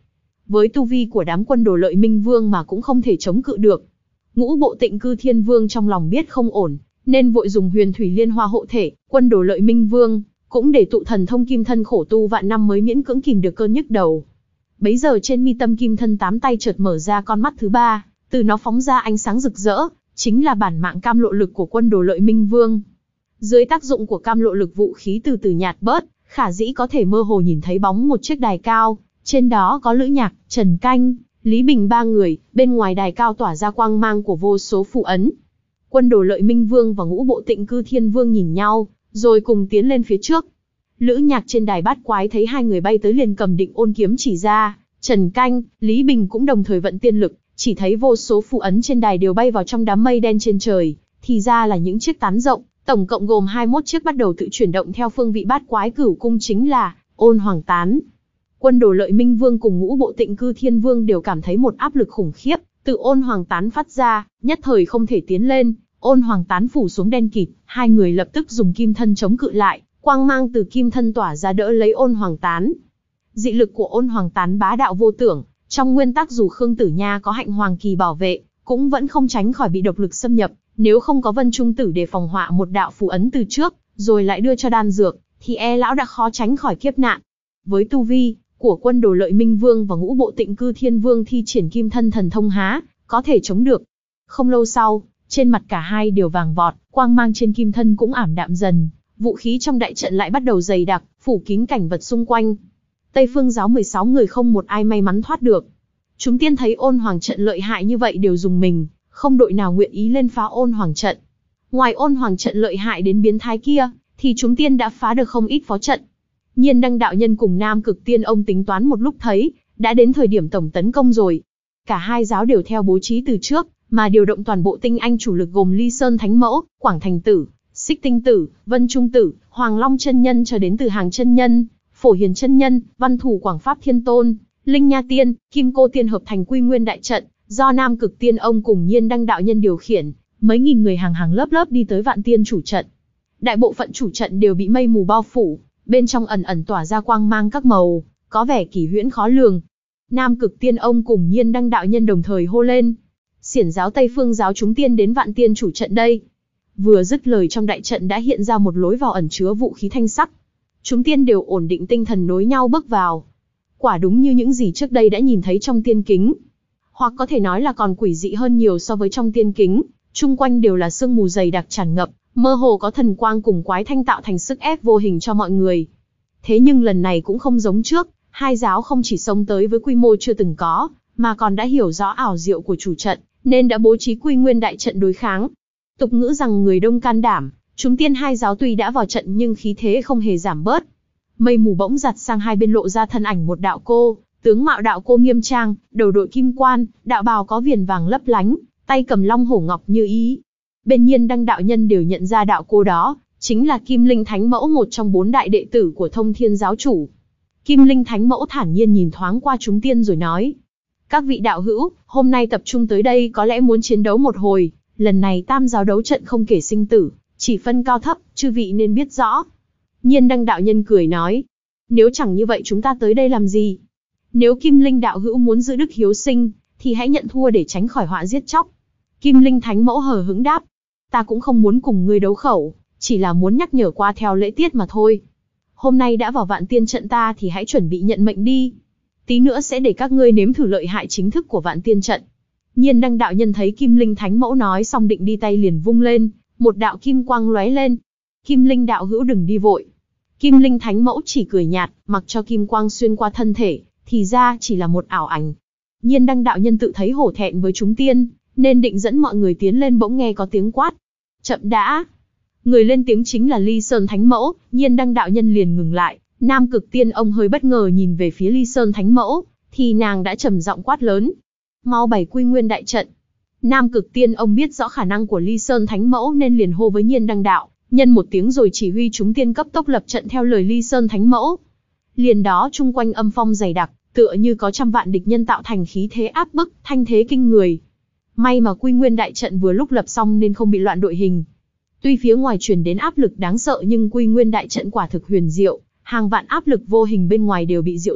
Speaker 1: với tu vi của đám quân Đồ Lợi Minh Vương mà cũng không thể chống cự được. Ngũ Bộ Tịnh Cư Thiên Vương trong lòng biết không ổn, nên vội dùng Huyền Thủy Liên Hoa hộ thể, quân Đồ Lợi Minh Vương cũng để tụ thần thông kim thân khổ tu vạn năm mới miễn cưỡng kìm được cơn nhức đầu. Bấy giờ trên mi tâm kim thân tám tay chợt mở ra con mắt thứ ba, từ nó phóng ra ánh sáng rực rỡ, chính là bản mạng cam lộ lực của quân Đồ Lợi Minh Vương. Dưới tác dụng của cam lộ lực, vũ khí từ từ nhạt bớt, khả dĩ có thể mơ hồ nhìn thấy bóng một chiếc đài cao, trên đó có Lữ Nhạc, Trần Canh, Lý Bình ba người, bên ngoài đài cao tỏa ra quang mang của vô số phù ấn. Quân Đồ Lợi Minh Vương và Ngũ Bộ Tịnh Cư Thiên Vương nhìn nhau, rồi cùng tiến lên phía trước. Lữ Nhạc trên đài bát quái thấy hai người bay tới liền cầm Định Ôn kiếm chỉ ra, Trần Canh, Lý Bình cũng đồng thời vận tiên lực, chỉ thấy vô số phù ấn trên đài đều bay vào trong đám mây đen trên trời, thì ra là những chiếc tán rộng, tổng cộng gồm hai mươi mốt chiếc bắt đầu tự chuyển động theo phương vị bát quái cửu cung, chính là Ôn Hoàng tán. Quân Đồ Lợi Minh Vương cùng Ngũ Bộ Tịnh Cư Thiên Vương đều cảm thấy một áp lực khủng khiếp từ Ôn Hoàng tán phát ra, nhất thời không thể tiến lên. Ôn Hoàng tán phủ xuống đen kịt, hai người lập tức dùng kim thân chống cự lại, quang mang từ kim thân tỏa ra đỡ lấy Ôn Hoàng tán. Dị lực của Ôn Hoàng tán bá đạo vô tưởng, trong nguyên tắc dù Khương Tử Nha có Hạnh Hoàng kỳ bảo vệ, cũng vẫn không tránh khỏi bị độc lực xâm nhập, nếu không có Vân Trung Tử để phòng họa một đạo phù ấn từ trước, rồi lại đưa cho đan dược, thì e lão đã khó tránh khỏi kiếp nạn. Với tu vi của quân Đồ Lợi Minh Vương và Ngũ Bộ Tịnh Cư Thiên Vương thi triển kim thân thần thông há có thể chống được. Không lâu sau, trên mặt cả hai đều vàng vọt, quang mang trên kim thân cũng ảm đạm dần, vũ khí trong đại trận lại bắt đầu dày đặc, phủ kín cảnh vật xung quanh. Tây Phương giáo mười sáu người không một ai may mắn thoát được. Chúng tiên thấy Ôn Hoàng trận lợi hại như vậy đều dùng mình, không đội nào nguyện ý lên phá Ôn Hoàng trận. Ngoài Ôn Hoàng trận lợi hại đến biến thái kia, thì chúng tiên đã phá được không ít phó trận. Nhiên Đăng đạo nhân cùng Nam Cực Tiên ông tính toán một lúc thấy, đã đến thời điểm tổng tấn công rồi. Cả hai giáo đều theo bố trí từ trước, mà điều động toàn bộ tinh anh chủ lực gồm Ly Sơn Thánh Mẫu, Quảng Thành Tử, Xích Tinh Tử, Vân Trung Tử, Hoàng Long chân nhân cho đến Từ Hàng chân nhân, Phổ Hiền chân nhân, Văn Thủ Quảng Pháp Thiên Tôn, Linh Nha Tiên, Kim Cô Tiên hợp thành Quy Nguyên đại trận, do Nam Cực Tiên ông cùng Nhiên Đăng đạo nhân điều khiển, mấy nghìn người hàng hàng lớp lớp đi tới Vạn Tiên chủ trận. Đại bộ phận chủ trận đều bị mây mù bao phủ, bên trong ẩn ẩn tỏa ra quang mang các màu, có vẻ kỳ huyễn khó lường. Nam Cực Tiên ông cùng Nhiên Đăng đạo nhân đồng thời hô lên: Xiển giáo Tây Phương giáo chúng tiên đến Vạn Tiên chủ trận đây. Vừa dứt lời, trong đại trận đã hiện ra một lối vào ẩn chứa vũ khí thanh sắc. Chúng tiên đều ổn định tinh thần nối nhau bước vào. Quả đúng như những gì trước đây đã nhìn thấy trong tiên kính, hoặc có thể nói là còn quỷ dị hơn nhiều so với trong tiên kính. Chung quanh đều là sương mù dày đặc tràn ngập, mơ hồ có thần quang cùng quái thanh tạo thành sức ép vô hình cho mọi người. Thế nhưng lần này cũng không giống trước, hai giáo không chỉ xông tới với quy mô chưa từng có, mà còn đã hiểu rõ ảo diệu của chủ trận, nên đã bố trí Quy Nguyên đại trận đối kháng. Tục ngữ rằng người đông can đảm, chúng tiên hai giáo tuy đã vào trận nhưng khí thế không hề giảm bớt. Mây mù bỗng giặt sang hai bên, lộ ra thân ảnh một đạo cô, tướng mạo đạo cô nghiêm trang, đầu đội kim quan, đạo bào có viền vàng lấp lánh, tay cầm long hổ ngọc như ý. Bên Nhiên Đăng đạo nhân đều nhận ra đạo cô đó chính là Kim Linh Thánh Mẫu, một trong bốn đại đệ tử của Thông Thiên giáo chủ. Kim Linh Thánh Mẫu thản nhiên nhìn thoáng qua chúng tiên rồi nói: Các vị đạo hữu, hôm nay tập trung tới đây có lẽ muốn chiến đấu một hồi. Lần này tam giáo đấu trận không kể sinh tử, chỉ phân cao thấp, chư vị nên biết rõ. Nhiên Đăng đạo nhân cười nói: Nếu chẳng như vậy chúng ta tới đây làm gì? Nếu Kim Linh đạo hữu muốn giữ đức hiếu sinh, thì hãy nhận thua để tránh khỏi họa giết chóc. Kim Linh Thánh Mẫu hờ hững đáp: Ta cũng không muốn cùng ngươi đấu khẩu, chỉ là muốn nhắc nhở qua theo lễ tiết mà thôi. Hôm nay đã vào Vạn Tiên trận ta thì hãy chuẩn bị nhận mệnh đi. Tí nữa sẽ để các ngươi nếm thử lợi hại chính thức của Vạn Tiên trận. Nhiên Đăng đạo nhân thấy Kim Linh Thánh Mẫu nói xong định đi, tay liền vung lên, một đạo kim quang lóe lên. Kim Linh đạo hữu đừng đi vội. Kim Linh Thánh Mẫu chỉ cười nhạt, mặc cho kim quang xuyên qua thân thể, thì ra chỉ là một ảo ảnh. Nhiên Đăng đạo nhân tự thấy hổ thẹn với chúng tiên, nên định dẫn mọi người tiến lên, bỗng nghe có tiếng quát: Chậm đã! Người lên tiếng chính là Ly Sơn Thánh Mẫu. Nhiên Đăng đạo nhân liền ngừng lại. Nam Cực Tiên ông hơi bất ngờ nhìn về phía Ly Sơn Thánh Mẫu, thì nàng đã trầm giọng quát lớn: Mau bày Quy Nguyên đại trận. Nam Cực Tiên ông biết rõ khả năng của Ly Sơn Thánh Mẫu nên liền hô với Nhiên Đăng đạo nhân một tiếng, rồi chỉ huy chúng tiên cấp tốc lập trận theo lời Ly Sơn Thánh Mẫu. Liền đó chung quanh âm phong dày đặc, tựa như có trăm vạn địch nhân tạo thành khí thế áp bức, thanh thế kinh người. May mà Quy Nguyên đại trận vừa lúc lập xong nên không bị loạn đội hình. Tuy phía ngoài truyền đến áp lực đáng sợ nhưng Quy Nguyên đại trận quả thực huyền diệu, hàng vạn áp lực vô hình bên ngoài đều bị diệu dụng,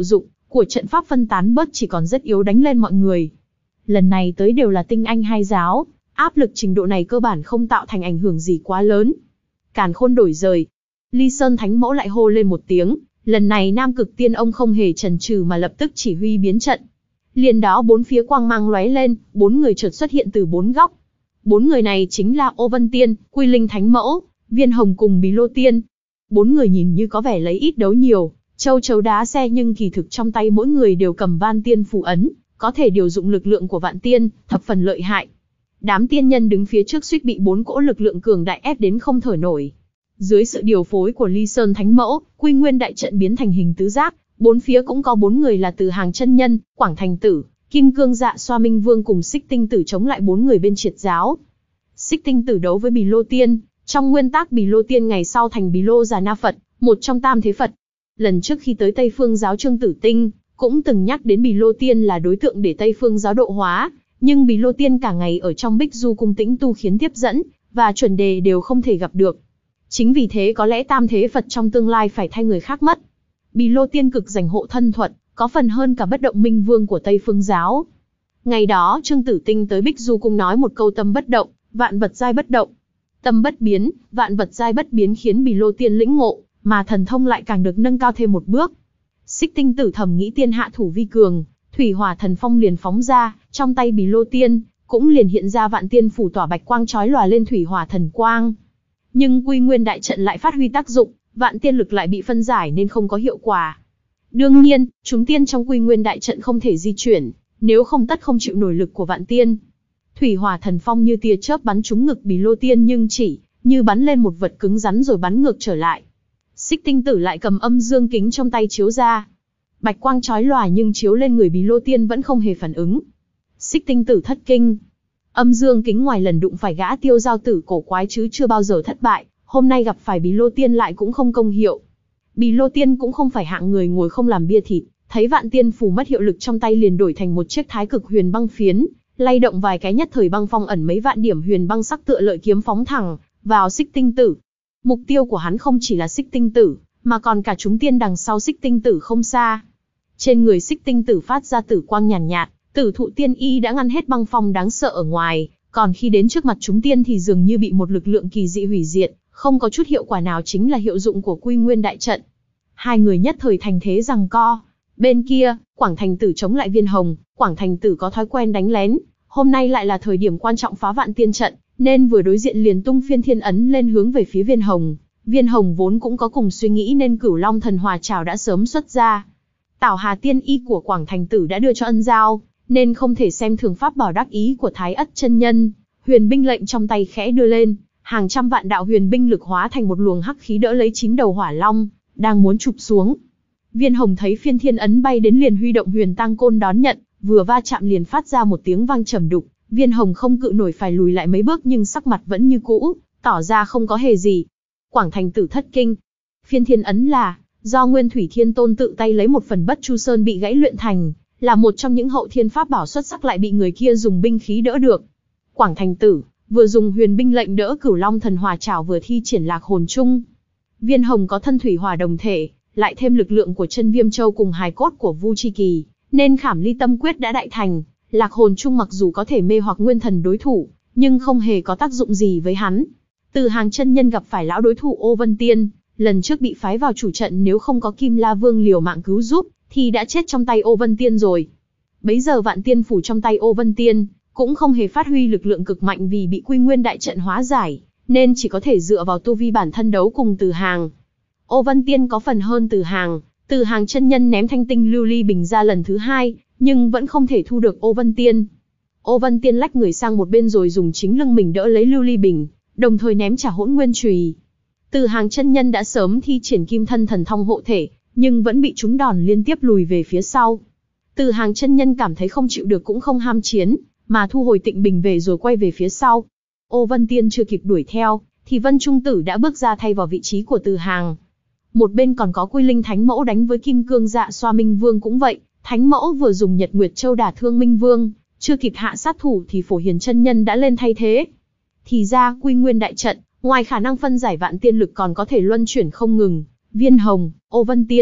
Speaker 1: của trận pháp phân tán bớt chỉ còn rất yếu đánh lên mọi người. Lần này tới đều là tinh anh hai giáo, áp lực trình độ này cơ bản không tạo thành ảnh hưởng gì quá lớn. Càn Khôn đổi rời. Ly Sơn Thánh Mẫu lại hô lên một tiếng, lần này Nam Cực Tiên Ông không hề chần chừ mà lập tức chỉ huy biến trận. Liền đó bốn phía quang mang lóe lên, bốn người chợt xuất hiện từ bốn góc. Bốn người này chính là Ô Vân Tiên, Quy Linh Thánh Mẫu, Viên Hồng cùng Bí Lô Tiên. Bốn người nhìn như có vẻ lấy ít đấu nhiều, châu chấu đá xe nhưng kỳ thực trong tay mỗi người đều cầm van tiên phù ấn, có thể điều dụng lực lượng của vạn tiên, thập phần lợi hại. Đám tiên nhân đứng phía trước suýt bị bốn cỗ lực lượng cường đại ép đến không thở nổi. Dưới sự điều phối của Ly Sơn Thánh Mẫu, Quy Nguyên đại trận biến thành hình tứ giác, bốn phía cũng có bốn người là Từ Hàng chân nhân, Quảng Thành Tử, Kim Cương Dạ Xoa Minh Vương cùng Xích Tinh Tử chống lại bốn người bên Triệt giáo. Xích Tinh Tử đấu với Bì Lô Tiên, trong nguyên tắc Bì Lô Tiên ngày sau thành Bì Lô Già Na Phật, một trong tam thế Phật. Lần trước khi tới Tây Phương giáo Trương Tử Tinh, cũng từng nhắc đến Bì Lô Tiên là đối tượng để Tây Phương giáo độ hóa, nhưng Bì Lô Tiên cả ngày ở trong Bích Du cung tĩnh tu khiến tiếp dẫn và chuẩn đề đều không thể gặp được. Chính vì thế có lẽ tam thế Phật trong tương lai phải thay người khác mất. Bì Lô Tiên cực giành hộ thân thuật, có phần hơn cả bất động minh vương của Tây Phương giáo. Ngày đó Trương Tử Tinh tới Bích Du cung nói một câu tâm bất động, vạn vật giai bất động. Tâm bất biến, vạn vật giai bất biến khiến Bì Lô Tiên lĩnh ngộ, mà thần thông lại càng được nâng cao thêm một bước. Xích Tinh Tử thầm nghĩ tiên hạ thủ vi cường, thủy hỏa thần phong liền phóng ra, trong tay Bì Lô Tiên cũng liền hiện ra vạn tiên phủ tỏa bạch quang chói lòa lên thủy hỏa thần quang. Nhưng Quy Nguyên đại trận lại phát huy tác dụng, vạn tiên lực lại bị phân giải nên không có hiệu quả. Đương nhiên, chúng tiên trong Quy Nguyên đại trận không thể di chuyển, nếu không tất không chịu nổi lực của vạn tiên. Thủy hỏa thần phong như tia chớp bắn trúng ngực Bì Lô Tiên nhưng chỉ như bắn lên một vật cứng rắn rồi bắn ngược trở lại. Xích Tinh Tử lại cầm âm dương kính trong tay chiếu ra. Bạch quang chói lòa nhưng chiếu lên người Bì Lô Tiên vẫn không hề phản ứng. Xích Tinh Tử thất kinh. Âm dương kính ngoài lần đụng phải gã Tiêu Giao Tử cổ quái chứ chưa bao giờ thất bại, hôm nay gặp phải Bì Lô Tiên lại cũng không công hiệu. Bì Lô Tiên cũng không phải hạng người ngồi không làm bia thịt, thấy vạn tiên phù mất hiệu lực trong tay liền đổi thành một chiếc thái cực huyền băng phiến, lay động vài cái nhất thời băng phong ẩn mấy vạn điểm huyền băng sắc tựa lợi kiếm phóng thẳng vào Xích Tinh Tử. Mục tiêu của hắn không chỉ là Xích Tinh Tử, mà còn cả chúng tiên đằng sau Xích Tinh Tử không xa. Trên người Xích Tinh Tử phát ra tử quang nhàn nhạt, nhạt, Tử Thụ Tiên Y đã ngăn hết băng phong đáng sợ ở ngoài, còn khi đến trước mặt chúng tiên thì dường như bị một lực lượng kỳ dị hủy diệt, không có chút hiệu quả nào, chính là hiệu dụng của Quy Nguyên đại trận. Hai người nhất thời thành thế giằng co. Bên kia, Quảng Thành Tử chống lại Viên Hồng, Quảng Thành Tử có thói quen đánh lén, hôm nay lại là thời điểm quan trọng phá vạn tiên trận, nên vừa đối diện liền tung phiên thiên ấn lên hướng về phía Viên Hồng. Viên Hồng vốn cũng có cùng suy nghĩ nên Cửu Long Thần Hỏa Trảo đã sớm xuất ra. Tảo Hà Tiên Y của Quảng Thành Tử đã đưa cho ân giao, nên không thể xem thường pháp bảo đắc ý của Thái Ất chân nhân. Huyền binh lệnh trong tay khẽ đưa lên, hàng trăm vạn đạo huyền binh lực hóa thành một luồng hắc khí đỡ lấy chín đầu hỏa long, đang muốn chụp xuống. Viên Hồng thấy phiên thiên ấn bay đến liền huy động huyền tang côn đón nhận, vừa va chạm liền phát ra một tiếng vang trầm đục. Viên Hồng không cự nổi phải lùi lại mấy bước nhưng sắc mặt vẫn như cũ, tỏ ra không có hề gì. Quảng Thành Tử thất kinh. Phiên thiên ấn là do Nguyên Thủy Thiên Tôn tự tay lấy một phần Bất Chu Sơn bị gãy luyện thành, là một trong những hậu thiên pháp bảo xuất sắc lại bị người kia dùng binh khí đỡ được. Quảng Thành Tử vừa dùng huyền binh lệnh đỡ Cửu Long Thần Hỏa Trảo vừa thi triển Lạc Hồn Chung. Viên Hồng có thân thủy hỏa đồng thể, lại thêm lực lượng của Chân Viêm Châu cùng hài cốt của Vu Chi Kỳ, nên Khảm Ly Tâm Quyết đã đại thành. Lạc Hồn Chung mặc dù có thể mê hoặc nguyên thần đối thủ, nhưng không hề có tác dụng gì với hắn. Từ Hàng chân nhân gặp phải lão đối thủ Ô Vân Tiên, lần trước bị phái vào chủ trận, nếu không có Kim La Vương liều mạng cứu giúp, thì đã chết trong tay Ô Vân Tiên rồi. Bấy giờ vạn tiên phủ trong tay Ô Vân Tiên cũng không hề phát huy lực lượng cực mạnh vì bị Quy Nguyên đại trận hóa giải, nên chỉ có thể dựa vào tu vi bản thân đấu cùng Từ Hàng. Ô Vân Tiên có phần hơn Từ Hàng, Từ Hàng chân nhân ném thanh tinh lưu ly bình ra lần thứ hai, nhưng vẫn không thể thu được Ô Vân Tiên. Ô Vân Tiên lách người sang một bên rồi dùng chính lưng mình đỡ lấy lưu ly bình, đồng thời ném trả hỗn nguyên chùy. Từ Hàng chân nhân đã sớm thi triển kim thân thần thông hộ thể, nhưng vẫn bị trúng đòn liên tiếp lùi về phía sau. Từ Hàng chân nhân cảm thấy không chịu được cũng không ham chiến, mà thu hồi tịnh bình về rồi quay về phía sau. Ô Vân Tiên chưa kịp đuổi theo, thì Vân Trung Tử đã bước ra thay vào vị trí của Từ Hàng. Một bên còn có Quy Linh Thánh Mẫu đánh với Kim Cương Dạ Xoa Minh Vương cũng vậy, Thánh Mẫu vừa dùng Nhật Nguyệt Châu đả thương Minh Vương, chưa kịp hạ sát thủ thì Phổ Hiền chân nhân đã lên thay thế. Thì ra Quy Nguyên đại trận, ngoài khả năng phân giải vạn tiên lực còn có thể luân chuyển không ngừng. Viên Hồng, Ô Vân Tiên,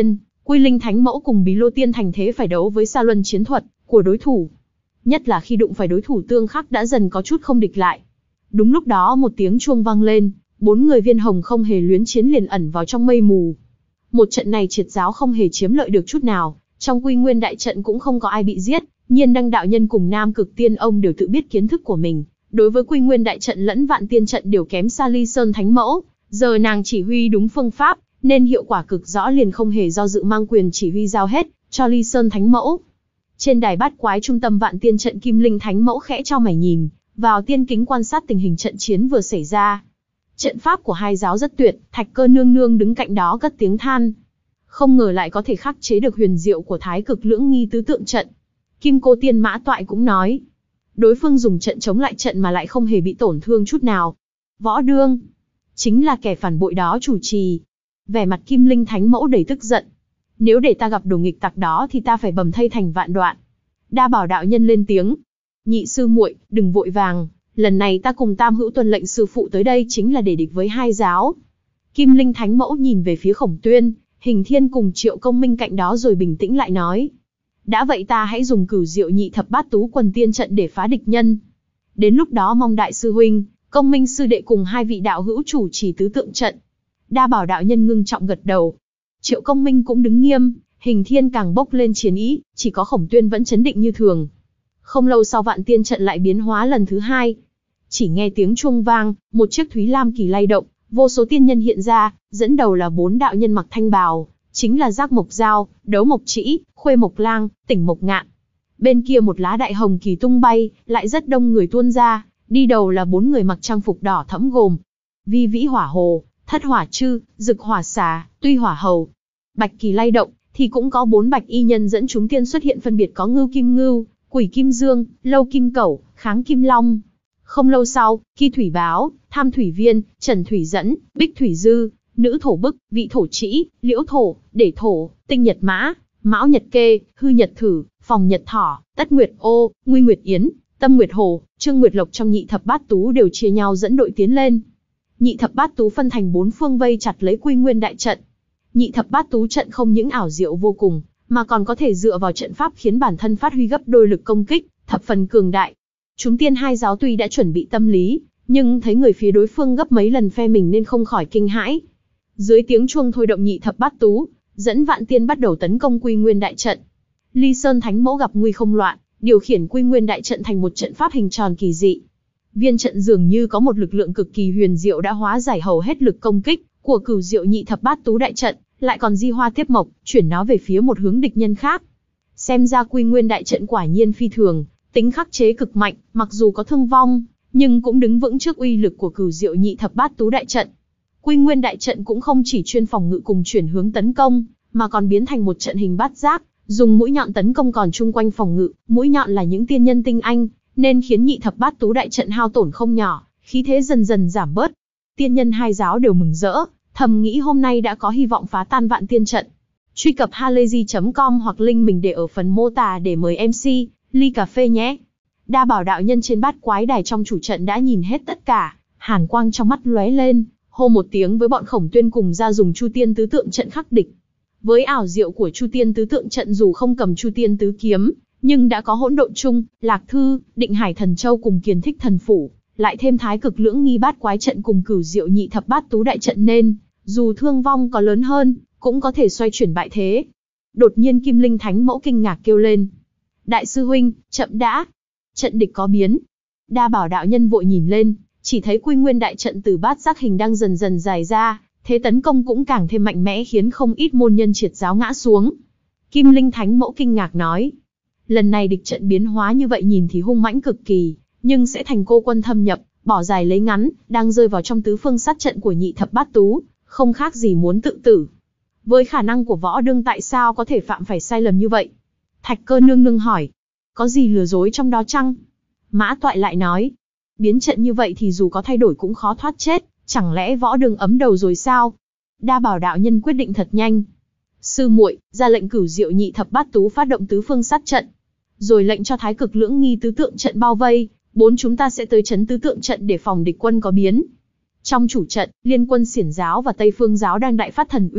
Speaker 1: Quy Linh Thánh Mẫu cùng Bí Lô Tiên thành thế phải đấu với Sa Luân chiến thuật của đối thủ. Nhất là khi đụng phải đối thủ tương khắc đã dần có chút không địch lại. Đúng lúc đó một tiếng chuông vang lên, bốn người Viên Hồng không hề luyến chiến liền ẩn vào trong mây mù. Một trận này triệt giáo không hề chiếm lợi được chút nào, trong Quy Nguyên đại trận cũng không có ai bị giết, Nhiên Đăng đạo nhân cùng Nam Cực Tiên ông đều tự biết kiến thức của mình, đối với Quy Nguyên đại trận lẫn Vạn Tiên trận đều kém xa Ly Sơn Thánh Mẫu, giờ nàng chỉ huy đúng phương pháp, nên hiệu quả cực rõ, liền không hề do dự mang quyền chỉ huy giao hết cho Ly Sơn Thánh Mẫu. Trên đài bát quái trung tâm Vạn Tiên trận, Kim Linh Thánh Mẫu khẽ chau mày nhìn vào tiên kính quan sát tình hình trận chiến vừa xảy ra. Trận pháp của hai giáo rất tuyệt, Thạch Cơ nương nương đứng cạnh đó cất tiếng than. Không ngờ lại có thể khắc chế được huyền diệu của Thái Cực Lưỡng Nghi tứ tượng trận. Kim Cô Tiên Mã Toại cũng nói, đối phương dùng trận chống lại trận mà lại không hề bị tổn thương chút nào. Võ Đương chính là kẻ phản bội đó chủ trì. Vẻ mặt Kim Linh Thánh Mẫu đầy tức giận. Nếu để ta gặp đồ nghịch tặc đó thì ta phải bầm thây thành vạn đoạn. Đa Bảo đạo nhân lên tiếng, nhị sư muội, đừng vội vàng, lần này ta cùng Tam Hữu tuân lệnh sư phụ tới đây chính là để địch với hai giáo. Kim Linh Thánh Mẫu nhìn về phía Khổng Tuyên, Hình Thiên cùng Triệu Công Minh cạnh đó rồi bình tĩnh lại nói, đã vậy ta hãy dùng Cửu Diệu Nhị Thập Bát Tú Quần Tiên trận để phá địch nhân. Đến lúc đó mong đại sư huynh, Công Minh sư đệ cùng hai vị đạo hữu chủ trì tứ tượng trận. Đa Bảo đạo nhân ngưng trọng gật đầu. Triệu Công Minh cũng đứng nghiêm, Hình Thiên càng bốc lên chiến ý, chỉ có Khổng Tuyên vẫn chấn định như thường. Không lâu sau Vạn Tiên trận lại biến hóa lần thứ hai. Chỉ nghe tiếng chuông vang, một chiếc thúy lam kỳ lay động, vô số tiên nhân hiện ra, dẫn đầu là bốn đạo nhân mặc thanh bào, chính là Giác Mộc Giao, Đấu Mộc Trĩ, Khuê Mộc Lang, Tỉnh Mộc Ngạn. Bên kia một lá đại hồng kỳ tung bay, lại rất đông người tuôn ra, đi đầu là bốn người mặc trang phục đỏ thẫm gồm Vi Vĩ Hỏa Hồ, Thất Hỏa Trư, Dực Hỏa Xà, Tuy Hỏa Hầu. Bạch kỳ lay động, thì cũng có bốn bạch y nhân dẫn chúng tiên xuất hiện, phân biệt có Ngưu Kim Ngưu, Quỷ Kim Dương, Lâu Kim Cẩu, Kháng Kim Long. Không lâu sau, Kỳ Thủy Báo, Tham Thủy Viên, Trần Thủy Dẫn, Bích Thủy Dư, Nữ Thổ Bức, Vị Thổ Trĩ, Liễu Thổ, Để Thổ, Tinh Nhật Mã, Mão Nhật Kê, Hư Nhật Thử, Phòng Nhật Thỏ, Tất Nguyệt Ô, Nguy Nguyệt Yến, Tâm Nguyệt Hồ, Trương Nguyệt Lộc trong Nhị Thập Bát Tú đều chia nhau dẫn đội tiến lên. Nhị Thập Bát Tú phân thành bốn phương vây chặt lấy Quy Nguyên đại trận. Nhị Thập Bát Tú trận không những ảo diệu vô cùng, mà còn có thể dựa vào trận pháp khiến bản thân phát huy gấp đôi lực công kích, thập phần cường đại. Chúng tiên hai giáo tuy đã chuẩn bị tâm lý, nhưng thấy người phía đối phương gấp mấy lần phe mình nên không khỏi kinh hãi. Dưới tiếng chuông thôi động Nhị Thập Bát Tú, dẫn vạn tiên bắt đầu tấn công Quy Nguyên đại trận. Ly Sơn Thánh Mẫu gặp nguy không loạn, điều khiển Quy Nguyên đại trận thành một trận pháp hình tròn kỳ dị. Viên trận dường như có một lực lượng cực kỳ huyền diệu đã hóa giải hầu hết lực công kích của Cửu Diệu Nhị Thập Bát Tú đại trận, lại còn di hoa tiếp mộc, chuyển nó về phía một hướng địch nhân khác. Xem ra Quy Nguyên đại trận quả nhiên phi thường, tính khắc chế cực mạnh, mặc dù có thương vong, nhưng cũng đứng vững trước uy lực của Cửu Diệu Nhị Thập Bát Tú đại trận. Quy Nguyên đại trận cũng không chỉ chuyên phòng ngự cùng chuyển hướng tấn công, mà còn biến thành một trận hình bát giác, dùng mũi nhọn tấn công còn chung quanh phòng ngự, mũi nhọn là những tiên nhân tinh anh, nên khiến Nhị Thập Bát Tú đại trận hao tổn không nhỏ, khí thế dần dần giảm bớt. Tiên nhân hai giáo đều mừng rỡ, thầm nghĩ hôm nay đã có hy vọng phá tan Vạn Tiên trận. Truy cập halayzi chấm com hoặc link mình để ở phần mô tả để mời em xê ly cà phê nhé. Đa Bảo đạo nhân trên bát quái đài trong chủ trận đã nhìn hết tất cả, hàn quang trong mắt lóe lên, hô một tiếng với bọn Khổng Tuyên cùng ra dùng Chu Tiên tứ tượng trận khắc địch. Với ảo diệu của Chu Tiên tứ tượng trận, dù không cầm Chu Tiên tứ kiếm, nhưng đã có Hỗn Độn Trung, Lạc Thư, Định Hải Thần Châu cùng Kiền Thích Thần Phủ, lại thêm Thái Cực Lưỡng Nghi bát quái trận cùng Cửu Diệu Nhị Thập Bát Tú đại trận, nên dù thương vong có lớn hơn, cũng có thể xoay chuyển bại thế. Đột nhiên Kim Linh Thánh Mẫu kinh ngạc kêu lên, đại sư huynh, chậm đã, trận địch có biến. Đa Bảo đạo nhân vội nhìn lên, chỉ thấy Quy Nguyên đại trận từ bát giác hình đang dần dần dài ra, thế tấn công cũng càng thêm mạnh mẽ, khiến không ít môn nhân triệt giáo ngã xuống. Kim Linh Thánh Mẫu kinh ngạc nói, lần này địch trận biến hóa như vậy nhìn thì hung mãnh cực kỳ, nhưng sẽ thành cô quân thâm nhập, bỏ dài lấy ngắn, đang rơi vào trong tứ phương sát trận của Nhị Thập Bát Tú, không khác gì muốn tự tử. Với khả năng của Võ Đương tại sao có thể phạm phải sai lầm như vậy? Thạch Cơ nương nương hỏi, có gì lừa dối trong đó chăng? Mã Toại lại nói, biến trận như vậy thì dù có thay đổi cũng khó thoát chết, chẳng lẽ Võ Đương ấm đầu rồi sao? Đa Bảo đạo nhân quyết định thật nhanh. Sư muội, ra lệnh Cửu Diệu Nhị Thập Bát Tú phát động tứ phương sát trận, rồi lệnh cho Thái Cực Lưỡng Nghi tứ tượng trận bao vây, bốn chúng ta sẽ tới trấn tứ tượng trận để phòng địch quân có biến. Trong chủ trận, Liên quân Xiển giáo và Tây Phương giáo đang đại phát thần uy,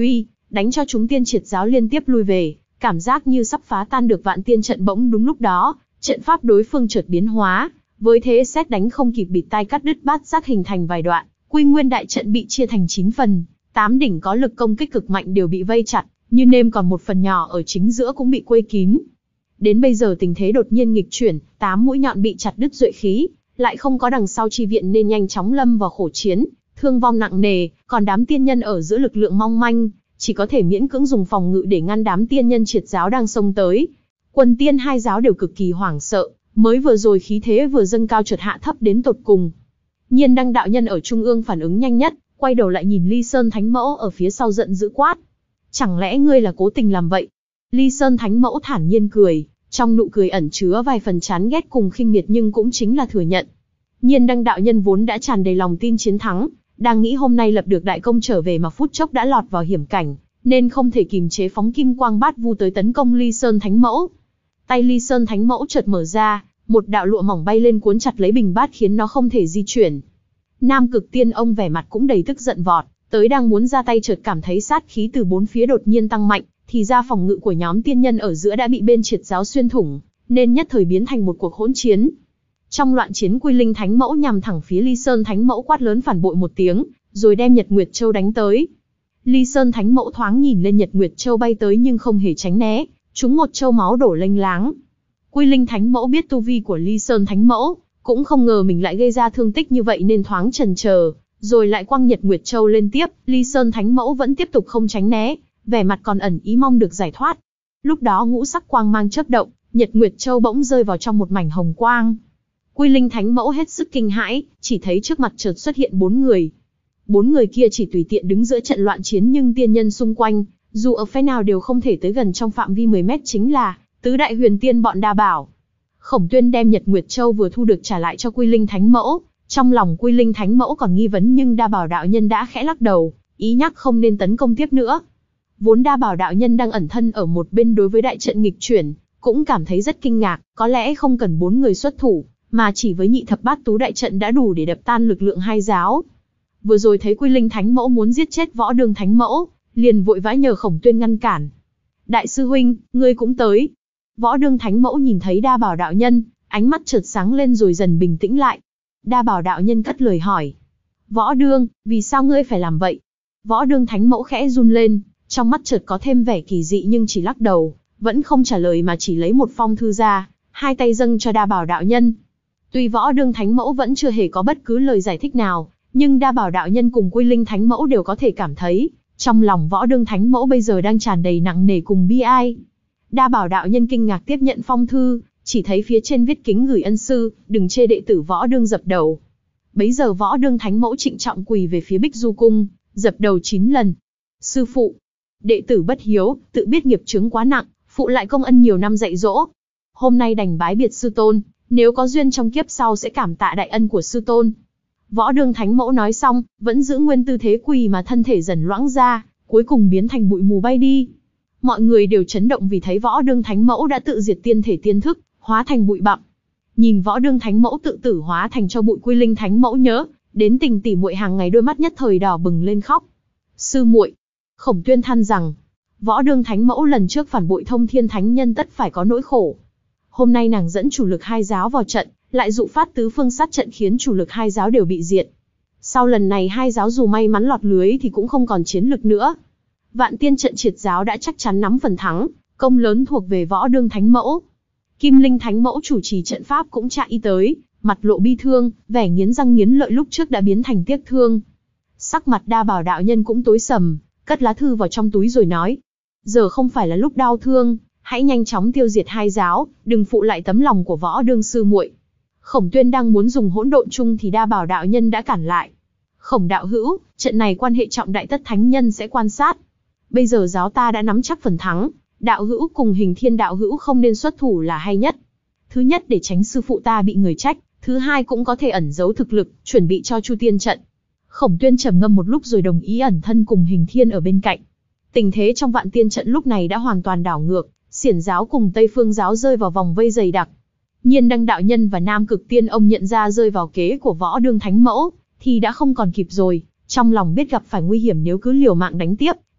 Speaker 1: đánh cho chúng tiên triệt giáo liên tiếp lui về, cảm giác như sắp phá tan được vạn tiên trận. Bỗng đúng lúc đó, trận pháp đối phương chợt biến hóa, với thế sét đánh không kịp bịt tai cắt đứt bát giác hình thành vài đoạn, Quy Nguyên đại trận bị chia thành chín phần, tám đỉnh có lực công kích cực mạnh đều bị vây chặt, như nêm, còn một phần nhỏ ở chính giữa cũng bị quây kín. Đến bây giờ tình thế đột nhiên nghịch chuyển, tám mũi nhọn bị chặt đứt duệ khí, lại không có đằng sau chi viện nên nhanh chóng lâm vào khổ chiến, thương vong nặng nề, còn đám tiên nhân ở giữa lực lượng mong manh, chỉ có thể miễn cưỡng dùng phòng ngự để ngăn đám tiên nhân triệt giáo đang xông tới. Quần tiên hai giáo đều cực kỳ hoảng sợ, mới vừa rồi khí thế vừa dâng cao chợt hạ thấp đến tột cùng. Nhiên Đăng đạo nhân ở trung ương phản ứng nhanh nhất, quay đầu lại nhìn Ly Sơn Thánh Mẫu ở phía sau giận dữ quát: "Chẳng lẽ ngươi là cố tình làm vậy?" Ly Sơn Thánh Mẫu thản nhiên cười, trong nụ cười ẩn chứa vài phần chán ghét cùng khinh miệt nhưng cũng chính là thừa nhận. Nhiên Đăng đạo nhân vốn đã tràn đầy lòng tin chiến thắng, đang nghĩ hôm nay lập được đại công trở về mà phút chốc đã lọt vào hiểm cảnh, nên không thể kìm chế phóng kim quang bát vu tới tấn công Ly Sơn Thánh Mẫu. Tay Ly Sơn Thánh Mẫu chợt mở ra, một đạo lụa mỏng bay lên cuốn chặt lấy bình bát khiến nó không thể di chuyển. Nam Cực Tiên Ông vẻ mặt cũng đầy tức giận vọt tới, đang muốn ra tay chợt cảm thấy sát khí từ bốn phía đột nhiên tăng mạnh, thì ra phòng ngự của nhóm tiên nhân ở giữa đã bị bên triệt giáo xuyên thủng, nên nhất thời biến thành một cuộc hỗn chiến. Trong loạn chiến, Quy Linh Thánh Mẫu nhằm thẳng phía Ly Sơn Thánh Mẫu quát lớn phản bội một tiếng, rồi đem Nhật Nguyệt Châu đánh tới. Ly Sơn Thánh Mẫu thoáng nhìn lên Nhật Nguyệt Châu bay tới nhưng không hề tránh né, chúng một châu máu đổ lênh láng. Quy Linh Thánh Mẫu biết tu vi của Ly Sơn Thánh Mẫu, cũng không ngờ mình lại gây ra thương tích như vậy nên thoáng chần chờ, rồi lại quăng Nhật Nguyệt Châu lên tiếp. Ly Sơn Thánh Mẫu vẫn tiếp tục không tránh né, vẻ mặt còn ẩn ý mong được giải thoát. Lúc đó ngũ sắc quang mang chớp động, Nhật Nguyệt Châu bỗng rơi vào trong một mảnh hồng quang. Quy Linh Thánh Mẫu hết sức kinh hãi, chỉ thấy trước mặt chợt xuất hiện bốn người. Bốn người kia chỉ tùy tiện đứng giữa trận loạn chiến, nhưng tiên nhân xung quanh, dù ở phe nào đều không thể tới gần trong phạm vi mười mét, chính là tứ đại huyền tiên bọn Đa Bảo. Khổng Tuyên đem Nhật Nguyệt Châu vừa thu được trả lại cho Quy Linh Thánh Mẫu. Trong lòng Quy Linh Thánh Mẫu còn nghi vấn, nhưng Đa Bảo đạo nhân đã khẽ lắc đầu, ý nhắc không nên tấn công tiếp nữa. Vốn Đa Bảo đạo nhân đang ẩn thân ở một bên đối với đại trận nghịch chuyển, cũng cảm thấy rất kinh ngạc, có lẽ không cần bốn người xuất thủ, mà chỉ với nhị thập bát tú đại trận đã đủ để đập tan lực lượng hai giáo. Vừa rồi thấy Quy Linh Thánh Mẫu muốn giết chết Võ Đương Thánh Mẫu, liền vội vã nhờ Khổng Tuyên ngăn cản. "Đại sư huynh, ngươi cũng tới." Võ Đương Thánh Mẫu nhìn thấy Đa Bảo đạo nhân, ánh mắt chợt sáng lên rồi dần bình tĩnh lại. Đa Bảo đạo nhân cất lời hỏi: "Võ Đương, vì sao ngươi phải làm vậy?" Võ Đương Thánh Mẫu khẽ run lên, trong mắt chợt có thêm vẻ kỳ dị nhưng chỉ lắc đầu, vẫn không trả lời mà chỉ lấy một phong thư ra, hai tay dâng cho Đa Bảo đạo nhân. Tuy Võ Đương Thánh Mẫu vẫn chưa hề có bất cứ lời giải thích nào, nhưng Đa Bảo đạo nhân cùng Quy Linh Thánh Mẫu đều có thể cảm thấy, trong lòng Võ Đương Thánh Mẫu bây giờ đang tràn đầy nặng nề cùng bi ai. Đa Bảo đạo nhân kinh ngạc tiếp nhận phong thư, chỉ thấy phía trên viết kính gửi ân sư, đừng chê đệ tử Võ Đương dập đầu. Bấy giờ Võ Đương Thánh Mẫu trịnh trọng quỳ về phía Bích Du Cung, dập đầu chín lần. "Sư phụ, đệ tử bất hiếu, tự biết nghiệp chướng quá nặng, phụ lại công ân nhiều năm dạy dỗ. Hôm nay đành bái biệt sư tôn, nếu có duyên trong kiếp sau sẽ cảm tạ đại ân của sư tôn." Võ Đương Thánh Mẫu nói xong, vẫn giữ nguyên tư thế quỳ mà thân thể dần loãng ra, cuối cùng biến thành bụi mù bay đi. Mọi người đều chấn động vì thấy Võ Đương Thánh Mẫu đã tự diệt tiên thể tiên thức, hóa thành bụi bặm. Nhìn Võ Đương Thánh Mẫu tự tử hóa thành cho bụi, Quy Linh Thánh Mẫu nhớ đến tình tỉ muội hàng ngày, đôi mắt nhất thời đỏ bừng lên khóc. "Sư muội." Khổng Tuyên than rằng, Võ Đương Thánh Mẫu lần trước phản bội Thông Thiên Thánh Nhân tất phải có nỗi khổ. Hôm nay nàng dẫn chủ lực hai giáo vào trận, lại dụ phát tứ phương sát trận khiến chủ lực hai giáo đều bị diệt. Sau lần này hai giáo dù may mắn lọt lưới thì cũng không còn chiến lực nữa. Vạn tiên trận triệt giáo đã chắc chắn nắm phần thắng, công lớn thuộc về Võ Đương Thánh Mẫu. Kim Linh Thánh Mẫu chủ trì trận pháp cũng chạy tới, mặt lộ bi thương, vẻ nghiến răng nghiến lợi lúc trước đã biến thành tiếc thương. Sắc mặt Đa Bảo đạo nhân cũng tối sầm, cất lá thư vào trong túi rồi nói: "Giờ không phải là lúc đau thương, hãy nhanh chóng tiêu diệt hai giáo, đừng phụ lại tấm lòng của Võ Đương sư muội." Khổng Tuyên đang muốn dùng hỗn độn chung thì Đa Bảo đạo nhân đã cản lại. "Khổng đạo hữu, trận này quan hệ trọng đại, tất thánh nhân sẽ quan sát. Bây giờ giáo ta đã nắm chắc phần thắng, đạo hữu cùng Hình Thiên đạo hữu không nên xuất thủ là hay nhất. Thứ nhất để tránh sư phụ ta bị người trách, thứ hai cũng có thể ẩn giấu thực lực, chuẩn bị cho Chu Tiên trận." Khổng Tuyên trầm ngâm một lúc rồi đồng ý ẩn thân cùng Hình Thiên ở bên cạnh. Tình thế trong Vạn Tiên trận lúc này đã hoàn toàn đảo ngược, Xiển giáo cùng Tây Phương giáo rơi vào vòng vây dày đặc. Nhiên Đăng đạo nhân và Nam Cực Tiên Ông nhận ra rơi vào kế của Võ Đương Thánh Mẫu thì đã không còn kịp rồi, trong lòng biết gặp phải nguy hiểm, nếu cứ liều mạng đánh tiếp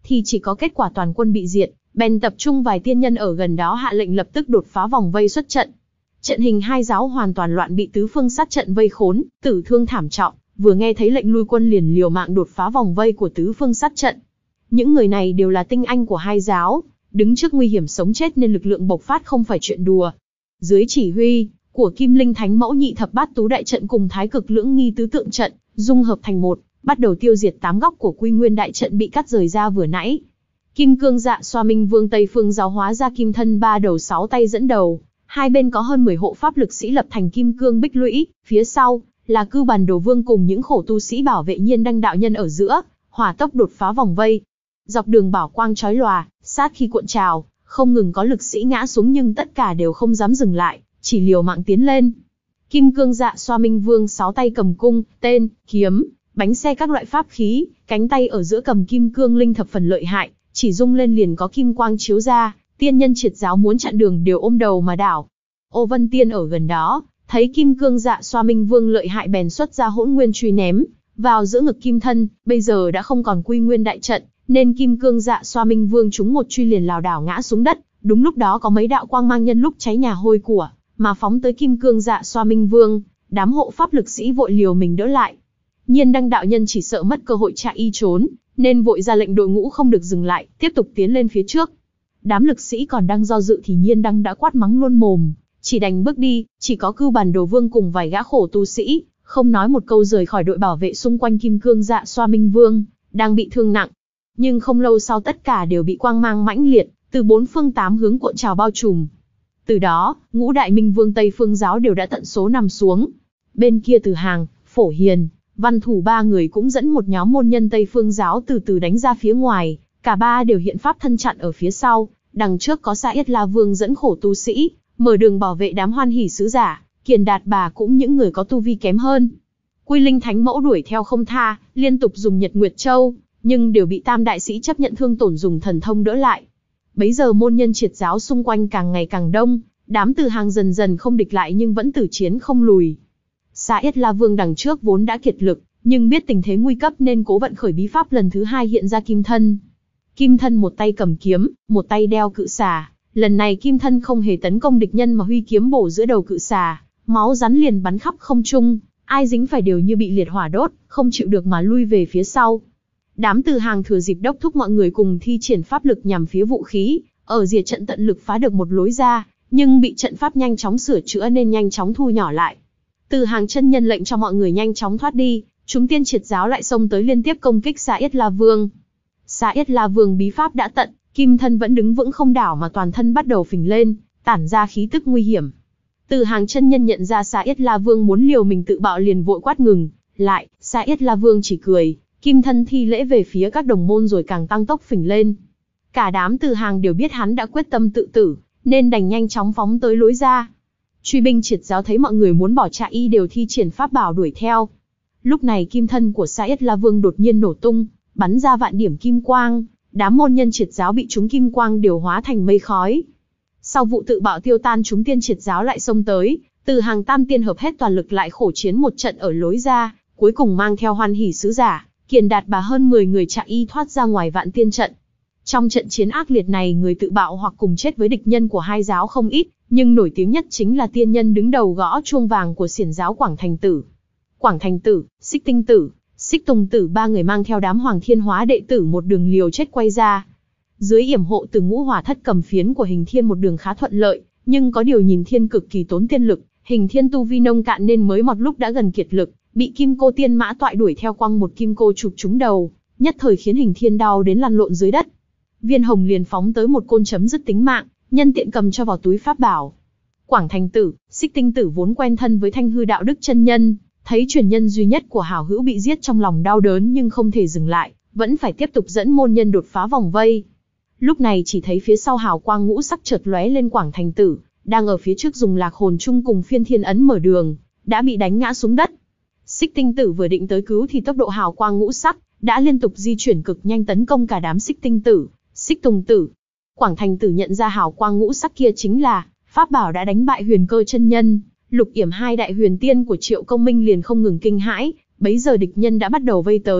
Speaker 1: thì chỉ có kết quả toàn quân bị diệt, bèn tập trung vài tiên nhân ở gần đó hạ lệnh lập tức đột phá vòng vây xuất trận. Trận hình hai giáo hoàn toàn loạn, bị tứ phương sát trận vây khốn, tử thương thảm trọng, vừa nghe thấy lệnh lui quân liền liều mạng đột phá vòng vây của tứ phương sát trận. Những người này đều là tinh anh của hai giáo, đứng trước nguy hiểm sống chết nên lực lượng bộc phát không phải chuyện đùa. Dưới chỉ huy của Kim Linh Thánh Mẫu, nhị thập bát tú đại trận cùng thái cực lưỡng nghi tứ tượng trận dung hợp thành một, bắt đầu tiêu diệt tám góc của Quy Nguyên đại trận bị cắt rời ra vừa nãy. Kim Cương Dạ Xoa Minh Vương Tây Phương giáo hóa ra kim thân ba đầu sáu tay dẫn đầu, hai bên có hơn mười hộ pháp lực sĩ lập thành kim cương bích lũy, phía sau là Cưu Bản Đồ Vương cùng những khổ tu sĩ bảo vệ Nhiên Đăng đạo nhân ở giữa, hỏa tốc đột phá vòng vây. Dọc đường bảo quang chói lòa, sát khi cuộn trào, không ngừng có lực sĩ ngã xuống nhưng tất cả đều không dám dừng lại, chỉ liều mạng tiến lên. Kim Cương Dạ Xoa Minh Vương sáu tay cầm cung, tên, kiếm, bánh xe các loại pháp khí, cánh tay ở giữa cầm kim cương linh thập phần lợi hại, chỉ rung lên liền có kim quang chiếu ra, tiên nhân triệt giáo muốn chặn đường đều ôm đầu mà đảo. Ô Vân Tiên ở gần đó, thấy Kim Cương Dạ Xoa Minh Vương lợi hại bèn xuất ra Hỗn Nguyên truy ném vào giữa ngực kim thân, bây giờ đã không còn Quy Nguyên đại trận, nên Kim Cương Dạ Xoa Minh Vương trúng một truy liền lảo đảo ngã xuống đất. Đúng lúc đó có mấy đạo quang mang nhân lúc cháy nhà hôi của mà phóng tới Kim Cương Dạ Xoa Minh Vương, đám hộ pháp lực sĩ vội liều mình đỡ lại. Nhiên Đăng đạo nhân chỉ sợ mất cơ hội chạy y trốn, nên vội ra lệnh đội ngũ không được dừng lại, tiếp tục tiến lên phía trước. Đám lực sĩ còn đang do dự thì Nhiên Đăng đã quát mắng luôn mồm, chỉ đành bước đi. Chỉ có Cưu Bản Đồ Vương cùng vài gã khổ tu sĩ không nói một câu rời khỏi đội bảo vệ xung quanh Kim Cương Dạ Xoa Minh Vương, đang bị thương nặng. Nhưng không lâu sau tất cả đều bị quang mang mãnh liệt từ bốn phương tám hướng cuộn trào bao trùm. Từ đó, ngũ đại minh vương Tây Phương giáo đều đã tận số nằm xuống. Bên kia Từ Hàng, Phổ Hiền, Văn Thủ ba người cũng dẫn một nhóm môn nhân Tây Phương giáo từ từ đánh ra phía ngoài, cả ba đều hiện pháp thân chặn ở phía sau. Đằng trước có Sa Yết La Vương dẫn khổ tu sĩ mở đường bảo vệ đám Hoan Hỷ sứ giả, Kiền Đạt Bà cũng những người có tu vi kém hơn. Quy Linh Thánh Mẫu đuổi theo không tha, liên tục dùng Nhật Nguyệt Châu, nhưng đều bị tam đại sĩ chấp nhận thương tổn dùng thần thông đỡ lại. Bấy giờ môn nhân triệt giáo xung quanh càng ngày càng đông, đám Từ Hàng dần dần không địch lại nhưng vẫn tử chiến không lùi. Sa Yết La Vương đằng trước vốn đã kiệt lực, nhưng biết tình thế nguy cấp nên cố vận khởi bí pháp lần thứ hai hiện ra kim thân. Kim thân một tay cầm kiếm, một tay đeo cự xà. Lần này kim thân không hề tấn công địch nhân mà huy kiếm bổ giữa đầu cự xà, máu rắn liền bắn khắp không trung, ai dính phải đều như bị liệt hỏa đốt, không chịu được mà lui về phía sau. Đám Từ Hàng thừa dịp đốc thúc mọi người cùng thi triển pháp lực nhằm phía vũ khí, ở diệt trận tận lực phá được một lối ra, nhưng bị trận pháp nhanh chóng sửa chữa nên nhanh chóng thu nhỏ lại. Từ Hàng chân nhân lệnh cho mọi người nhanh chóng thoát đi, chúng tiên triệt giáo lại xông tới liên tiếp công kích Sa Yết La Vương. Sa Yết La Vương bí pháp đã tận, kim thân vẫn đứng vững không đảo mà toàn thân bắt đầu phình lên, tản ra khí tức nguy hiểm. Từ Hàng chân nhân nhận ra Sa Yết La Vương muốn liều mình tự bạo liền vội quát ngừng lại. Sa Yết La Vương chỉ cười, kim thân thi lễ về phía các đồng môn rồi càng tăng tốc phình lên. Cả đám Từ Hàng đều biết hắn đã quyết tâm tự tử, nên đành nhanh chóng phóng tới lối ra. Truy binh triệt giáo thấy mọi người muốn bỏ chạy y đều thi triển pháp bảo đuổi theo. Lúc này kim thân của Sa Yết La Vương đột nhiên nổ tung, bắn ra vạn điểm kim quang, đám môn nhân triệt giáo bị chúng kim quang đều hóa thành mây khói. Sau vụ tự bạo tiêu tan, chúng tiên triệt giáo lại xông tới, Từ Hàng tam tiên hợp hết toàn lực lại khổ chiến một trận ở lối ra, cuối cùng mang theo Hoan Hỷ sứ giả, Kiền Đạt Bà hơn mười người chạy y thoát ra ngoài vạn tiên trận. Trong trận chiến ác liệt này, người tự bạo hoặc cùng chết với địch nhân của hai giáo không ít, nhưng nổi tiếng nhất chính là tiên nhân đứng đầu gõ chuông vàng của xiển giáo Quảng Thành Tử. Quảng Thành Tử, Xích Tinh Tử, Xích Tùng Tử ba người mang theo đám Hoàng Thiên Hóa đệ tử một đường liều chết quay ra. Dưới yểm hộ từ ngũ hỏa thất cầm phiến của Hình Thiên một đường khá thuận lợi, nhưng có điều nhìn Thiên cực kỳ tốn tiên lực, Hình Thiên tu vi nông cạn nên mới một lúc đã gần kiệt lực, bị Kim Cô Tiên Mã toại đuổi theo quăng một kim cô chụp trúng đầu, nhất thời khiến Hình Thiên đau đến lăn lộn dưới đất. Viên Hồng liền phóng tới một côn chấm dứt tính mạng, nhân tiện cầm cho vào túi pháp bảo. Quảng Thành Tử, Xích Tinh Tử vốn quen thân với Thanh Hư Đạo Đức chân nhân, thấy truyền nhân duy nhất của hảo hữu bị giết trong lòng đau đớn nhưng không thể dừng lại, vẫn phải tiếp tục dẫn môn nhân đột phá vòng vây. Lúc này chỉ thấy phía sau hào quang ngũ sắc chợt lóe lên, Quảng Thành Tử đang ở phía trước dùng Lạc Hồn Chung cùng Phiên Thiên Ấn mở đường, đã bị đánh ngã xuống đất. Xích Tinh Tử vừa định tới cứu thì tốc độ hào quang ngũ sắc đã liên tục di chuyển cực nhanh tấn công cả đám Xích Tinh Tử, Xích Tùng Tử. Quảng Thành Tử nhận ra hào quang ngũ sắc kia chính là pháp bảo đã đánh bại Huyền Cơ chân nhân, Lục Yểm hai đại huyền tiên của Triệu Công Minh, liền không ngừng kinh hãi. Bấy giờ địch nhân đã bắt đầu vây tới,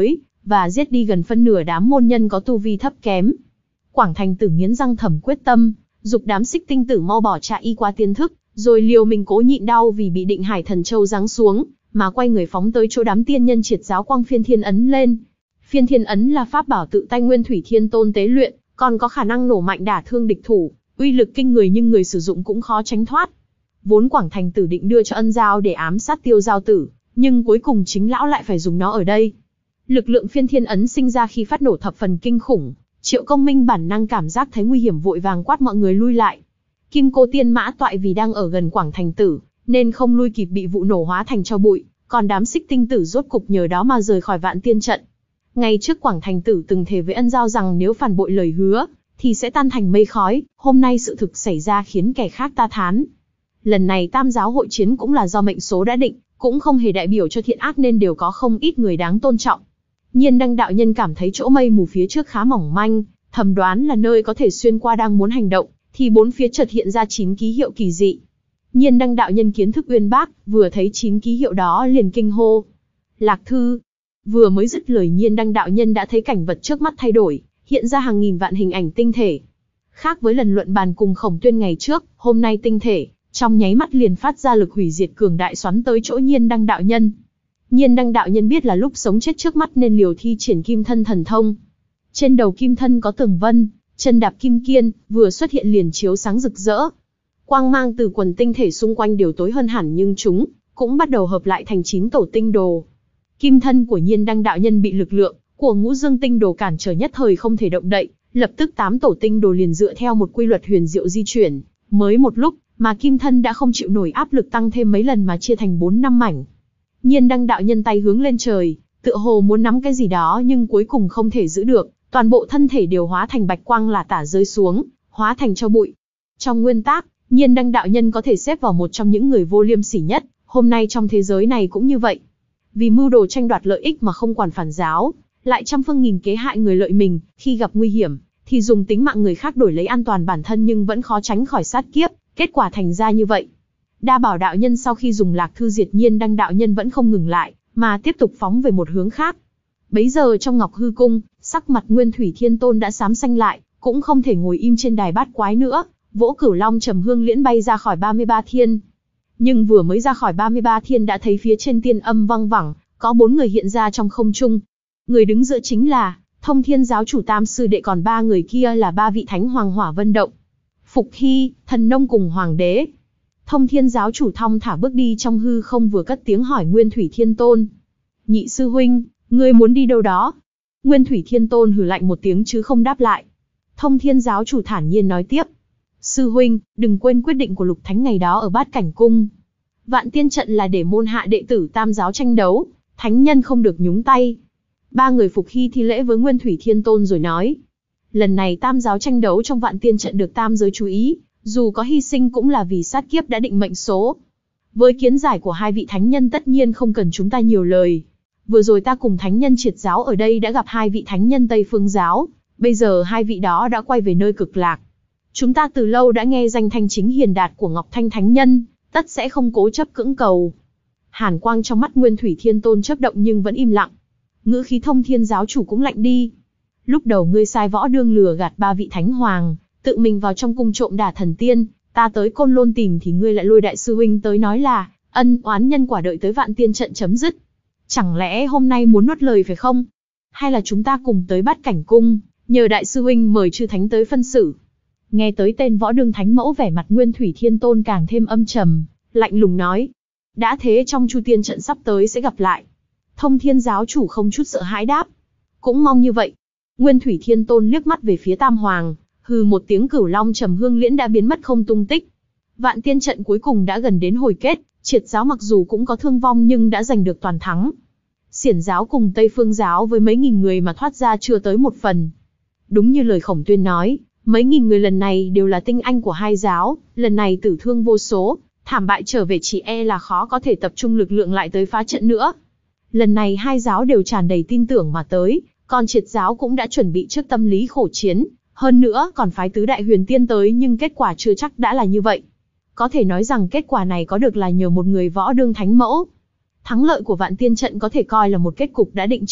Speaker 1: và giết đi gần phân nửa đám môn nhân có tu vi thấp kém. Quảng Thành Tử nghiến răng thầm quyết tâm, dục đám Xích Tinh Tử mau bỏ chạy y qua tiên thức, rồi liều mình cố nhịn đau vì bị Định Hải Thần Châu giáng xuống, mà quay người phóng tới chỗ đám tiên nhân triệt giáo quang Phiên Thiên Ấn lên. Phiên Thiên Ấn là pháp bảo tự tay Nguyên Thủy Thiên Tôn tế luyện, còn có khả năng nổ mạnh đả thương địch thủ, uy lực kinh người nhưng người sử dụng cũng khó tránh thoát. Vốn Quảng Thành Tử định đưa cho Ân Giao để ám sát Tiêu Giao Tử, nhưng cuối cùng chính lão lại phải dùng nó ở đây. Lực lượng Phiên Thiên Ấn sinh ra khi phát nổ thập phần kinh khủng, Triệu Công Minh bản năng cảm giác thấy nguy hiểm vội vàng quát mọi người lui lại. Kim Cô Tiên Mã Toại vì đang ở gần Quảng Thành Tử, nên không lui kịp bị vụ nổ hóa thành tro bụi, còn đám Xích Tinh Tử rốt cục nhờ đó mà rời khỏi Vạn Tiên trận. Ngày trước Quảng Thành Tử từng thề với Ân Giao rằng nếu phản bội lời hứa, thì sẽ tan thành mây khói, hôm nay sự thực xảy ra khiến kẻ khác ta thán. Lần này Tam giáo hội chiến cũng là do mệnh số đã định, cũng không hề đại biểu cho thiện ác nên đều có không ít người đáng tôn trọng. Nhiên Đăng đạo nhân cảm thấy chỗ mây mù phía trước khá mỏng manh, thầm đoán là nơi có thể xuyên qua đang muốn hành động, thì bốn phía chợt hiện ra chín ký hiệu kỳ dị. Nhiên Đăng đạo nhân kiến thức uyên bác, vừa thấy chín ký hiệu đó liền kinh hô: Lạc Thư! Vừa mới dứt lời Nhiên Đăng đạo nhân đã thấy cảnh vật trước mắt thay đổi, hiện ra hàng nghìn vạn hình ảnh tinh thể. Khác với lần luận bàn cùng Khổng Tuyên ngày trước, hôm nay tinh thể trong nháy mắt liền phát ra lực hủy diệt cường đại xoắn tới chỗ Nhiên Đăng đạo nhân. Nhiên Đăng đạo nhân biết là lúc sống chết trước mắt nên liều thi triển Kim Thân thần thông. Trên đầu kim thân có tường vân, chân đạp kim kiên, vừa xuất hiện liền chiếu sáng rực rỡ. Quang mang từ quần tinh thể xung quanh đều tối hơn hẳn nhưng chúng cũng bắt đầu hợp lại thành chín tổ tinh đồ. Kim thân của Nhiên Đăng đạo nhân bị lực lượng của Ngũ Dương tinh đồ cản trở nhất thời không thể động đậy, lập tức tám tổ tinh đồ liền dựa theo một quy luật huyền diệu di chuyển, mới một lúc mà kim thân đã không chịu nổi áp lực tăng thêm mấy lần mà chia thành bốn năm mảnh. Nhiên Đăng đạo nhân tay hướng lên trời, tựa hồ muốn nắm cái gì đó nhưng cuối cùng không thể giữ được, toàn bộ thân thể đều hóa thành bạch quang lả tả rơi xuống, hóa thành tro bụi. Trong nguyên tắc, Nhiên Đăng đạo nhân có thể xếp vào một trong những người vô liêm sỉ nhất, hôm nay trong thế giới này cũng như vậy. Vì mưu đồ tranh đoạt lợi ích mà không quản phản giáo, lại trăm phương nghìn kế hại người lợi mình, khi gặp nguy hiểm thì dùng tính mạng người khác đổi lấy an toàn bản thân nhưng vẫn khó tránh khỏi sát kiếp, kết quả thành ra như vậy. Đa Bảo đạo nhân sau khi dùng Lạc Thư diệt Nhiên Đăng đạo nhân vẫn không ngừng lại, mà tiếp tục phóng về một hướng khác. Bấy giờ trong Ngọc Hư Cung, sắc mặt Nguyên Thủy Thiên Tôn đã xám xanh lại, cũng không thể ngồi im trên đài bát quái nữa, vỗ Cửu Long Trầm Hương Liễn bay ra khỏi ba mươi ba thiên. Nhưng vừa mới ra khỏi ba mươi ba thiên đã thấy phía trên tiên âm vang vẳng, có bốn người hiện ra trong không trung. Người đứng giữa chính là Thông Thiên giáo chủ Tam sư đệ, còn ba người kia là ba vị thánh hoàng Hỏa Vân Động, Phục Hy, Thần Nông cùng Hoàng đế. Thông Thiên giáo chủ thong thả bước đi trong hư không, vừa cất tiếng hỏi Nguyên Thủy Thiên Tôn: Nhị sư huynh, ngươi muốn đi đâu đó? Nguyên Thủy Thiên Tôn hừ lạnh một tiếng chứ không đáp lại. Thông Thiên giáo chủ thản nhiên nói tiếp: Sư huynh, đừng quên quyết định của Lục Thánh ngày đó ở Bát Cảnh Cung. Vạn Tiên trận là để môn hạ đệ tử Tam giáo tranh đấu, thánh nhân không được nhúng tay. Ba người Phục Hy thi lễ với Nguyên Thủy Thiên Tôn rồi nói: Lần này Tam giáo tranh đấu trong Vạn Tiên trận được tam giới chú ý, dù có hy sinh cũng là vì sát kiếp đã định mệnh số. Với kiến giải của hai vị thánh nhân tất nhiên không cần chúng ta nhiều lời. Vừa rồi ta cùng thánh nhân triệt giáo ở đây đã gặp hai vị thánh nhân Tây Phương giáo, bây giờ hai vị đó đã quay về nơi cực lạc. Chúng ta từ lâu đã nghe danh thanh chính hiền đạt của Ngọc Thanh thánh nhân, tất sẽ không cố chấp cưỡng cầu. Hàn quang trong mắt Nguyên Thủy Thiên Tôn chớp động nhưng vẫn im lặng. Ngữ khí Thông Thiên giáo chủ cũng lạnh đi. Lúc đầu ngươi sai võ đương lừa gạt ba vị thánh hoàng, tự mình vào trong cung trộm đả thần tiên, ta tới Côn Lôn tìm thì ngươi lại lôi đại sư huynh tới nói là ân oán nhân quả đợi tới Vạn Tiên trận chấm dứt. Chẳng lẽ hôm nay muốn nuốt lời phải không? Hay là chúng ta cùng tới Bát Cảnh Cung, nhờ đại sư huynh mời chư thánh tới phân xử? Nghe tới tên võ đương thánh mẫu, vẻ mặt Nguyên Thủy Thiên Tôn càng thêm âm trầm, lạnh lùng nói: đã thế trong Chu Tiên trận sắp tới sẽ gặp lại. Thông Thiên giáo chủ không chút sợ hãi đáp: cũng mong như vậy. Nguyên Thủy Thiên Tôn liếc mắt về phía Tam Hoàng, hừ một tiếng, Cửu Long Trầm Hương Liễn đã biến mất không tung tích. Vạn Tiên trận cuối cùng đã gần đến hồi kết, Triệt giáo mặc dù cũng có thương vong nhưng đã giành được toàn thắng. Xiển giáo cùng Tây Phương giáo với mấy nghìn người mà thoát ra chưa tới một phần. Đúng như lời Khổng Tuyên nói, mấy nghìn người lần này đều là tinh anh của hai giáo, lần này tử thương vô số, thảm bại trở về chỉ e là khó có thể tập trung lực lượng lại tới phá trận nữa. Lần này hai giáo đều tràn đầy tin tưởng mà tới, còn Triệt giáo cũng đã chuẩn bị trước tâm lý khổ chiến, hơn nữa còn phái tứ đại huyền tiên tới, nhưng kết quả chưa chắc đã là như vậy. Có thể nói rằng kết quả này có được là nhờ một người võ đương thánh mẫu. Thắng lợi của Vạn Tiên trận có thể coi là một kết cục đã định trước,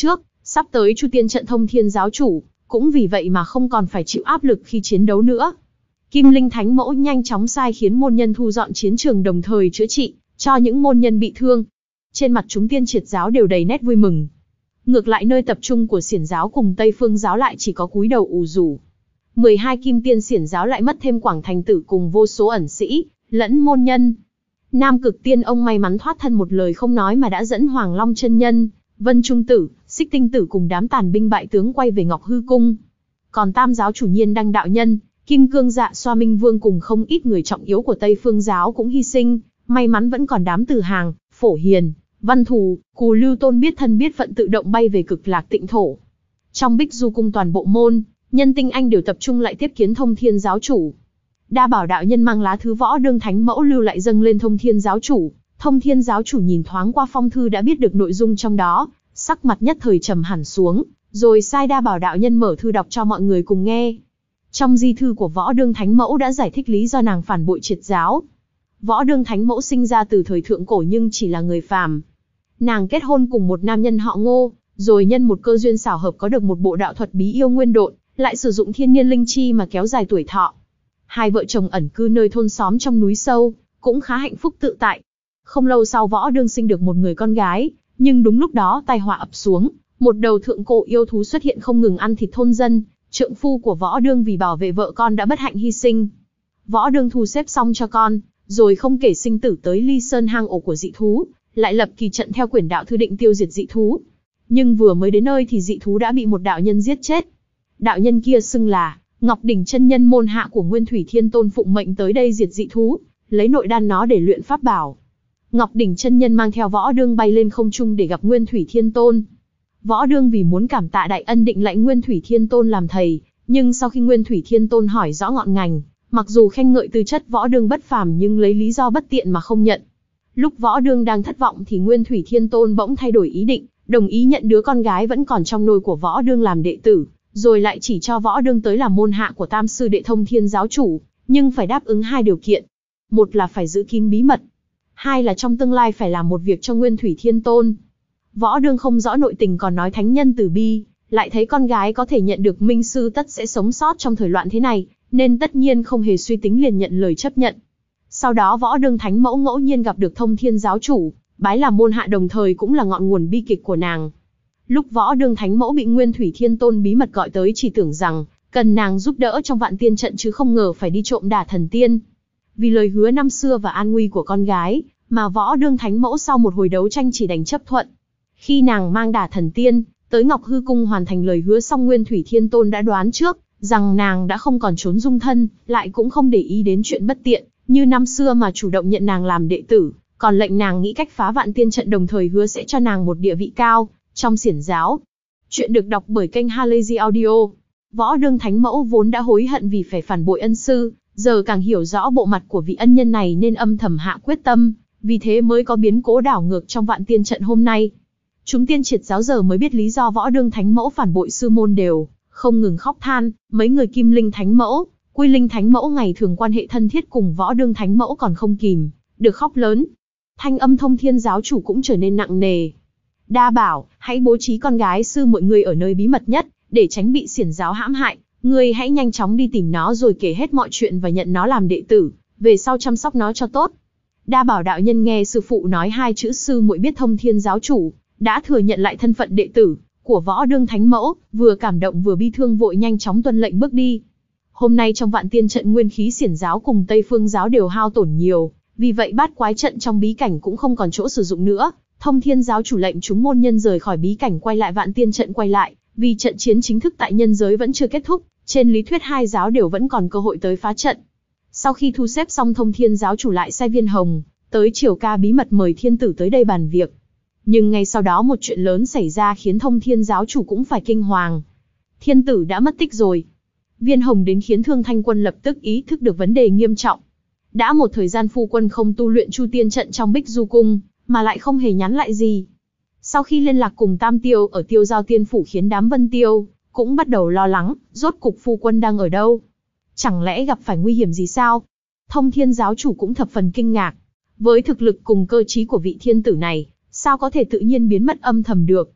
Speaker 1: Sắp tới Chu Tiên trận Thông Thiên giáo chủ, cũng vì vậy mà không còn phải chịu áp lực khi chiến đấu nữa. Kim Linh Thánh Mẫu nhanh chóng sai khiến môn nhân thu dọn chiến trường đồng thời chữa trị cho những môn nhân bị thương. Trên mặt chúng Tiên Triệt giáo đều đầy nét vui mừng. Ngược lại nơi tập trung của Xiển giáo cùng Tây Phương giáo lại chỉ có cúi đầu ù rủ. mười hai Kim Tiên Xiển giáo lại mất thêm Quảng Thành Tử cùng vô số ẩn sĩ, lẫn môn nhân. Nam Cực Tiên ông may mắn thoát thân một lời không nói mà đã dẫn Hoàng Long chân nhân, Vân Trung Tử, Xích Tinh Tử cùng đám tàn binh bại tướng quay về Ngọc Hư Cung. Còn Tam giáo chủ Nhiên Đăng đạo nhân, Kim Cương Dạ Xoa Minh Vương cùng không ít người trọng yếu của Tây Phương giáo cũng hy sinh, may mắn vẫn còn đám Từ Hàng, Phổ Hiền, Văn Thù, Cù Lưu Tôn biết thân biết phận tự động bay về Cực Lạc Tịnh thổ. Trong Bích Du Cung toàn bộ môn nhân tinh anh đều tập trung lại tiếp kiến Thông Thiên giáo chủ. Đa Bảo đạo nhân mang lá thư Võ Đương Thánh Mẫu lưu lại dâng lên Thông Thiên giáo chủ. Thông Thiên giáo chủ nhìn thoáng qua phong thư đã biết được nội dung trong đó, sắc mặt nhất thời trầm hẳn xuống, rồi sai Đa Bảo đạo nhân mở thư đọc cho mọi người cùng nghe. Trong di thư của Võ Đương Thánh Mẫu đã giải thích lý do nàng phản bội Triệt giáo. Võ Đương Thánh Mẫu sinh ra từ thời thượng cổ nhưng chỉ là người phàm. Nàng kết hôn cùng một nam nhân họ Ngô, rồi nhân một cơ duyên xảo hợp có được một bộ đạo thuật bí yêu nguyên độn, lại sử dụng thiên niên linh chi mà kéo dài tuổi thọ. Hai vợ chồng ẩn cư nơi thôn xóm trong núi sâu, cũng khá hạnh phúc tự tại. Không lâu sau Võ Đương sinh được một người con gái, nhưng đúng lúc đó tai họa ập xuống, một đầu thượng cổ yêu thú xuất hiện không ngừng ăn thịt thôn dân, trượng phu của Võ Đương vì bảo vệ vợ con đã bất hạnh hy sinh. Võ Đương thu xếp xong cho con, rồi không kể sinh tử tới Ly Sơn hang ổ của dị thú, lại lập kỳ trận theo quyển đạo thư định tiêu diệt dị thú. Nhưng vừa mới đến nơi thì dị thú đã bị một đạo nhân giết chết. Đạo nhân kia xưng là Ngọc Đỉnh chân nhân môn hạ của Nguyên Thủy Thiên Tôn phụng mệnh tới đây diệt dị thú, lấy nội đan nó để luyện pháp bảo. Ngọc Đỉnh chân nhân mang theo Võ Đương bay lên không trung để gặp Nguyên Thủy Thiên Tôn. Võ Đương vì muốn cảm tạ đại ân định lãnh Nguyên Thủy Thiên Tôn làm thầy, nhưng sau khi Nguyên Thủy Thiên Tôn hỏi rõ ngọn ngành, mặc dù khen ngợi tư chất Võ Đương bất phàm nhưng lấy lý do bất tiện mà không nhận. Lúc Võ Đương đang thất vọng thì Nguyên Thủy Thiên Tôn bỗng thay đổi ý định, đồng ý nhận đứa con gái vẫn còn trong nôi của Võ Đương làm đệ tử, rồi lại chỉ cho Võ Đương tới làm môn hạ của Tam sư đệ Thông Thiên giáo chủ, nhưng phải đáp ứng hai điều kiện. Một là phải giữ kín bí mật, hai là trong tương lai phải làm một việc cho Nguyên Thủy Thiên Tôn. Võ Đương không rõ nội tình còn nói thánh nhân từ bi, lại thấy con gái có thể nhận được minh sư tất sẽ sống sót trong thời loạn thế này, nên tất nhiên không hề suy tính liền nhận lời chấp nhận. Sau đó Võ Đương Thánh Mẫu ngẫu nhiên gặp được Thông Thiên giáo chủ, bái làm môn hạ đồng thời cũng là ngọn nguồn bi kịch của nàng. Lúc Võ Đương Thánh Mẫu bị Nguyên Thủy Thiên Tôn bí mật gọi tới chỉ tưởng rằng cần nàng giúp đỡ trong Vạn Tiên trận chứ không ngờ phải đi trộm đả thần tiên. Vì lời hứa năm xưa và an nguy của con gái, mà Võ Đương Thánh Mẫu sau một hồi đấu tranh chỉ đành chấp thuận. Khi nàng mang đả thần tiên tới Ngọc Hư Cung hoàn thành lời hứa xong, Nguyên Thủy Thiên Tôn đã đoán trước rằng nàng đã không còn trốn dung thân, lại cũng không để ý đến chuyện bất tiện như năm xưa mà chủ động nhận nàng làm đệ tử, còn lệnh nàng nghĩ cách phá Vạn Tiên trận đồng thời hứa sẽ cho nàng một địa vị cao trong Xiển giáo. Chuyện được đọc bởi kênh Halazy Audio. Võ Đương Thánh Mẫu vốn đã hối hận vì phải phản bội ân sư, giờ càng hiểu rõ bộ mặt của vị ân nhân này nên âm thầm hạ quyết tâm, vì thế mới có biến cố đảo ngược trong Vạn Tiên trận hôm nay. Chúng Tiên Triệt giáo giờ mới biết lý do Võ Đương Thánh Mẫu phản bội sư môn đều không ngừng khóc than. Mấy người Kim Linh Thánh Mẫu, Quy Linh Thánh Mẫu ngày thường quan hệ thân thiết cùng Võ Đương Thánh Mẫu còn không kìm được khóc lớn. Thanh âm Thông Thiên giáo chủ cũng trở nên nặng nề. Đa Bảo, hãy bố trí con gái sư mọi người ở nơi bí mật nhất, để tránh bị Xiển giáo hãm hại. Ngươi hãy nhanh chóng đi tìm nó rồi kể hết mọi chuyện và nhận nó làm đệ tử, về sau chăm sóc nó cho tốt. Đa Bảo đạo nhân nghe sư phụ nói hai chữ sư muội biết Thông Thiên giáo chủ đã thừa nhận lại thân phận đệ tử của Võ Đương Thánh Mẫu, vừa cảm động vừa bi thương vội nhanh chóng tuân lệnh bước đi. Hôm nay trong Vạn Tiên trận nguyên khí Xiển giáo cùng Tây Phương giáo đều hao tổn nhiều, vì vậy bát quái trận trong bí cảnh cũng không còn chỗ sử dụng nữa. Thông Thiên giáo chủ lệnh chúng môn nhân rời khỏi bí cảnh quay lại Vạn Tiên trận quay lại, vì trận chiến chính thức tại nhân giới vẫn chưa kết thúc, trên lý thuyết hai giáo đều vẫn còn cơ hội tới phá trận. Sau khi thu xếp xong, Thông Thiên giáo chủ lại sai Viên Hồng tới Triều Ca bí mật mời thiên tử tới đây bàn việc. Nhưng ngay sau đó một chuyện lớn xảy ra khiến Thông Thiên giáo chủ cũng phải kinh hoàng. Thiên tử đã mất tích rồi. Viên Hồng đến khiến Thương Thanh Quân lập tức ý thức được vấn đề nghiêm trọng. Đã một thời gian phu quân không tu luyện Chu Tiên trận trong Bích Du Cung, mà lại không hề nhắn lại gì. Sau khi liên lạc cùng Tam Tiêu ở Tiêu Giao Tiên Phủ khiến đám Vân Tiêu cũng bắt đầu lo lắng, rốt cục phu quân đang ở đâu? Chẳng lẽ gặp phải nguy hiểm gì sao? Thông Thiên giáo chủ cũng thập phần kinh ngạc. Với thực lực cùng cơ trí của vị thiên tử này, sao có thể tự nhiên biến mất âm thầm được?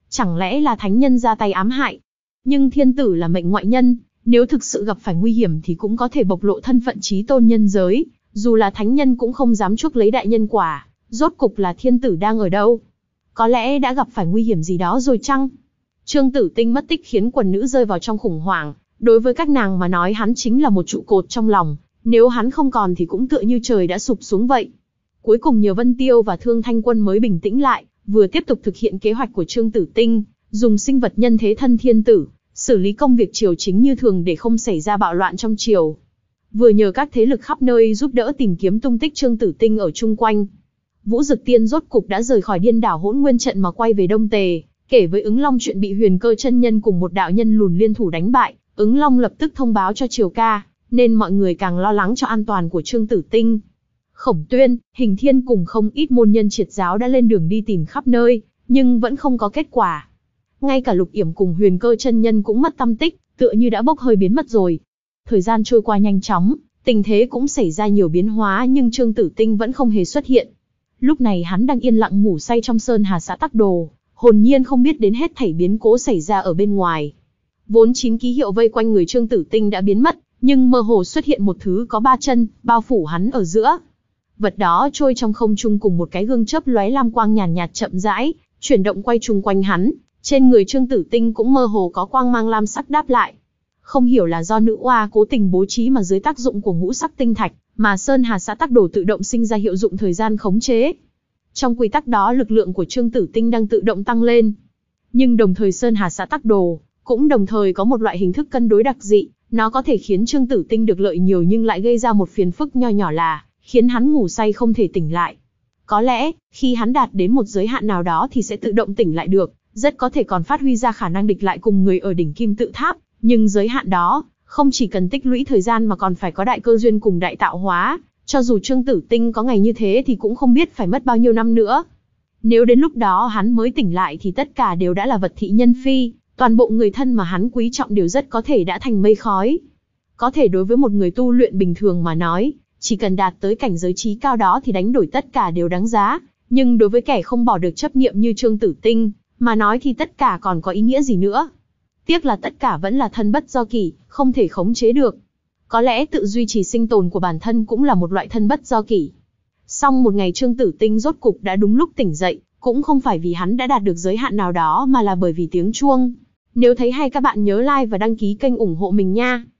Speaker 1: Chẳng lẽ là thánh nhân ra tay ám hại? Nhưng thiên tử là mệnh ngoại nhân, nếu thực sự gặp phải nguy hiểm thì cũng có thể bộc lộ thân phận chí tôn nhân giới, dù là thánh nhân cũng không dám chuốc lấy đại nhân quả, rốt cục là thiên tử đang ở đâu? Có lẽ đã gặp phải nguy hiểm gì đó rồi chăng? Trương Tử Tinh mất tích khiến quần nữ rơi vào trong khủng hoảng, đối với các nàng mà nói hắn chính là một trụ cột trong lòng, nếu hắn không còn thì cũng tựa như trời đã sụp xuống vậy. Cuối cùng nhờ Vân Tiêu và Thương Thanh Quân mới bình tĩnh lại, vừa tiếp tục thực hiện kế hoạch của Trương Tử Tinh, dùng sinh vật nhân thế thân thiên tử, xử lý công việc triều chính như thường để không xảy ra bạo loạn trong triều. Vừa nhờ các thế lực khắp nơi giúp đỡ tìm kiếm tung tích Trương Tử Tinh ở chung quanh. Vũ Dực Tiên rốt cục đã rời khỏi Điên Đảo Hỗn Nguyên trận mà quay về Đông Tề, kể với Ứng Long chuyện bị Huyền Cơ chân nhân cùng một đạo nhân lùn liên thủ đánh bại, Ứng Long lập tức thông báo cho triều ca, nên mọi người càng lo lắng cho an toàn của Trương Tử Tinh. Khổng Tuyên, Hình Thiên cùng không ít môn nhân triệt giáo đã lên đường đi tìm khắp nơi, nhưng vẫn không có kết quả. Ngay cả Lục Yểm cùng Huyền Cơ chân nhân cũng mất tăm tích, tựa như đã bốc hơi biến mất rồi. Thời gian trôi qua nhanh chóng, tình thế cũng xảy ra nhiều biến hóa nhưng Trương Tử Tinh vẫn không hề xuất hiện. Lúc này hắn đang yên lặng ngủ say trong Sơn Hà xã Tắc Đồ, hồn nhiên không biết đến hết thảy biến cố xảy ra ở bên ngoài. Vốn chín ký hiệu vây quanh người Trương Tử Tinh đã biến mất, nhưng mơ hồ xuất hiện một thứ có ba chân, bao phủ hắn ở giữa. Vật đó trôi trong không trung cùng một cái gương chớp lóe lam quang nhàn nhạt, nhạt chậm rãi, chuyển động quay chung quanh hắn, trên người Trương Tử Tinh cũng mơ hồ có quang mang lam sắc đáp lại. Không hiểu là do nữ oa cố tình bố trí mà dưới tác dụng của ngũ sắc tinh thạch, mà Sơn Hà xã Tắc Đồ tự động sinh ra hiệu dụng thời gian khống chế. Trong quy tắc đó lực lượng của Trương Tử Tinh đang tự động tăng lên. Nhưng đồng thời Sơn Hà xã Tắc Đồ cũng đồng thời có một loại hình thức cân đối đặc dị, nó có thể khiến Trương Tử Tinh được lợi nhiều nhưng lại gây ra một phiền phức nho nhỏ là khiến hắn ngủ say không thể tỉnh lại. Có lẽ, khi hắn đạt đến một giới hạn nào đó thì sẽ tự động tỉnh lại được, rất có thể còn phát huy ra khả năng địch lại cùng người ở đỉnh Kim Tự Tháp, nhưng giới hạn đó không chỉ cần tích lũy thời gian mà còn phải có đại cơ duyên cùng đại tạo hóa, cho dù Trương Tử Tinh có ngày như thế thì cũng không biết phải mất bao nhiêu năm nữa. Nếu đến lúc đó hắn mới tỉnh lại thì tất cả đều đã là vật thị nhân phi, toàn bộ người thân mà hắn quý trọng đều rất có thể đã thành mây khói. Có thể đối với một người tu luyện bình thường mà nói, chỉ cần đạt tới cảnh giới trí cao đó thì đánh đổi tất cả đều đáng giá, nhưng đối với kẻ không bỏ được chấp niệm như Trương Tử Tinh, mà nói thì tất cả còn có ý nghĩa gì nữa. Tiếc là tất cả vẫn là thân bất do kỷ, không thể khống chế được. Có lẽ tự duy trì sinh tồn của bản thân cũng là một loại thân bất do kỷ. Song một ngày Trương Tử Tinh rốt cục đã đúng lúc tỉnh dậy, cũng không phải vì hắn đã đạt được giới hạn nào đó mà là bởi vì tiếng chuông. Nếu thấy hay các bạn nhớ like và đăng ký kênh ủng hộ mình nha.